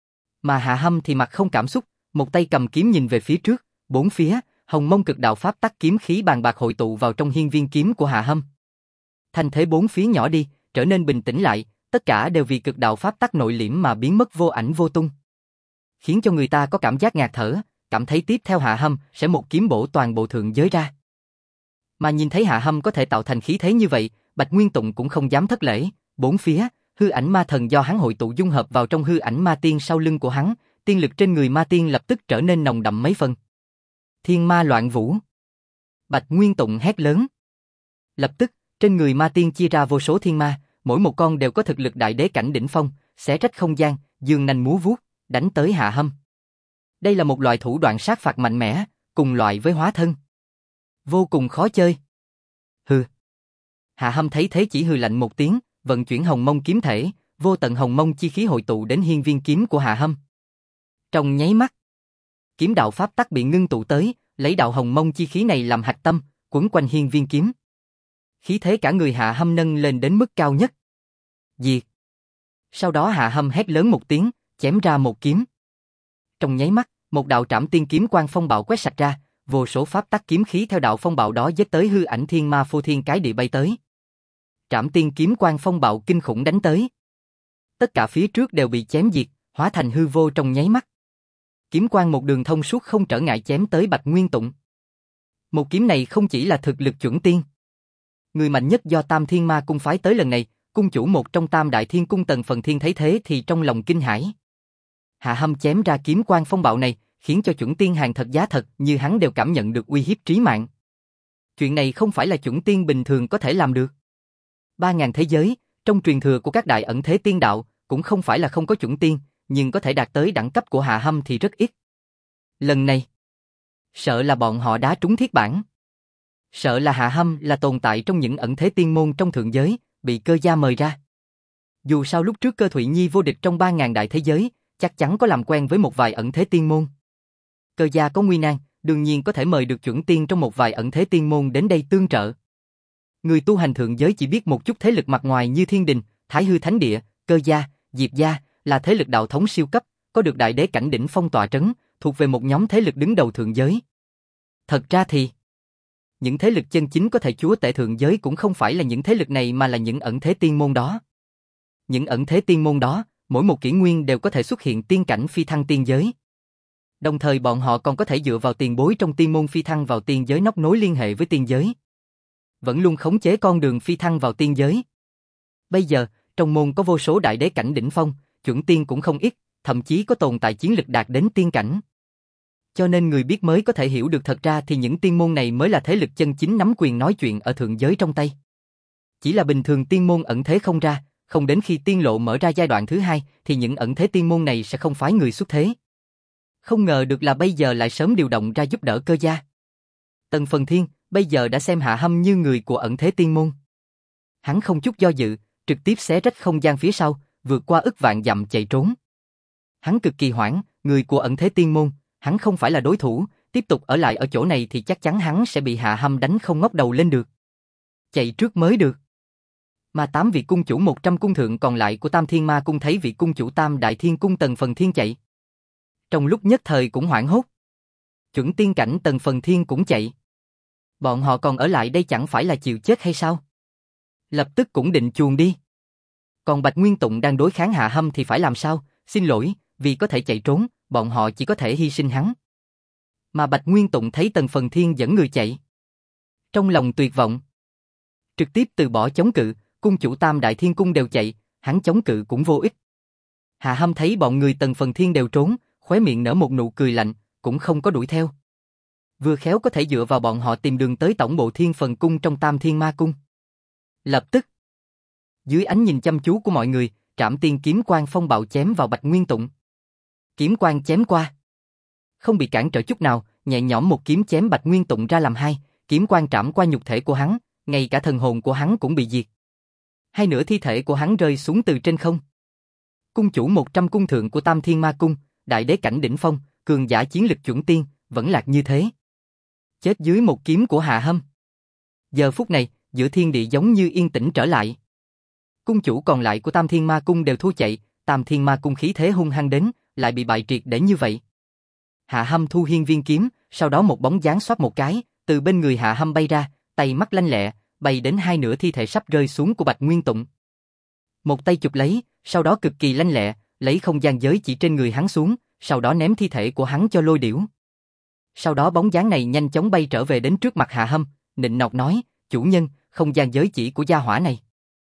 Mà Hạ Hâm thì mặt không cảm xúc, một tay cầm kiếm nhìn về phía trước, bốn phía, hồng mông cực đạo pháp tắc kiếm khí bàn bạc hội tụ vào trong hiên viên kiếm của Hạ Hâm. Thành thế bốn phía nhỏ đi, trở nên bình tĩnh lại, tất cả đều vì cực đạo pháp tắc nội liễm mà biến mất vô ảnh vô tung. Khiến cho người ta có cảm giác ngạt thở, cảm thấy tiếp theo Hạ Hâm sẽ một kiếm bổ toàn bộ thượng giới ra. Mà nhìn thấy Hạ Hâm có thể tạo thành khí thế như vậy, Bạch Nguyên Tụng cũng không dám thất lễ, bốn phía, hư ảnh ma thần do hắn hội tụ dung hợp vào trong hư ảnh ma tiên sau lưng của hắn, tiên lực trên người ma tiên lập tức trở nên nồng đậm mấy phần. Thiên ma loạn vũ. Bạch Nguyên Tụng hét lớn. Lập tức, trên người ma tiên chia ra vô số thiên ma, mỗi một con đều có thực lực đại đế cảnh đỉnh phong, xé rách không gian, giương nanh múa vuốt, đánh tới Hạ Hâm. Đây là một loại thủ đoạn sát phạt mạnh mẽ, cùng loại với hóa thân. Vô cùng khó chơi. Hừ. Hạ Hâm thấy thế chỉ hừ lạnh một tiếng, vận chuyển Hồng Mông kiếm thể, vô tận Hồng Mông chi khí hội tụ đến hiên viên kiếm của Hạ Hâm. Trong nháy mắt, kiếm đạo pháp tắc bị ngưng tụ tới, lấy đạo Hồng Mông chi khí này làm hạch tâm, quấn quanh hiên viên kiếm. Khí thế cả người Hạ Hâm nâng lên đến mức cao nhất. Diệt. Sau đó Hạ Hâm hét lớn một tiếng, chém ra một kiếm. Trong nháy mắt, một đạo trảm tiên kiếm quang phong bạo quét sạch ra, vô số pháp tắc kiếm khí theo đạo phong bạo đó giết tới hư ảnh thiên ma phô thiên cái địa bay tới. Trảm tiên kiếm quang phong bạo kinh khủng đánh tới. Tất cả phía trước đều bị chém diệt, hóa thành hư vô trong nháy mắt. Kiếm quang một đường thông suốt không trở ngại chém tới Bạch Nguyên Tụng. Một kiếm này không chỉ là thực lực chuẩn tiên. Người mạnh nhất do Tam Thiên Ma Cung phái tới lần này, cung chủ một trong Tam Đại Thiên Cung Tần Phần Thiên thấy thế thì trong lòng kinh hãi. Hạ Hâm chém ra kiếm quang phong bạo này, khiến cho chuẩn tiên hàng thật giá thật như hắn đều cảm nhận được uy hiếp trí mạng. Chuyện này không phải là chuẩn tiên bình thường có thể làm được. 3.000 thế giới, trong truyền thừa của các đại ẩn thế tiên đạo, cũng không phải là không có chuẩn tiên, nhưng có thể đạt tới đẳng cấp của Hạ Hâm thì rất ít. Lần này, sợ là bọn họ đá trúng thiết bản. Sợ là Hạ Hâm là tồn tại trong những ẩn thế tiên môn trong thượng giới, bị Cơ gia mời ra. Dù sao lúc trước Cơ Thụy Nhi vô địch trong 3.000 đại thế giới, chắc chắn có làm quen với một vài ẩn thế tiên môn. Cơ gia có nguy nan, đương nhiên có thể mời được chuẩn tiên trong một vài ẩn thế tiên môn đến đây tương trợ. Người tu hành thượng giới chỉ biết một chút thế lực mặt ngoài như Thiên Đình, Thái Hư Thánh Địa, Cơ gia, Diệp gia là thế lực đạo thống siêu cấp, có được đại đế cảnh đỉnh phong tọa trấn, thuộc về một nhóm thế lực đứng đầu thượng giới. Thật ra thì, những thế lực chân chính có thể chúa tể thượng giới cũng không phải là những thế lực này mà là những ẩn thế tiên môn đó. Những ẩn thế tiên môn đó, mỗi một kỷ nguyên đều có thể xuất hiện tiên cảnh phi thăng tiên giới. Đồng thời bọn họ còn có thể dựa vào tiền bối trong tiên môn phi thăng vào tiên giới nóc nối liên hệ với tiên giới. Vẫn luôn khống chế con đường phi thăng vào tiên giới. Bây giờ, trong môn có vô số đại đế cảnh đỉnh phong, chuẩn tiên cũng không ít, thậm chí có tồn tại chiến lực đạt đến tiên cảnh. Cho nên người biết mới có thể hiểu được thật ra thì những tiên môn này mới là thế lực chân chính nắm quyền nói chuyện ở thượng giới trong tay. Chỉ là bình thường tiên môn ẩn thế không ra, không đến khi tiên lộ mở ra giai đoạn thứ 2 thì những ẩn thế tiên môn này sẽ không phái người xuất thế. Không ngờ được là bây giờ lại sớm điều động ra giúp đỡ Cơ gia. Tần Phần Thiên bây giờ đã xem Hạ Hâm như người của ẩn thế tiên môn. Hắn không chút do dự, trực tiếp xé rách không gian phía sau, vượt qua ức vạn dặm chạy trốn. Hắn cực kỳ hoảng, người của ẩn thế tiên môn, hắn không phải là đối thủ, tiếp tục ở lại ở chỗ này thì chắc chắn hắn sẽ bị Hạ Hâm đánh không ngóc đầu lên được. Chạy trước mới được. Mà 8 vị cung chủ 100 cung thượng còn lại của Tam Thiên Ma Cung thấy vị cung chủ Tam Đại Thiên Cung Tần Phần Thiên chạy. Trong lúc nhất thời cũng hoảng hốt. Chuẩn tiên cảnh Tần Phần Thiên cũng chạy. Bọn họ còn ở lại đây chẳng phải là chịu chết hay sao? Lập tức cũng định chuồn đi. Còn Bạch Nguyên Tụng đang đối kháng Hạ Hâm thì phải làm sao? Xin lỗi, vì có thể chạy trốn, bọn họ chỉ có thể hy sinh hắn. Mà Bạch Nguyên Tụng thấy Tần Phần Thiên dẫn người chạy. Trong lòng tuyệt vọng. Trực tiếp từ bỏ chống cự, cung chủ Tam Đại Thiên Cung đều chạy, hắn chống cự cũng vô ích. Hạ Hâm thấy bọn người Tần Phần Thiên đều trốn, khóe miệng nở một nụ cười lạnh, cũng không có đuổi theo. Vừa khéo có thể dựa vào bọn họ tìm đường tới tổng bộ Thiên Phần Cung trong Tam Thiên Ma Cung. Lập tức, dưới ánh nhìn chăm chú của mọi người, trảm tiên kiếm quang phong bạo chém vào Bạch Nguyên Tụng. Kiếm quang chém qua, không bị cản trở chút nào, nhẹ nhõm một kiếm chém Bạch Nguyên Tụng ra làm hai, kiếm quang trảm qua nhục thể của hắn, ngay cả thần hồn của hắn cũng bị diệt. Hai nửa thi thể của hắn rơi xuống từ trên không. Cung chủ 100 cung thượng của Tam Thiên Ma Cung, đại đế cảnh đỉnh phong, cường giả chiến lực chuẩn tiên, vẫn lạc như thế. Chết dưới một kiếm của Hạ Hâm. Giờ phút này, giữa thiên địa giống như yên tĩnh trở lại. Cung chủ còn lại của Tam Thiên Ma Cung đều thua chạy, Tam Thiên Ma Cung khí thế hung hăng đến, lại bị bại triệt để như vậy. Hạ Hâm thu hiên viên kiếm, sau đó một bóng dáng xoát một cái, từ bên người Hạ Hâm bay ra, tay mắt lanh lẹ, bay đến hai nửa thi thể sắp rơi xuống của Bạch Nguyên Tụng. Một tay chụp lấy, sau đó cực kỳ lanh lẹ, lấy không gian giới chỉ trên người hắn xuống, sau đó ném thi thể của hắn cho Lôi Điểu. Sau đó bóng dáng này nhanh chóng bay trở về đến trước mặt Hạ Hâm, nịnh nọt nói, chủ nhân, không gian giới chỉ của gia hỏa này.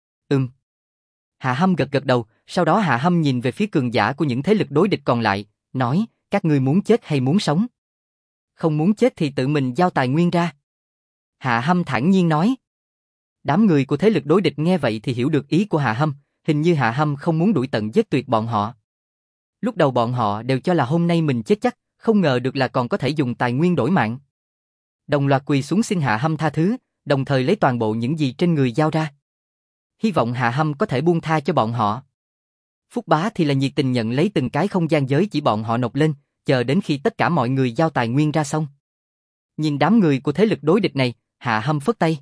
Hạ Hâm gật gật đầu, sau đó Hạ Hâm nhìn về phía cường giả của những thế lực đối địch còn lại, nói, các ngươi muốn chết hay muốn sống? Không muốn chết thì tự mình giao tài nguyên ra. Hạ Hâm thản nhiên nói. Đám người của thế lực đối địch nghe vậy thì hiểu được ý của Hạ Hâm, hình như Hạ Hâm không muốn đuổi tận giết tuyệt bọn họ. Lúc đầu bọn họ đều cho là hôm nay mình chết chắc, Không ngờ được là còn có thể dùng tài nguyên đổi mạng. Đồng loạt quỳ xuống xin Hạ Hâm tha thứ, đồng thời lấy toàn bộ những gì trên người giao ra. Hy vọng Hạ Hâm có thể buông tha cho bọn họ. Phúc Bá thì là nhiệt tình nhận lấy từng cái không gian giới chỉ bọn họ nộp lên, chờ đến khi tất cả mọi người giao tài nguyên ra xong. Nhìn đám người của thế lực đối địch này, Hạ Hâm phất tay.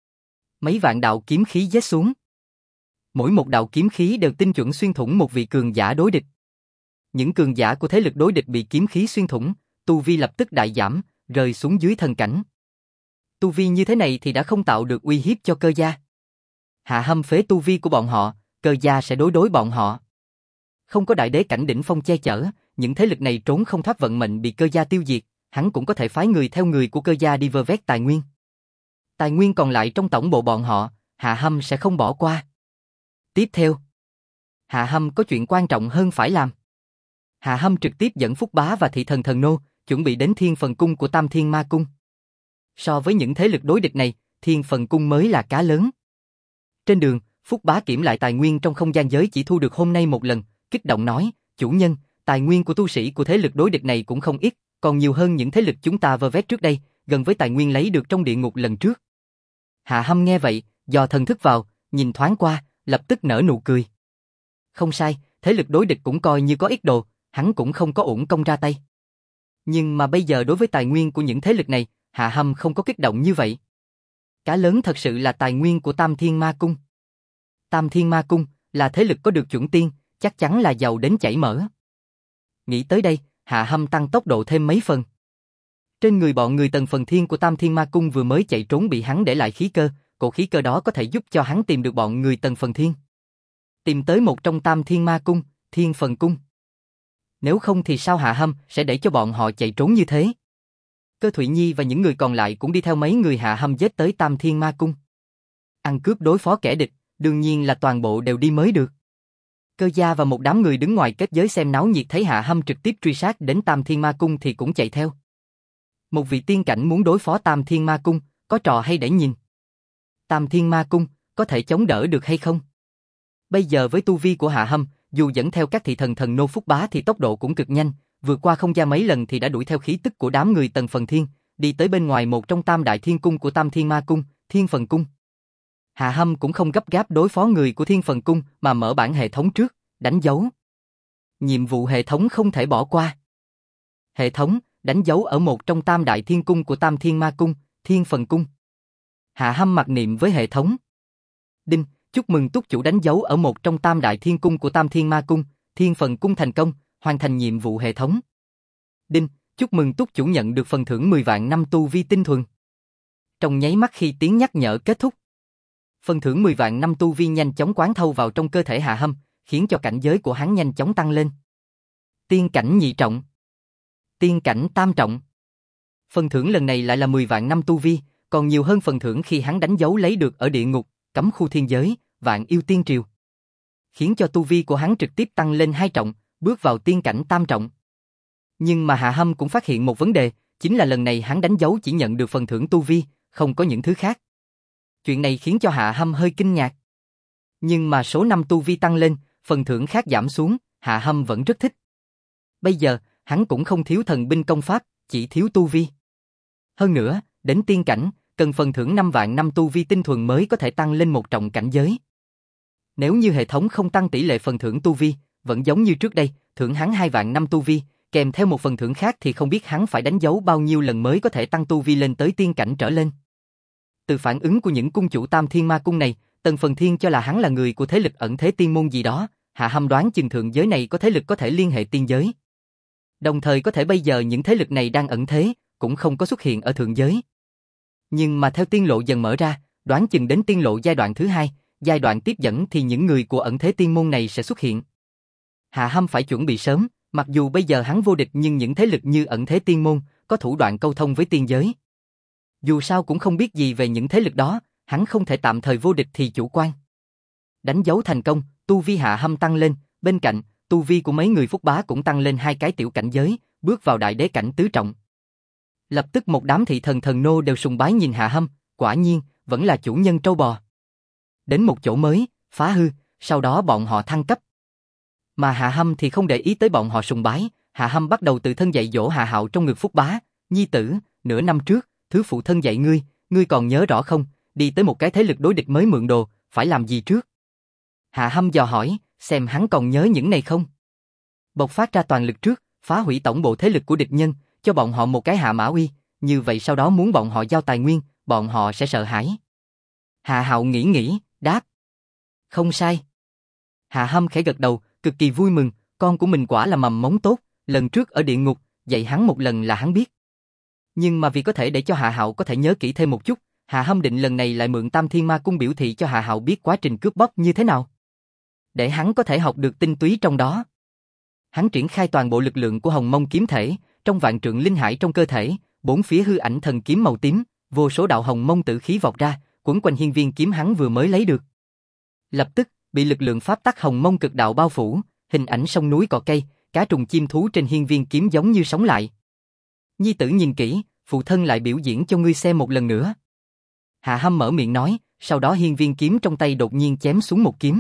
Mấy vạn đạo kiếm khí giết xuống. Mỗi một đạo kiếm khí đều tinh chuẩn xuyên thủng một vị cường giả đối địch. Những cường giả của thế lực đối địch bị kiếm khí xuyên thủng, tu vi lập tức đại giảm, rơi xuống dưới thần cảnh. Tu vi như thế này thì đã không tạo được uy hiếp cho Cơ gia. Hạ Hâm phế tu vi của bọn họ, Cơ gia sẽ đối bọn họ. Không có đại đế cảnh đỉnh phong che chở, những thế lực này trốn không thoát vận mệnh bị Cơ gia tiêu diệt, hắn cũng có thể phái người theo người của Cơ gia đi vơ vét tài nguyên. Tài nguyên còn lại trong tổng bộ bọn họ, Hạ Hâm sẽ không bỏ qua. Tiếp theo, Hạ Hâm có chuyện quan trọng hơn phải làm. Hạ Hâm trực tiếp dẫn Phúc Bá và Thị Thần Thần Nô, chuẩn bị đến Thiên Phần Cung của Tam Thiên Ma Cung. So với những thế lực đối địch này, Thiên Phần Cung mới là cá lớn. Trên đường, Phúc Bá kiểm lại tài nguyên trong không gian giới chỉ thu được hôm nay một lần, kích động nói, chủ nhân, tài nguyên của tu sĩ của thế lực đối địch này cũng không ít, còn nhiều hơn những thế lực chúng ta vơ vét trước đây, gần với tài nguyên lấy được trong địa ngục lần trước. Hạ Hâm nghe vậy, dò thần thức vào, nhìn thoáng qua, lập tức nở nụ cười. Không sai, thế lực đối địch cũng coi như có ít đồ, hắn cũng không có uổng công ra tay. Nhưng mà bây giờ đối với tài nguyên của những thế lực này, Hạ Hâm không có kích động như vậy. Cá lớn thật sự là tài nguyên của Tam Thiên Ma Cung. Tam Thiên Ma Cung là thế lực có được chuẩn tiên, chắc chắn là giàu đến chảy mỡ. Nghĩ tới đây, Hạ Hâm tăng tốc độ thêm mấy phần. Trên người bọn người Tần Phần Thiên của Tam Thiên Ma Cung vừa mới chạy trốn bị hắn để lại khí cơ, cổ khí cơ đó có thể giúp cho hắn tìm được bọn người Tần Phần Thiên. Tìm tới một trong Tam Thiên Ma Cung, Thiên Phần Cung. Nếu không thì sao Hạ Hâm sẽ để cho bọn họ chạy trốn như thế? Cơ Thụy Nhi và những người còn lại cũng đi theo mấy người Hạ Hâm giết tới Tam Thiên Ma Cung. Ăn cướp đối phó kẻ địch, đương nhiên là toàn bộ đều đi mới được. Cơ gia và một đám người đứng ngoài kết giới xem náo nhiệt thấy Hạ Hâm trực tiếp truy sát đến Tam Thiên Ma Cung thì cũng chạy theo. Một vị tiên cảnh muốn đối phó Tam Thiên Ma Cung, có trò hay để nhìn. Tam Thiên Ma Cung, có thể chống đỡ được hay không? Bây giờ với tu vi của Hạ Hâm, dù dẫn theo các thị thần thần nô Phúc Bá thì tốc độ cũng cực nhanh, vượt qua không gian mấy lần thì đã đuổi theo khí tức của đám người Tần Phần Thiên, đi tới bên ngoài một trong Tam Đại Thiên Cung của Tam Thiên Ma Cung, Thiên Phần Cung. Hạ Hâm cũng không gấp gáp đối phó người của Thiên Phần Cung mà mở bản hệ thống trước, đánh dấu. Nhiệm vụ hệ thống không thể bỏ qua. Hệ thống, đánh dấu ở một trong Tam Đại Thiên Cung của Tam Thiên Ma Cung, Thiên Phần Cung. Hạ Hâm mặc niệm với hệ thống. Đinh, chúc mừng túc chủ đánh dấu ở một trong Tam Đại Thiên Cung của Tam Thiên Ma Cung, Thiên Phần Cung thành công, hoàn thành nhiệm vụ hệ thống. Đinh, chúc mừng túc chủ nhận được phần thưởng 10 vạn năm tu vi tinh thuần. Trong nháy mắt khi tiếng nhắc nhở kết thúc, phần thưởng 10 vạn năm tu vi nhanh chóng quán thâu vào trong cơ thể Hạ Hâm, khiến cho cảnh giới của hắn nhanh chóng tăng lên. Tiên cảnh nhị trọng, tiên cảnh tam trọng. Phần thưởng lần này lại là 10 vạn năm tu vi, còn nhiều hơn phần thưởng khi hắn đánh dấu lấy được ở địa ngục, cấm khu thiên giới, Vạn Yêu Tiên Triều. Khiến cho tu vi của hắn trực tiếp tăng lên 2 trọng, bước vào tiên cảnh tam trọng. Nhưng mà Hạ Hâm cũng phát hiện một vấn đề, chính là lần này hắn đánh dấu chỉ nhận được phần thưởng tu vi, không có những thứ khác. Chuyện này khiến cho Hạ Hâm hơi kinh ngạc. Nhưng mà số năm tu vi tăng lên, phần thưởng khác giảm xuống, Hạ Hâm vẫn rất thích. Bây giờ, hắn cũng không thiếu thần binh công pháp, chỉ thiếu tu vi. Hơn nữa, đến tiên cảnh, cần phần thưởng 5 vạn năm tu vi tinh thuần mới có thể tăng lên một trọng cảnh giới. Nếu như hệ thống không tăng tỷ lệ phần thưởng tu vi, vẫn giống như trước đây, thưởng hắn 2 vạn năm tu vi, kèm theo một phần thưởng khác thì không biết hắn phải đánh dấu bao nhiêu lần mới có thể tăng tu vi lên tới tiên cảnh trở lên. Từ phản ứng của những cung chủ Tam Thiên Ma Cung này, Tần Phần Thiên cho là hắn là người của thế lực ẩn thế tiên môn gì đó, Hạ Hâm đoán chừng thượng giới này có thế lực có thể liên hệ tiên giới. Đồng thời có thể bây giờ những thế lực này đang ẩn thế, cũng không có xuất hiện ở thượng giới. Nhưng mà theo tiên lộ dần mở ra, đoán chừng đến tiên lộ giai đoạn thứ 2, giai đoạn tiếp dẫn thì những người của ẩn thế tiên môn này sẽ xuất hiện. Hạ Hâm phải chuẩn bị sớm, mặc dù bây giờ hắn vô địch nhưng những thế lực như ẩn thế tiên môn có thủ đoạn câu thông với tiên giới. Dù sao cũng không biết gì về những thế lực đó, hắn không thể tạm thời vô địch thì chủ quan. Đánh dấu thành công, tu vi Hạ Hâm tăng lên, bên cạnh, tu vi của mấy người Phúc Bá cũng tăng lên 2 cái tiểu cảnh giới, bước vào đại đế cảnh tứ trọng. Lập tức một đám thị thần thần nô đều sùng bái nhìn Hạ Hâm, quả nhiên, vẫn là chủ nhân trâu bò. Đến một chỗ mới, phá hư, sau đó bọn họ thăng cấp. Mà Hạ Hâm thì không để ý tới bọn họ sùng bái, Hạ Hâm bắt đầu tự thân dạy dỗ Hạ Hạo trong ngực Phúc Bá. Nhi tử, nửa năm trước, thứ phụ thân dạy ngươi còn nhớ rõ không? Đi tới một cái thế lực đối địch mới mượn đồ, phải làm gì trước? Hạ Hâm dò hỏi, xem hắn còn nhớ những này không? Bộc phát ra toàn lực trước, phá hủy tổng bộ thế lực của địch nhân, cho bọn họ một cái hạ mã uy, như vậy sau đó muốn bọn họ giao tài nguyên, bọn họ sẽ sợ hãi. Hạ Hạo nghĩ, đáp. Không sai. Hạ Hâm khẽ gật đầu, cực kỳ vui mừng, con của mình quả là mầm mống tốt, lần trước ở địa ngục, dạy hắn một lần là hắn biết. Nhưng mà vì có thể để cho Hạ Hạo có thể nhớ kỹ thêm một chút, Hạ Hâm định lần này lại mượn Tam Thiên Ma Cung biểu thị cho Hạ Hạo biết quá trình cướp bóc như thế nào. Để hắn có thể học được tinh túy trong đó. Hắn triển khai toàn bộ lực lượng của Hồng Mông kiếm thể, trong vạn trượng linh hải trong cơ thể, bốn phía hư ảnh thần kiếm màu tím, vô số đạo Hồng Mông tử khí vọt ra, quấn quanh hiên viên kiếm hắn vừa mới lấy được. Lập tức, bị lực lượng pháp tắc Hồng Mông cực đạo bao phủ, hình ảnh sông núi cỏ cây, cá trùng chim thú trên hiên viên kiếm giống như sống lại. Nhi tử nhìn kỹ, phụ thân lại biểu diễn cho ngươi xem một lần nữa. Hạ Hâm mở miệng nói, sau đó hiên viên kiếm trong tay đột nhiên chém xuống một kiếm.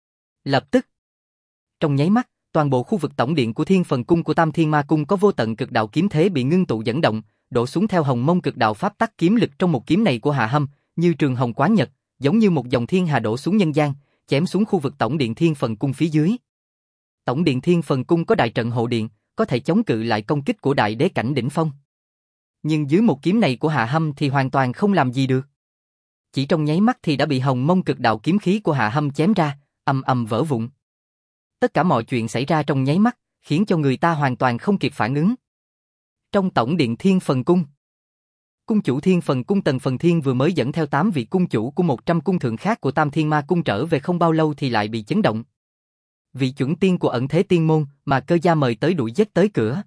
Lập tức, trong nháy mắt, toàn bộ khu vực tổng điện của Thiên Phần Cung của Tam Thiên Ma Cung có vô tận cực đạo kiếm thế bị ngưng tụ dẫn động, đổ xuống theo Hồng Mông cực đạo pháp tắc kiếm lực trong một kiếm này của Hạ Hâm, như trường hồng quán nhật, giống như một dòng thiên hà đổ xuống nhân gian, chém xuống khu vực tổng điện Thiên Phần Cung phía dưới. Tổng điện Thiên Phần Cung có đại trận hộ điện, có thể chống cự lại công kích của đại đế cảnh đỉnh phong. Nhưng dưới một kiếm này của Hạ Hâm thì hoàn toàn không làm gì được. Chỉ trong nháy mắt thì đã bị Hồng Mông cực đạo kiếm khí của Hạ Hâm chém ra, ầm ầm vỡ vụn. Tất cả mọi chuyện xảy ra trong nháy mắt, khiến cho người ta hoàn toàn không kịp phản ứng. Trong tổng điện Thiên Phần Cung, cung chủ Thiên Phần Cung Tần Phần Thiên vừa mới dẫn theo 8 vị cung chủ của 100 cung thượng khác của Tam Thiên Ma Cung trở về không bao lâu thì lại bị chấn động. Vị chuẩn tiên của ẩn thế tiên môn mà Cơ Gia mời tới đuổi giết tới cửa.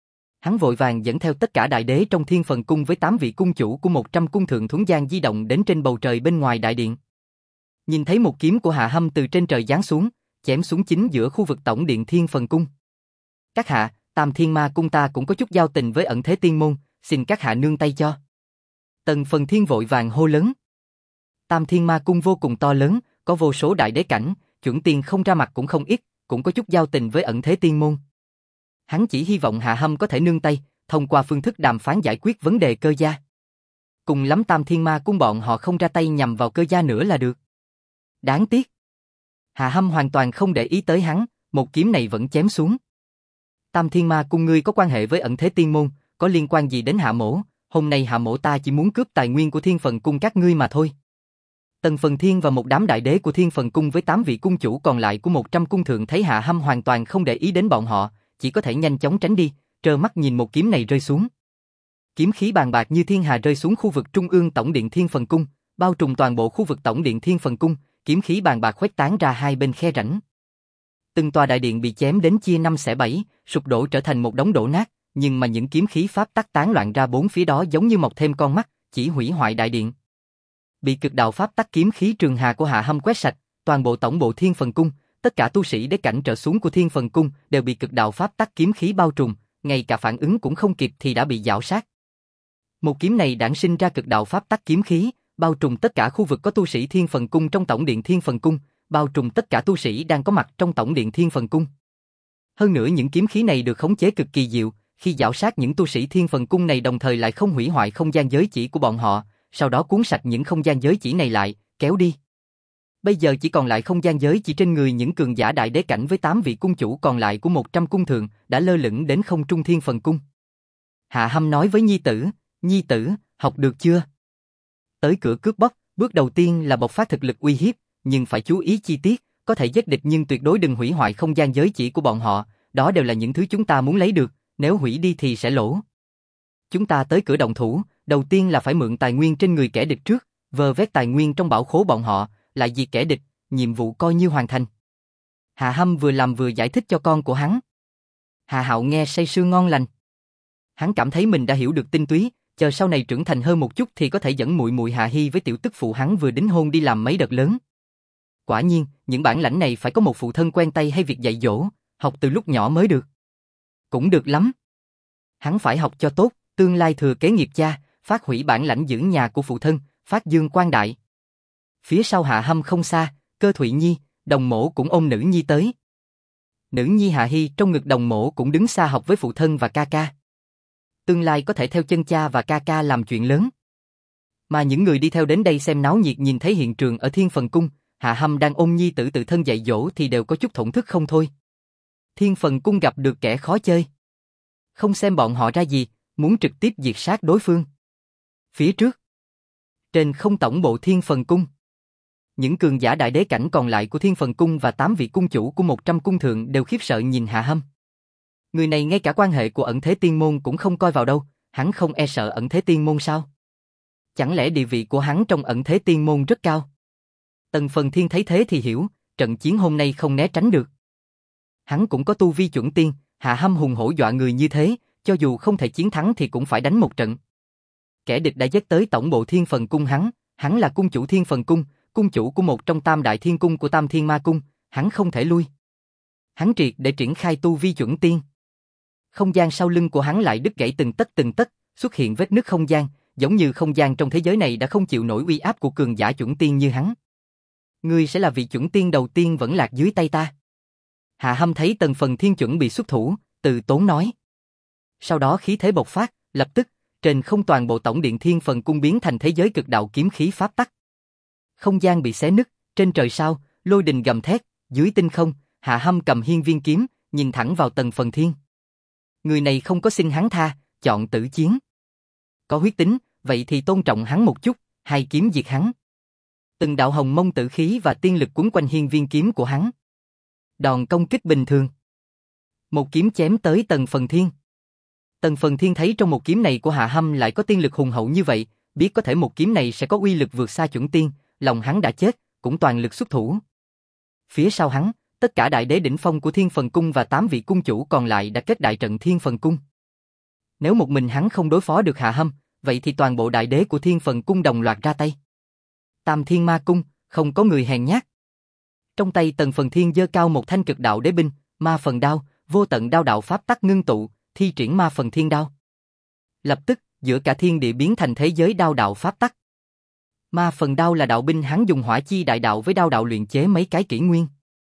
Hắn vội vàng dẫn theo tất cả đại đế trong Thiên Phần Cung với 8 vị cung chủ của 100 cung thượng thuấn gian di động đến trên bầu trời bên ngoài đại điện. Nhìn thấy một kiếm của Hạ Hâm từ trên trời giáng xuống, chém xuống chính giữa khu vực tổng điện Thiên Phần Cung. Các hạ, Tam Thiên Ma Cung ta cũng có chút giao tình với ẩn thế tiên môn, xin các hạ nương tay cho. Tần Phần Thiên vội vàng hô lớn. Tam Thiên Ma Cung vô cùng to lớn, có vô số đại đế cảnh, chuẩn tiên không ra mặt cũng không ít, cũng có chút giao tình với ẩn thế tiên môn. Hắn chỉ hy vọng Hạ Hâm có thể nương tay, thông qua phương thức đàm phán giải quyết vấn đề Cơ Gia. Cùng lắm Tam Thiên Ma Cung bọn họ không ra tay nhằm vào Cơ Gia nữa là được. Đáng tiếc. Hạ Hâm hoàn toàn không để ý tới hắn, một kiếm này vẫn chém xuống. Tam Thiên Ma Cung ngươi có quan hệ với ẩn thế tiên môn, có liên quan gì đến Hạ Mỗ, hôm nay Hạ Mỗ ta chỉ muốn cướp tài nguyên của Thiên Phần Cung các ngươi mà thôi. Tần Phần Thiên và một đám đại đế của Thiên Phần Cung với 8 vị cung chủ còn lại của 100 cung thượng thấy Hạ Hâm hoàn toàn không để ý đến bọn họ, chỉ có thể nhanh chóng tránh đi, trơ mắt nhìn một kiếm này rơi xuống. Kiếm khí bàn bạc như thiên hà rơi xuống khu vực trung ương tổng điện Thiên Phần Cung, bao trùm toàn bộ khu vực tổng điện Thiên Phần Cung, kiếm khí bàn bạc khuếch tán ra hai bên khe rãnh. Từng tòa đại điện bị chém đến chia 5 xẻ 7, sụp đổ trở thành một đống đổ nát, nhưng mà những kiếm khí pháp tắc tán loạn ra bốn phía đó giống như mọc thêm con mắt, chỉ hủy hoại đại điện. Bị cực đạo pháp tắc kiếm khí trường hà của Hạ Hâm quét sạch, toàn bộ tổng bộ Thiên Phần Cung, tất cả tu sĩ đế cảnh trở xuống của Thiên Phần Cung đều bị cực đạo pháp tắc kiếm khí bao trùm, ngay cả phản ứng cũng không kịp thì đã bị giảo sát. Một kiếm này đản sinh ra cực đạo pháp tắc kiếm khí, bao trùm tất cả khu vực có tu sĩ Thiên Phần Cung trong tổng điện Thiên Phần Cung, bao trùm tất cả tu sĩ đang có mặt trong tổng điện Thiên Phần Cung. Hơn nữa những kiếm khí này được khống chế cực kỳ diệu, khi giảo sát những tu sĩ Thiên Phần Cung này đồng thời lại không hủy hoại không gian giới chỉ của bọn họ, sau đó cuốn sạch những không gian giới chỉ này lại, kéo đi. Bây giờ chỉ còn lại không gian giới chỉ trên người những cường giả đại đế cảnh với 8 vị cung chủ còn lại của 100 cung thượng đã lơ lửng đến không trung Thiên Phần Cung. Hạ Hâm nói với Nhi tử, học được chưa? Tới cửa cướp bóc, bước đầu tiên là bộc phát thực lực uy hiếp, nhưng phải chú ý chi tiết, có thể giết địch nhưng tuyệt đối đừng hủy hoại không gian giới chỉ của bọn họ, đó đều là những thứ chúng ta muốn lấy được, nếu hủy đi thì sẽ lỗ. Chúng ta tới cửa động thủ, đầu tiên là phải mượn tài nguyên trên người kẻ địch trước, vơ vét tài nguyên trong bảo khố bọn họ, lại diệt kẻ địch, nhiệm vụ coi như hoàn thành. Hạ Hâm vừa làm vừa giải thích cho con của hắn. Hạ Hạo nghe say sưa ngon lành. Hắn cảm thấy mình đã hiểu được tinh túy, chờ sau này trưởng thành hơn một chút thì có thể dẫn muội muội Hạ Hi với tiểu tức phụ hắn vừa đính hôn đi làm mấy đợt lớn. Quả nhiên, những bản lãnh này phải có một phụ thân quen tay hay việc dạy dỗ, học từ lúc nhỏ mới được. Cũng được lắm. Hắn phải học cho tốt, tương lai thừa kế nghiệp cha, phát hủy bản lãnh giữ nhà của phụ thân, phát dương quang đại. Phía sau Hạ Hâm không xa, Cơ Thụy Nhi, Đồng Mỗ cũng ôm nữ nhi tới. Nữ nhi Hạ Hy trong ngực Đồng Mỗ cũng đứng xa học với phụ thân và ca ca. Tương lai có thể theo chân cha và ca ca làm chuyện lớn. Mà những người đi theo đến đây xem náo nhiệt nhìn thấy hiện trường ở Thiên Phần Cung, Hạ Hâm đang ôm nhi tử tự thân dạy dỗ thì đều có chút thổn thức không thôi. Thiên Phần Cung gặp được kẻ khó chơi. Không xem bọn họ ra gì, muốn trực tiếp diệt sát đối phương. Phía trước, trên không tổng bộ Thiên Phần Cung, những cường giả đại đế cảnh còn lại của Thiên Phần Cung và 8 vị cung chủ của 100 cung thượng đều khiếp sợ nhìn Hạ Hâm. Người này ngay cả quan hệ của ẩn thế tiên môn cũng không coi vào đâu, hắn không e sợ ẩn thế tiên môn sao? Chẳng lẽ địa vị của hắn trong ẩn thế tiên môn rất cao? Tần Phần Thiên thấy thế thì hiểu, trận chiến hôm nay không né tránh được. Hắn cũng có tu vi chuẩn tiên, Hạ Hâm hùng hổ dọa người như thế, cho dù không thể chiến thắng thì cũng phải đánh một trận. Kẻ địch đã dắt tới tổng bộ Thiên Phần Cung hắn là cung chủ Thiên Phần Cung, cung chủ của một trong tam đại thiên cung của Tam Thiên Ma Cung, hắn không thể lui. Hắn triệt để triển khai tu vi chuẩn tiên. Không gian sau lưng của hắn lại đứt gãy từng tấc, xuất hiện vết nứt không gian, giống như không gian trong thế giới này đã không chịu nổi uy áp của cường giả chuẩn tiên như hắn. Ngươi sẽ là vị chuẩn tiên đầu tiên vẫn lạc dưới tay ta. Hạ Hâm thấy Tần Phần Thiên chuẩn bị xuất thủ, từ tốn nói. Sau đó khí thế bộc phát, lập tức, trên không toàn bộ tổng điện Thiên Phần Cung biến thành thế giới cực đạo kiếm khí pháp tắc. Không gian bị xé nứt, trên trời sao, lôi đình gầm thét, dưới tinh không, Hạ Hâm cầm hiên viên kiếm, nhìn thẳng vào Tần Phần Thiên. Người này không có xin hắn tha, chọn tử chiến. Có huyết tính, vậy thì tôn trọng hắn một chút, hai kiếm diệt hắn. Từng đạo hồng mông tử khí và tiên lực quấn quanh hiên viên kiếm của hắn. Đòn công kích bình thường. Một kiếm chém tới Tần Phần Thiên. Tần Phần Thiên thấy trong một kiếm này của Hạ Hâm lại có tiên lực hùng hậu như vậy, biết có thể một kiếm này sẽ có uy lực vượt xa chuẩn tiên, lòng hắn đã chết, cũng toàn lực xuất thủ. Phía sau hắn, tất cả đại đế đỉnh phong của Thiên Phần Cung và 8 vị cung chủ còn lại đã kết đại trận Thiên Phần Cung. Nếu một mình hắn không đối phó được Hạ Hâm, vậy thì toàn bộ đại đế của Thiên Phần Cung đồng loạt ra tay. Tam Thiên Ma Cung, không có người hèn nhát. Trong tay Tần Phần Thiên giơ cao một thanh cực đạo đế binh, Ma Phần Đao, vô tận đao đạo pháp tắc ngưng tụ, thi triển Ma Phần Thiên Đao. Lập tức, giữa cả thiên địa biến thành thế giới đao đạo pháp tắc. Ma Phần Đao là đạo binh hắn dùng hỏa chi đại đạo với đao đạo luyện chế mấy cái kỷ nguyên.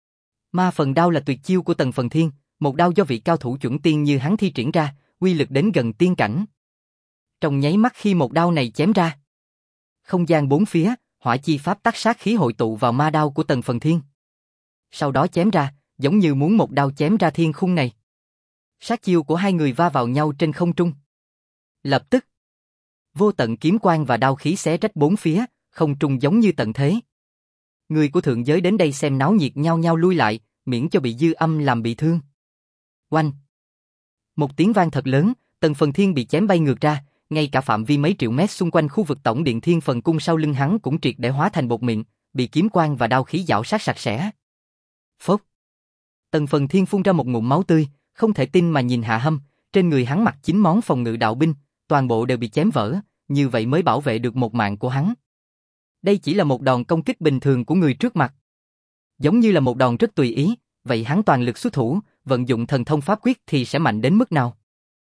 Ma Phần Đao là tuyệt chiêu của Tần Phần Thiên, một đao do vị cao thủ chuẩn tiên như hắn thi triển ra, uy lực đến gần tiên cảnh. Trong nháy mắt khi một đao này chém ra, không gian bốn phía, hỏa chi pháp tắc sát khí hội tụ vào ma đao của Tần Phần Thiên. Sau đó chém ra, giống như muốn một đao chém ra thiên khung này. Sát chiêu của hai người va vào nhau trên không trung. Lập tức, vô tận kiếm quang và đao khí xé rách bốn phía, không trung giống như tận thế. Người của thượng giới đến đây xem náo nhiệt nhao nhao lui lại, miễn cho bị dư âm làm bị thương. Oanh! Một tiếng vang thật lớn, Tần Phần Thiên bị chém bay ngược ra, ngay cả phạm vi mấy triệu mét xung quanh khu vực tổng điện Thiên Phần Cung sau lưng hắn cũng triệt để hóa thành bột mịn, bị kiếm quang và đao khí giảo sát sạch sẽ. Phốc! Tần Phần Thiên phun ra một ngụm máu tươi, không thể tin mà nhìn Hạ Hâm, trên người hắn mặc 9 món phòng ngự đạo binh, toàn bộ đều bị chém vỡ, như vậy mới bảo vệ được một mạng của hắn. Đây chỉ là một đòn công kích bình thường của người trước mặt. Giống như là một đòn rất tùy ý, vậy hắn toàn lực xuất thủ, vận dụng thần thông pháp quyết thì sẽ mạnh đến mức nào?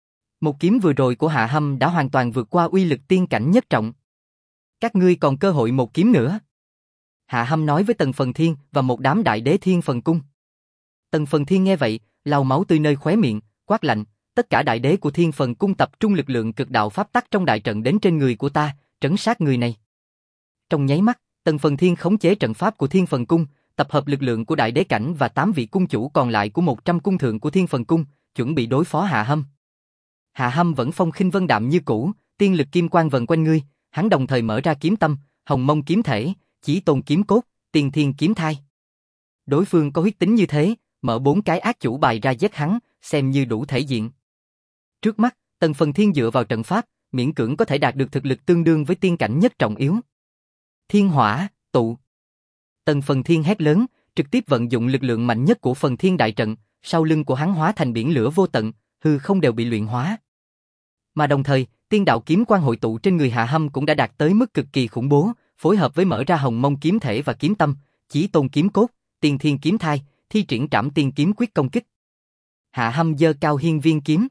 Một kiếm vừa rồi của Hạ Hâm đã hoàn toàn vượt qua uy lực tiên cảnh nhất trọng. Các ngươi còn cơ hội một kiếm nữa. Hạ Hâm nói với Tần Phần Thiên và một đám đại đế Thiên Phần Cung. Tần Phần Thiên nghe vậy, lau máu tươi nơi khóe miệng, quát lạnh, tất cả đại đế của Thiên Phần Cung tập trung lực lượng cực đạo pháp tắc trong đại trận đến trên người của ta, trấn sát người này. Trong nháy mắt, Tần Phần Thiên khống chế trận pháp của Thiên Phần Cung, tập hợp lực lượng của đại đế cảnh và 8 vị cung chủ còn lại của 100 cung thượng của Thiên Phần Cung, chuẩn bị đối phó Hạ Hâm. Hạ Hâm vẫn phong khinh vân đạm như cũ, tiên lực kim quang vần quanh ngươi, hắn đồng thời mở ra kiếm tâm, hồng mông kiếm thể, chí tôn kiếm cốt, tiên thiên kiếm thai. Đối phương có huyết tính như thế, mở 4 cái ác chủ bài ra giết hắn, xem như đủ thể diện. Trước mắt, Tần Phần Thiên dựa vào trận pháp, miễn cưỡng có thể đạt được thực lực tương đương với tiên cảnh nhất trọng yếu. Thiên hỏa, tụ. Tần Phần Thiên hét lớn, trực tiếp vận dụng lực lượng mạnh nhất của Phần Thiên đại trận, sau lưng của hắn hóa thành biển lửa vô tận, hư không đều bị luyện hóa. Mà đồng thời, tiên đạo kiếm quang hội tụ trên người Hạ Hâm cũng đã đạt tới mức cực kỳ khủng bố, phối hợp với mở ra hồng mông kiếm thể và kiếm tâm, chí tôn kiếm cốt, tiên thiên kiếm thai, thi triển trảm tiên kiếm quyết công kích. Hạ Hâm giơ cao hiên viên kiếm.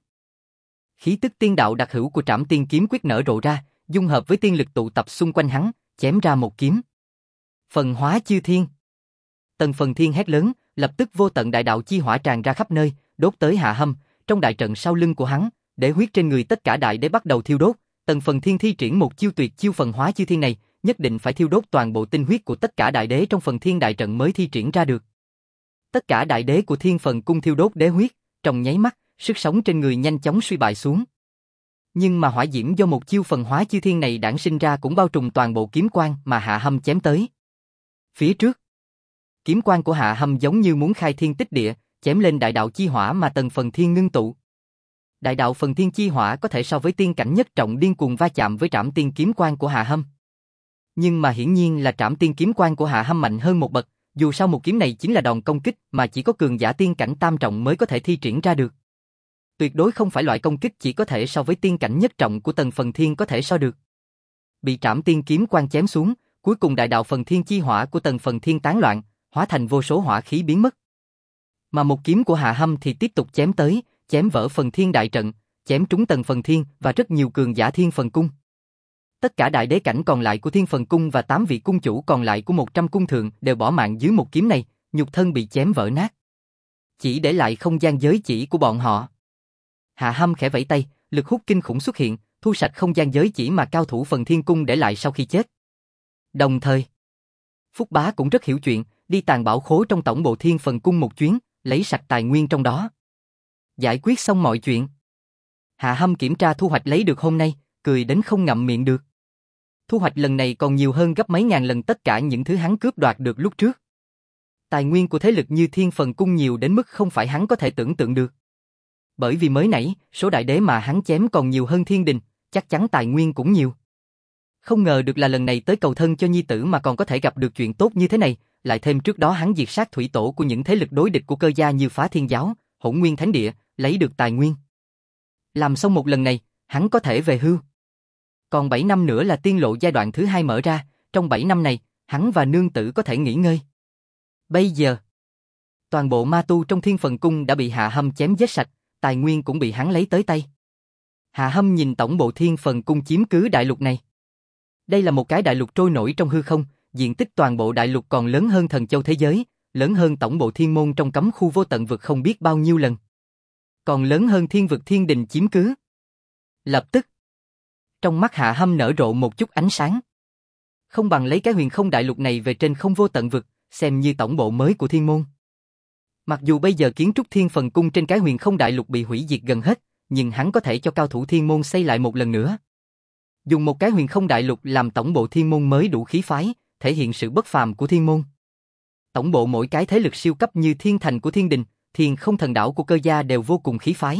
Khí tức tiên đạo đặc hữu của trảm tiên kiếm quyết nở rộ ra, dung hợp với tiên lực tụ tập xung quanh hắn, chém ra một kiếm. Phần hóa chư thiên. Tần Phần Thiên hét lớn, lập tức vô tận đại đạo chi hỏa tràn ra khắp nơi, đốt tới Hạ Hâm, trong đại trận sau lưng của hắn, để huyết trên người tất cả đại đế bắt đầu thiêu đốt. Tần Phần Thiên thi triển một chiêu tuyệt chiêu phần hóa chư thiên này, nhất định phải thiêu đốt toàn bộ tinh huyết của tất cả đại đế trong Phần Thiên đại trận mới thi triển ra được. Tất cả đại đế của Thiên Phần cung thiêu đốt đế huyết, trong nháy mắt, sức sống trên người nhanh chóng suy bại xuống. Nhưng mà hỏa diễm do một chiêu phần hóa chư thiên này đản sinh ra cũng bao trùm toàn bộ kiếm quang mà Hạ Hâm chém tới. Phía trước, kiếm quang của Hạ Hâm giống như muốn khai thiên tích địa, chém lên đại đạo chi hỏa mà Tần Phần Thiên ngưng tụ. Đại đạo Phần Thiên chi hỏa có thể so với tiên cảnh nhất trọng điên cuồng va chạm với Trảm Tiên kiếm quang của Hạ Hâm. Nhưng mà hiển nhiên là Trảm Tiên kiếm quang của Hạ Hâm mạnh hơn một bậc, dù sao một kiếm này chính là đòn công kích mà chỉ có cường giả tiên cảnh tam trọng mới có thể thi triển ra được. Tuyệt đối không phải loại công kích chỉ có thể so với tiên cảnh nhất trọng của Tần Phần Thiên có thể so được. Bị Trảm Tiên kiếm quang chém xuống, cuối cùng đại đạo Phần Thiên chi hỏa của Tần Phần Thiên tán loạn, hóa thành vô số hỏa khí biến mất. Mà một kiếm của Hạ Hâm thì tiếp tục chém tới, chém vỡ Phần Thiên đại trận, chém trúng Tần Phần Thiên và rất nhiều cường giả Thiên Phần cung. Tất cả đại đế cảnh còn lại của Thiên Phần cung và 8 vị cung chủ còn lại của 100 cung thượng đều bỏ mạng dưới một kiếm này, nhục thân bị chém vỡ nát. Chỉ để lại không gian giới chỉ của bọn họ. Hạ Hâm khẽ vẫy tay, lực hút kinh khủng xuất hiện, thu sạch không gian giới chỉ mà cao thủ Phần Thiên cung để lại sau khi chết. Đồng thời, Phúc Bá cũng rất hiểu chuyện, đi tàn bảo khố trong tổng bộ Thiên Phần cung một chuyến, lấy sạch tài nguyên trong đó. Giải quyết xong mọi chuyện. Hạ Hâm kiểm tra thu hoạch lấy được hôm nay, cười đến không ngậm miệng được. Thu hoạch lần này còn nhiều hơn gấp mấy ngàn lần tất cả những thứ hắn cướp đoạt được lúc trước. Tài nguyên của thế lực như Thiên Phần cung nhiều đến mức không phải hắn có thể tưởng tượng được. Bởi vì mới nãy, số đại đế mà hắn chém còn nhiều hơn Thiên Đình, chắc chắn tài nguyên cũng nhiều. Không ngờ được là lần này tới cầu thân cho nhi tử mà còn có thể gặp được chuyện tốt như thế này, lại thêm trước đó hắn diệt sát thủy tổ của những thế lực đối địch của Cơ gia như Phá Thiên giáo, Hỗn Nguyên Thánh địa, lấy được tài nguyên. Làm xong một lần này, hắn có thể về hưu. Còn 7 năm nữa là tiên lộ giai đoạn thứ 2 mở ra, trong 7 năm này, hắn và nương tử có thể nghỉ ngơi. Bây giờ, toàn bộ ma tu trong Thiên Phần cung đã bị Hạ Hâm chém giết sạch, tài nguyên cũng bị hắn lấy tới tay. Hạ Hâm nhìn tổng bộ Thiên Phần cung chiếm cứ đại lục này. Đây là một cái đại lục trôi nổi trong hư không, diện tích toàn bộ đại lục còn lớn hơn Thần Châu thế giới, lớn hơn tổng bộ Thiên môn trong cấm khu vô tận vực không biết bao nhiêu lần. Còn lớn hơn Thiên vực Thiên Đình chiếm cứ. Lập tức, trong mắt Hạ Hâm nở rộ một chút ánh sáng. Không bằng lấy cái huyền không đại lục này về trên không vô tận vực, xem như tổng bộ mới của Thiên môn. Mặc dù bây giờ kiến trúc Thiên Phần cung trên cái huyền không đại lục bị hủy diệt gần hết, nhưng hắn có thể cho cao thủ Thiên môn xây lại một lần nữa. Dùng một cái huyền không đại lục làm tổng bộ Thiên môn mới đủ khí phái, thể hiện sự bất phàm của Thiên môn. Tổng bộ mỗi cái thế lực siêu cấp như Thiên Thành của Thiên Đình, Thiên Không Thần đảo của Cơ gia đều vô cùng khí phái.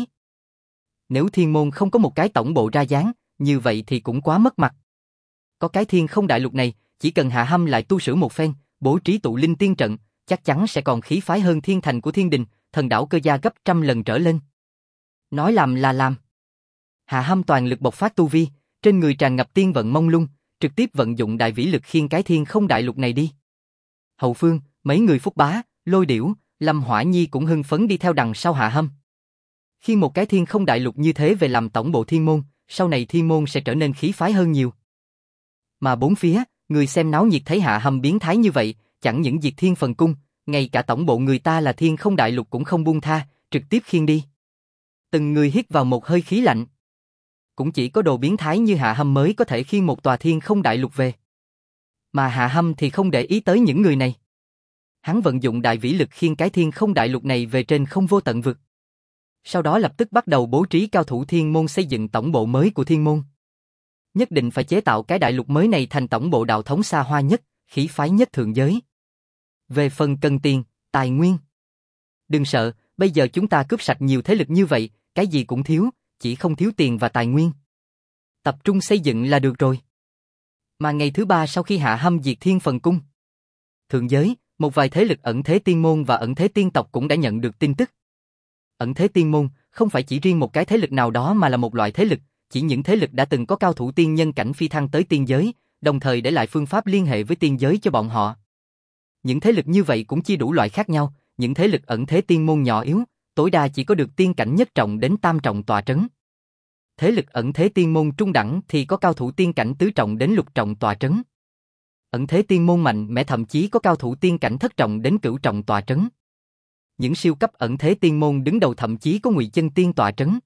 Nếu Thiên môn không có một cái tổng bộ ra dáng, như vậy thì cũng quá mất mặt. Có cái Thiên Không đại lục này, chỉ cần Hạ Hâm lại tu sửa một phen, bố trí tụ linh tiên trận, chắc chắn sẽ còn khí phái hơn Thiên Thành của Thiên Đình, Thần đảo Cơ gia gấp trăm lần trở lên. Nói làm là làm. Hạ Hâm toàn lực bộc phát tu vi, trên người tràn ngập tiên vận mông lung, trực tiếp vận dụng đại vĩ lực khiêng cái Thiên Không đại lục này đi. Hậu phương, mấy người Phúc Bá, Lôi Điểu, Lâm Hỏa Nhi cũng hưng phấn đi theo đằng sau Hạ Hâm. Khi một cái Thiên Không đại lục như thế về làm tổng bộ Thiên môn, sau này Thiên môn sẽ trở nên khí phái hơn nhiều. Mà bốn phía, người xem náo nhiệt thấy Hạ Hâm biến thái như vậy, chẳng những diệt Thiên Phần cung, ngay cả tổng bộ người ta là Thiên Không đại lục cũng không buông tha, trực tiếp khiêng đi. Từng người hít vào một hơi khí lạnh. Cũng chỉ có đồ biến thái như Hạ Hâm mới có thể khiêng một tòa Thiên Không đại lục về. Mà Hạ Hâm thì không để ý tới những người này. Hắn vận dụng đại vĩ lực khiêng cái Thiên Không đại lục này về trên không vô tận vực. Sau đó lập tức bắt đầu bố trí cao thủ Thiên môn xây dựng tổng bộ mới của Thiên môn. Nhất định phải chế tạo cái đại lục mới này thành tổng bộ đạo thống xa hoa nhất, khí phái nhất thượng giới. Về phần cần tiền, tài nguyên. Đừng sợ, bây giờ chúng ta cướp sạch nhiều thế lực như vậy, cái gì cũng thiếu, chỉ không thiếu tiền và tài nguyên. Tập trung xây dựng là được rồi. Mà ngày thứ 3 sau khi Hạ Hâm diệt Thiên Phần cung, thượng giới, một vài thế lực ẩn thế tiên môn và ẩn thế tiên tộc cũng đã nhận được tin tức. Ẩn thế tiên môn không phải chỉ riêng một cái thế lực nào đó mà là một loại thế lực, chỉ những thế lực đã từng có cao thủ tiên nhân cảnh phi thăng tới tiên giới, đồng thời để lại phương pháp liên hệ với tiên giới cho bọn họ. Những thế lực như vậy cũng chia đủ loại khác nhau, những thế lực ẩn thế tiên môn nhỏ yếu, tối đa chỉ có được tiên cảnh nhất trọng đến tam trọng tọa trấn. Thế lực ẩn thế tiên môn trung đẳng thì có cao thủ tiên cảnh tứ trọng đến lục trọng tọa trấn. Ẩn thế tiên môn mạnh mẽ, thậm chí có cao thủ tiên cảnh thất trọng đến cửu trọng tọa trấn. Những siêu cấp ẩn thế tiên môn đứng đầu thậm chí có Ngụy Chân Tiên tọa trấn.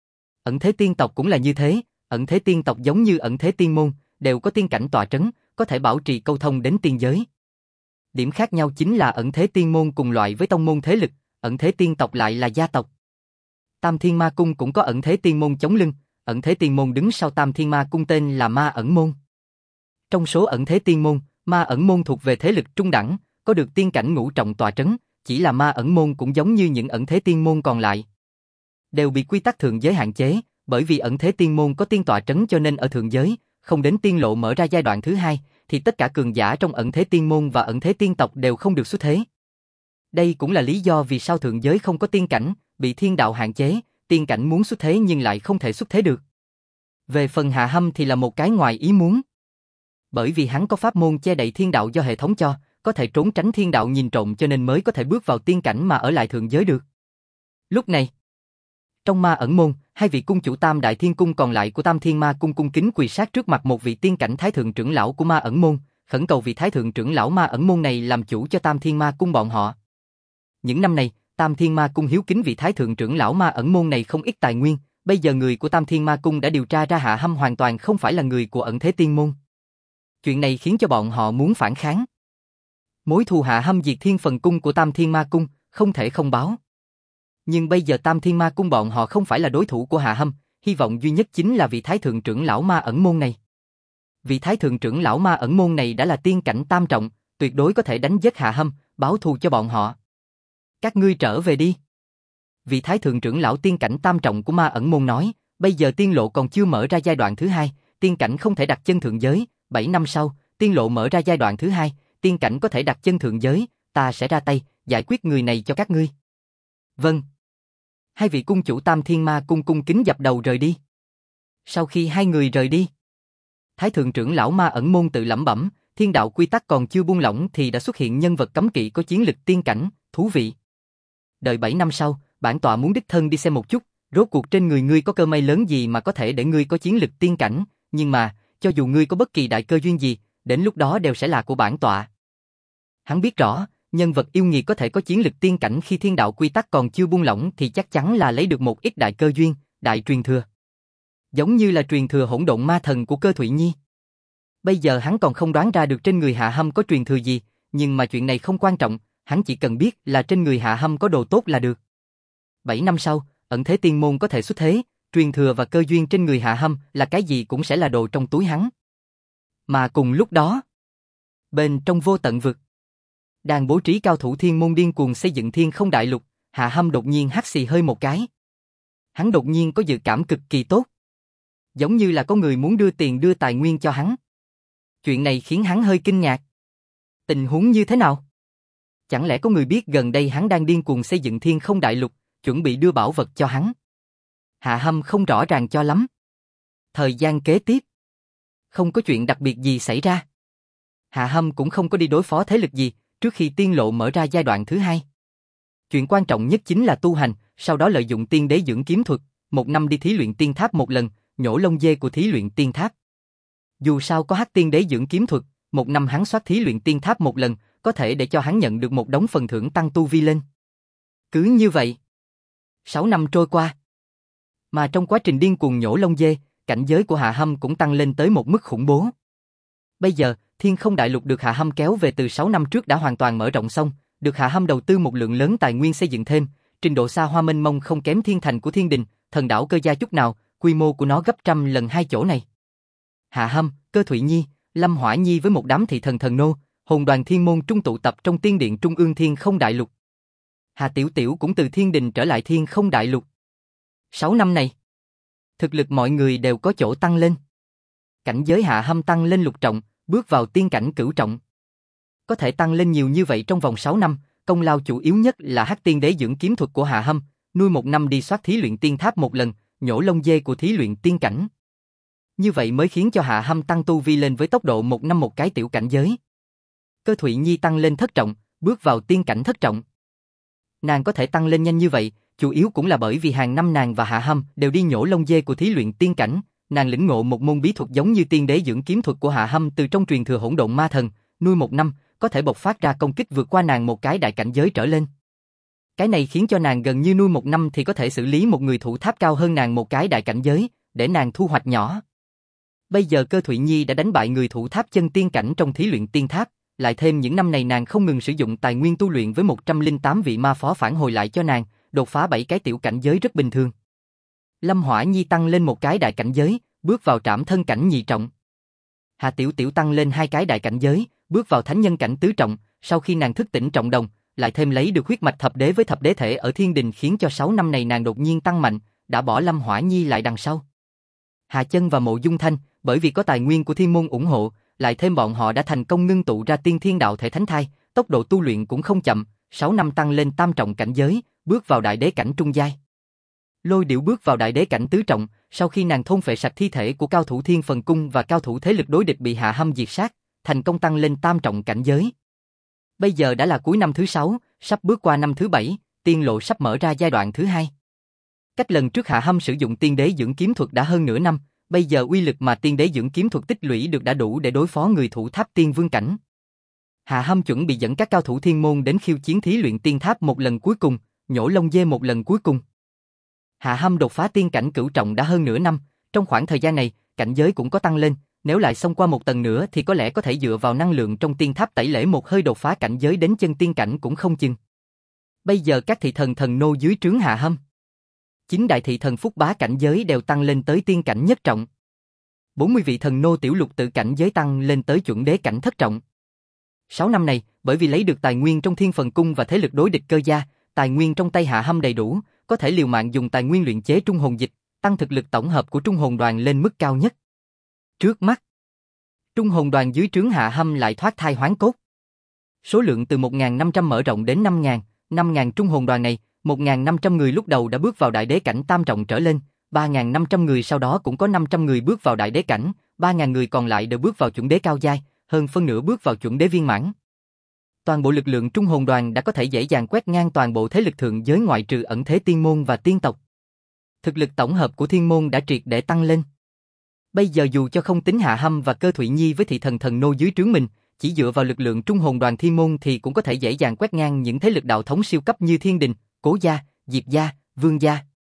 Ẩn thế tiên tộc cũng là như thế, ẩn thế tiên tộc giống như ẩn thế tiên môn, đều có tiên cảnh tọa trấn, có thể bảo trì câu thông đến tiên giới. Điểm khác nhau chính là ẩn thế tiên môn cùng loại với tông môn thế lực, ẩn thế tiên tộc lại là gia tộc. Tam Thiên Ma Cung cũng có ẩn thế tiên môn chống lưng, ẩn thế tiên môn đứng sau Tam Thiên Ma Cung tên là Ma Ẩn Môn. Trong số ẩn thế tiên môn, Ma Ẩn Môn thuộc về thế lực trung đẳng, có được tiên cảnh ngũ trọng tọa trấn, chỉ là Ma Ẩn Môn cũng giống như những ẩn thế tiên môn còn lại. Đều bị quy tắc thượng giới hạn chế, bởi vì ẩn thế tiên môn có tiên tọa trấn cho nên ở thượng giới, không đến tiên lộ mở ra giai đoạn thứ hai, thì tất cả cường giả trong ẩn thế tiên môn và ẩn thế tiên tộc đều không được xuất thế. Đây cũng là lý do vì sao thượng giới không có tiên cảnh, bị thiên đạo hạn chế, tiên cảnh muốn xuất thế nhưng lại không thể xuất thế được. Về phần Hạ Hâm thì là một cái ngoài ý muốn. Bởi vì hắn có pháp môn che đậy thiên đạo do hệ thống cho, có thể trốn tránh thiên đạo nhìn trộm cho nên mới có thể bước vào tiên cảnh mà ở lại thượng giới được. Lúc này, trong Ma Ẩn Môn, hai vị cung chủ Tam Đại Thiên Cung còn lại của Tam Thiên Ma Cung cung kính quỳ sát trước mặt một vị tiên cảnh thái thượng trưởng lão của Ma Ẩn Môn, khẩn cầu vị thái thượng trưởng lão Ma Ẩn Môn này làm chủ cho Tam Thiên Ma Cung bọn họ. Những năm này, Tam Thiên Ma Cung hiếu kính vị thái thượng trưởng lão Ma Ẩn Môn này không ít tài nguyên, bây giờ người của Tam Thiên Ma Cung đã điều tra ra Hạ Hâm hoàn toàn không phải là người của ẩn thế tiên môn. Chuyện này khiến cho bọn họ muốn phản kháng. Mối thù Hạ Hâm diệt thiên phần cung của Tam Thiên Ma Cung, không thể không báo. Nhưng bây giờ Tam Thiên Ma Cung bọn họ không phải là đối thủ của Hạ Hâm, hy vọng duy nhất chính là vị thái thượng trưởng lão Ma Ẩn Môn này. Vị thái thượng trưởng lão Ma Ẩn Môn này đã là tiên cảnh tam trọng, tuyệt đối có thể đánh giết Hạ Hâm, báo thù cho bọn họ. Các ngươi trở về đi. Vị thái thượng trưởng lão tiên cảnh tam trọng của Ma Ẩn Môn nói, bây giờ tiên lộ còn chưa mở ra giai đoạn thứ hai, tiên cảnh không thể đặt chân thượng giới, 7 năm sau, tiên lộ mở ra giai đoạn thứ hai, tiên cảnh có thể đặt chân thượng giới, ta sẽ ra tay, giải quyết người này cho các ngươi. Vâng. Hai vị cung chủ Tam Thiên Ma Cung cung kính dập đầu rời đi. Sau khi hai người rời đi, thái thượng trưởng lão Ma Ẩn Môn tự lẩm bẩm, thiên đạo quy tắc còn chưa buông lỏng thì đã xuất hiện nhân vật cấm kỵ có chiến lực tiên cảnh, thú vị. Đợi 7 năm sau, bản tọa muốn đích thân đi xem một chút, rốt cuộc trên người ngươi có cơ may lớn gì mà có thể để ngươi có chiến lực tiên cảnh, nhưng mà, cho dù ngươi có bất kỳ đại cơ duyên gì, đến lúc đó đều sẽ là của bản tọa. Hắn biết rõ, nhân vật yêu nghiệt có thể có chiến lực tiên cảnh khi thiên đạo quy tắc còn chưa buông lỏng thì chắc chắn là lấy được một ít đại cơ duyên, đại truyền thừa. Giống như là truyền thừa hỗn độn ma thần của Cơ Thụy Nhi. Bây giờ hắn còn không đoán ra được trên người Hạ Hâm có truyền thừa gì, nhưng mà chuyện này không quan trọng, hắn chỉ cần biết là trên người Hạ Hâm có đồ tốt là được. 7 năm sau, ẩn thế tiên môn có thể xuất thế, truyền thừa và cơ duyên trên người Hạ Hâm là cái gì cũng sẽ là đồ trong túi hắn. Mà cùng lúc đó, bên trong vô tận vực, đang bố trí cao thủ thiên môn điên cuồng xây dựng thiên không đại lục, Hạ Hâm đột nhiên hắt xì hơi một cái. Hắn đột nhiên có dự cảm cực kỳ tốt. Giống như là có người muốn đưa tiền đưa tài nguyên cho hắn. Chuyện này khiến hắn hơi kinh ngạc. Tình huống như thế nào? Chẳng lẽ có người biết gần đây hắn đang điên cuồng xây dựng thiên không đại lục, chuẩn bị đưa bảo vật cho hắn? Hạ Hâm không rõ ràng cho lắm. Thời gian kế tiếp, không có chuyện đặc biệt gì xảy ra. Hạ Hâm cũng không có đi đối phó thế lực gì, trước khi tiên lộ mở ra giai đoạn thứ hai. Chuyện quan trọng nhất chính là tu hành, sau đó lợi dụng tiên đế dưỡng kiếm thuật, 1 năm đi thí luyện tiên tháp một lần, nhổ lông dê của thí luyện tiên tháp. Dù sao có hắc tiên đế dưỡng kiếm thuật, 1 năm hắn soát thí luyện tiên tháp một lần, có thể để cho hắn nhận được một đống phần thưởng tăng tu vi lên. Cứ như vậy, 6 năm trôi qua. Mà trong quá trình điên cuồng nhổ lông dê, cảnh giới của Hạ Hâm cũng tăng lên tới một mức khủng bố. Bây giờ, thiên không đại lục được Hạ Hâm kéo về từ 6 năm trước đã hoàn toàn mở rộng xong, được Hạ Hâm đầu tư một lượng lớn tài nguyên xây dựng thêm, trình độ xa hoa mênh mông không kém thiên thành của Thiên Đình, thần đảo Cơ Gia chút nào, quy mô của nó gấp trăm lần hai chỗ này. Hạ Hâm, Cơ Thụy Nhi, Lâm Hỏa Nhi với một đám thị thần thần nô, hồn đoàn thiên môn trung tụ tập trong tiên điện trung ương thiên không đại lục. Hà Tiểu Tiểu cũng từ Thiên Đình trở lại thiên không đại lục. 6 năm này, thực lực mọi người đều có chỗ tăng lên. Cảnh giới Hạ Hâm tăng lên lục trọng, bước vào tiên cảnh cửu trọng. Có thể tăng lên nhiều như vậy trong vòng 6 năm, công lao chủ yếu nhất là hắc tiên đế dưỡng kiếm thuật của Hạ Hâm, nuôi 1 năm đi soát thí luyện tiên tháp một lần, nhổ lông dê của thí luyện tiên cảnh. Như vậy mới khiến cho Hạ Hâm tăng tu vi lên với tốc độ 1 năm một cái tiểu cảnh giới. Cơ Thụy Nhi tăng lên thất trọng, bước vào tiên cảnh thất trọng. Nàng có thể tăng lên nhanh như vậy, chủ yếu cũng là bởi vì hàng năm nàng và Hạ Hâm đều đi nhổ lông dê của thí luyện tiên cảnh, nàng lĩnh ngộ một môn bí thuật giống như tiên đế dưỡng kiếm thuật của Hạ Hâm từ trong truyền thừa hỗn độn ma thần, nuôi 1 năm, có thể bộc phát ra công kích vượt qua nàng một cái đại cảnh giới trở lên. Cái này khiến cho nàng gần như nuôi 1 năm thì có thể xử lý một người thủ tháp cao hơn nàng một cái đại cảnh giới, để nàng thu hoạch nhỏ. Bây giờ Cơ Thụy Nhi đã đánh bại người thủ tháp chân tiên cảnh trong thí luyện tiên tháp, lại thêm những năm này nàng không ngừng sử dụng tài nguyên tu luyện với 108 vị ma phó phản hồi lại cho nàng, đột phá 7 cái tiểu cảnh giới rất bình thường. Lâm Hỏa Nhi tăng lên một cái đại cảnh giới, bước vào trảm thân cảnh nhị trọng. Hà Tiểu Tiểu tăng lên 2 cái đại cảnh giới, bước vào thánh nhân cảnh tứ trọng, sau khi nàng thức tỉnh trọng đồng, lại thêm lấy được huyết mạch thập đế với thập đế thể ở thiên đình khiến cho 6 năm này nàng đột nhiên tăng mạnh, đã bỏ Lâm Hỏa Nhi lại đằng sau. Hà Chân và Mộ Dung Thanh, bởi vì có tài nguyên của thiên môn ủng hộ, lại thêm bọn họ đã thành công ngưng tụ ra tiên thiên đạo thể thánh thai, tốc độ tu luyện cũng không chậm, 6 năm tăng lên tam trọng cảnh giới, bước vào đại đế cảnh trung giai. Lôi Điểu bước vào đại đế cảnh tứ trọng, sau khi nàng thôn phệ sạch thi thể của cao thủ Thiên Phần Cung và cao thủ thế lực đối địch bị Hạ Hâm diệt sát, thành công tăng lên tam trọng cảnh giới. Bây giờ đã là cuối năm thứ 6, sắp bước qua năm thứ 7, tiên lộ sắp mở ra giai đoạn thứ 2. Cách lần trước Hạ Hâm sử dụng tiên đế dưỡng kiếm thuật đã hơn nửa năm, bây giờ uy lực mà tiên đế dưỡng kiếm thuật tích lũy được đã đủ để đối phó người thủ tháp tiên vương cảnh. Hạ Hâm chuẩn bị dẫn các cao thủ thiên môn đến khiêu chiến thí luyện tiên tháp một lần cuối cùng, nhổ lông dê một lần cuối cùng. Hạ Hâm đột phá tiên cảnh cửu trọng đã hơn nửa năm, trong khoảng thời gian này, cảnh giới cũng có tăng lên, nếu lại xông qua một tầng nữa thì có lẽ có thể dựa vào năng lượng trong tiên tháp tẩy lễ một hơi đột phá cảnh giới đến chân tiên cảnh cũng không chừng. Bây giờ các thị thần thần nô dưới trướng Hạ Hâm, 9 đại thị thần phúc bá cảnh giới đều tăng lên tới tiên cảnh nhất trọng. 40 vị thần nô tiểu lục tự cảnh giới tăng lên tới chuẩn đế cảnh thất trọng. 6 năm này, bởi vì lấy được tài nguyên trong Thiên Phần Cung và thế lực đối địch Cơ gia, tài nguyên trong tay Hạ Hâm đầy đủ, có thể liều mạng dùng tài nguyên luyện chế trung hồn dịch, tăng thực lực tổng hợp của trung hồn đoàn lên mức cao nhất. Trước mắt, trung hồn đoàn dưới trướng Hạ Hâm lại thoát thai hoán cốt. Số lượng từ 1.500 mở rộng đến 5.000, 5.000 trung hồn đoàn này, 1.500 người lúc đầu đã bước vào đại đế cảnh tam trọng trở lên, 3.500 người sau đó cũng có 500 người bước vào đại đế cảnh, 3.000 người còn lại đều bước vào chuẩn đế cao giai, hơn phân nửa bước vào chuẩn đế viên mãn. Toàn bộ lực lượng trung hồn đoàn đã có thể dễ dàng quét ngang toàn bộ thế lực thượng giới ngoại trừ ẩn thế tiên môn và tiên tộc. Thực lực tổng hợp của thiên môn đã triệt để tăng lên. Bây giờ dù cho không tính Hạ Hâm và Cơ Thụy Nhi với thị thần thần nô dưới trướng mình, chỉ dựa vào lực lượng trung hồn đoàn thiên môn thì cũng có thể dễ dàng quét ngang những thế lực đạo thống siêu cấp như Thiên Đình, Cố gia, Diệp gia, Vương gia.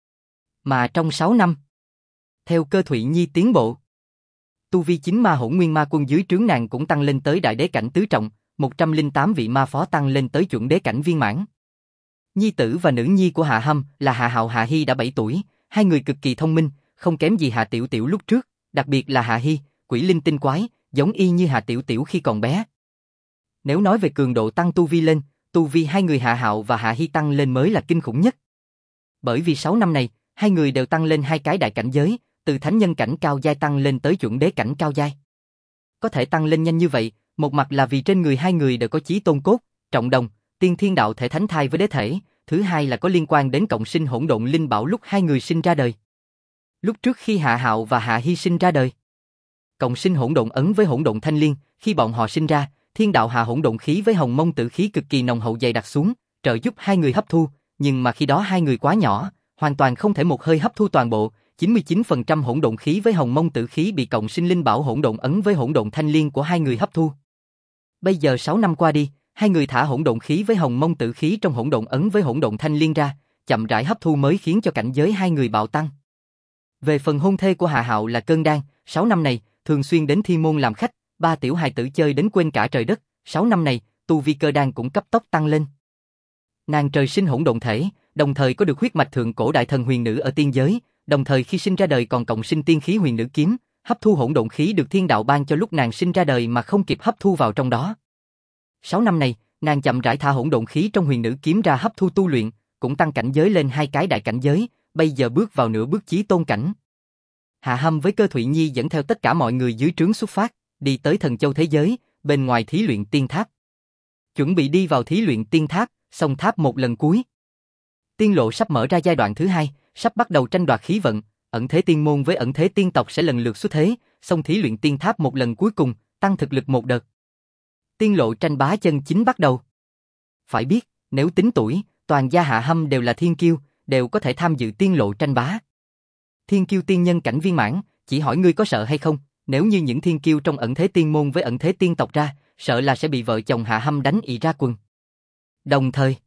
Mà trong 6 năm, theo Cơ Thụy Nhi tiến bộ, tu vi 9 ma hỗn nguyên ma quân dưới trướng nàng cũng tăng lên tới đại đế cảnh tứ trọng, 108 vị ma phó tăng lên tới chuẩn đế cảnh viên mãn. Nhi tử và nữ nhi của Hạ Hâm là Hạ Hạo Hạ Hy đã 7 tuổi, hai người cực kỳ thông minh, không kém gì Hạ Tiểu Tiểu lúc trước, đặc biệt là Hạ Hy, quỷ linh tinh quái, giống y như Hạ Tiểu Tiểu khi còn bé. Nếu nói về cường độ tăng tu vi lên, tu vi hai người Hạ Hạo và Hạ Hy tăng lên mới là kinh khủng nhất. Bởi vì 6 năm này, hai người đều tăng lên 2 cái đại cảnh giới, từ thánh nhân cảnh cao giai tăng lên tới chuẩn đế cảnh cao giai. Có thể tăng lên nhanh như vậy, một mặt là vì trên người hai người đều có chí tôn cốt, trọng đồng, tiên thiên đạo thể thánh thai với đế thể, thứ hai là có liên quan đến cộng sinh hỗn độn linh bảo lúc hai người sinh ra đời. Lúc trước khi Hạ Hạo và Hạ Hy sinh ra đời, cộng sinh hỗn độn ấn với hỗn độn thanh liên, khi bọn họ sinh ra, thiên đạo hạ hỗn độn khí với hồng mông tử khí cực kỳ nồng hậu dày đặc xuống, trợ giúp hai người hấp thu, nhưng mà khi đó hai người quá nhỏ, hoàn toàn không thể một hơi hấp thu toàn bộ, 99% hỗn độn khí với hồng mông tử khí bị cộng sinh linh bảo hỗn độn ấn với hỗn độn thanh liên của hai người hấp thu. Bây giờ 6 năm qua đi, hai người thả hỗn độn khí với hồng mông tử khí trong hỗn độn ấn với hỗn độn thanh liên ra, chậm rãi hấp thu mới khiến cho cảnh giới hai người bạo tăng. Về phần hôn thê của Hạ Hạo là Cơn Đan, 6 năm này, thường xuyên đến Thiên Môn làm khách, ba tiểu hài tử chơi đến quên cả trời đất, 6 năm này, tu vi Cơ Đan cũng cấp tốc tăng lên. Nàng trời sinh hỗn độn thể, đồng thời có được huyết mạch thượng cổ đại thần huyền nữ ở tiên giới, đồng thời khi sinh ra đời còn cộng sinh tiên khí huyền nữ kiếm, hấp thu hỗn độn khí được thiên đạo ban cho lúc nàng sinh ra đời mà không kịp hấp thu vào trong đó. 6 năm này, nàng chậm rãi thả hỗn độn khí trong huyền nữ kiếm ra hấp thu tu luyện, cũng tăng cảnh giới lên 2 cái đại cảnh giới, bây giờ bước vào nửa bước chí tôn cảnh. Hạ Hâm với Cơ Thụy Nhi dẫn theo tất cả mọi người dưới trướng xuất phát, đi tới Thần Châu thế giới, bên ngoài thí luyện tiên tháp. Chuẩn bị đi vào thí luyện tiên tháp, xông tháp một lần cuối. Tiên lộ sắp mở ra giai đoạn thứ 2, sắp bắt đầu tranh đoạt khí vận, ẩn thế tiên môn với ẩn thế tiên tộc sẽ lần lượt xuất thế, xông thí luyện tiên tháp một lần cuối cùng, tăng thực lực một đợt. Tiên lộ tranh bá chân chính bắt đầu. Phải biết, nếu tính tuổi, toàn gia Hạ Hâm đều là thiên kiêu, đều có thể tham dự tiên lộ tranh bá. Thiên kiêu tiên nhân cảnh viên mãn, chỉ hỏi ngươi có sợ hay không, nếu như những thiên kiêu trong ẩn thế tiên môn với ẩn thế tiên tộc ra, sợ là sẽ bị vợ chồng Hạ Hâm đánh ị ra quần. Đồng thời,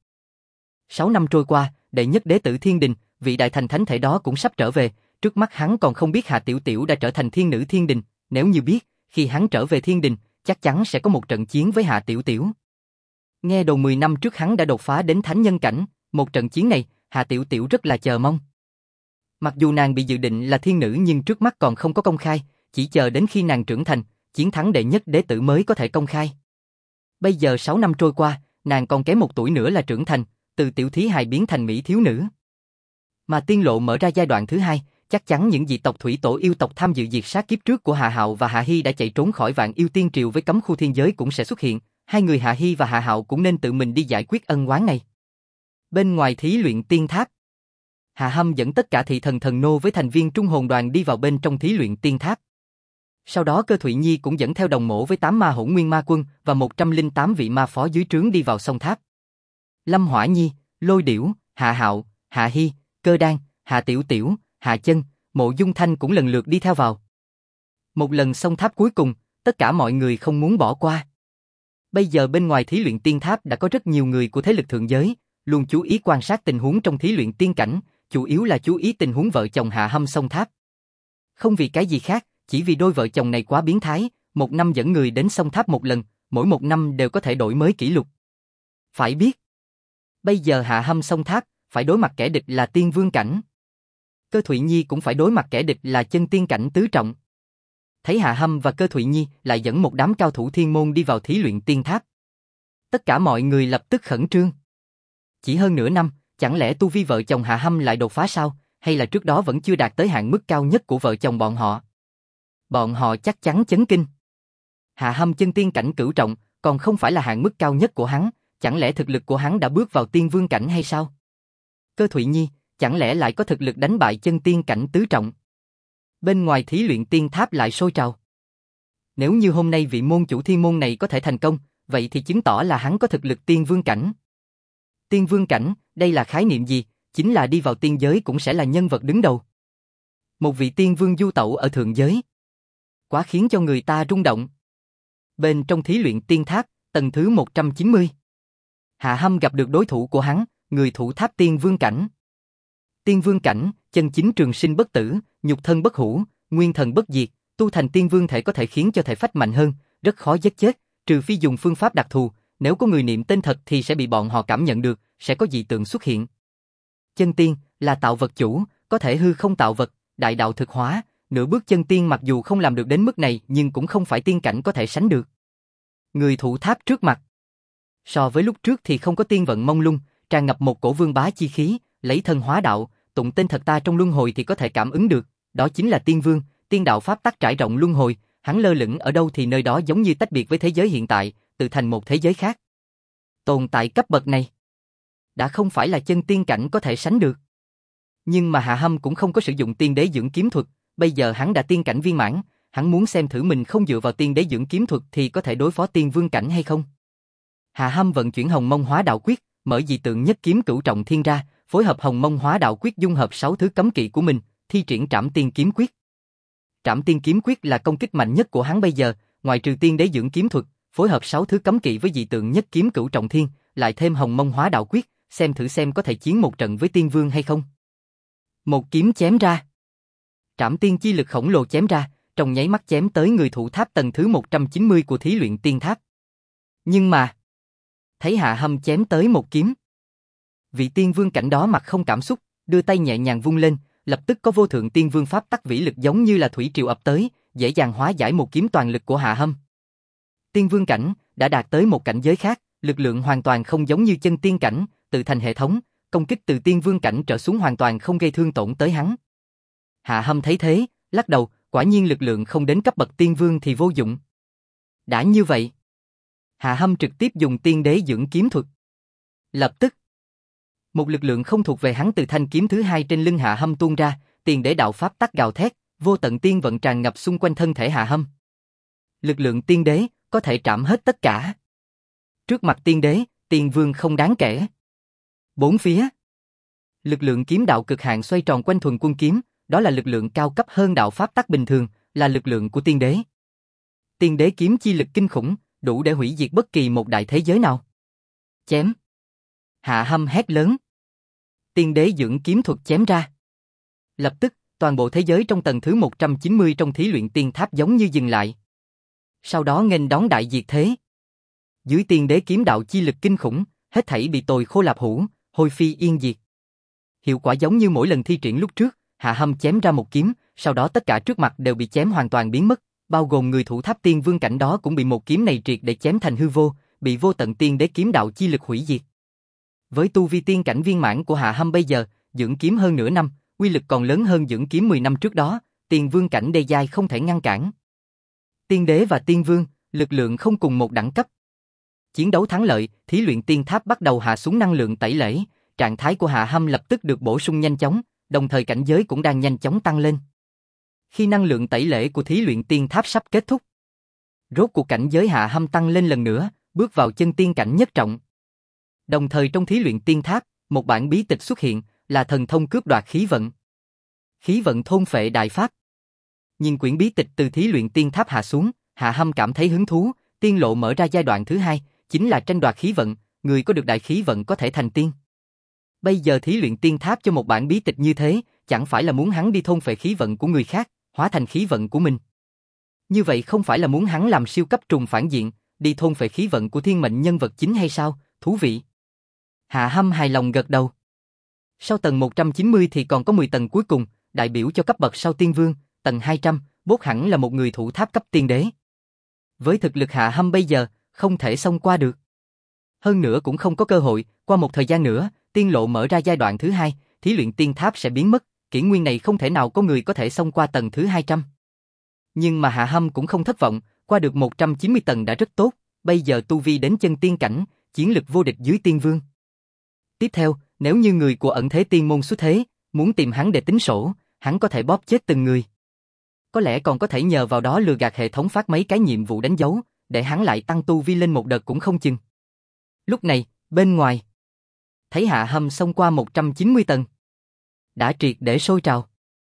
6 năm trôi qua, đệ nhất đế tử Thiên Đình, vị đại thành thánh thể đó cũng sắp trở về, trước mắt hắn còn không biết Hạ Tiểu Tiểu đã trở thành thiên nữ Thiên Đình, nếu như biết, khi hắn trở về Thiên Đình, chắc chắn sẽ có một trận chiến với Hạ Tiểu Tiểu. Nghe đồn 10 năm trước hắn đã đột phá đến thánh nhân cảnh, một trận chiến này, Hạ Tiểu Tiểu rất là chờ mong. Mặc dù nàng bị dự định là thiên nữ nhưng trước mắt còn không có công khai, chỉ chờ đến khi nàng trưởng thành, chiến thắng đệ nhất đế tử mới có thể công khai. Bây giờ 6 năm trôi qua, nàng còn kém 1 tuổi nữa là trưởng thành, từ tiểu thí hài biến thành mỹ thiếu nữ. Mà tiên lộ mở ra giai đoạn thứ 2, chắc chắn những dị tộc thủy tổ yêu tộc tham dự diệt sát kiếp trước của Hạ Hạo và Hạ Hi đã chạy trốn khỏi Vạn Yêu Tiên Triều với cấm khu thiên giới cũng sẽ xuất hiện, hai người Hạ Hi và Hạ Hạo cũng nên tự mình đi giải quyết ân oán này. Bên ngoài thí luyện tiên tháp, Hạ Hâm dẫn tất cả thị thần thần nô với thành viên trung hồn đoàn đi vào bên trong thí luyện tiên tháp. Sau đó Cơ Thụy Nhi cũng dẫn theo đồng mổ với 8 ma hỗn nguyên ma quân và 108 vị ma phó dưới trướng đi vào sông tháp. Lâm Hỏa Nhi, Lôi Điểu, Hạ Hạo, Hạ Hi, Cơ Đan, Hạ Tiểu Tiểu, Hạ Chân, Mộ Dung Thanh cũng lần lượt đi theo vào. Một lần sông tháp cuối cùng, tất cả mọi người không muốn bỏ qua. Bây giờ bên ngoài thí luyện tiên tháp đã có rất nhiều người của thế lực thượng giới, luôn chú ý quan sát tình huống trong thí luyện tiên cảnh, chủ yếu là chú ý tình huống vợ chồng Hạ Hâm sông tháp. Không vì cái gì khác, chỉ vì đôi vợ chồng này quá biến thái, một năm dẫn người đến sông tháp một lần, mỗi một năm đều có thể đổi mới kỷ lục. Phải biết, bây giờ Hạ Hâm sông tháp, phải đối mặt kẻ địch là tiên vương cảnh. Cơ Thụy Nhi cũng phải đối mặt kẻ địch là chân tiên cảnh tứ trọng. Thấy Hạ Hâm và Cơ Thụy Nhi lại dẫn một đám cao thủ thiên môn đi vào thí luyện tiên tháp. Tất cả mọi người lập tức khẩn trương. Chỉ hơn nửa năm, chẳng lẽ tu vi vợ chồng Hạ Hâm lại đột phá sao, hay là trước đó vẫn chưa đạt tới hạn mức cao nhất của vợ chồng bọn họ? Bọn họ chắc chắn chấn kinh. Hạ Hâm chân tiên cảnh cửu trọng, còn không phải là hạn mức cao nhất của hắn, chẳng lẽ thực lực của hắn đã bước vào tiên vương cảnh hay sao? Cơ Thụy Nhi, chẳng lẽ lại có thực lực đánh bại chân tiên cảnh tứ trọng? Bên ngoài thí luyện tiên tháp lại sôi trào. Nếu như hôm nay vị môn chủ thiên môn này có thể thành công, vậy thì chứng tỏ là hắn có thực lực tiên vương cảnh. Tiên vương cảnh, đây là khái niệm gì? Chính là đi vào tiên giới cũng sẽ là nhân vật đứng đầu. Một vị tiên vương du tẩu ở thượng giới. Quá khiến cho người ta rung động. Bên trong thí luyện tiên tháp, tầng thứ 190. Hạ Hâm gặp được đối thủ của hắn, người thủ tháp tiên vương cảnh. Tiên vương cảnh, chân chính trường sinh bất tử, nhục thân bất hủ, nguyên thần bất diệt, tu thành tiên vương thể có thể khiến cho thể phách mạnh hơn, rất khó giết chết, trừ phi dùng phương pháp đặc thù, nếu có người niệm tên thật thì sẽ bị bọn họ cảm nhận được, sẽ có dị tượng xuất hiện. Chân tiên là tạo vật chủ, có thể hư không tạo vật, đại đạo thực hóa, nửa bước chân tiên mặc dù không làm được đến mức này nhưng cũng không phải tiên cảnh có thể sánh được. Người thủ tháp trước mặt. So với lúc trước thì không có tiên vận mông lung, tràn ngập một cổ vương bá chi khí, lấy thân hóa đạo, tụng tên thật ta trong luân hồi thì có thể cảm ứng được, đó chính là tiên vương, tiên đạo pháp tắc trải rộng luân hồi, hắn lơ lửng ở đâu thì nơi đó giống như tách biệt với thế giới hiện tại, tự thành một thế giới khác. Tồn tại cấp bậc này đã không phải là chân tiên cảnh có thể sánh được. Nhưng mà Hạ Hâm cũng không có sử dụng tiên đế dưỡng kiếm thuật, bây giờ hắn đã tiên cảnh viên mãn, hắn muốn xem thử mình không dựa vào tiên đế dưỡng kiếm thuật thì có thể đối phó tiên vương cảnh hay không. Hạ Hâm vận chuyển Hồng Mông Hóa Đạo Quyết, mở dị tượng nhất kiếm cửu trọng thiên ra, phối hợp Hồng Mông Hóa Đạo Quyết dung hợp 6 thứ cấm kỵ của mình, thi triển Trảm Tiên Kiếm Quyết. Trảm Tiên Kiếm Quyết là công kích mạnh nhất của hắn bây giờ, ngoài trừ tiên đế dưỡng kiếm thuật, phối hợp 6 thứ cấm kỵ với dị tượng nhất kiếm cửu trọng thiên, lại thêm Hồng Mông Hóa Đạo Quyết, xem thử xem có thể chiến một trận với tiên vương hay không. Một kiếm chém ra. Trảm tiên chi lực khổng lồ chém ra, trong nháy mắt chém tới người thủ tháp tầng thứ 190 của thí luyện tiên tháp. Nhưng mà, thấy Hạ Hâm chém tới một kiếm. Vị tiên vương cảnh đó mặt không cảm xúc, đưa tay nhẹ nhàng vung lên, lập tức có vô thượng tiên vương pháp tắc vĩ lực giống như là thủy triều ập tới, dễ dàng hóa giải một kiếm toàn lực của Hạ Hâm. Tiên vương cảnh đã đạt tới một cảnh giới khác, lực lượng hoàn toàn không giống như chân tiên cảnh, tự thành hệ thống, công kích từ tiên vương cảnh trở xuống hoàn toàn không gây thương tổn tới hắn. Hạ Hâm thấy thế, lắc đầu, quả nhiên lực lượng không đến cấp bậc tiên vương thì vô dụng. Đã như vậy, Hạ Hâm trực tiếp dùng tiên đế dưỡng kiếm thuật. Lập tức, một lực lượng không thuộc về hắn từ thanh kiếm thứ 2 trên lưng Hạ Hâm tuôn ra, tiền đế đạo pháp tắc gào thét, vô tận tiên vận tràn ngập xung quanh thân thể Hạ Hâm. Lực lượng tiên đế có thể trảm hết tất cả. Trước mặt tiên đế, tiên vương không đáng kể. Bốn phía, lực lượng kiếm đạo cực hạn xoay tròn quanh thuần quân kiếm, đó là lực lượng cao cấp hơn đạo pháp tắc bình thường, là lực lượng của tiên đế. Tiên đế kiếm chi lực kinh khủng, đủ để hủy diệt bất kỳ một đại thế giới nào. Chém. Hạ Hâm hét lớn. Tiên đế dưỡng kiếm thuật chém ra. Lập tức, toàn bộ thế giới trong tầng thứ 190 trong thí luyện tiên tháp giống như dừng lại. Sau đó nghênh đón đại diệt thế. Dưới tiên đế kiếm đạo chi lực kinh khủng, hết thảy bị tồi khô lạp hủ, hôi phi yên diệt. Hiệu quả giống như mỗi lần thi triển lúc trước, Hạ Hâm chém ra một kiếm, sau đó tất cả trước mặt đều bị chém hoàn toàn biến mất, bao gồm người thủ tháp tiên vương cảnh đó cũng bị một kiếm này triệt để chém thành hư vô, bị vô tận tiên đế kiếm đạo chi lực hủy diệt. Với tu vi tiên cảnh viên mãn của Hạ Hâm bây giờ, dưỡng kiếm hơn nửa năm, uy lực còn lớn hơn dưỡng kiếm 10 năm trước đó, tiên vương cảnh đê giai không thể ngăn cản. Tiên đế và tiên vương, lực lượng không cùng một đẳng cấp. Chiến đấu thắng lợi, thí luyện tiên tháp bắt đầu hạ xuống năng lượng tẩy lễ, trạng thái của Hạ Hâm lập tức được bổ sung nhanh chóng, đồng thời cảnh giới cũng đang nhanh chóng tăng lên. Khi năng lượng tẩy lễ của thí luyện tiên tháp sắp kết thúc, rốt cuộc cảnh giới Hạ Hâm tăng lên lần nữa, bước vào chân tiên cảnh nhất trọng. Đồng thời trong thí luyện tiên tháp, một bản bí tịch xuất hiện, là thần thông cướp đoạt khí vận. Khí vận thôn phệ đại pháp. Nhìn quyển bí tịch từ thí luyện tiên tháp hạ xuống, Hạ Hâm cảm thấy hứng thú, tiên lộ mở ra giai đoạn thứ hai, chính là tranh đoạt khí vận, người có được đại khí vận có thể thành tiên. Bây giờ thí luyện tiên tháp cho một bản bí tịch như thế, chẳng phải là muốn hắn đi thôn phệ khí vận của người khác, hóa thành khí vận của mình. Như vậy không phải là muốn hắn làm siêu cấp trùng phản diện, đi thôn phệ khí vận của thiên mệnh nhân vật chính hay sao, thú vị. Hạ Hâm hài lòng gật đầu. Sau tầng 190 thì còn có 10 tầng cuối cùng, đại biểu cho cấp bậc sau tiên vương, tầng 200, bốt hẳn là một người thủ tháp cấp tiên đế. Với thực lực Hạ Hâm bây giờ, không thể xông qua được. Hơn nữa cũng không có cơ hội, qua một thời gian nữa, tiên lộ mở ra giai đoạn thứ hai, thí luyện tiên tháp sẽ biến mất, kỷ nguyên này không thể nào có người có thể xông qua tầng thứ 200. Nhưng mà Hạ Hâm cũng không thất vọng, qua được 190 tầng đã rất tốt, bây giờ tu vi đến chân tiên cảnh, chiến lực vô địch dưới tiên vương. Tiếp theo, nếu như người của ẩn thế tiên môn xuất thế, muốn tìm hắn để tính sổ, hắn có thể bóp chết từng người. Có lẽ còn có thể nhờ vào đó lừa gạt hệ thống phát mấy cái nhiệm vụ đánh dấu, để hắn lại tăng tu vi lên một đợt cũng không chừng. Lúc này, bên ngoài, thấy Hạ Hâm xông qua 190 tầng. Đã triệt để sôi trào.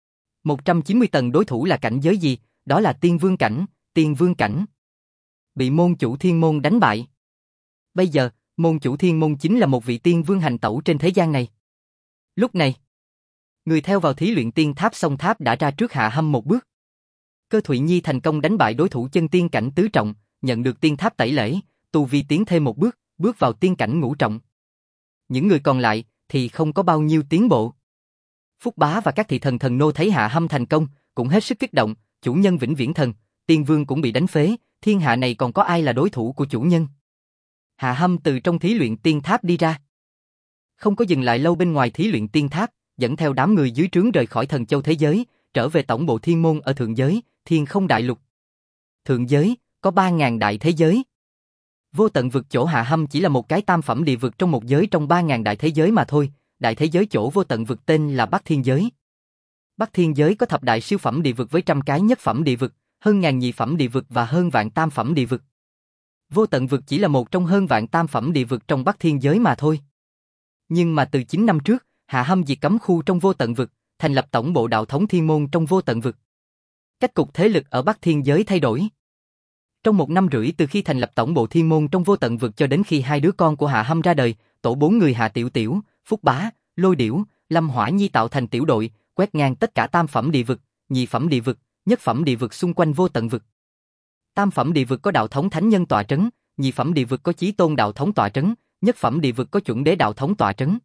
190 tầng đối thủ là cảnh giới gì? Đó là tiên vương cảnh. Bị môn chủ thiên môn đánh bại. Bây giờ, môn chủ thiên môn chính là một vị tiên vương hành tẩu trên thế gian này. Lúc này, người theo vào thí luyện tiên tháp song tháp đã ra trước Hạ Hâm một bước. Cơ Thụy Nhi thành công đánh bại đối thủ chân tiên cảnh tứ trọng, nhận được tiên tháp tẩy lễ, tu vi tiến thêm một bước, bước vào tiên cảnh ngũ trọng. Những người còn lại thì không có bao nhiêu tiến bộ. Phúc Bá và các thị thần thần nô thấy Hạ Hâm thành công, cũng hết sức kích động, chủ nhân vĩnh viễn thần, tiên vương cũng bị đánh phế, thiên hạ này còn có ai là đối thủ của chủ nhân. Hạ Hâm từ trong thí luyện tiên tháp đi ra. Không có dừng lại lâu bên ngoài thí luyện tiên tháp, dẫn theo đám người dưới trướng rời khỏi thần châu thế giới, trở về tổng bộ thiên môn ở thượng giới, thiên không đại lục. Thượng giới, có 3.000 đại thế giới. Vô tận vực chỗ Hạ Hâm chỉ là một cái tam phẩm địa vực trong một giới trong 3.000 đại thế giới mà thôi, đại thế giới chỗ vô tận vực tên là Bắc Thiên Giới. Bắc Thiên Giới có thập đại siêu phẩm địa vực với trăm cái nhất phẩm địa vực, hơn ngàn nhị phẩm địa vực và hơn vạn tam phẩm địa vực. Vô tận vực chỉ là một trong hơn vạn tam phẩm địa vực trong Bắc Thiên Giới mà thôi. Nhưng mà từ 9 năm trước, Hạ Hâm diệt cấm khu trong vô tận vực, thành lập tổng bộ đạo thống thiên môn trong vô tận vực. Cách cục thế lực ở Bắc Thiên Giới thay đổi. Trong 1 năm rưỡi từ khi thành lập tổng bộ thiên môn trong vô tận vực cho đến khi hai đứa con của Hạ Hâm ra đời, tổ 4 người Hạ Tiểu Tiểu, Phúc Bá, Lôi Điểu, Lâm Hỏa Nhi tạo thành tiểu đội, quét ngang tất cả tam phẩm địa vực, nhị phẩm địa vực, nhất phẩm địa vực xung quanh vô tận vực. Tam phẩm địa vực có đạo thống thánh nhân tọa trấn, nhị phẩm địa vực có chí tôn đạo thống tọa trấn, nhất phẩm địa vực có chuẩn đế đạo thống tọa trấn.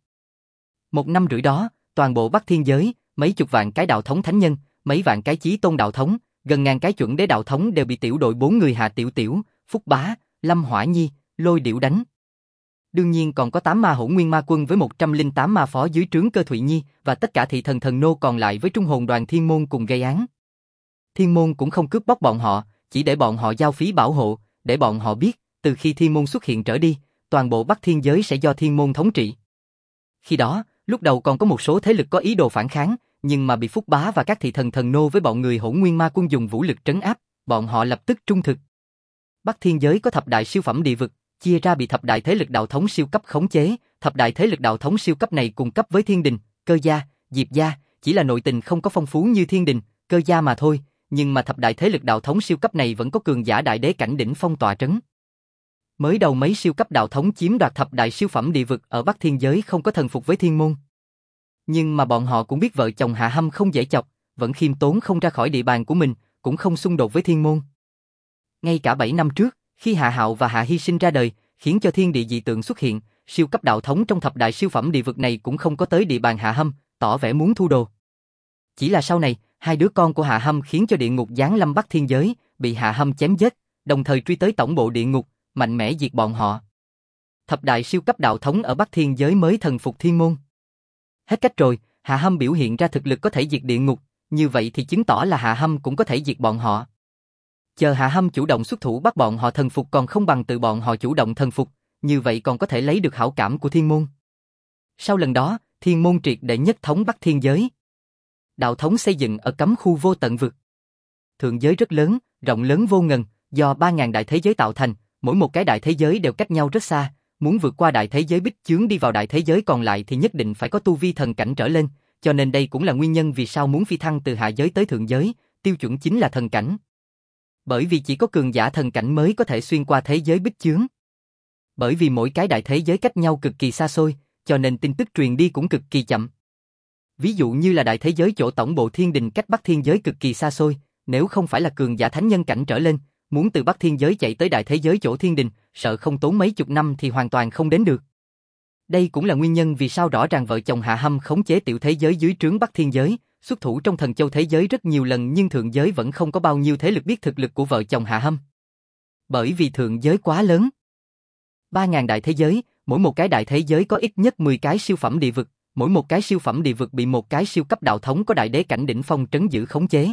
1 năm rưỡi đó, toàn bộ Bắc Thiên Giới, mấy chục vạn cái đạo thống thánh nhân, mấy vạn cái chí tôn đạo thống, gần ngàn cái chuẩn đế đạo thống đều bị tiểu đội 4 người Hạ Tiểu Tiểu, Phúc Bá, Lâm Hỏa Nhi, Lôi Điểu đánh. Đương nhiên còn có 8 ma hỗn nguyên ma quân với 108 ma phó dưới trướng Cơ Thụy Nhi và tất cả thị thần thần nô còn lại với trung hồn đoàn thiên môn cùng gây án. Thiên môn cũng không cướp bóc bọn họ, chỉ để bọn họ giao phí bảo hộ, để bọn họ biết, từ khi thiên môn xuất hiện trở đi, toàn bộ Bắc Thiên Giới sẽ do thiên môn thống trị. Khi đó, lúc đầu còn có một số thế lực có ý đồ phản kháng, nhưng mà bị Phúc Bá và các thị thần thần nô với bọn người hỗn nguyên ma quân dùng vũ lực trấn áp, bọn họ lập tức trung thực. Bắc Thiên Giới có thập đại siêu phẩm địa vực, chia ra bị thập đại thế lực đạo thống siêu cấp khống chế, thập đại thế lực đạo thống siêu cấp này cùng cấp với Thiên Đình, Cơ Gia, Diệp Gia, chỉ là nội tình không có phong phú như Thiên Đình, Cơ Gia mà thôi, nhưng mà thập đại thế lực đạo thống siêu cấp này vẫn có cường giả đại đế cảnh đỉnh phong tọa trấn. Mới đầu mấy siêu cấp đạo thống chiếm đoạt thập đại siêu phẩm địa vực ở Bắc Thiên giới không có thần phục với Thiên Môn. Nhưng mà bọn họ cũng biết vợ chồng Hạ Hâm không dễ chọc, vẫn khiêm tốn không ra khỏi địa bàn của mình, cũng không xung đột với Thiên Môn. Ngay cả 7 năm trước, khi Hạ Hạo và Hạ Hy sinh ra đời, khiến cho thiên địa dị tượng xuất hiện, siêu cấp đạo thống trong thập đại siêu phẩm địa vực này cũng không có tới địa bàn Hạ Hâm, tỏ vẻ muốn thu đồ. Chỉ là sau này, hai đứa con của Hạ Hâm khiến cho địa ngục giáng lâm Bắc Thiên giới, bị Hạ Hâm chém giết, đồng thời truy tới tổng bộ địa ngục, mạnh mẽ diệt bọn họ. Thập đại siêu cấp đạo thống ở Bắc Thiên giới mới thần phục Thiên Môn. Hết cách rồi, Hạ Hâm biểu hiện ra thực lực có thể diệt địa ngục, như vậy thì chứng tỏ là Hạ Hâm cũng có thể diệt bọn họ. Chờ Hạ Hâm chủ động xuất thủ bắt bọn họ thần phục còn không bằng tự bọn họ chủ động thần phục, như vậy còn có thể lấy được hảo cảm của Thiên Môn. Sau lần đó, Thiên Môn triệt để nhất thống Bắc Thiên giới. Đạo thống xây dựng ở cấm khu vô tận vực. Thượng giới rất lớn, rộng lớn vô ngần, do 3.000 đại thế giới tạo thành, mỗi một cái đại thế giới đều cách nhau rất xa, muốn vượt qua đại thế giới bích chướng đi vào đại thế giới còn lại thì nhất định phải có tu vi thần cảnh trở lên, cho nên đây cũng là nguyên nhân vì sao muốn phi thăng từ hạ giới tới thượng giới, tiêu chuẩn chính là thần cảnh. Bởi vì chỉ có cường giả thần cảnh mới có thể xuyên qua thế giới bích chướng. Bởi vì mỗi cái đại thế giới cách nhau cực kỳ xa xôi, cho nên tin tức truyền đi cũng cực kỳ chậm. Ví dụ như là đại thế giới chỗ tổng bộ Thiên Đình cách Bắc Thiên giới cực kỳ xa xôi, nếu không phải là cường giả thánh nhân cảnh trở lên, muốn từ Bắc Thiên giới chạy tới đại thế giới chỗ Thiên Đình, sợ không tốn mấy chục năm thì hoàn toàn không đến được. Đây cũng là nguyên nhân vì sao rõ ràng vợ chồng Hạ Hâm khống chế tiểu thế giới dưới trướng Bắc Thiên giới, xuất thủ trong thần châu thế giới rất nhiều lần nhưng thượng giới vẫn không có bao nhiêu thế lực biết thực lực của vợ chồng Hạ Hâm. Bởi vì thượng giới quá lớn. 3.000 đại thế giới, mỗi một cái đại thế giới có ít nhất 10 cái siêu phẩm địa vực, mỗi một cái siêu phẩm địa vực bị một cái siêu cấp đạo thống có đại đế cảnh đỉnh phong trấn giữ khống chế.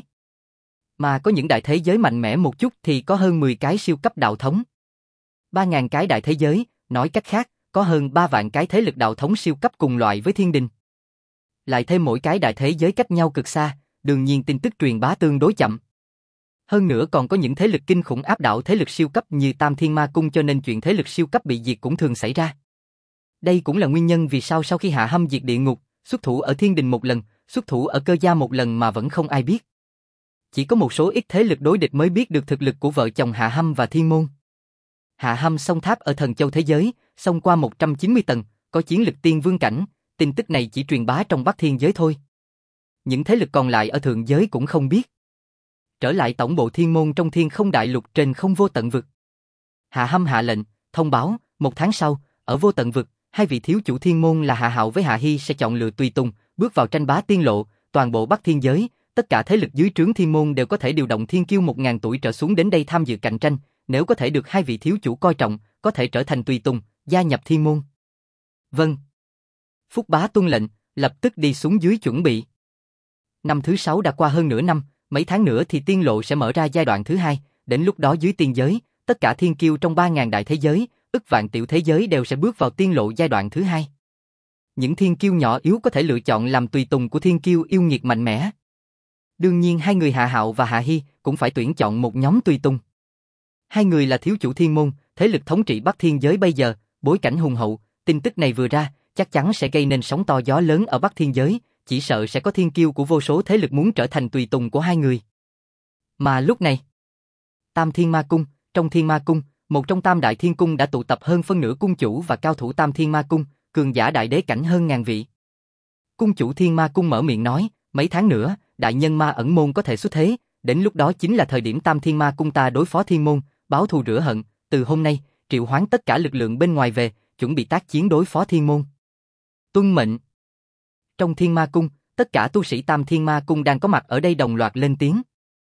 Mà có những đại thế giới mạnh mẽ một chút thì có hơn 10 cái siêu cấp đạo thống. 3.000 cái đại thế giới, nói cách khác, có hơn 3 vạn cái thế lực đạo thống siêu cấp cùng loại với Thiên Đình. Lại thêm mỗi cái đại thế giới cách nhau cực xa, đương nhiên tin tức truyền bá tương đối chậm. Hơn nữa còn có những thế lực kinh khủng áp đảo thế lực siêu cấp như Tam Thiên Ma Cung cho nên chuyện thế lực siêu cấp bị diệt cũng thường xảy ra. Đây cũng là nguyên nhân vì sao sau khi Hạ Hâm diệt địa ngục, xuất thủ ở Thiên Đình một lần, xuất thủ ở Cơ Gia một lần mà vẫn không ai biết. Chỉ có một số ít thế lực đối địch mới biết được thực lực của vợ chồng Hạ Hâm và Thiên Môn. Hạ Hâm xông tháp ở thần châu thế giới, xông qua 190 tầng, có chiến lực tiên vương cảnh, tin tức này chỉ truyền bá trong Bắc Thiên giới thôi. Những thế lực còn lại ở thượng giới cũng không biết. Trở lại tổng bộ Thiên Môn trong Thiên Không Đại Lục trên không vô tận vực. Hạ Hâm hạ lệnh, thông báo, 1 tháng sau, ở vô tận vực, hai vị thiếu chủ Thiên Môn là Hạ Hạo với Hạ Hy sẽ chọn lựa tùy tùng, bước vào tranh bá tiên lộ, toàn bộ Bắc Thiên giới, tất cả thế lực dưới trướng Thiên Môn đều có thể điều động thiên kiêu 1.000 tuổi trở xuống đến đây tham dự cạnh tranh, nếu có thể được hai vị thiếu chủ coi trọng, có thể trở thành tùy tùng, gia nhập Thiên Môn. Vâng. Phúc Bá tuân lệnh, lập tức đi xuống dưới chuẩn bị. Năm thứ 6 đã qua hơn nửa năm, mấy tháng nữa thì tiên lộ sẽ mở ra giai đoạn thứ 2, đến lúc đó dưới tiên giới, tất cả thiên kiêu trong 3.000 đại thế giới, ức vạn tiểu thế giới đều sẽ bước vào tiên lộ giai đoạn thứ 2. Những thiên kiêu nhỏ yếu có thể lựa chọn làm tùy tùng của thiên kiêu yêu nghiệt mạnh mẽ. Đương nhiên hai người Hạ Hạo và Hạ Hy cũng phải tuyển chọn một nhóm tùy tùng. Hai người là thiếu chủ Thiên Môn, thế lực thống trị Bắc Thiên giới bây giờ, bối cảnh hùng hậu, tin tức này vừa ra, chắc chắn sẽ gây nên sóng to gió lớn ở Bắc Thiên giới, chỉ sợ sẽ có thiên kiêu của vô số thế lực muốn trở thành tùy tùng của hai người. Mà lúc này, Tam Thiên Ma Cung, trong Thiên Ma Cung, một trong tam đại thiên cung đã tụ tập hơn phân nửa cung chủ và cao thủ Tam Thiên Ma Cung, cường giả đại đế cảnh hơn ngàn vị. Cung chủ Thiên Ma Cung mở miệng nói, mấy tháng nữa, đại nhân ma ẩn môn có thể xuất thế, đến lúc đó chính là thời điểm Tam Thiên Ma Cung ta đối phó Thiên Môn, báo thù rửa hận, từ hôm nay, triệu hoán tất cả lực lượng bên ngoài về, chuẩn bị tác chiến đối phó Thiên Môn. Tuân mệnh. Trong Thiên Ma Cung, tất cả tu sĩ Tam Thiên Ma Cung đang có mặt ở đây đồng loạt lên tiếng.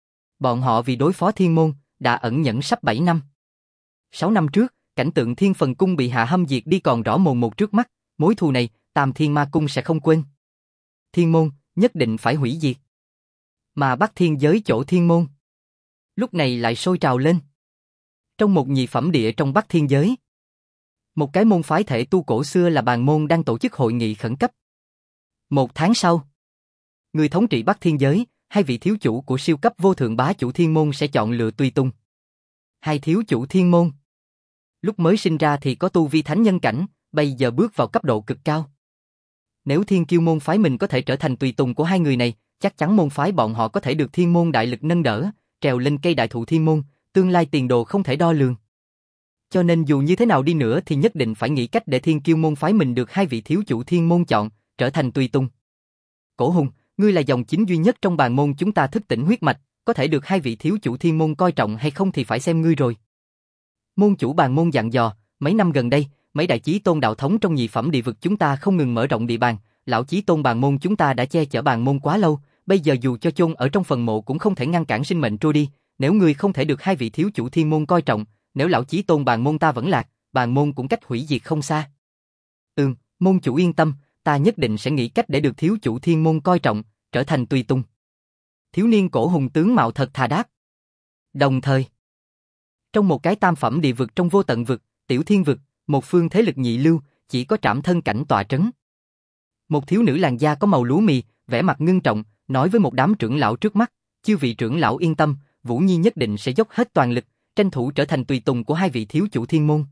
Bọn họ vì đối phó Thiên Môn, đã ẩn nhẫn sắp 7 năm. 6 năm trước, cảnh tượng Thiên Phần Cung bị Hạ Hâm diệt đi còn rõ mồn một trước mắt, mối thù này, Tam Thiên Ma Cung sẽ không quên. Thiên Môn, nhất định phải hủy diệt. Mà Bắc Thiên giới chỗ Thiên Môn, lúc này lại sôi trào lên. Trong một nhị phẩm địa trong Bắc Thiên giới, một cái môn phái thể tu cổ xưa là Bàn Môn đang tổ chức hội nghị khẩn cấp. 1 tháng sau, người thống trị Bắc Thiên giới, hai vị thiếu chủ của siêu cấp vô thượng bá chủ Thiên Môn sẽ chọn lựa tùy tùng. Hai thiếu chủ Thiên Môn, lúc mới sinh ra thì có tu vi thánh nhân cảnh, bây giờ bước vào cấp độ cực cao. Nếu Thiên Kiêu môn phái mình có thể trở thành tùy tùng của hai người này, chắc chắn môn phái bọn họ có thể được Thiên môn đại lực nâng đỡ, trèo lên cây đại thụ Thiên môn, tương lai tiền đồ không thể đo lường. Cho nên dù như thế nào đi nữa thì nhất định phải nghĩ cách để Thiên Kiêu môn phái mình được hai vị thiếu chủ Thiên môn chọn, trở thành tùy tùng. Cổ Hùng, ngươi là dòng chính duy nhất trong bàn môn chúng ta thức tỉnh huyết mạch, có thể được hai vị thiếu chủ Thiên môn coi trọng hay không thì phải xem ngươi rồi. Môn chủ bàn môn dặn dò, mấy năm gần đây, mấy đại chí tôn đạo thống trong nhị phẩm địa vực chúng ta không ngừng mở rộng địa bàn, lão chí tôn bàn môn chúng ta đã che chở bàn môn quá lâu, bây giờ dù cho chôn ở trong phần mộ cũng không thể ngăn cản sinh mệnh trôi đi, nếu ngươi không thể được hai vị thiếu chủ Thiên môn coi trọng, nếu lão chí tôn bàn môn ta vẫn lạc, bàn môn cũng cách hủy diệt không xa. Môn chủ yên tâm, ta nhất định sẽ nghĩ cách để được thiếu chủ Thiên môn coi trọng, trở thành tùy tùng. Thiếu niên Cổ Hùng tướng mạo thật thà đáp. Đồng thời, trong một cái tam phẩm địa vực trong vô tận vực, Tiểu Thiên vực, một phương thế lực nhị lưu, chỉ có Trảm Thân cảnh tọa trấn. Một thiếu nữ làn da có màu lúa mì, vẻ mặt ngưng trọng, nói với một đám trưởng lão trước mắt, chư vị trưởng lão yên tâm, Vũ Nhi nhất định sẽ dốc hết toàn lực, tranh thủ trở thành tùy tùng của hai vị thiếu chủ Thiên môn.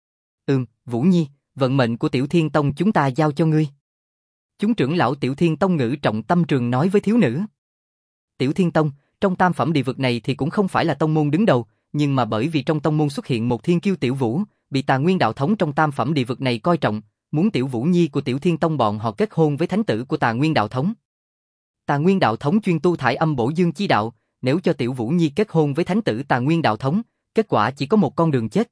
Vũ Nhi, vận mệnh của Tiểu Thiên Tông chúng ta giao cho ngươi. Chúng trưởng lão Tiểu Thiên Tông ngữ trọng tâm trường nói với thiếu nữ. Tiểu Thiên Tông, trong tam phẩm địa vực này thì cũng không phải là tông môn đứng đầu, nhưng mà bởi vì trong tông môn xuất hiện một thiên kiêu Tiểu Vũ, bị Tà Nguyên đạo thống trong tam phẩm địa vực này coi trọng, muốn Tiểu Vũ Nhi của Tiểu Thiên Tông bọn họ kết hôn với thánh tử của Tà Nguyên đạo thống. Tà Nguyên đạo thống chuyên tu thải âm bổ dương chi đạo, nếu cho Tiểu Vũ Nhi kết hôn với thánh tử Tà Nguyên đạo thống, kết quả chỉ có một con đường chết.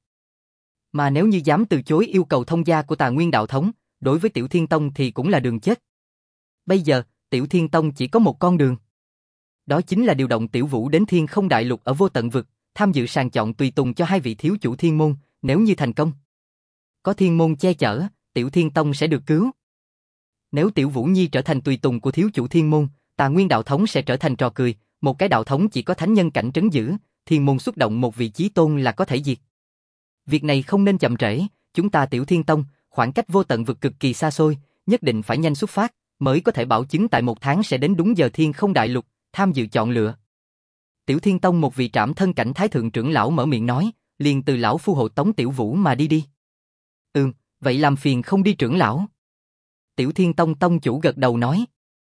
Mà nếu như dám từ chối yêu cầu thông gia của Tà Nguyên đạo thống, đối với Tiểu Thiên Tông thì cũng là đường chết. Bây giờ, Tiểu Thiên Tông chỉ có một con đường. Đó chính là điều động Tiểu Vũ đến Thiên Không Đại Lục ở vô tận vực, tham dự sàng chọn tùy tùng cho hai vị thiếu chủ Thiên môn, nếu như thành công. Có Thiên môn che chở, Tiểu Thiên Tông sẽ được cứu. Nếu Tiểu Vũ Nhi trở thành tùy tùng của thiếu chủ Thiên môn, Tà Nguyên đạo thống sẽ trở thành trò cười, một cái đạo thống chỉ có thánh nhân cảnh trấn giữ, Thiên môn xuất động một vị chí tôn là có thể diệt. Việc này không nên chậm trễ, chúng ta Tiểu Thiên Tông, khoảng cách vô tận vực cực kỳ xa xôi, nhất định phải nhanh xuất phát, mới có thể bảo chứng tại một tháng sẽ đến đúng giờ Thiên Không Đại Lục, tham dự chọn lựa. Tiểu Thiên Tông một vị Trảm Thân cảnh thái thượng trưởng lão mở miệng nói, liền từ lão phu hộ tống Tiểu Vũ mà đi. Vậy làm phiền không đi trưởng lão. Tiểu Thiên Tông tông chủ gật đầu nói.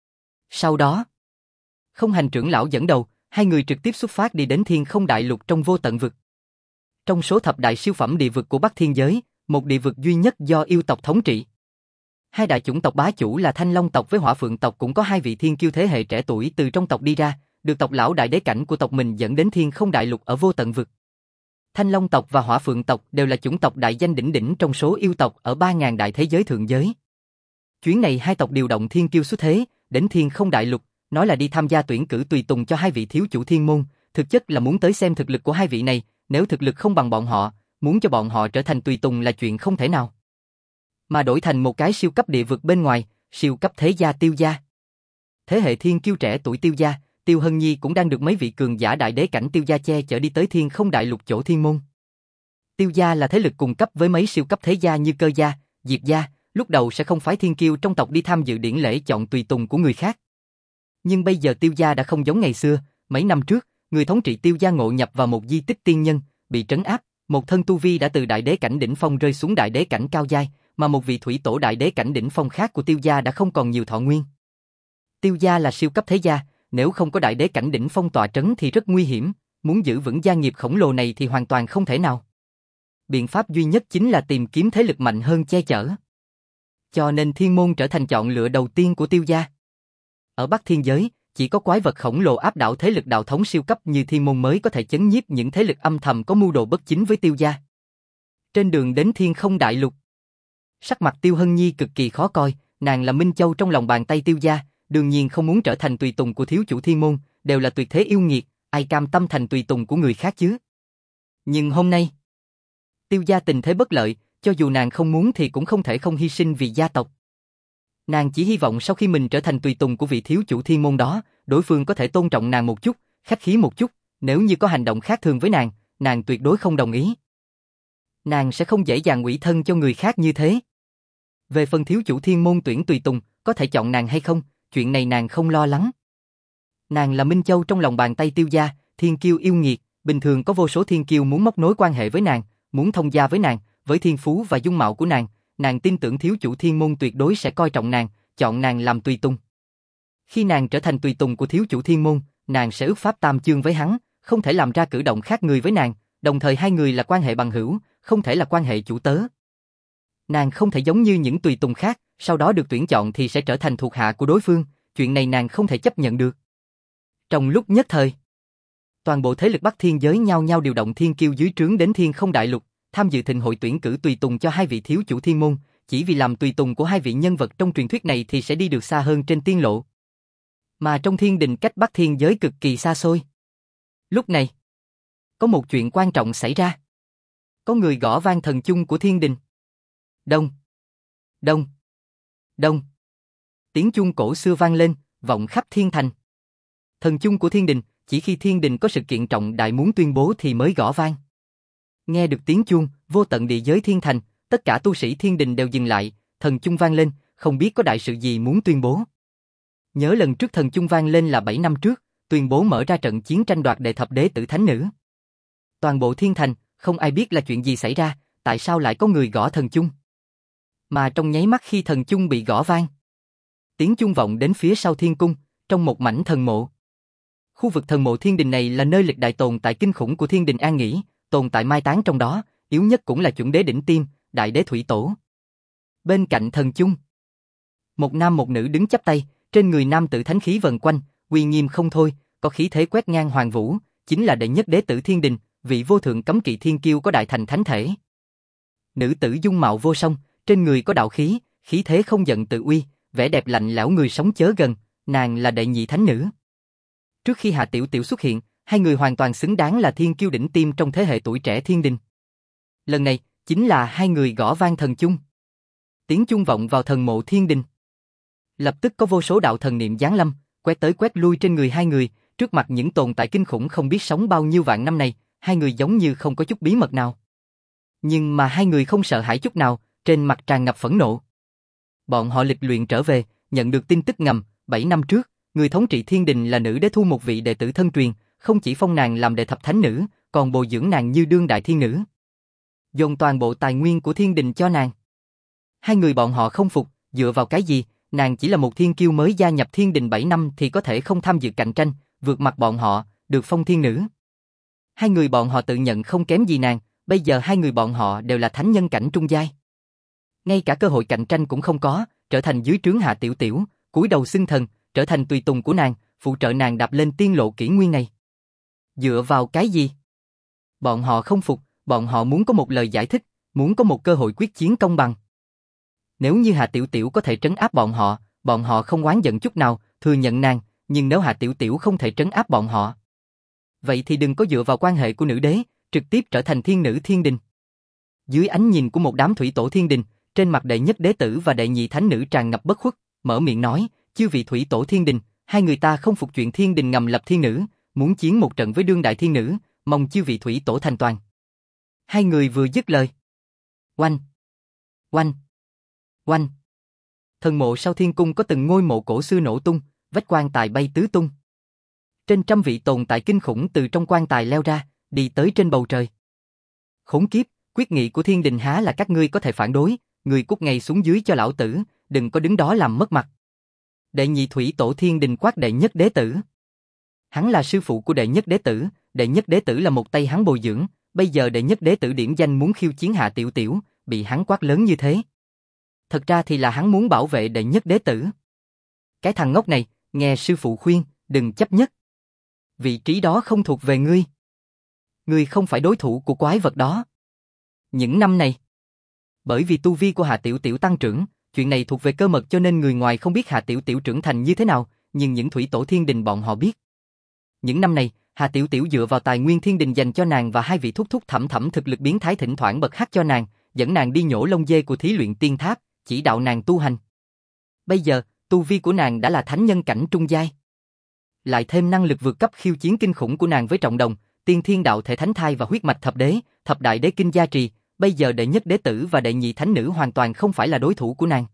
Sau đó, Không Hành trưởng lão dẫn đầu, hai người trực tiếp xuất phát đi đến Thiên Không Đại Lục trong vô tận vực. Trong số thập đại siêu phẩm địa vực của Bắc Thiên giới, một địa vực duy nhất do yêu tộc thống trị. Hai đại chủng tộc bá chủ là Thanh Long tộc với Hỏa Phượng tộc cũng có hai vị thiên kiêu thế hệ trẻ tuổi từ trong tộc đi ra, được tộc lão đại đế cảnh của tộc mình dẫn đến Thiên Không Đại Lục ở vô tận vực. Thanh Long tộc và Hỏa Phượng tộc đều là chủng tộc đại danh đỉnh đỉnh trong số yêu tộc ở 3.000 đại thế giới thượng giới. Chuyến này hai tộc điều động thiên kiêu xuất thế, đến Thiên Không Đại Lục, nói là đi tham gia tuyển cử tùy tùng cho hai vị thiếu chủ Thiên môn, thực chất là muốn tới xem thực lực của hai vị này, nếu thực lực không bằng bọn họ, muốn cho bọn họ trở thành tùy tùng là chuyện không thể nào. Mà đổi thành một cái siêu cấp địa vực bên ngoài, siêu cấp thế gia Tiêu gia. Thế hệ thiên kiêu trẻ tuổi Tiêu gia, Tiêu Hân Nhi cũng đang được mấy vị cường giả đại đế cảnh Tiêu gia che chở đi tới Thiên Không Đại Lục chỗ Thiên môn. Tiêu gia là thế lực cùng cấp với mấy siêu cấp thế gia như Cơ gia, Diệp gia, lúc đầu sẽ không phái thiên kiêu trong tộc đi tham dự điển lễ chọn tùy tùng của người khác. Nhưng bây giờ Tiêu gia đã không giống ngày xưa, mấy năm trước, người thống trị Tiêu gia ngộ nhập vào một di tích tiên nhân, bị trấn áp, một thân tu vi đã từ đại đế cảnh đỉnh phong rơi xuống đại đế cảnh cao giai, mà một vị thủy tổ đại đế cảnh đỉnh phong khác của Tiêu gia đã không còn nhiều thọ nguyên. Tiêu gia là siêu cấp thế gia, nếu không có đại đế cảnh đỉnh phong tọa trấn thì rất nguy hiểm, muốn giữ vững gia nghiệp khổng lồ này thì hoàn toàn không thể nào. Biện pháp duy nhất chính là tìm kiếm thế lực mạnh hơn che chở. Cho nên Thiên môn trở thành chọn lựa đầu tiên của Tiêu gia. Ở Bắc Thiên giới, chỉ có quái vật khổng lồ áp đảo thế lực đạo thống siêu cấp như Thiên môn mới có thể chấn nhiếp những thế lực âm thầm có mưu đồ bất chính với Tiêu gia. Trên đường đến Thiên Không Đại Lục, sắc mặt Tiêu Hân Nhi cực kỳ khó coi, nàng là Minh Châu trong lòng bàn tay Tiêu gia, đương nhiên không muốn trở thành tùy tùng của thiếu chủ Thiên môn, đều là tuyệt thế yêu nghiệt, ai cam tâm thành tùy tùng của người khác chứ. Nhưng hôm nay, Tiêu gia tình thế bất lợi, cho dù nàng không muốn thì cũng không thể không hy sinh vì gia tộc. Nàng chỉ hy vọng sau khi mình trở thành tùy tùng của vị thiếu chủ Thiên môn đó, đối phương có thể tôn trọng nàng một chút, khách khí một chút, nếu như có hành động khác thường với nàng tuyệt đối không đồng ý. Nàng sẽ không dễ dàng ủy thân cho người khác như thế. Về phần thiếu chủ Thiên môn tuyển tùy tùng, có thể chọn nàng hay không, chuyện này nàng không lo lắng. Nàng là Minh Châu trong lòng bàn tay Tiêu gia, thiên kiêu yêu nghiệt, bình thường có vô số thiên kiêu muốn móc nối quan hệ với nàng, muốn thông gia với nàng, với thiên phú và dung mạo của nàng tin tưởng thiếu chủ Thiên môn tuyệt đối sẽ coi trọng nàng, chọn nàng làm tùy tùng. Khi nàng trở thành tùy tùng của thiếu chủ thiên môn, nàng sẽ ước pháp tam chương với hắn, không thể làm ra cử động khác người với nàng, đồng thời hai người là quan hệ bằng hữu, không thể là quan hệ chủ tớ. Nàng không thể giống như những tùy tùng khác, sau đó được tuyển chọn thì sẽ trở thành thuộc hạ của đối phương, chuyện này nàng không thể chấp nhận được. Trong lúc nhất thời, toàn bộ thế lực Bắc Thiên giới nhao nhao điều động thiên kiêu dưới trướng đến Thiên Không Đại Lục, tham dự thịnh hội tuyển cử tùy tùng cho hai vị thiếu chủ thiên môn, chỉ vì làm tùy tùng của hai vị nhân vật trong truyền thuyết này thì sẽ đi được xa hơn trên tiên lộ. Mà trong thiên đình cách Bắc Thiên giới cực kỳ xa xôi. Lúc này, có một chuyện quan trọng xảy ra. Có người gõ vang thần chung của thiên đình. Đông, đông, đông. Tiếng chuông cổ xưa vang lên, vọng khắp thiên thành. Thần chung của thiên đình, chỉ khi thiên đình có sự kiện trọng đại muốn tuyên bố thì mới gõ vang. Nghe được tiếng chuông, vô tận địa giới thiên thành, tất cả tu sĩ thiên đình đều dừng lại, thần chung vang lên, không biết có đại sự gì muốn tuyên bố. Nhớ lần trước thần chung vang lên là 7 năm trước, tuyên bố mở ra trận chiến tranh đoạt đệ thập đế tử thánh nữ. Toàn bộ thiên thành, không ai biết là chuyện gì xảy ra, tại sao lại có người gõ thần chung. Mà trong nháy mắt khi thần chung bị gõ vang, tiếng chung vọng đến phía sau thiên cung, trong một mảnh thần mộ. Khu vực thần mộ thiên đình này là nơi lịch đại tồn tại kinh khủng của thiên đình an nghỉ, tồn tại mai táng trong đó, yếu nhất cũng là chuẩn đế đỉnh tiêm, đại đế thủy tổ. Bên cạnh thần chung, một nam một nữ đứng chắp tay, trên người nam tử thánh khí vần quanh, uy nghiêm không thôi, có khí thế quét ngang hoàng vũ, chính là đệ nhất đế tử thiên đình, vị vô thượng cấm kỵ thiên kiêu có đại thành thánh thể. Nữ tử dung mạo vô song, trên người có đạo khí, khí thế không giận tự uy, vẻ đẹp lạnh lẽo người sống chớ gần, nàng là đệ nhị thánh nữ. Trước khi Hạ Tiểu Tiểu xuất hiện, hai người hoàn toàn xứng đáng là thiên kiêu đỉnh tiêm trong thế hệ tuổi trẻ thiên đình. Lần này, chính là hai người gõ vang thần chung. Tiếng chung vọng vào thần mộ thiên đình. Lập tức có vô số đạo thần niệm giáng lâm, quét tới quét lui trên người hai người, trước mặt những tồn tại kinh khủng không biết sống bao nhiêu vạn năm này, hai người giống như không có chút bí mật nào. Nhưng mà hai người không sợ hãi chút nào, trên mặt tràn ngập phẫn nộ. Bọn họ lịch luyện trở về, nhận được tin tức ngầm, 7 năm trước, người thống trị thiên đình là nữ đế thu một vị đệ tử thân truyền, không chỉ phong nàng làm đệ thập thánh nữ, còn bồi dưỡng nàng như đương đại thiên nữ. Dồn toàn bộ tài nguyên của thiên đình cho nàng. Hai người bọn họ không phục, dựa vào cái gì, nàng chỉ là một thiên kiêu mới gia nhập thiên đình 7 năm thì có thể không tham dự cạnh tranh, vượt mặt bọn họ, được phong thiên nữ. Hai người bọn họ tự nhận không kém gì nàng, bây giờ hai người bọn họ đều là thánh nhân cảnh trung giai. Ngay cả cơ hội cạnh tranh cũng không có, trở thành dưới trướng Hạ Tiểu Tiểu, cúi đầu xưng thần, trở thành tùy tùng của nàng, phụ trợ nàng đạp lên tiên lộ kỷ nguyên này. Dựa vào cái gì? Bọn họ không phục, bọn họ muốn có một lời giải thích, muốn có một cơ hội quyết chiến công bằng. Nếu như Hạ Tiểu Tiểu có thể trấn áp bọn họ không oán giận chút nào, thừa nhận nàng, nhưng nếu Hạ Tiểu Tiểu không thể trấn áp bọn họ, vậy thì đừng có dựa vào quan hệ của nữ đế, trực tiếp trở thành thiên nữ thiên đình. Dưới ánh nhìn của một đám thủy tổ thiên đình, trên mặt đệ nhất đế tử và đệ nhị thánh nữ tràn ngập bất khuất, mở miệng nói, chư vị thủy tổ thiên đình, hai người ta không phục chuyện thiên đình ngầm lập thiên nữ, muốn chiến một trận với đương đại thiên nữ, mong chư vị thủy tổ thành toàn. Hai người vừa dứt lời, oanh, oanh, oanh. Thần mộ sau thiên cung có từng ngôi mộ cổ xưa nổ tung, vách quan tài bay tứ tung. Trên trăm vị tồn tại kinh khủng từ trong quan tài leo ra, đi tới trên bầu trời. Khốn kiếp, quyết nghị của thiên đình há là các ngươi có thể phản đối, người cút ngay xuống dưới cho lão tử, đừng có đứng đó làm mất mặt. Đệ nhị thủy tổ thiên đình quát đệ nhất đế tử. Hắn là sư phụ của đệ nhất đế tử là một tay hắn bồi dưỡng, bây giờ đệ nhất đế tử điển danh muốn khiêu chiến Hạ Tiểu Tiểu, bị hắn quát lớn như thế. Thật ra thì là hắn muốn bảo vệ đệ nhất đế tử. Cái thằng ngốc này, nghe sư phụ khuyên, đừng chấp nhất. Vị trí đó không thuộc về ngươi. Ngươi không phải đối thủ của quái vật đó. Những năm này, bởi vì tu vi của Hạ Tiểu Tiểu tăng trưởng, chuyện này thuộc về cơ mật cho nên người ngoài không biết Hạ Tiểu Tiểu trưởng thành như thế nào, nhưng những thủy tổ thiên đình bọn họ biết. Những năm này, Hạ Tiểu Tiểu dựa vào tài nguyên thiên đình dành cho nàng và hai vị thúc thúc thẩm thẩm thực lực biến thái thỉnh thoảng bật hắc cho nàng, dẫn nàng đi nhổ lông dê của thí luyện tiên tháp, chỉ đạo nàng tu hành. Bây giờ, tu vi của nàng đã là thánh nhân cảnh trung giai. Lại thêm năng lực vượt cấp khiêu chiến kinh khủng của nàng với trọng đồng, tiên thiên đạo thể thánh thai và huyết mạch thập đế, thập đại đế kinh gia trì, bây giờ đệ nhất đế tử và đệ nhị thánh nữ hoàn toàn không phải là đối thủ của nàng.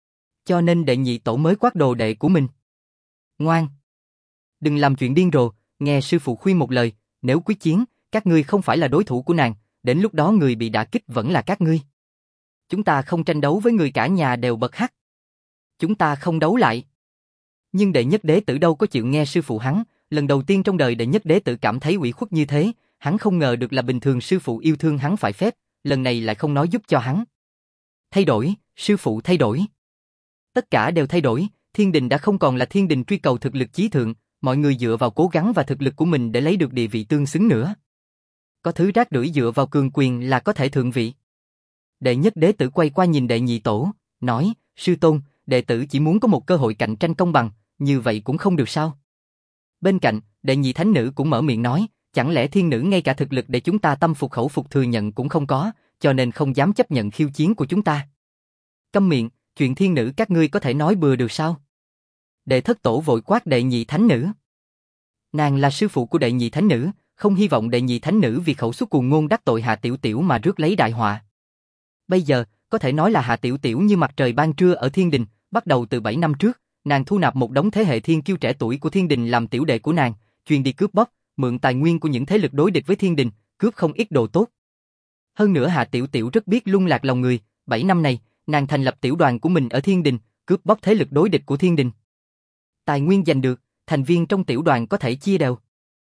Cho nên đệ nhị tổ mới quát đồ đệ của mình. Ngoan! Đừng làm chuyện điên rồ, nghe sư phụ khuyên một lời, nếu quyết chiến, các ngươi không phải là đối thủ của nàng, đến lúc đó người bị đả kích vẫn là các ngươi. Chúng ta không tranh đấu với người cả nhà đều bật hắc. chúng ta không đấu lại. Nhưng đệ nhất đế tử đâu có chịu nghe sư phụ hắn, lần đầu tiên trong đời đệ nhất đế tử cảm thấy ủy khuất như thế, hắn không ngờ được là bình thường sư phụ yêu thương hắn phải phép, lần này lại không nói giúp cho hắn. Thay đổi, sư phụ thay đổi. Tất cả đều thay đổi, thiên đình đã không còn là thiên đình truy cầu thực lực chí thượng, mọi người dựa vào cố gắng và thực lực của mình để lấy được địa vị tương xứng nữa. Có thứ rác rưởi dựa vào cường quyền là có thể thượng vị. Đệ nhất đế tử quay qua nhìn đệ nhị tổ, nói, sư tôn, đệ tử chỉ muốn có một cơ hội cạnh tranh công bằng, như vậy cũng không được sao? Bên cạnh, đệ nhị thánh nữ cũng mở miệng nói, chẳng lẽ thiên nữ ngay cả thực lực để chúng ta tâm phục khẩu phục thừa nhận cũng không có, cho nên không dám chấp nhận khiêu chiến của chúng ta. Câm miệng, chuyện thiên nữ các ngươi có thể nói bừa được sao? Đệ thất tổ vội quát đệ nhị thánh nữ. Nàng là sư phụ của đệ nhị thánh nữ, không hy vọng đệ nhị thánh nữ vì khẩu xuất cuồng ngôn đắc tội Hạ Tiểu Tiểu mà rước lấy đại họa. Bây giờ, có thể nói là Hạ Tiểu Tiểu như mặt trời ban trưa ở thiên đình, bắt đầu từ 7 năm trước, nàng thu nạp một đống thế hệ thiên kiêu trẻ tuổi của thiên đình làm tiểu đệ của nàng, chuyên đi cướp bóc, mượn tài nguyên của những thế lực đối địch với thiên đình, cướp không ít đồ tốt. Hơn nữa Hạ Tiểu Tiểu rất biết lung lạc lòng người, 7 năm này, nàng thành lập tiểu đoàn của mình ở thiên đình, cướp bóc thế lực đối địch của thiên đình. Tài nguyên giành được, thành viên trong tiểu đoàn có thể chia đều.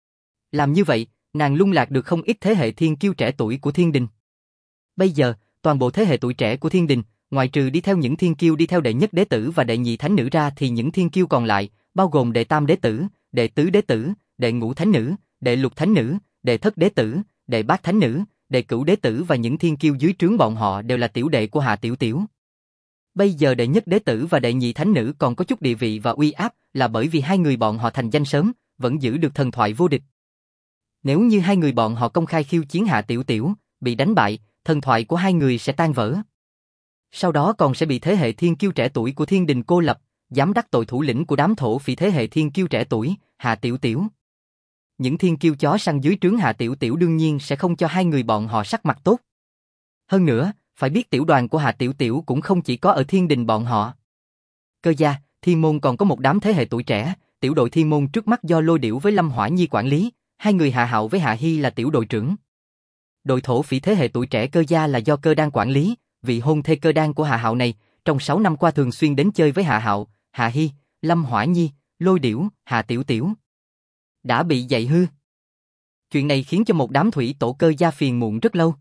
Làm như vậy, nàng lung lạc được không ít thế hệ thiên kiêu trẻ tuổi của thiên đình. Bây giờ, toàn bộ thế hệ tuổi trẻ của thiên đình, ngoại trừ đi theo những thiên kiêu đi theo đệ nhất đế tử và đệ nhị thánh nữ ra thì những thiên kiêu còn lại, bao gồm đệ tam đế tử, đệ tứ đế tử, đệ ngũ thánh nữ, đệ lục thánh nữ, đệ thất đế tử, đệ bát thánh nữ, đệ cửu đế tử và những thiên kiêu dưới trướng bọn họ đều là tiểu đệ của Hạ Tiểu Tiểu. Bây giờ đệ nhất đế tử và đệ nhị thánh nữ còn có chút địa vị và uy áp là bởi vì hai người bọn họ thành danh sớm, vẫn giữ được thần thoại vô địch. Nếu như hai người bọn họ công khai khiêu chiến Hạ Tiểu Tiểu, bị đánh bại, thần thoại của hai người sẽ tan vỡ. Sau đó còn sẽ bị thế hệ thiên kiêu trẻ tuổi của thiên đình cô lập, dám đắc tội thủ lĩnh của đám thổ phỉ thế hệ thiên kiêu trẻ tuổi, Hạ Tiểu Tiểu. Những thiên kiêu chó săn dưới trướng Hạ Tiểu Tiểu đương nhiên sẽ không cho hai người bọn họ sắc mặt tốt. Hơn nữa, phải biết tiểu đoàn của Hạ Tiểu Tiểu cũng không chỉ có ở thiên đình bọn họ. Cơ gia, thiên môn còn có một đám thế hệ tuổi trẻ, tiểu đội thiên môn trước mắt do Lôi Điểu với Lâm Hỏa Nhi quản lý, hai người Hạ Hạo với Hạ Hy là tiểu đội trưởng. Đội thổ phỉ thế hệ tuổi trẻ Cơ gia là do Cơ Đan quản lý, vị hôn thê Cơ Đan của Hạ Hạo này, trong 6 năm qua thường xuyên đến chơi với Hạ Hạo, Hạ Hy, Lâm Hỏa Nhi, Lôi Điểu, Hạ Tiểu Tiểu. Đã bị dạy hư. Chuyện này khiến cho một đám thủy tổ Cơ gia phiền muộn rất lâu.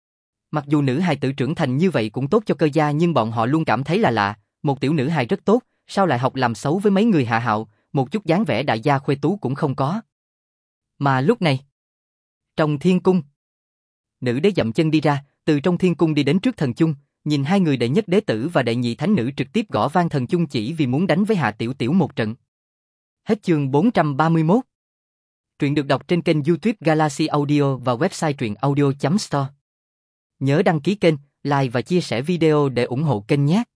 Mặc dù nữ hài tử trưởng thành như vậy cũng tốt cho Cơ gia nhưng bọn họ luôn cảm thấy là lạ, một tiểu nữ hài rất tốt, sao lại học làm xấu với mấy người Hạ Hạo, một chút dáng vẻ đại gia khuê tú cũng không có. Mà lúc này, trong thiên cung, nữ đế dậm chân đi ra, từ trong thiên cung đi đến trước thần chung, nhìn hai người đệ nhất đế tử và đệ nhị thánh nữ trực tiếp gõ vang thần chung chỉ vì muốn đánh với Hạ Tiểu Tiểu một trận. Hết chương 431. Truyện được đọc trên kênh YouTube Galaxy Audio và website truyệnaudio.store. Nhớ đăng ký kênh, like và chia sẻ video để ủng hộ kênh nhé.